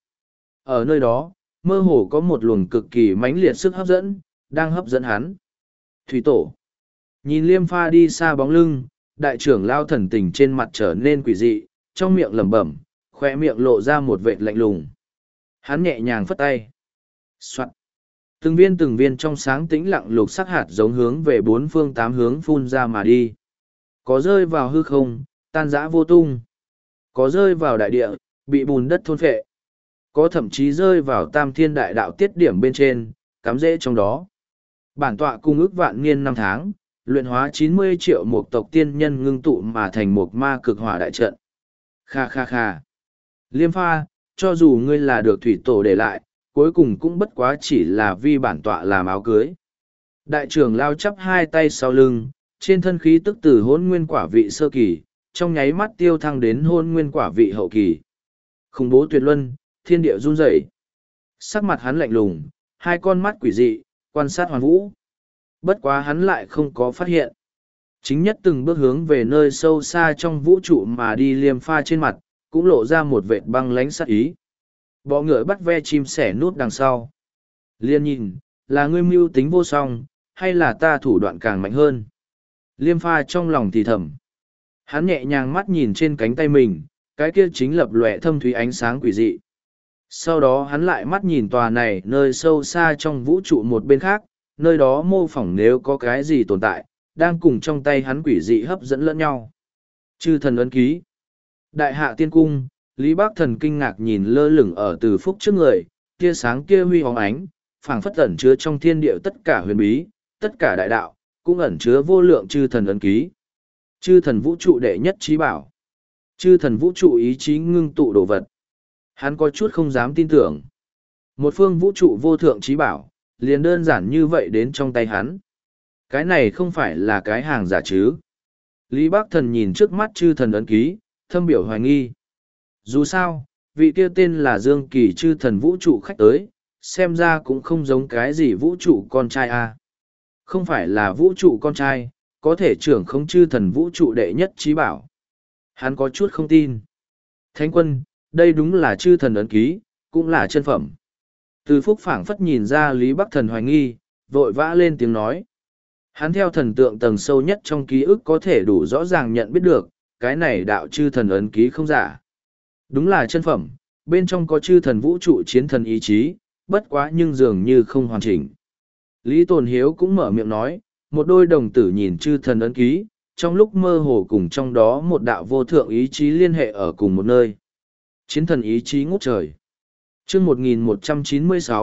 Ở nơi đó, mơ hồ có một luồng cực kỳ mãnh liệt sức hấp dẫn, đang hấp dẫn hắn. Thủy tổ. Nhìn Liêm Pha đi xa bóng lưng, đại trưởng lao thần tình trên mặt trở nên quỷ dị, trong miệng lẩm bẩm, khoe miệng lộ ra một vệt lạnh lùng. Hắn nhẹ nhàng phất tay. Soạn. Từng viên từng viên trong sáng tĩnh lặng lục sắc hạt giống hướng về bốn phương tám hướng phun ra mà đi. Có rơi vào hư không, tan rã vô tung. Có rơi vào đại địa, bị bùn đất thôn phệ. Có thậm chí rơi vào tam thiên đại đạo tiết điểm bên trên, cắm rễ trong đó. Bản tọa cung ước vạn niên năm tháng, luyện hóa chín mươi triệu một tộc tiên nhân ngưng tụ mà thành một ma cực hỏa đại trận. Kha kha kha. Liêm Pha, cho dù ngươi là được thủy tổ để lại, cuối cùng cũng bất quá chỉ là vì bản tọa làm áo cưới. Đại trưởng lao chắp hai tay sau lưng, trên thân khí tức từ hôn nguyên quả vị sơ kỳ, trong nháy mắt tiêu thăng đến hôn nguyên quả vị hậu kỳ. Khủng bố tuyệt luân, thiên địa run rẩy. Sắc mặt hắn lạnh lùng, hai con mắt quỷ dị, quan sát hoàn vũ. Bất quá hắn lại không có phát hiện. Chính nhất từng bước hướng về nơi sâu xa trong vũ trụ mà đi Liêm Pha trên mặt, cũng lộ ra một vệt băng lánh sát ý. Bọ ngựa bắt ve chim sẻ nút đằng sau. Liên nhìn, là ngươi mưu tính vô song, hay là ta thủ đoạn càng mạnh hơn? Liêm Pha trong lòng thì thầm. Hắn nhẹ nhàng mắt nhìn trên cánh tay mình, cái kia chính lập lòe thâm thúy ánh sáng quỷ dị. Sau đó hắn lại mắt nhìn tòa này nơi sâu xa trong vũ trụ một bên khác, nơi đó mô phỏng nếu có cái gì tồn tại, đang cùng trong tay hắn quỷ dị hấp dẫn lẫn nhau. Chư thần ấn ký. Đại hạ tiên cung, Lý Bác Thần kinh ngạc nhìn lơ lửng ở từ phúc trước người, tia sáng kia huy hóng ánh, phảng phất ẩn chứa trong thiên địa tất cả huyền bí, tất cả đại đạo, cũng ẩn chứa vô lượng chư thần ấn ký. Chư thần vũ trụ đệ nhất trí bảo. Chư thần vũ trụ ý chí ngưng tụ đồ vật. Hắn có chút không dám tin tưởng. Một phương vũ trụ vô thượng trí bảo, liền đơn giản như vậy đến trong tay hắn. Cái này không phải là cái hàng giả chứ. Lý Bác Thần nhìn trước mắt chư thần ấn ký, thâm biểu hoài nghi. Dù sao, vị kia tên là Dương Kỳ chư thần vũ trụ khách tới, xem ra cũng không giống cái gì vũ trụ con trai a. Không phải là vũ trụ con trai, có thể trưởng không chư thần vũ trụ đệ nhất trí bảo. Hắn có chút không tin. Thánh quân, đây đúng là chư thần ấn ký, cũng là chân phẩm. Từ phúc phảng phất nhìn ra Lý Bắc Thần hoài nghi, vội vã lên tiếng nói. Hắn theo thần tượng tầng sâu nhất trong ký ức có thể đủ rõ ràng nhận biết được, cái này đạo chư thần ấn ký không giả. Đúng là chân phẩm, bên trong có chư thần vũ trụ chiến thần ý chí, bất quá nhưng dường như không hoàn chỉnh. Lý Tồn Hiếu cũng mở miệng nói, một đôi đồng tử nhìn chư thần ấn ký, trong lúc mơ hồ cùng trong đó một đạo vô thượng ý chí liên hệ ở cùng một nơi. Chiến thần ý chí ngút trời. Chương một nghìn một trăm chín mươi sáu,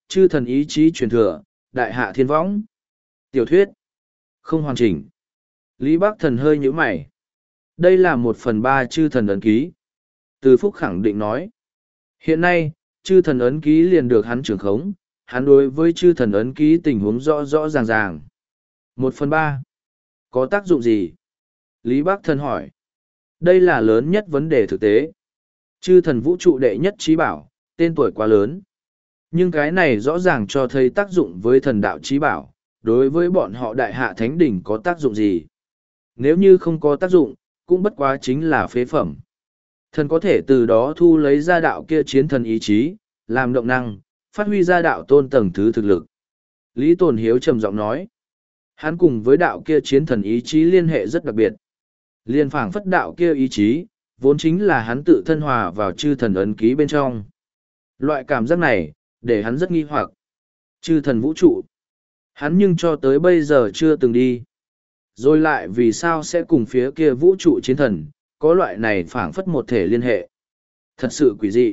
chư thần ý chí truyền thừa, đại hạ thiên võng. Tiểu thuyết. Không hoàn chỉnh. Lý Bắc Thần hơi nhíu mày. Đây là một phần ba chư thần ấn ký. Từ Phúc khẳng định nói. Hiện nay, chư thần ấn ký liền được hắn trưởng khống, hắn đối với chư thần ấn ký tình huống rõ rõ ràng ràng. Một phần ba. Có tác dụng gì? Lý Bắc Thần hỏi. Đây là lớn nhất vấn đề thực tế. Chư thần vũ trụ đệ nhất trí bảo, tên tuổi quá lớn. Nhưng cái này rõ ràng cho thấy tác dụng với thần đạo trí bảo, đối với bọn họ đại hạ thánh đỉnh có tác dụng gì? Nếu như không có tác dụng, cũng bất quá chính là phế phẩm. Thần có thể từ đó thu lấy ra đạo kia chiến thần ý chí, làm động năng, phát huy ra đạo tôn tầng thứ thực lực. Lý Tồn Hiếu trầm giọng nói. Hắn cùng với đạo kia chiến thần ý chí liên hệ rất đặc biệt. Liên phảng phất đạo kia ý chí, vốn chính là hắn tự thân hòa vào chư thần ấn ký bên trong. Loại cảm giác này, để hắn rất nghi hoặc. Chư thần vũ trụ. Hắn nhưng cho tới bây giờ chưa từng đi. Rồi lại vì sao sẽ cùng phía kia vũ trụ chiến thần, có loại này phảng phất một thể liên hệ. Thật sự quỷ dị.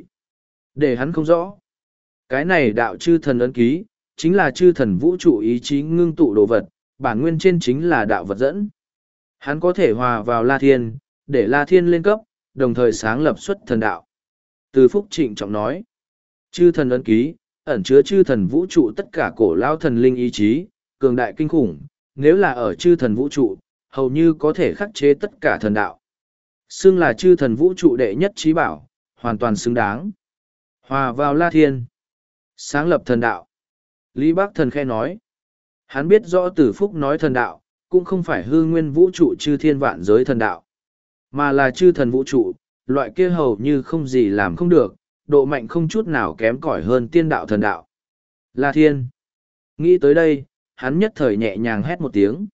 Để hắn không rõ. Cái này đạo chư thần ấn ký, chính là chư thần vũ trụ ý chí ngưng tụ đồ vật, bản nguyên trên chính là đạo vật dẫn. Hắn có thể hòa vào La Thiên, để La Thiên lên cấp, đồng thời sáng lập xuất thần đạo. Từ Phúc trịnh trọng nói. Chư thần ấn ký, ẩn chứa chư thần vũ trụ tất cả cổ lao thần linh ý chí, cường đại kinh khủng, nếu là ở chư thần vũ trụ, hầu như có thể khắc chế tất cả thần đạo. Xưng là chư thần vũ trụ đệ nhất trí bảo, hoàn toàn xứng đáng. Hòa vào La Thiên. Sáng lập thần đạo. Lý Bắc Thần khe nói. Hắn biết rõ Tử Phúc nói thần đạo, cũng không phải hư nguyên vũ trụ chư thiên vạn giới thần đạo, mà là chư thần vũ trụ, loại kia hầu như không gì làm không được, độ mạnh không chút nào kém cỏi hơn tiên đạo thần đạo. La Thiên. Nghĩ tới đây, hắn nhất thời nhẹ nhàng hét một tiếng.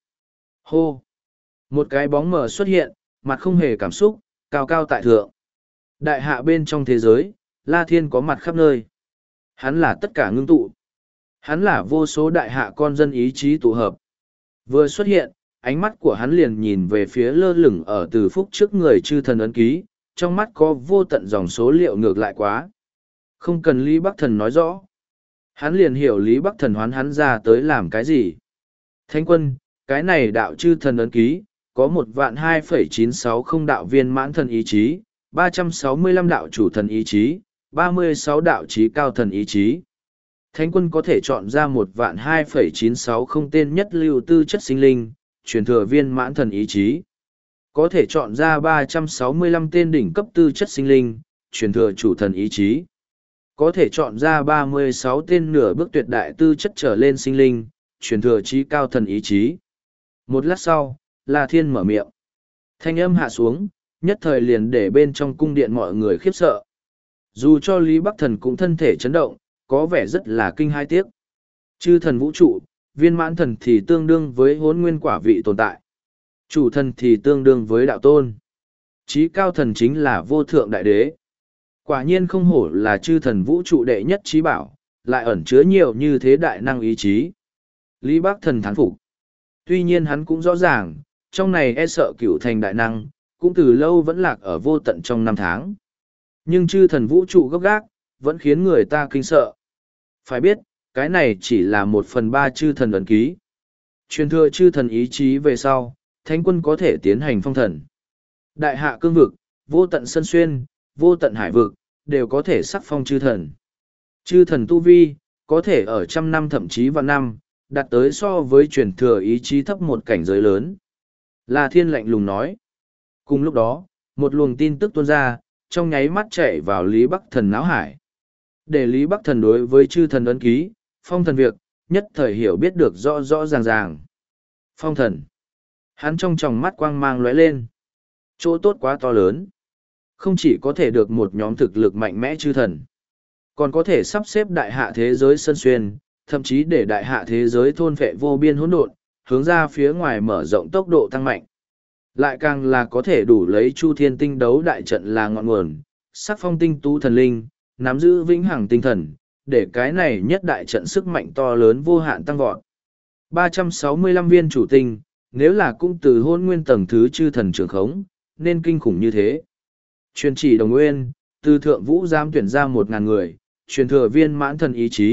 Hô. Một cái bóng mờ xuất hiện, mặt không hề cảm xúc, cao cao tại thượng. Đại hạ bên trong thế giới, La Thiên có mặt khắp nơi. Hắn là tất cả ngưng tụ. Hắn là vô số đại hạ con dân ý chí tụ hợp. Vừa xuất hiện, ánh mắt của hắn liền nhìn về phía lơ lửng ở Từ Phúc trước người chư thần ấn ký, trong mắt có vô tận dòng số liệu ngược lại quá. Không cần Lý Bắc Thần nói rõ. Hắn liền hiểu Lý Bắc Thần hoán hắn ra tới làm cái gì. Thánh quân, cái này đạo chư thần ấn ký, có một vạn hai phẩy chín sáu không đạo viên mãn thần ý chí, ba trăm sáu mươi lăm đạo chủ thần ý chí, ba mươi sáu đạo trí cao thần ý chí. Thánh quân có thể chọn ra một vạn hai phẩy chín sáu không tên nhất lưu tư chất sinh linh, truyền thừa viên mãn thần ý chí. Có thể chọn ra ba trăm sáu mươi lăm tên đỉnh cấp tư chất sinh linh, truyền thừa chủ thần ý chí. Có thể chọn ra ba mươi sáu tên nửa bước tuyệt đại tư chất trở lên sinh linh, truyền thừa trí cao thần ý chí. Một lát sau, La Thiên mở miệng. Thanh âm hạ xuống, nhất thời liền để bên trong cung điện mọi người khiếp sợ. Dù cho Lý Bắc Thần cũng thân thể chấn động, có vẻ rất là kinh hai tiếc. Chư thần vũ trụ, viên mãn thần thì tương đương với hỗn nguyên quả vị tồn tại. Chủ thần thì tương đương với đạo tôn. Chí cao thần chính là vô thượng đại đế. Quả nhiên không hổ là chư thần vũ trụ đệ nhất trí bảo, lại ẩn chứa nhiều như thế đại năng ý chí. Lý Bắc Thần thán phục. Tuy nhiên hắn cũng rõ ràng, trong này e sợ cửu thành đại năng, cũng từ lâu vẫn lạc ở vô tận trong năm tháng. Nhưng chư thần vũ trụ gốc gác, vẫn khiến người ta kinh sợ. Phải biết, cái này chỉ là một phần ba chư thần ấn ký. Truyền thừa chư thần ý chí về sau, thánh quân có thể tiến hành phong thần. Đại hạ cương vực, vô tận sân xuyên, vô tận hải vực, đều có thể sắc phong chư thần. Chư thần tu vi, có thể ở trăm năm thậm chí vạn năm, đạt tới so với truyền thừa ý chí thấp một cảnh giới lớn. La Thiên lạnh lùng nói. Cùng lúc đó, một luồng tin tức tuôn ra, trong nháy mắt chạy vào Lý Bắc Thần náo hải. Để Lý Bắc Thần đối với chư thần ấn ký, phong thần việc, nhất thời hiểu biết được rõ rõ ràng ràng. Phong thần. Hắn trong tròng mắt quang mang lóe lên. Chỗ tốt quá to lớn. Không chỉ có thể được một nhóm thực lực mạnh mẽ chư thần, còn có thể sắp xếp đại hạ thế giới sân xuyên, thậm chí để đại hạ thế giới thôn phệ vô biên hỗn độn, hướng ra phía ngoài mở rộng tốc độ tăng mạnh. Lại càng là có thể đủ lấy Chu Thiên Tinh đấu đại trận là ngọn nguồn, sắc phong tinh tú thần linh, nắm giữ vĩnh hằng tinh thần, để cái này nhất đại trận sức mạnh to lớn vô hạn tăng vọt. ba trăm sáu mươi lăm viên chủ tinh, nếu là cung từ hôn nguyên tầng thứ chư thần trưởng khống, nên kinh khủng như thế. Truyền chỉ đồng nguyên, từ thượng vũ giam tuyển ra một ngàn người, truyền thừa viên mãn thần ý chí,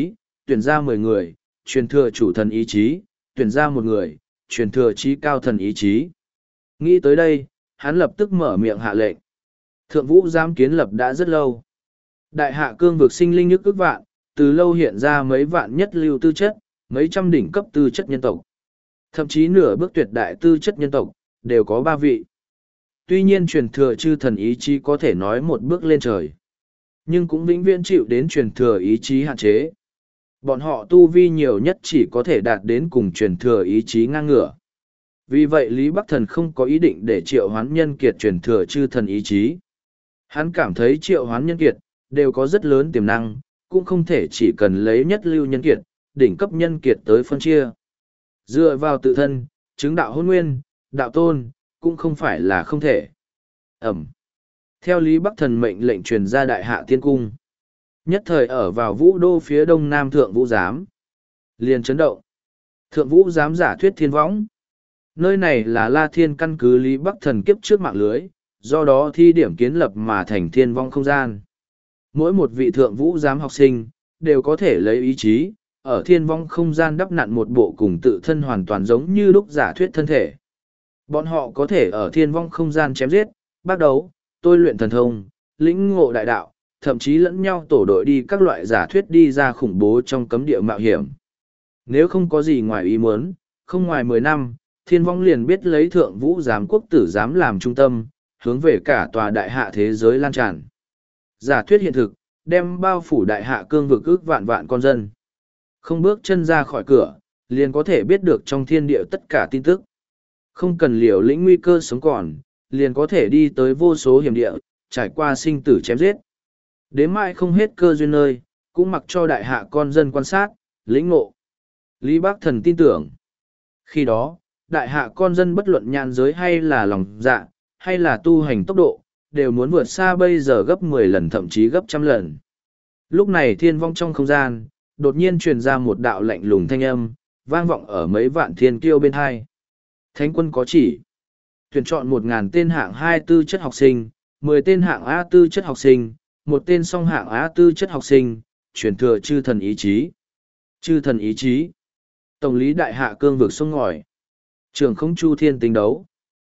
tuyển ra mười người, truyền thừa chủ thần ý chí, tuyển ra một người, truyền thừa trí cao thần ý chí. Nghĩ tới đây, hắn lập tức mở miệng hạ lệnh. Thượng vũ giám kiến lập đã rất lâu. Đại hạ cương vực sinh linh nhức ức vạn, từ lâu hiện ra mấy vạn nhất lưu tư chất, mấy trăm đỉnh cấp tư chất nhân tộc. Thậm chí nửa bước tuyệt đại tư chất nhân tộc, đều có ba vị. Tuy nhiên truyền thừa chư thần ý chí có thể nói một bước lên trời, nhưng cũng vĩnh viễn chịu đến truyền thừa ý chí hạn chế. Bọn họ tu vi nhiều nhất chỉ có thể đạt đến cùng truyền thừa ý chí ngang ngửa. Vì vậy Lý Bắc Thần không có ý định để triệu hoán nhân kiệt truyền thừa chư thần ý chí. Hắn cảm thấy triệu hoán nhân kiệt, đều có rất lớn tiềm năng, cũng không thể chỉ cần lấy nhất lưu nhân kiệt, đỉnh cấp nhân kiệt tới phân chia. Dựa vào tự thân, chứng đạo hôn nguyên, đạo tôn, cũng không phải là không thể. Ẩm. Theo Lý Bắc Thần mệnh lệnh truyền ra đại hạ tiên cung. Nhất thời ở vào vũ đô phía đông nam thượng vũ giám. Liền chấn động. Thượng vũ giám giả thuyết thiên võng. Nơi này là La Thiên căn cứ Lý Bắc Thần kiếp trước mạng lưới, do đó thi điểm kiến lập mà thành thiên vong không gian. Mỗi một vị thượng vũ giám học sinh, đều có thể lấy ý chí, ở thiên vong không gian đắp nặn một bộ cùng tự thân hoàn toàn giống như lúc giả thuyết thân thể. Bọn họ có thể ở thiên vong không gian chém giết, bắt đấu, tôi luyện thần thông, lĩnh ngộ đại đạo, thậm chí lẫn nhau tổ đội đi các loại giả thuyết đi ra khủng bố trong cấm địa mạo hiểm. Nếu không có gì ngoài ý muốn, không ngoài mười năm, thiên vong liền biết lấy thượng vũ giám quốc tử giám làm trung tâm, hướng về cả tòa đại hạ thế giới lan tràn. Giả thuyết hiện thực, đem bao phủ đại hạ cương vực ước vạn vạn con dân. Không bước chân ra khỏi cửa, liền có thể biết được trong thiên địa tất cả tin tức. Không cần liều lĩnh nguy cơ sống còn, liền có thể đi tới vô số hiểm địa, trải qua sinh tử chém giết. Đến mãi không hết cơ duyên nơi, cũng mặc cho đại hạ con dân quan sát, lĩnh ngộ. Lý Bắc Thần tin tưởng. Khi đó, đại hạ con dân bất luận nhãn giới hay là lòng dạ, hay là tu hành tốc độ, đều muốn vượt xa bây giờ gấp mười lần thậm chí gấp trăm lần. Lúc này thiên vong trong không gian, đột nhiên truyền ra một đạo lạnh lùng thanh âm, vang vọng ở mấy vạn thiên kiêu bên hai. Thánh quân có chỉ. Tuyển chọn một ngàn tên hạng hai tư chất học sinh, mười tên hạng A tư chất học sinh, một tên song hạng A tư chất học sinh, truyền thừa chư thần ý chí. Chư thần ý chí. Tổng lý đại hạ cương vực sông ngòi. Trường không chu thiên tinh đấu.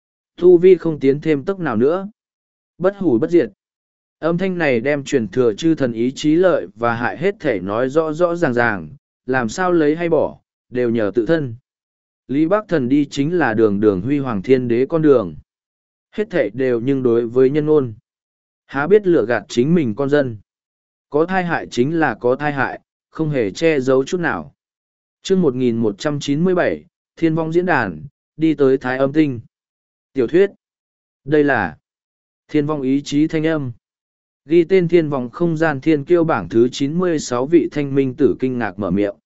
Tu vi không tiến thêm tốc nào nữa. Bất hủ bất diệt. Âm thanh này đem truyền thừa chư thần ý chí lợi và hại hết thể nói rõ rõ ràng ràng, làm sao lấy hay bỏ, đều nhờ tự thân. Lý Bắc Thần đi chính là đường đường huy hoàng thiên đế con đường. Hết thể đều nhưng đối với nhân ôn. Há biết lừa gạt chính mình con dân. Có thai hại chính là có thai hại, không hề che giấu chút nào. chương một nghìn một trăm chín mươi bảy, Thiên Vong Diễn Đàn, đi tới Thái Âm Tinh. Tiểu thuyết. Đây là Thiên Vong Ý Chí Thanh Âm. Ghi tên Thiên Vong Không Gian Thiên Kiêu bảng thứ chín mươi sáu vị thanh minh tử kinh ngạc mở miệng.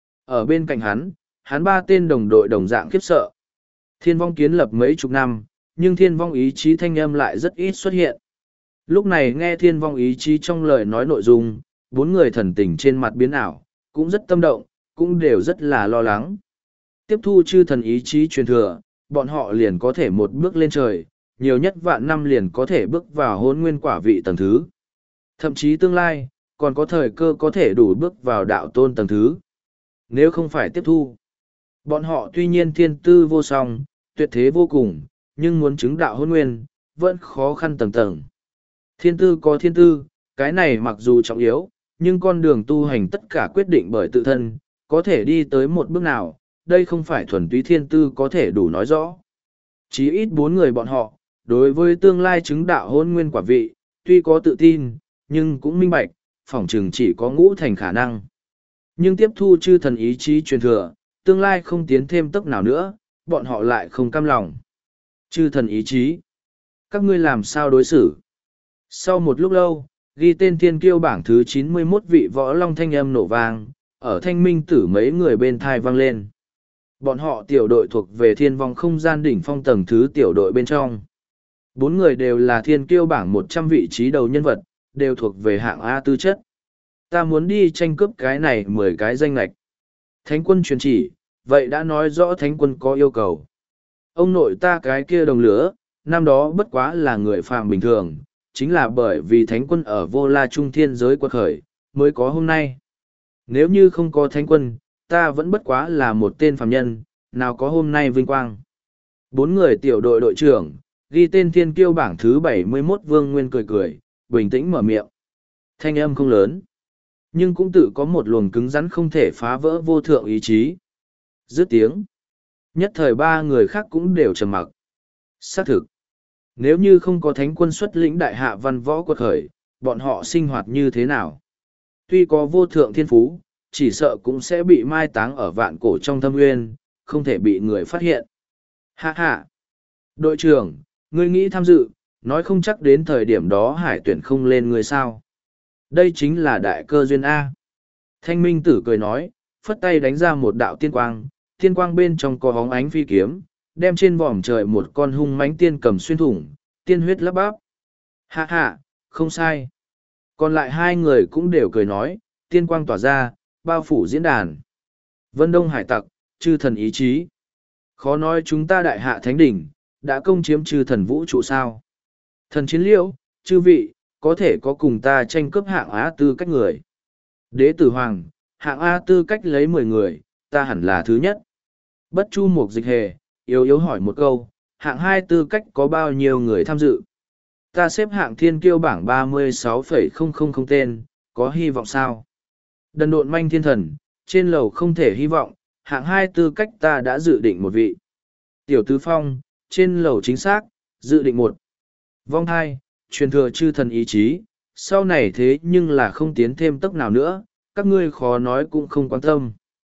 Ở bên cạnh hắn, hắn ba tên đồng đội đồng dạng khiếp sợ. Thiên Vong kiến lập mấy chục năm, nhưng Thiên Vong Ý Chí Thanh Âm lại rất ít xuất hiện. Lúc này nghe Thiên Vong Ý Chí trong lời nói nội dung, bốn người thần tình trên mặt biến ảo, cũng rất tâm động, cũng đều rất là lo lắng. Tiếp thu chư thần ý chí truyền thừa, bọn họ liền có thể một bước lên trời, nhiều nhất vạn năm liền có thể bước vào hôn nguyên quả vị tầng thứ. Thậm chí tương lai, còn có thời cơ có thể đủ bước vào đạo tôn tầng thứ. Nếu không phải tiếp thu, bọn họ tuy nhiên thiên tư vô song, tuyệt thế vô cùng, nhưng muốn chứng đạo hôn nguyên, vẫn khó khăn tầng tầng. Thiên tư có thiên tư, cái này mặc dù trọng yếu, nhưng con đường tu hành tất cả quyết định bởi tự thân, có thể đi tới một bước nào, đây không phải thuần túy thiên tư có thể đủ nói rõ. Chí ít bốn người bọn họ, đối với tương lai chứng đạo hôn nguyên quả vị, tuy có tự tin, nhưng cũng minh bạch, phỏng chừng chỉ có ngũ thành khả năng. Nhưng tiếp thu chư thần ý chí truyền thừa, tương lai không tiến thêm tốc nào nữa, bọn họ lại không cam lòng. Chư thần ý chí, các ngươi làm sao đối xử? Sau một lúc lâu, ghi tên thiên kiêu bảng thứ chín mươi mốt vị võ long thanh âm nổ vang, ở thanh minh tử mấy người bên thai vang lên. Bọn họ tiểu đội thuộc về thiên vong không gian đỉnh phong tầng thứ tiểu đội bên trong. Bốn người đều là thiên kiêu bảng một trăm vị trí đầu nhân vật, đều thuộc về hạng A tư chất. Ta muốn đi tranh cướp cái này mười cái danh lạch. Thánh quân truyền chỉ, vậy đã nói rõ thánh quân có yêu cầu. Ông nội ta cái kia đồng lửa, năm đó bất quá là người phàm bình thường, chính là bởi vì thánh quân ở vô la trung thiên giới quật khởi, mới có hôm nay. Nếu như không có thánh quân, ta vẫn bất quá là một tên phàm nhân, nào có hôm nay vinh quang. Bốn người tiểu đội đội trưởng, ghi tên thiên kiêu bảng thứ bảy mươi mốt Vương Nguyên cười cười, bình tĩnh mở miệng. Thanh âm không lớn, nhưng cũng tự có một luồng cứng rắn không thể phá vỡ vô thượng ý chí. Dứt tiếng. Nhất thời ba người khác cũng đều trầm mặc. Xác thực. Nếu như không có thánh quân xuất lĩnh đại hạ văn võ quật khởi, bọn họ sinh hoạt như thế nào? Tuy có vô thượng thiên phú, chỉ sợ cũng sẽ bị mai táng ở vạn cổ trong thâm nguyên, không thể bị người phát hiện. Hạ hạ! Đội trưởng, ngươi nghĩ tham dự, nói không chắc đến thời điểm đó hải tuyển không lên người sao. Đây chính là đại cơ duyên A. Thanh minh tử cười nói, phất tay đánh ra một đạo tiên quang, tiên quang bên trong có hóng ánh phi kiếm, đem trên vòm trời một con hung mãnh tiên cầm xuyên thủng, tiên huyết lấp bắp. Hạ hạ, không sai. Còn lại hai người cũng đều cười nói, tiên quang tỏa ra, bao phủ diễn đàn. Vân Đông hải tặc, chư thần ý chí. Khó nói chúng ta đại hạ thánh đỉnh, đã công chiếm chư thần vũ trụ sao. Thần chiến liễu, chư vị, có thể có cùng ta tranh cướp hạng A tư cách người. Đế tử hoàng, hạng A tư cách lấy mười người, ta hẳn là thứ nhất. Bất chu mục dịch hề, yếu yếu hỏi một câu, hạng hai tư cách có bao nhiêu người tham dự? Ta xếp hạng thiên kiêu bảng ba mươi sáu phẩy không không không tên, có hy vọng sao? Đần độn manh thiên thần, trên lầu không thể hy vọng, hạng hai tư cách ta đã dự định một vị. Tiểu tứ phong, trên lầu chính xác, dự định một. Vong hai, truyền thừa chư thần ý chí, sau này thế nhưng là không tiến thêm tốc nào nữa, các ngươi khó nói cũng không quan tâm.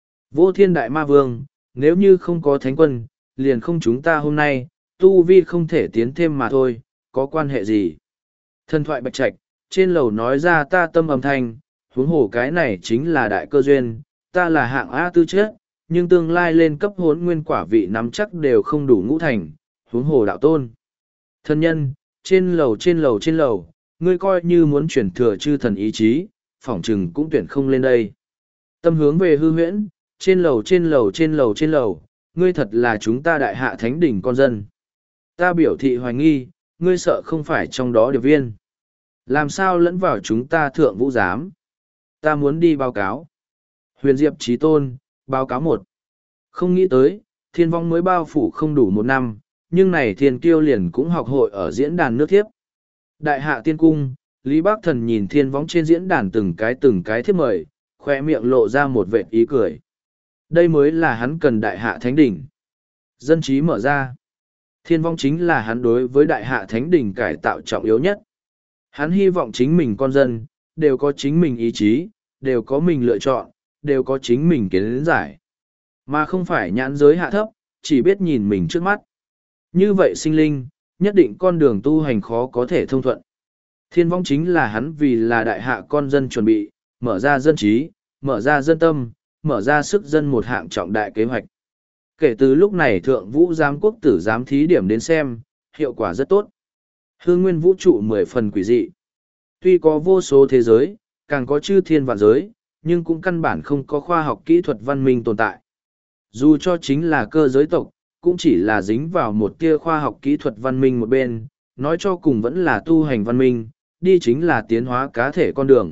Vô thiên đại ma vương, nếu như không có thánh quân, liền không chúng ta hôm nay, tu vi không thể tiến thêm mà thôi, có quan hệ gì. Thần thoại bạch trạch, trên lầu nói ra ta tâm âm thanh, huống hồ cái này chính là đại cơ duyên, ta là hạng A tư chất, nhưng tương lai lên cấp hốn nguyên quả vị nắm chắc đều không đủ ngũ thành, huống hồ đạo tôn. Thân nhân, trên lầu trên lầu trên lầu, ngươi coi như muốn chuyển thừa chư thần ý chí, phỏng chừng cũng tuyển không lên đây. Tâm hướng về hư huyễn, trên lầu trên lầu trên lầu trên lầu, ngươi thật là chúng ta đại hạ thánh đỉnh con dân. Ta biểu thị hoài nghi, ngươi sợ không phải trong đó điệp viên. Làm sao lẫn vào chúng ta thượng vũ giám? Ta muốn đi báo cáo. Huyền Diệp Chí Tôn, báo cáo một. Không nghĩ tới, thiên vong mới bao phủ không đủ một năm, nhưng này thiên kiêu liền cũng học hội ở diễn đàn nước thiếp. Đại hạ tiên cung, Lý Bác Thần nhìn thiên vong trên diễn đàn từng cái từng cái thiếp mời, khoe miệng lộ ra một vệt ý cười. Đây mới là hắn cần đại hạ thánh đỉnh. Dân trí mở ra. Thiên vong chính là hắn đối với đại hạ thánh đỉnh cải tạo trọng yếu nhất. Hắn hy vọng chính mình con dân, đều có chính mình ý chí, đều có mình lựa chọn, đều có chính mình kiến giải. Mà không phải nhãn giới hạ thấp, chỉ biết nhìn mình trước mắt. Như vậy sinh linh, nhất định con đường tu hành khó có thể thông thuận. Thiên vong chính là hắn vì là đại hạ con dân chuẩn bị, mở ra dân trí, mở ra dân tâm, mở ra sức dân một hạng trọng đại kế hoạch. Kể từ lúc này thượng vũ giám quốc tử giám thí điểm đến xem, hiệu quả rất tốt. Hương nguyên vũ trụ mười phần quỷ dị. Tuy có vô số thế giới, càng có chư thiên vạn giới, nhưng cũng căn bản không có khoa học kỹ thuật văn minh tồn tại. Dù cho chính là cơ giới tộc, cũng chỉ là dính vào một tia khoa học kỹ thuật văn minh một bên, nói cho cùng vẫn là tu hành văn minh, đi chính là tiến hóa cá thể con đường.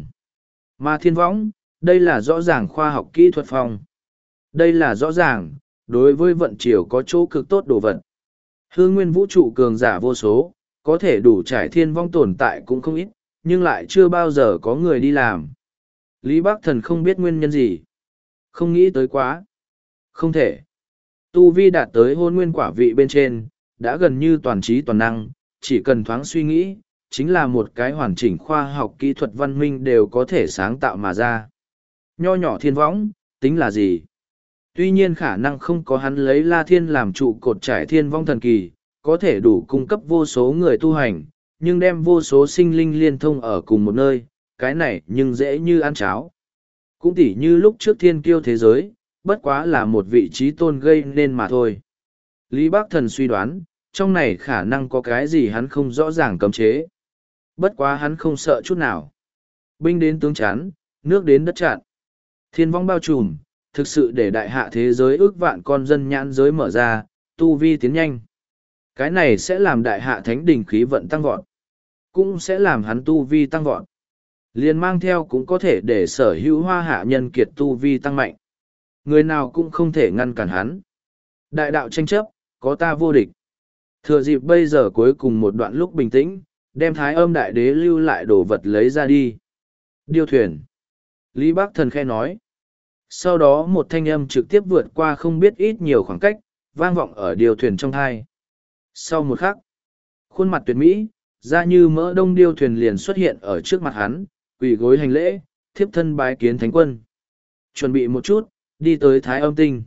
Mà thiên võng, đây là rõ ràng khoa học kỹ thuật phong. Đây là rõ ràng, đối với vận chiều có chỗ cực tốt đồ vật. Hương nguyên vũ trụ cường giả vô số, có thể đủ trải thiên vong tồn tại cũng không ít, nhưng lại chưa bao giờ có người đi làm. Lý Bác Thần không biết nguyên nhân gì. Không nghĩ tới quá. Không thể. Tu vi đạt tới hôn nguyên quả vị bên trên, đã gần như toàn trí toàn năng, chỉ cần thoáng suy nghĩ, chính là một cái hoàn chỉnh khoa học kỹ thuật văn minh đều có thể sáng tạo mà ra. Nho nhỏ thiên võng, tính là gì? Tuy nhiên khả năng không có hắn lấy La Thiên làm trụ cột trải thiên vong thần kỳ, có thể đủ cung cấp vô số người tu hành, nhưng đem vô số sinh linh liên thông ở cùng một nơi, cái này nhưng dễ như ăn cháo. Cũng tỉ như lúc trước thiên kiêu thế giới, bất quá là một vị trí tôn gây nên mà thôi. Lý Bác Thần suy đoán, trong này khả năng có cái gì hắn không rõ ràng cấm chế. Bất quá hắn không sợ chút nào. Binh đến tướng chán, nước đến đất chặn. Thiên vong bao trùm, thực sự để đại hạ thế giới ước vạn con dân nhãn giới mở ra, tu vi tiến nhanh. Cái này sẽ làm đại hạ thánh đỉnh khí vận tăng vọt. Cũng sẽ làm hắn tu vi tăng vọt. liền mang theo cũng có thể để sở hữu hoa hạ nhân kiệt tu vi tăng mạnh. Người nào cũng không thể ngăn cản hắn. Đại đạo tranh chấp, có ta vô địch. Thừa dịp bây giờ cuối cùng một đoạn lúc bình tĩnh, đem thái âm đại đế lưu lại đồ vật lấy ra đi. Điêu thuyền. Lý Bác Thần khe nói. Sau đó một thanh âm trực tiếp vượt qua không biết ít nhiều khoảng cách, vang vọng ở điêu thuyền trong thai. Sau một khắc, khuôn mặt tuyệt mỹ, da như mỡ đông điêu thuyền liền xuất hiện ở trước mặt hắn, quỳ gối hành lễ, thiếp thân bái kiến thánh quân. Chuẩn bị một chút, đi tới thái âm tinh.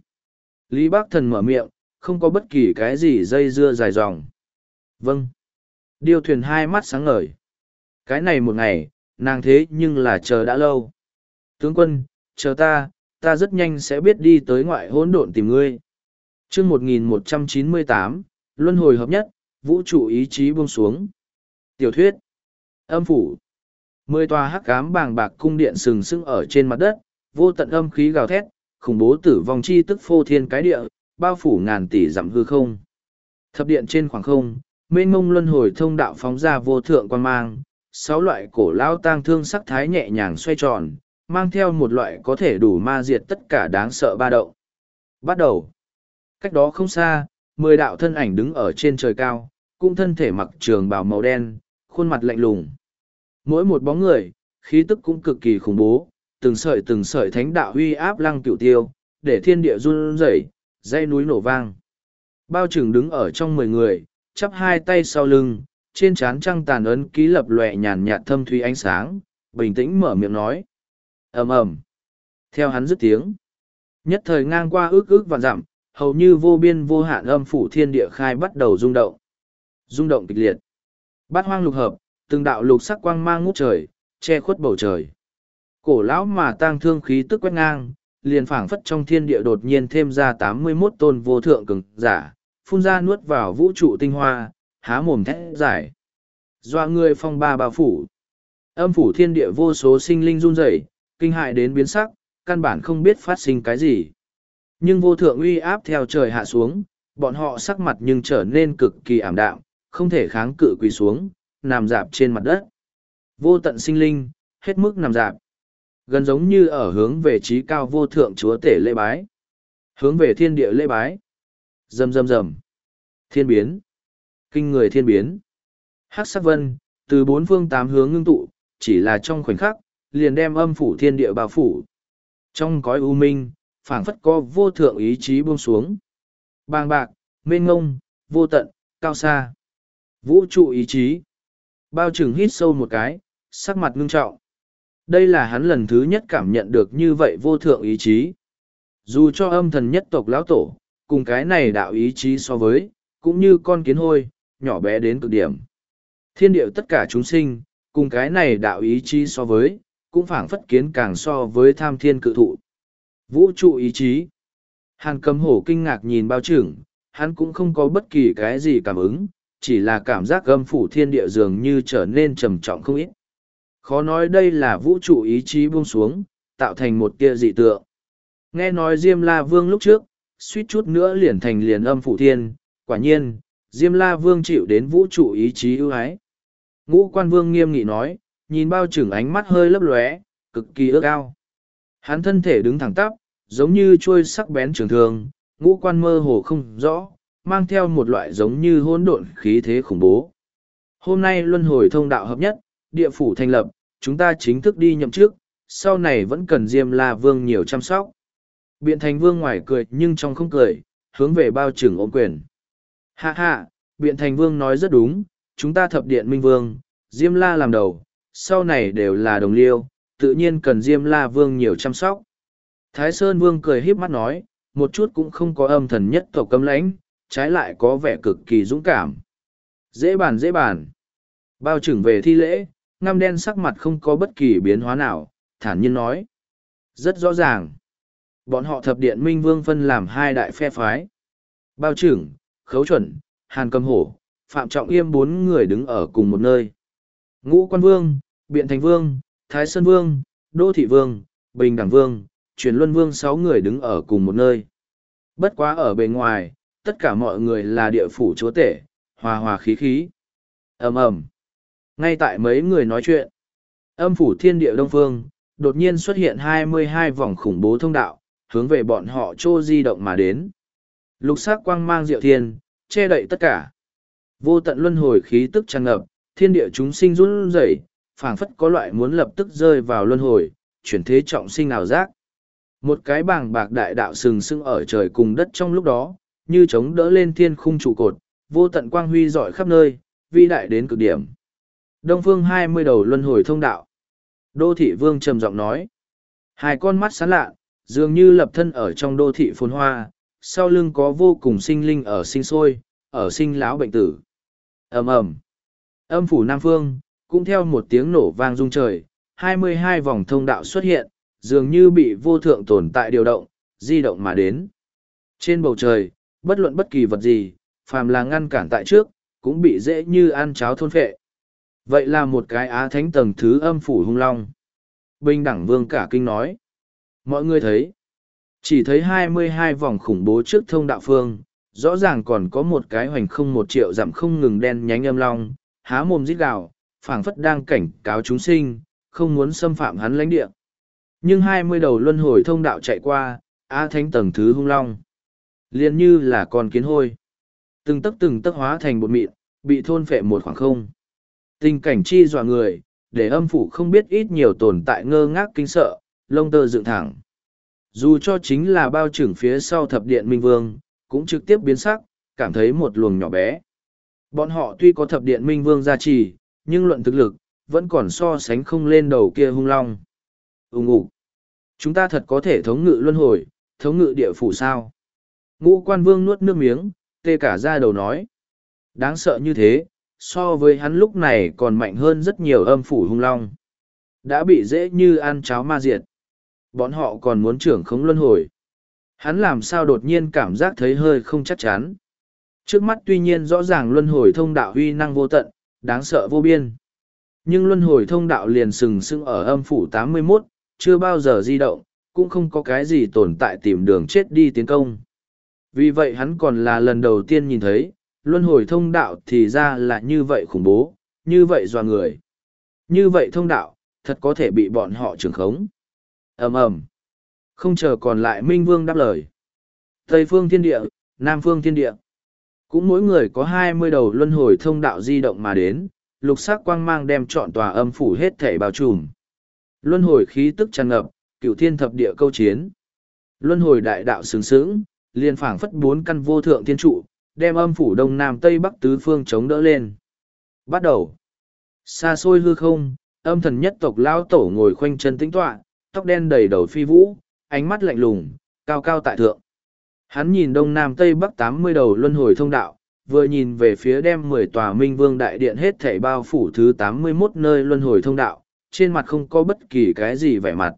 Lý Bác Thần mở miệng, không có bất kỳ cái gì dây dưa dài dòng. Vâng. Điêu thuyền hai mắt sáng ngời. Cái này một ngày, nàng thế nhưng là chờ đã lâu. Tướng quân, chờ ta, ta rất nhanh sẽ biết đi tới ngoại hỗn độn tìm ngươi. chương một nghìn một trăm chín mươi tám, Luân hồi hợp nhất, vũ trụ ý chí buông xuống. Tiểu thuyết. Âm phủ. Mười tòa hắc ám bàng bạc cung điện sừng sững ở trên mặt đất, vô tận âm khí gào thét, khủng bố tử vong chi tức phô thiên cái địa, bao phủ ngàn tỷ dặm hư không. Thập điện trên khoảng không, mênh mông luân hồi thông đạo phóng ra vô thượng quan mang, sáu loại cổ lao tang thương sắc thái nhẹ nhàng xoay tròn, mang theo một loại có thể đủ ma diệt tất cả đáng sợ ba động. Bắt đầu. Cách đó không xa, mười đạo thân ảnh đứng ở trên trời cao, cũng thân thể mặc trường bào màu đen, khuôn mặt lạnh lùng. Mỗi một bóng người, khí tức cũng cực kỳ khủng bố, từng sợi từng sợi thánh đạo huy áp lăng cửu tiêu, để thiên địa run rẩy, dãy núi nổ vang. Bao trừng đứng ở trong mười người, chắp hai tay sau lưng, trên trán trăng tàn ấn ký lập lòe nhàn nhạt thâm thúy ánh sáng, bình tĩnh mở miệng nói. Ầm ầm. Theo hắn dứt tiếng, nhất thời ngang qua ước ước vạn dặm, hầu như vô biên vô hạn âm phủ thiên địa khai bắt đầu rung động. Rung động kịch liệt. Bát hoang lục hợp, từng đạo lục sắc quang mang ngút trời, che khuất bầu trời. Cổ lão mà tang thương khí tức quét ngang, liền phảng phất trong thiên địa đột nhiên thêm ra tám mươi mốt tôn vô thượng cường giả, phun ra nuốt vào vũ trụ tinh hoa, há mồm thét giải. Doa người phong ba bao phủ. Âm phủ thiên địa vô số sinh linh run rẩy, kinh hại đến biến sắc, căn bản không biết phát sinh cái gì. Nhưng vô thượng uy áp theo trời hạ xuống, bọn họ sắc mặt nhưng trở nên cực kỳ ảm đạm, không thể kháng cự quỳ xuống, nằm dạp trên mặt đất. Vô tận sinh linh, hết mức nằm dạp. Gần giống như ở hướng về trí cao vô thượng chúa tể lễ bái. Hướng về thiên địa lễ bái. Rầm rầm rầm. Thiên biến. Kinh người thiên biến. Hắc sắc vân, từ bốn phương tám hướng ngưng tụ, chỉ là trong khoảnh khắc, liền đem âm phủ thiên địa bao phủ. Trong cõi u minh, phảng phất có vô thượng ý chí buông xuống. Bàng bạc, mênh ngông, vô tận, cao xa. Vũ trụ ý chí. Bao trừng hít sâu một cái, sắc mặt ngưng trọng. Đây là hắn lần thứ nhất cảm nhận được như vậy vô thượng ý chí. Dù cho âm thần nhất tộc lão tổ, cùng cái này đạo ý chí so với, cũng như con kiến hôi, nhỏ bé đến cực điểm. Thiên điệu tất cả chúng sinh, cùng cái này đạo ý chí so với, cũng phảng phất kiến càng so với tham thiên cự thụ. Vũ trụ ý chí. Hàn Cầm Hổ kinh ngạc nhìn bao trưởng, hắn cũng không có bất kỳ cái gì cảm ứng, chỉ là cảm giác âm phủ thiên địa dường như trở nên trầm trọng không ít. Khó nói đây là vũ trụ ý chí buông xuống, tạo thành một tia dị tượng. Nghe nói Diêm La Vương lúc trước, suýt chút nữa liền thành liền âm phủ thiên, quả nhiên, Diêm La Vương chịu đến vũ trụ ý chí ưu ái. Ngũ Quan Vương nghiêm nghị nói, nhìn bao trưởng ánh mắt hơi lấp lóe, cực kỳ ước ao. Hắn thân thể đứng thẳng tắp, giống như chuôi sắc bén trường thường, ngũ quan mơ hồ không rõ, mang theo một loại giống như hỗn độn khí thế khủng bố. Hôm nay luân hồi thông đạo hợp nhất, địa phủ thành lập, chúng ta chính thức đi nhậm chức, sau này vẫn cần Diêm La Vương nhiều chăm sóc. Biện Thành Vương ngoài cười nhưng trong không cười, hướng về bao trưởng ôm quyền. Hạ hạ, Biện Thành Vương nói rất đúng, chúng ta thập điện minh vương, Diêm La làm đầu, sau này đều là đồng liêu, tự nhiên cần Diêm La Vương nhiều chăm sóc. Thái Sơn Vương cười híp mắt nói, một chút cũng không có âm thần nhất tộc cấm lãnh, trái lại có vẻ cực kỳ dũng cảm. Dễ bàn dễ bàn. Bao trưởng về thi lễ, ngăm đen sắc mặt không có bất kỳ biến hóa nào, thản nhiên nói. Rất rõ ràng. Bọn họ thập điện minh vương phân làm hai đại phe phái. Bao trưởng, Khấu Chuẩn, Hàn Cầm Hổ, Phạm Trọng Yêm bốn người đứng ở cùng một nơi. Ngũ Quan Vương, Biện Thành Vương, Thái Sơn Vương, Đô Thị Vương, Bình Đẳng Vương, Truyền Luân Vương sáu người đứng ở cùng một nơi. Bất quá ở bề ngoài, tất cả mọi người là địa phủ chúa tể, hòa hòa khí khí. Ầm ầm. Ngay tại mấy người nói chuyện, Âm phủ thiên địa đông phương, đột nhiên xuất hiện hai mươi hai vòng khủng bố thông đạo, hướng về bọn họ trô di động mà đến. Lục sắc quang mang diệu thiên, che đậy tất cả. Vô tận luân hồi khí tức tràn ngập, thiên địa chúng sinh run rẩy, phảng phất có loại muốn lập tức rơi vào luân hồi, chuyển thế trọng sinh ảo giác. Một cái bảng bạc đại đạo sừng sững ở trời cùng đất trong lúc đó, như chống đỡ lên thiên khung trụ cột, vô tận quang huy rọi khắp nơi, vĩ đại đến cực điểm. Đông phương hai mươi đầu luân hồi thông đạo. Đô thị vương trầm giọng nói. Hai con mắt sáng lạ, dường như lập thân ở trong đô thị phồn hoa, sau lưng có vô cùng sinh linh ở sinh sôi, ở sinh lão bệnh tử. Ầm ầm. Âm phủ Nam Phương, cũng theo một tiếng nổ vang rung trời, hai mươi hai vòng thông đạo xuất hiện, dường như bị vô thượng tồn tại điều động, di động mà đến. Trên bầu trời, bất luận bất kỳ vật gì, phàm là ngăn cản tại trước, cũng bị dễ như ăn cháo thôn phệ. Vậy là một cái á thánh tầng thứ âm phủ hung long. Bình đẳng vương cả kinh nói. Mọi người thấy, chỉ thấy hai mươi hai vòng khủng bố trước thông đạo phương, rõ ràng còn có một cái hoành không một triệu dặm không ngừng đen nhánh âm long, há mồm rít gào, phảng phất đang cảnh cáo chúng sinh, không muốn xâm phạm hắn lãnh địa. Nhưng hai mươi đầu luân hồi thông đạo chạy qua, á thánh tầng thứ hung long. Liền như là con kiến hôi. Từng tấc từng tấc hóa thành bột mịn, bị thôn phệ một khoảng không. Tình cảnh chi dọa người, để âm phủ không biết ít nhiều tồn tại ngơ ngác kinh sợ, lông tơ dựng thẳng. Dù cho chính là bao trưởng phía sau thập điện minh vương, cũng trực tiếp biến sắc, cảm thấy một luồng nhỏ bé. Bọn họ tuy có thập điện minh vương gia trì, nhưng luận thực lực, vẫn còn so sánh không lên đầu kia hung long. Úng ủ. Chúng ta thật có thể thống ngự luân hồi, thống ngự địa phủ sao? Ngũ quan vương nuốt nước miếng, tê cả ra đầu nói. Đáng sợ như thế, so với hắn lúc này còn mạnh hơn rất nhiều âm phủ hung long. Đã bị dễ như ăn cháo ma diệt. Bọn họ còn muốn trưởng khống luân hồi. Hắn làm sao đột nhiên cảm giác thấy hơi không chắc chắn. Trước mắt tuy nhiên rõ ràng luân hồi thông đạo huy năng vô tận, đáng sợ vô biên. Nhưng luân hồi thông đạo liền sừng sững ở âm phủ tám mươi mốt, chưa bao giờ di động, cũng không có cái gì tồn tại tìm đường chết đi tiến công. Vì vậy hắn còn là lần đầu tiên nhìn thấy, luân hồi thông đạo thì ra là như vậy khủng bố, như vậy dọa người. Như vậy thông đạo, thật có thể bị bọn họ trưởng khống. Ầm ầm. Không chờ còn lại Minh Vương đáp lời. Tây phương thiên địa, Nam phương thiên địa. Cũng mỗi người có hai mươi đầu luân hồi thông đạo di động mà đến, lục sắc quang mang đem trọn tòa âm phủ hết thể bao trùm. Luân hồi khí tức tràn ngập, cửu thiên thập địa câu chiến. Luân hồi đại đạo sướng sướng, liền phảng phất bốn căn vô thượng thiên trụ, đem âm phủ đông nam tây bắc tứ phương chống đỡ lên. Bắt đầu. Xa xôi hư không, âm thần nhất tộc lao tổ ngồi khoanh chân tĩnh tọa, tóc đen đầy đầu phi vũ, ánh mắt lạnh lùng, cao cao tại thượng. Hắn nhìn đông nam tây bắc tám mươi đầu luân hồi thông đạo, vừa nhìn về phía đem mười tòa minh vương đại điện hết thảy bao phủ thứ tám mươi mốt nơi luân hồi thông đạo, trên mặt không có bất kỳ cái gì vẻ mặt.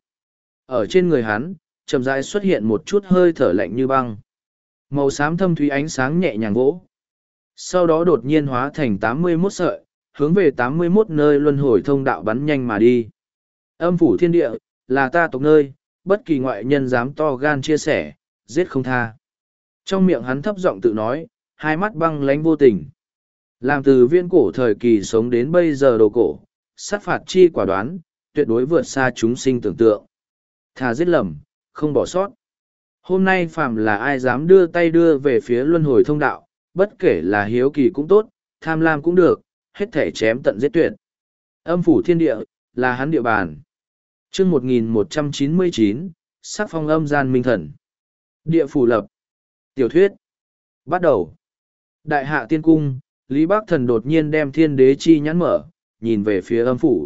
Ở trên người hắn, chậm rãi xuất hiện một chút hơi thở lạnh như băng. Màu xám thâm thúy ánh sáng nhẹ nhàng vỗ. Sau đó đột nhiên hóa thành tám mươi mốt sợi, hướng về tám mươi mốt nơi luân hồi thông đạo bắn nhanh mà đi. Âm phủ thiên địa, là ta tộc nơi, bất kỳ ngoại nhân dám to gan chia sẻ, giết không tha. Trong miệng hắn thấp giọng tự nói, hai mắt băng lánh vô tình. Làm từ viễn cổ thời kỳ sống đến bây giờ đồ cổ, sát phạt chi quả đoán, tuyệt đối vượt xa chúng sinh tưởng tượng. Thà giết lầm, không bỏ sót. Hôm nay phàm là ai dám đưa tay đưa về phía luân hồi thông đạo, bất kể là hiếu kỳ cũng tốt, tham lam cũng được, hết thể chém tận giết tuyệt. Âm phủ thiên địa, là hắn địa bàn. Chương một nghìn một trăm chín mươi chín, sắc phong âm gian minh thần. Địa phủ lập. Tiểu thuyết. Bắt đầu. Đại hạ tiên cung, Lý Bác Thần đột nhiên đem thiên đế chi nhãn mở, nhìn về phía âm phủ.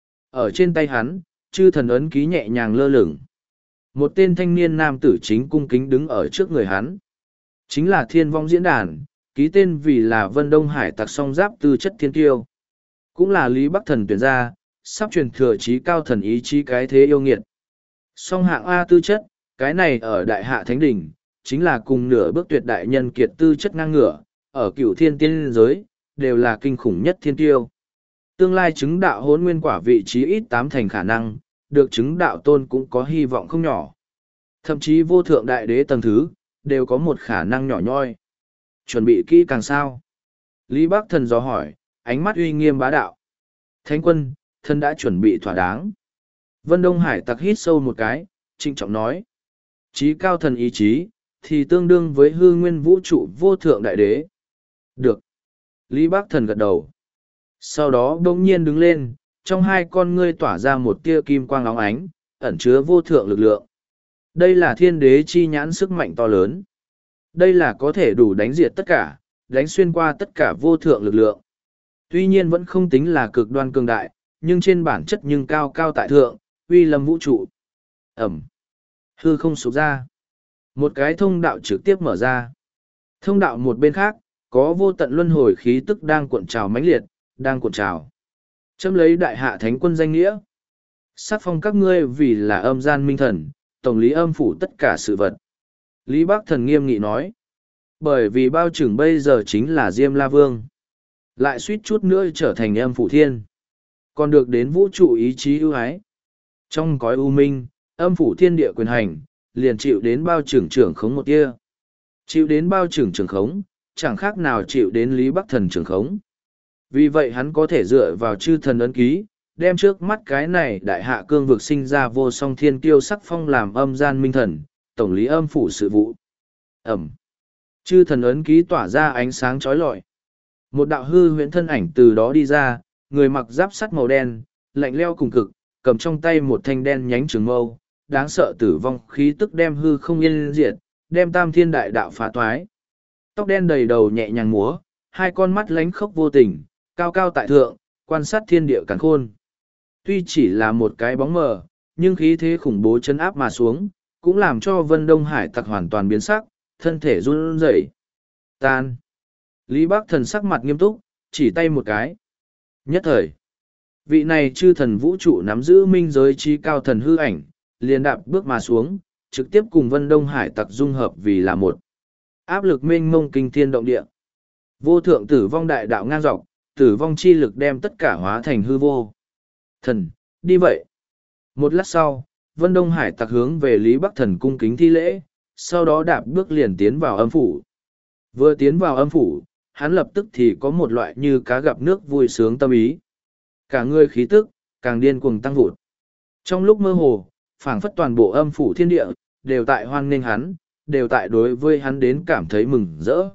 Ở trên tay hắn, chư thần ấn ký nhẹ nhàng lơ lửng. Một tên thanh niên nam tử chính cung kính đứng ở trước người hắn. Chính là thiên vong diễn đàn, ký tên vì là Vân Đông Hải tặc song giáp tư chất thiên kiêu. Cũng là Lý Bắc Thần tuyển ra, sắp truyền thừa trí cao thần ý chí cái thế yêu nghiệt. Song hạng A tư chất, cái này ở đại hạ thánh đỉnh, chính là cùng nửa bước tuyệt đại nhân kiệt tư chất ngang ngửa, ở cửu thiên tiên giới, đều là kinh khủng nhất thiên kiêu. Tương lai chứng đạo hôn nguyên quả vị trí ít tám thành khả năng, được chứng đạo tôn cũng có hy vọng không nhỏ. Thậm chí vô thượng đại đế tầng thứ, đều có một khả năng nhỏ nhoi. Chuẩn bị kỹ càng sao? Lý Bác Thần dò hỏi, ánh mắt uy nghiêm bá đạo. Thánh quân, thân đã chuẩn bị thỏa đáng. Vân Đông Hải tặc hít sâu một cái, trịnh trọng nói. Chí cao thần ý chí, thì tương đương với hư nguyên vũ trụ vô thượng đại đế. Được. Lý Bác Thần gật đầu. Sau đó bỗng nhiên đứng lên, trong hai con ngươi tỏa ra một tia kim quang óng ánh, ẩn chứa vô thượng lực lượng. Đây là thiên đế chi nhãn sức mạnh to lớn. Đây là có thể đủ đánh diệt tất cả, đánh xuyên qua tất cả vô thượng lực lượng. Tuy nhiên vẫn không tính là cực đoan cường đại, nhưng trên bản chất nhưng cao cao tại thượng, uy lâm vũ trụ. Ẩm. Hư không sụp ra. Một cái thông đạo trực tiếp mở ra. Thông đạo một bên khác, có vô tận luân hồi khí tức đang cuộn trào mãnh liệt, đang cuộn trào. Châm lấy đại hạ thánh quân danh nghĩa. Sắc phong các ngươi vì là âm gian minh thần, tổng lý âm phủ tất cả sự vật. Lý Bác Thần nghiêm nghị nói. Bởi vì bao trưởng bây giờ chính là Diêm La Vương. Lại suýt chút nữa trở thành âm phủ thiên. Còn được đến vũ trụ ý chí ưu ái. Trong cõi u minh, âm phủ thiên địa quyền hành, liền chịu đến bao trưởng trưởng khống một tia. Chịu đến bao trưởng trưởng khống, chẳng khác nào chịu đến Lý Bắc Thần trưởng khống. Vì vậy hắn có thể dựa vào chư thần ấn ký, đem trước mắt cái này đại hạ cương vực sinh ra vô song thiên kiêu sắc phong làm âm gian minh thần, tổng lý âm phủ sự vụ. Ẩm. Chư thần ấn ký tỏa ra ánh sáng chói lọi. Một đạo hư huyễn thân ảnh từ đó đi ra, người mặc giáp sắt màu đen, lạnh leo cùng cực, cầm trong tay một thanh đen nhánh trường mâu, đáng sợ tử vong khí tức đem hư không yên diệt, đem tam thiên đại đạo phá toái. Tóc đen đầy đầu nhẹ nhàng múa, hai con mắt lánh khốc vô tình, cao cao tại thượng, quan sát thiên địa càn khôn. Tuy chỉ là một cái bóng mờ, nhưng khí thế khủng bố chấn áp mà xuống, cũng làm cho Vân Đông Hải tặc hoàn toàn biến sắc, thân thể run rẩy. Tan. Lý Bác Thần sắc mặt nghiêm túc, chỉ tay một cái. Nhất thời, vị này chư thần vũ trụ nắm giữ minh giới trí cao thần hư ảnh, liền đạp bước mà xuống, trực tiếp cùng Vân Đông Hải tặc dung hợp vì là một. Áp lực mênh mông kinh thiên động địa. Vô thượng tử vong đại đạo ngang dọc, tử vong chi lực đem tất cả hóa thành hư vô. Thần, đi vậy. Một lát sau, Vân Đông Hải tặc hướng về Lý Bắc Thần cung kính thi lễ, sau đó đạp bước liền tiến vào âm phủ. Vừa tiến vào âm phủ, hắn lập tức thì có một loại như cá gặp nước vui sướng tâm ý. Cả người khí tức, càng điên cuồng tăng vụt. Trong lúc mơ hồ, phảng phất toàn bộ âm phủ thiên địa, đều tại hoan nghênh hắn, đều tại đối với hắn đến cảm thấy mừng rỡ.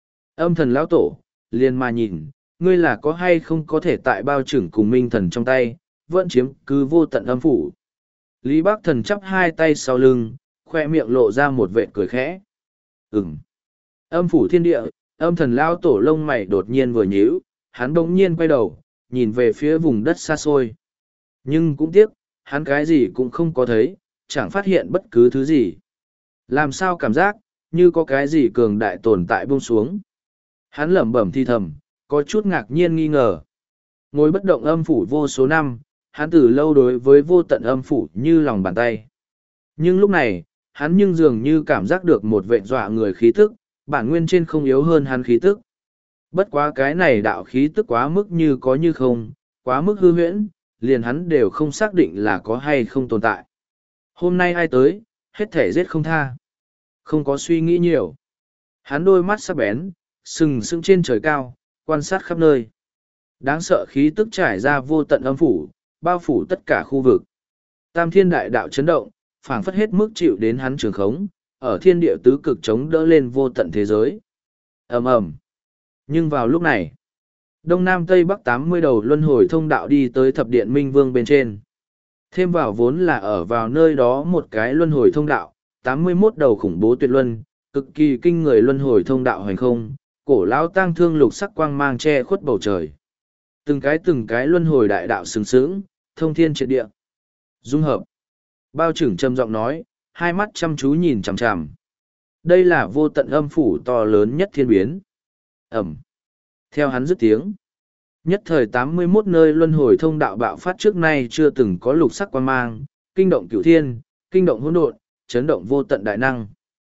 Âm thần lão tổ, liền mà nhìn, ngươi là có hay không có thể tại bao trưởng cùng minh thần trong tay, vẫn chiếm cứ vô tận âm phủ. Lý Bác Thần chắp hai tay sau lưng, khoe miệng lộ ra một vệt cười khẽ. Ừm. Âm phủ thiên địa, âm thần lão tổ lông mày đột nhiên vừa nhíu, hắn bỗng nhiên quay đầu, nhìn về phía vùng đất xa xôi. Nhưng cũng tiếc, hắn cái gì cũng không có thấy, chẳng phát hiện bất cứ thứ gì. Làm sao cảm giác, như có cái gì cường đại tồn tại buông xuống. Hắn lẩm bẩm thi thầm, có chút ngạc nhiên nghi ngờ. Ngồi bất động âm phủ vô số năm, hắn từ lâu đối với vô tận âm phủ như lòng bàn tay. Nhưng lúc này, hắn nhưng dường như cảm giác được một vệ dọa người khí tức, bản nguyên trên không yếu hơn hắn khí tức. Bất quá cái này đạo khí tức quá mức như có như không, quá mức hư huyễn, liền hắn đều không xác định là có hay không tồn tại. Hôm nay ai tới, hết thể giết không tha. Không có suy nghĩ nhiều. Hắn đôi mắt sắc bén, sừng sững trên trời cao, quan sát khắp nơi. Đáng sợ khí tức trải ra vô tận âm phủ, bao phủ tất cả khu vực. Tam thiên đại đạo chấn động, phảng phất hết mức chịu đến hắn trường khống, ở thiên địa tứ cực chống đỡ lên vô tận thế giới. Ầm ầm. Nhưng vào lúc này, Đông Nam Tây Bắc tám mươi đầu luân hồi thông đạo đi tới thập điện Minh Vương bên trên. Thêm vào vốn là ở vào nơi đó một cái luân hồi thông đạo, tám mươi mốt đầu khủng bố tuyệt luân, cực kỳ kinh người luân hồi thông đạo hành không, cổ lão tang thương lục sắc quang mang che khuất bầu trời. Từng cái từng cái luân hồi đại đạo sừng sững, thông thiên triệt địa. Dung hợp. Bao trưởng trầm giọng nói, hai mắt chăm chú nhìn chằm chằm. Đây là vô tận âm phủ to lớn nhất thiên biến. Ẩm. Theo hắn dứt tiếng. Nhất thời tám mươi mốt nơi luân hồi thông đạo bạo phát trước nay chưa từng có lục sắc quang mang, kinh động cửu thiên, kinh động hỗn độn, chấn động vô tận đại năng.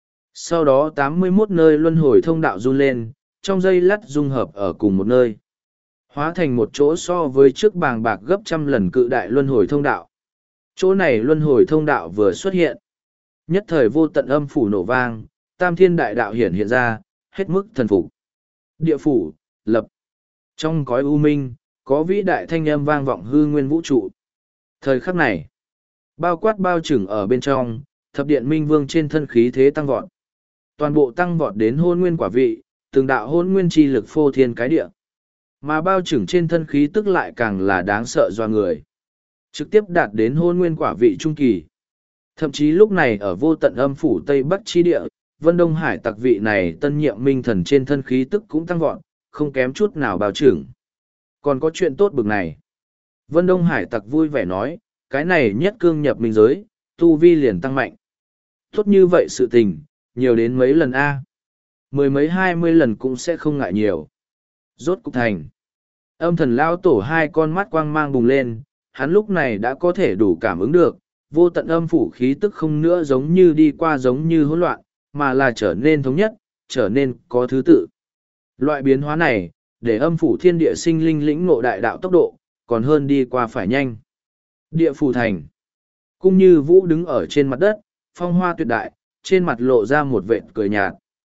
Sau đó tám mươi mốt nơi luân hồi thông đạo run lên, trong giây lát dung hợp ở cùng một nơi. Hóa thành một chỗ so với trước bàng bạc gấp trăm lần cự đại luân hồi thông đạo. Chỗ này luân hồi thông đạo vừa xuất hiện. Nhất thời vô tận âm phủ nổ vang, tam thiên đại đạo hiển hiện ra, hết mức thần phục. Địa phủ, lập. Trong cõi u minh, Có vĩ đại thanh âm vang vọng hư nguyên vũ trụ. Thời khắc này, bao quát bao trừng ở bên trong, thập điện minh vương trên thân khí thế tăng vọt. Toàn bộ tăng vọt đến hôn nguyên quả vị, từng đạo hôn nguyên chi lực phô thiên cái địa. Mà bao trừng trên thân khí tức lại càng là đáng sợ do người. Trực tiếp đạt đến hôn nguyên quả vị trung kỳ. Thậm chí lúc này ở vô tận âm phủ Tây Bắc chi địa, Vân Đông Hải tặc vị này tân nhiệm minh thần trên thân khí tức cũng tăng vọt, không kém chút nào bao trừng. Còn có chuyện tốt bực này. Vân Đông Hải tặc vui vẻ nói, cái này nhất cương nhập minh giới, tu vi liền tăng mạnh. Tốt như vậy sự tình, nhiều đến mấy lần A. Mười mấy hai mươi lần cũng sẽ không ngại nhiều. Rốt cục thành. Âm thần lao tổ hai con mắt quang mang bùng lên, hắn lúc này đã có thể đủ cảm ứng được, vô tận âm phủ khí tức không nữa giống như đi qua giống như hỗn loạn, mà là trở nên thống nhất, trở nên có thứ tự. Loại biến hóa này, để âm phủ thiên địa sinh linh lĩnh ngộ đại đạo tốc độ, còn hơn đi qua phải nhanh. Địa phủ thành. Cung Như Vũ đứng ở trên mặt đất, phong hoa tuyệt đại, trên mặt lộ ra một vệt cười nhạt.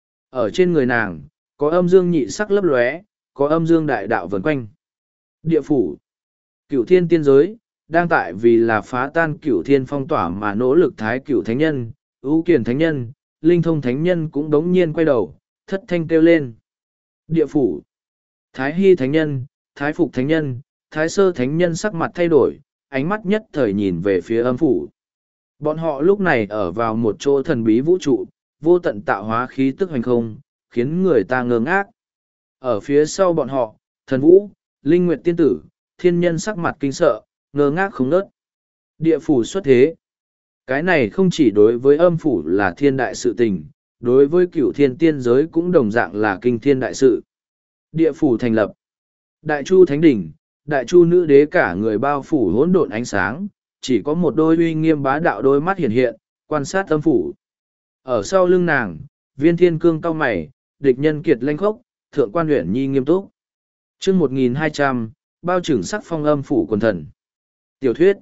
Ở trên người nàng, có âm dương nhị sắc lấp lóe, có âm dương đại đạo vần quanh. Địa phủ. Cửu thiên tiên giới, đang tại vì là phá tan cửu thiên phong tỏa mà nỗ lực thái cửu thánh nhân, ưu kiền thánh nhân, linh thông thánh nhân cũng đống nhiên quay đầu, thất thanh kêu lên. Địa phủ. Thái hy thánh nhân, thái phục thánh nhân, thái sơ thánh nhân sắc mặt thay đổi, ánh mắt nhất thời nhìn về phía âm phủ. Bọn họ lúc này ở vào một chỗ thần bí vũ trụ, vô tận tạo hóa khí tức hoành không, khiến người ta ngơ ngác. Ở phía sau bọn họ, thần vũ, linh nguyệt tiên tử, thiên nhân sắc mặt kinh sợ, ngơ ngác không nớt. Địa phủ xuất thế. Cái này không chỉ đối với âm phủ là thiên đại sự tình, đối với cửu thiên tiên giới cũng đồng dạng là kinh thiên đại sự. Địa phủ thành lập. Đại chu thánh đỉnh, đại chu nữ đế cả người bao phủ hỗn độn ánh sáng, chỉ có một đôi uy nghiêm bá đạo đôi mắt hiện hiện, quan sát âm phủ. Ở sau lưng nàng, viên thiên cương cao mày, địch nhân kiệt lanh khốc, thượng quan huyện nhi nghiêm túc. chương một nghìn hai trăm, bao trưởng sắc phong âm phủ quần thần. Tiểu thuyết.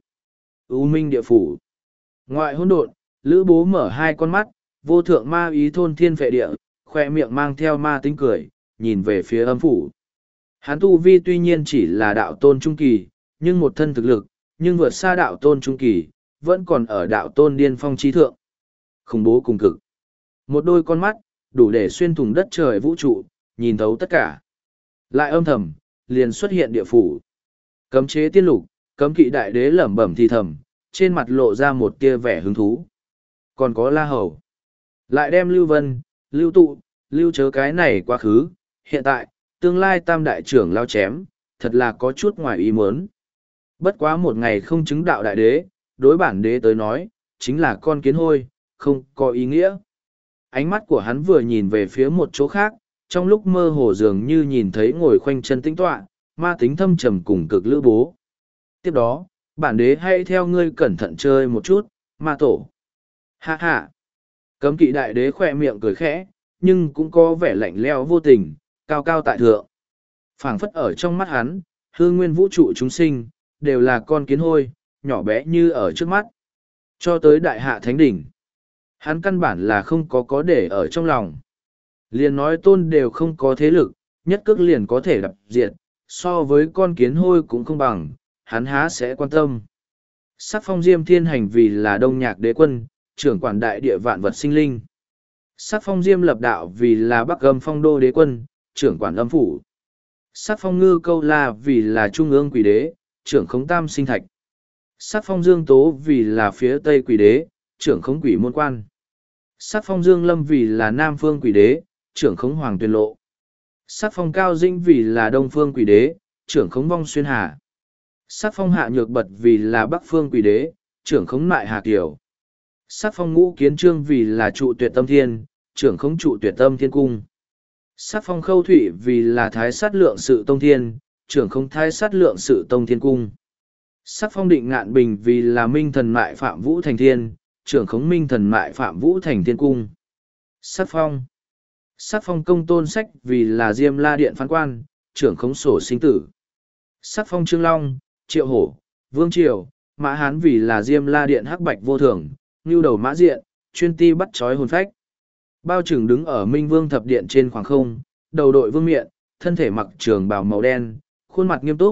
U minh địa phủ. Ngoại hỗn độn, lữ bố mở hai con mắt, vô thượng ma ý thôn thiên vệ địa, khoe miệng mang theo ma tính cười, nhìn về phía âm phủ. Hán tu vi tuy nhiên chỉ là đạo tôn trung kỳ, nhưng một thân thực lực, nhưng vượt xa đạo tôn trung kỳ, vẫn còn ở đạo tôn điên phong trí thượng. Khủng bố cùng cực. Một đôi con mắt, đủ để xuyên thủng đất trời vũ trụ, nhìn thấu tất cả. Lại âm thầm, liền xuất hiện địa phủ. Cấm chế tiên lục, cấm kỵ đại đế lẩm bẩm thì thầm, trên mặt lộ ra một tia vẻ hứng thú. Còn có La Hầu. Lại đem Lưu Vân, Lưu Tụ, Lưu Chớ cái này quá khứ, hiện tại, tương lai tam đại trưởng lao chém, thật là có chút ngoài ý muốn. Bất quá một ngày không chứng đạo đại đế, đối bản đế tới nói, chính là con kiến hôi, không có ý nghĩa. Ánh mắt của hắn vừa nhìn về phía một chỗ khác, trong lúc mơ hồ dường như nhìn thấy ngồi khoanh chân tĩnh tọa, ma tính thâm trầm cùng cực lữ bố. Tiếp đó, bản đế hãy theo ngươi cẩn thận chơi một chút, ma tổ. Ha ha. Cấm kỵ đại đế khỏe miệng cười khẽ, nhưng cũng có vẻ lạnh lẽo vô tình, cao cao tại thượng. Phảng phất ở trong mắt hắn, hư nguyên vũ trụ chúng sinh, đều là con kiến hôi, nhỏ bé như ở trước mắt. Cho tới đại hạ thánh đỉnh. Hắn căn bản là không có có để ở trong lòng. Liền nói tôn đều không có thế lực, nhất cước liền có thể đập diệt, so với con kiến hôi cũng không bằng, hắn há sẽ quan tâm. Sắc phong diêm thiên hành vì là đông nhạc đế quân, trưởng quản đại địa vạn vật sinh linh. Sắc phong diêm lập đạo vì là bắc âm phong đô đế quân, trưởng quản âm phủ. Sắc phong ngư câu la vì là trung ương quỷ đế, trưởng khống tam sinh thạch. Sắc phong dương tố vì là phía tây quỷ đế, trưởng khống quỷ môn quan. Sắc phong dương lâm vì là nam phương quỷ đế, trưởng khống hoàng tuyền lộ. Sắc phong cao dĩnh vì là đông phương quỷ đế, trưởng khống vong xuyên hà. Sắc phong hạ nhược bật vì là bắc phương quỷ đế, trưởng khống mại hà kiều. Sắc phong ngũ kiến trương vì là trụ tuyệt tâm thiên, trưởng khống trụ tuyệt tâm thiên cung. Sắc phong khâu thủy vì là thái sát lượng sự tông thiên, trưởng khống thái sát lượng sự tông thiên cung. Sắc phong định ngạn bình vì là minh thần mại phạm vũ thành thiên, trưởng khống minh thần mại phạm vũ thành thiên cung. Sắc phong. Sắc phong công tôn sách vì là diêm la điện phán quan, trưởng khống sổ sinh tử. Sắc phong trương long, triệu hổ, vương triều, mã hán vì là diêm la điện hắc bạch vô thường, ngưu đầu mã diện, chuyên ti bắt trói hồn phách. Bao trưởng đứng ở minh vương thập điện trên khoảng không, đầu đội vương miện, thân thể mặc trường bào màu đen, khuôn mặt nghiêm túc,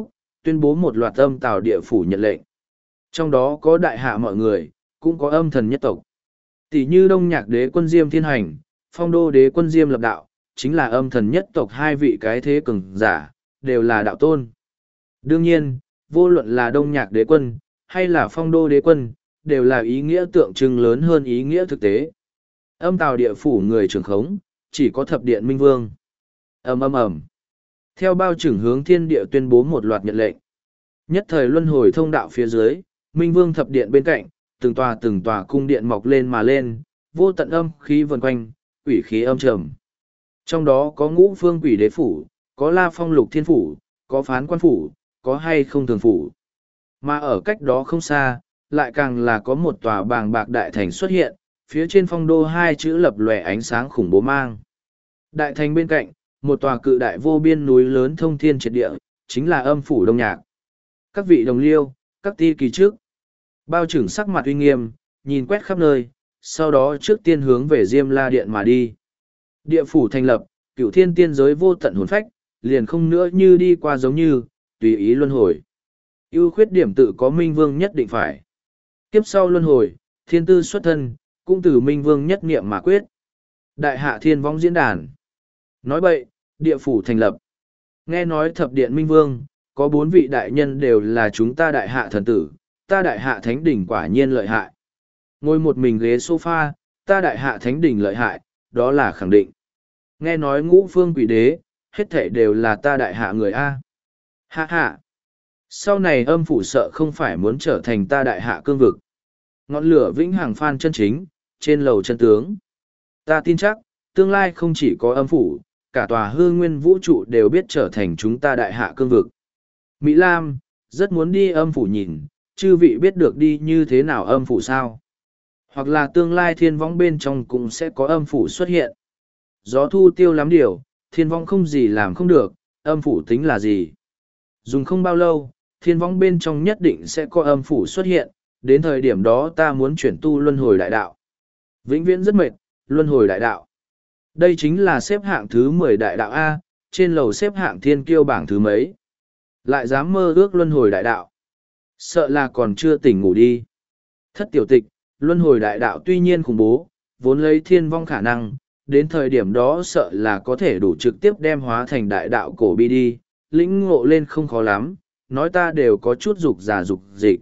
tuyên bố một loạt âm tào địa phủ nhận lệnh. Trong đó có đại hạ mọi người, cũng có âm thần nhất tộc. Tỷ như Đông Nhạc Đế quân Diêm Thiên Hành, Phong Đô Đế quân Diêm Lập Đạo, chính là âm thần nhất tộc hai vị cái thế cường giả, đều là đạo tôn. Đương nhiên, vô luận là Đông Nhạc Đế quân, hay là Phong Đô Đế quân, đều là ý nghĩa tượng trưng lớn hơn ý nghĩa thực tế. Âm tào địa phủ người trưởng khống, chỉ có thập điện minh vương. ầm ầm ầm. Theo bao trưởng hướng thiên địa tuyên bố một loạt nhận lệnh. Nhất thời luân hồi thông đạo phía dưới, minh vương thập điện bên cạnh, từng tòa từng tòa cung điện mọc lên mà lên, vô tận âm khí vần quanh, quỷ khí âm trầm. Trong đó có ngũ phương quỷ đế phủ, có la phong lục thiên phủ, có phán quan phủ, có hay không thường phủ. Mà ở cách đó không xa, lại càng là có một tòa bàng bạc đại thành xuất hiện, phía trên phong đô hai chữ lập lòe ánh sáng khủng bố mang. Đại thành bên cạnh, một tòa cự đại vô biên núi lớn thông thiên triệt địa, chính là âm phủ Đông Nhạc. Các vị đồng liêu, các ti kỳ trước. Bao trưởng sắc mặt uy nghiêm, nhìn quét khắp nơi, sau đó trước tiên hướng về Diêm La Điện mà đi. Địa phủ thành lập, cửu thiên tiên giới vô tận hồn phách, liền không nữa như đi qua giống như, tùy ý luân hồi. Ưu khuyết điểm tự có minh vương nhất định phải. Kiếp sau luân hồi, thiên tư xuất thân, cũng từ minh vương nhất niệm mà quyết. Đại hạ thiên vong diễn đàn. Nói bậy, địa phủ thành lập. Nghe nói thập điện minh vương, có bốn vị đại nhân đều là chúng ta đại hạ thần tử, ta đại hạ thánh đỉnh quả nhiên lợi hại. Ngồi một mình ghế sofa, ta đại hạ thánh đỉnh lợi hại, đó là khẳng định. Nghe nói ngũ phương quỷ đế, hết thảy đều là ta đại hạ người A. Hạ hạ. Sau này âm phủ sợ không phải muốn trở thành ta đại hạ cương vực. Ngọn lửa vĩnh hằng phan chân chính, trên lầu chân tướng. Ta tin chắc, tương lai không chỉ có âm phủ, cả tòa hư nguyên vũ trụ đều biết trở thành chúng ta đại hạ cương vực. Mỹ Lam, rất muốn đi âm phủ nhìn, chư vị biết được đi như thế nào âm phủ sao? Hoặc là tương lai thiên vong bên trong cũng sẽ có âm phủ xuất hiện. Gió thu tiêu lắm điều, thiên vong không gì làm không được, âm phủ tính là gì? Dùng không bao lâu, thiên vong bên trong nhất định sẽ có âm phủ xuất hiện, đến thời điểm đó ta muốn chuyển tu luân hồi đại đạo. Vĩnh viễn rất mệt, luân hồi đại đạo. Đây chính là xếp hạng thứ mười đại đạo A, trên lầu xếp hạng thiên kiêu bảng thứ mấy. Lại dám mơ ước luân hồi đại đạo. Sợ là còn chưa tỉnh ngủ đi. Thất tiểu tịch, luân hồi đại đạo tuy nhiên khủng bố, vốn lấy thiên vong khả năng, đến thời điểm đó sợ là có thể đủ trực tiếp đem hóa thành đại đạo cổ bi đi, lĩnh ngộ lên không khó lắm, nói ta đều có chút dục giả dục dịch.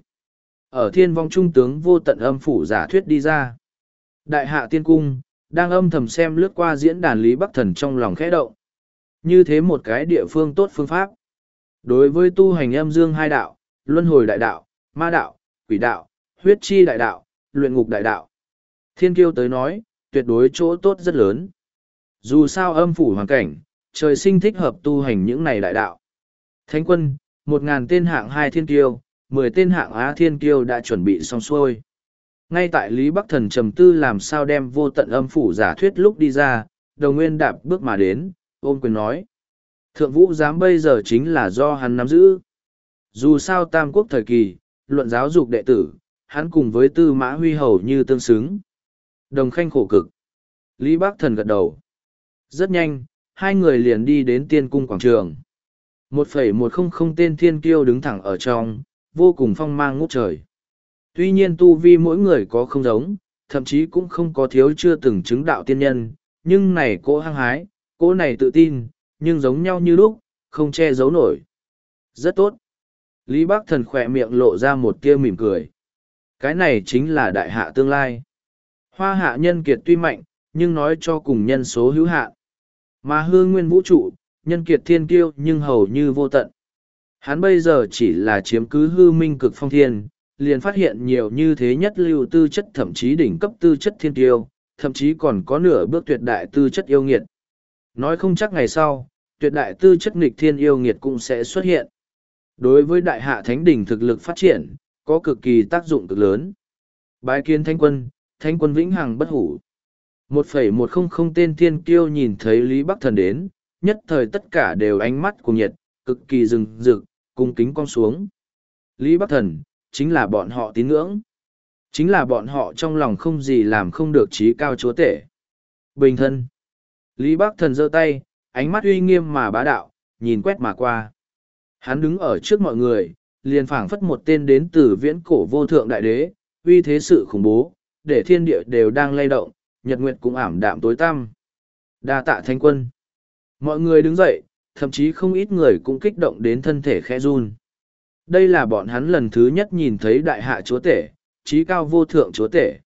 Ở thiên vong trung tướng vô tận âm phủ giả thuyết đi ra. Đại hạ tiên cung, đang âm thầm xem lướt qua diễn đàn Lý Bắc Thần trong lòng khẽ động. Như thế một cái địa phương tốt phương pháp. Đối với tu hành âm dương hai đạo, luân hồi đại đạo, ma đạo, quỷ đạo, huyết chi đại đạo, luyện ngục đại đạo. Thiên kiêu tới nói, tuyệt đối chỗ tốt rất lớn. Dù sao âm phủ hoàn cảnh, trời sinh thích hợp tu hành những này đại đạo. Thánh quân, một ngàn tên hạng hai thiên kiêu, mười tên hạng á thiên kiêu đã chuẩn bị xong xuôi. Ngay tại Lý Bắc Thần trầm tư làm sao đem vô tận âm phủ giả thuyết lúc đi ra, Đồng Nguyên đạp bước mà đến, ôm quyền nói. Thượng vũ giám bây giờ chính là do hắn nắm giữ. Dù sao tam quốc thời kỳ, luận giáo dục đệ tử, hắn cùng với Tư Mã Huy hầu như tương xứng. Đồng khanh khổ cực. Lý Bắc Thần gật đầu. Rất nhanh, hai người liền đi đến tiên cung quảng trường. một phẩy một không không tên thiên kiêu đứng thẳng ở trong, vô cùng phong mang ngút trời. Tuy nhiên tu vi mỗi người có không giống, thậm chí cũng không có thiếu chưa từng chứng đạo tiên nhân, nhưng này cỗ hăng hái, cỗ này tự tin, nhưng giống nhau như lúc, không che giấu nổi. Rất tốt. Lý Bắc Thần khỏe miệng lộ ra một tia mỉm cười. Cái này chính là đại hạ tương lai. Hoa hạ nhân kiệt tuy mạnh, nhưng nói cho cùng nhân số hữu hạn. Mà hư nguyên vũ trụ, nhân kiệt thiên kiêu nhưng hầu như vô tận. Hắn bây giờ chỉ là chiếm cứ hư minh cực phong thiên, liền phát hiện nhiều như thế nhất lưu tư chất thậm chí đỉnh cấp tư chất thiên kiêu, thậm chí còn có nửa bước tuyệt đại tư chất yêu nghiệt. Nói không chắc ngày sau, tuyệt đại tư chất nghịch thiên yêu nghiệt cũng sẽ xuất hiện. Đối với đại hạ thánh đỉnh thực lực phát triển, có cực kỳ tác dụng cực lớn. Bái kiến thánh quân, thánh quân vĩnh hằng bất hủ. một phẩy một không không tên thiên kiêu nhìn thấy Lý Bắc Thần đến, nhất thời tất cả đều ánh mắt cuồng nhiệt, cực kỳ rừng rực, cung kính cong xuống. Lý Bắc Thần, chính là bọn họ tín ngưỡng. Chính là bọn họ trong lòng không gì làm không được trí cao chúa tể. Bình thân. Lý Bắc Thần giơ tay, ánh mắt uy nghiêm mà bá đạo, nhìn quét mà qua. Hắn đứng ở trước mọi người, liền phảng phất một tên đến từ viễn cổ vô thượng đại đế, uy thế sự khủng bố, để thiên địa đều đang lay động, nhật nguyệt cũng ảm đạm tối tăm. Đa tạ thánh quân. Mọi người đứng dậy, thậm chí không ít người cũng kích động đến thân thể khẽ run. Đây là bọn hắn lần thứ nhất nhìn thấy đại hạ chúa tể, trí cao vô thượng chúa tể.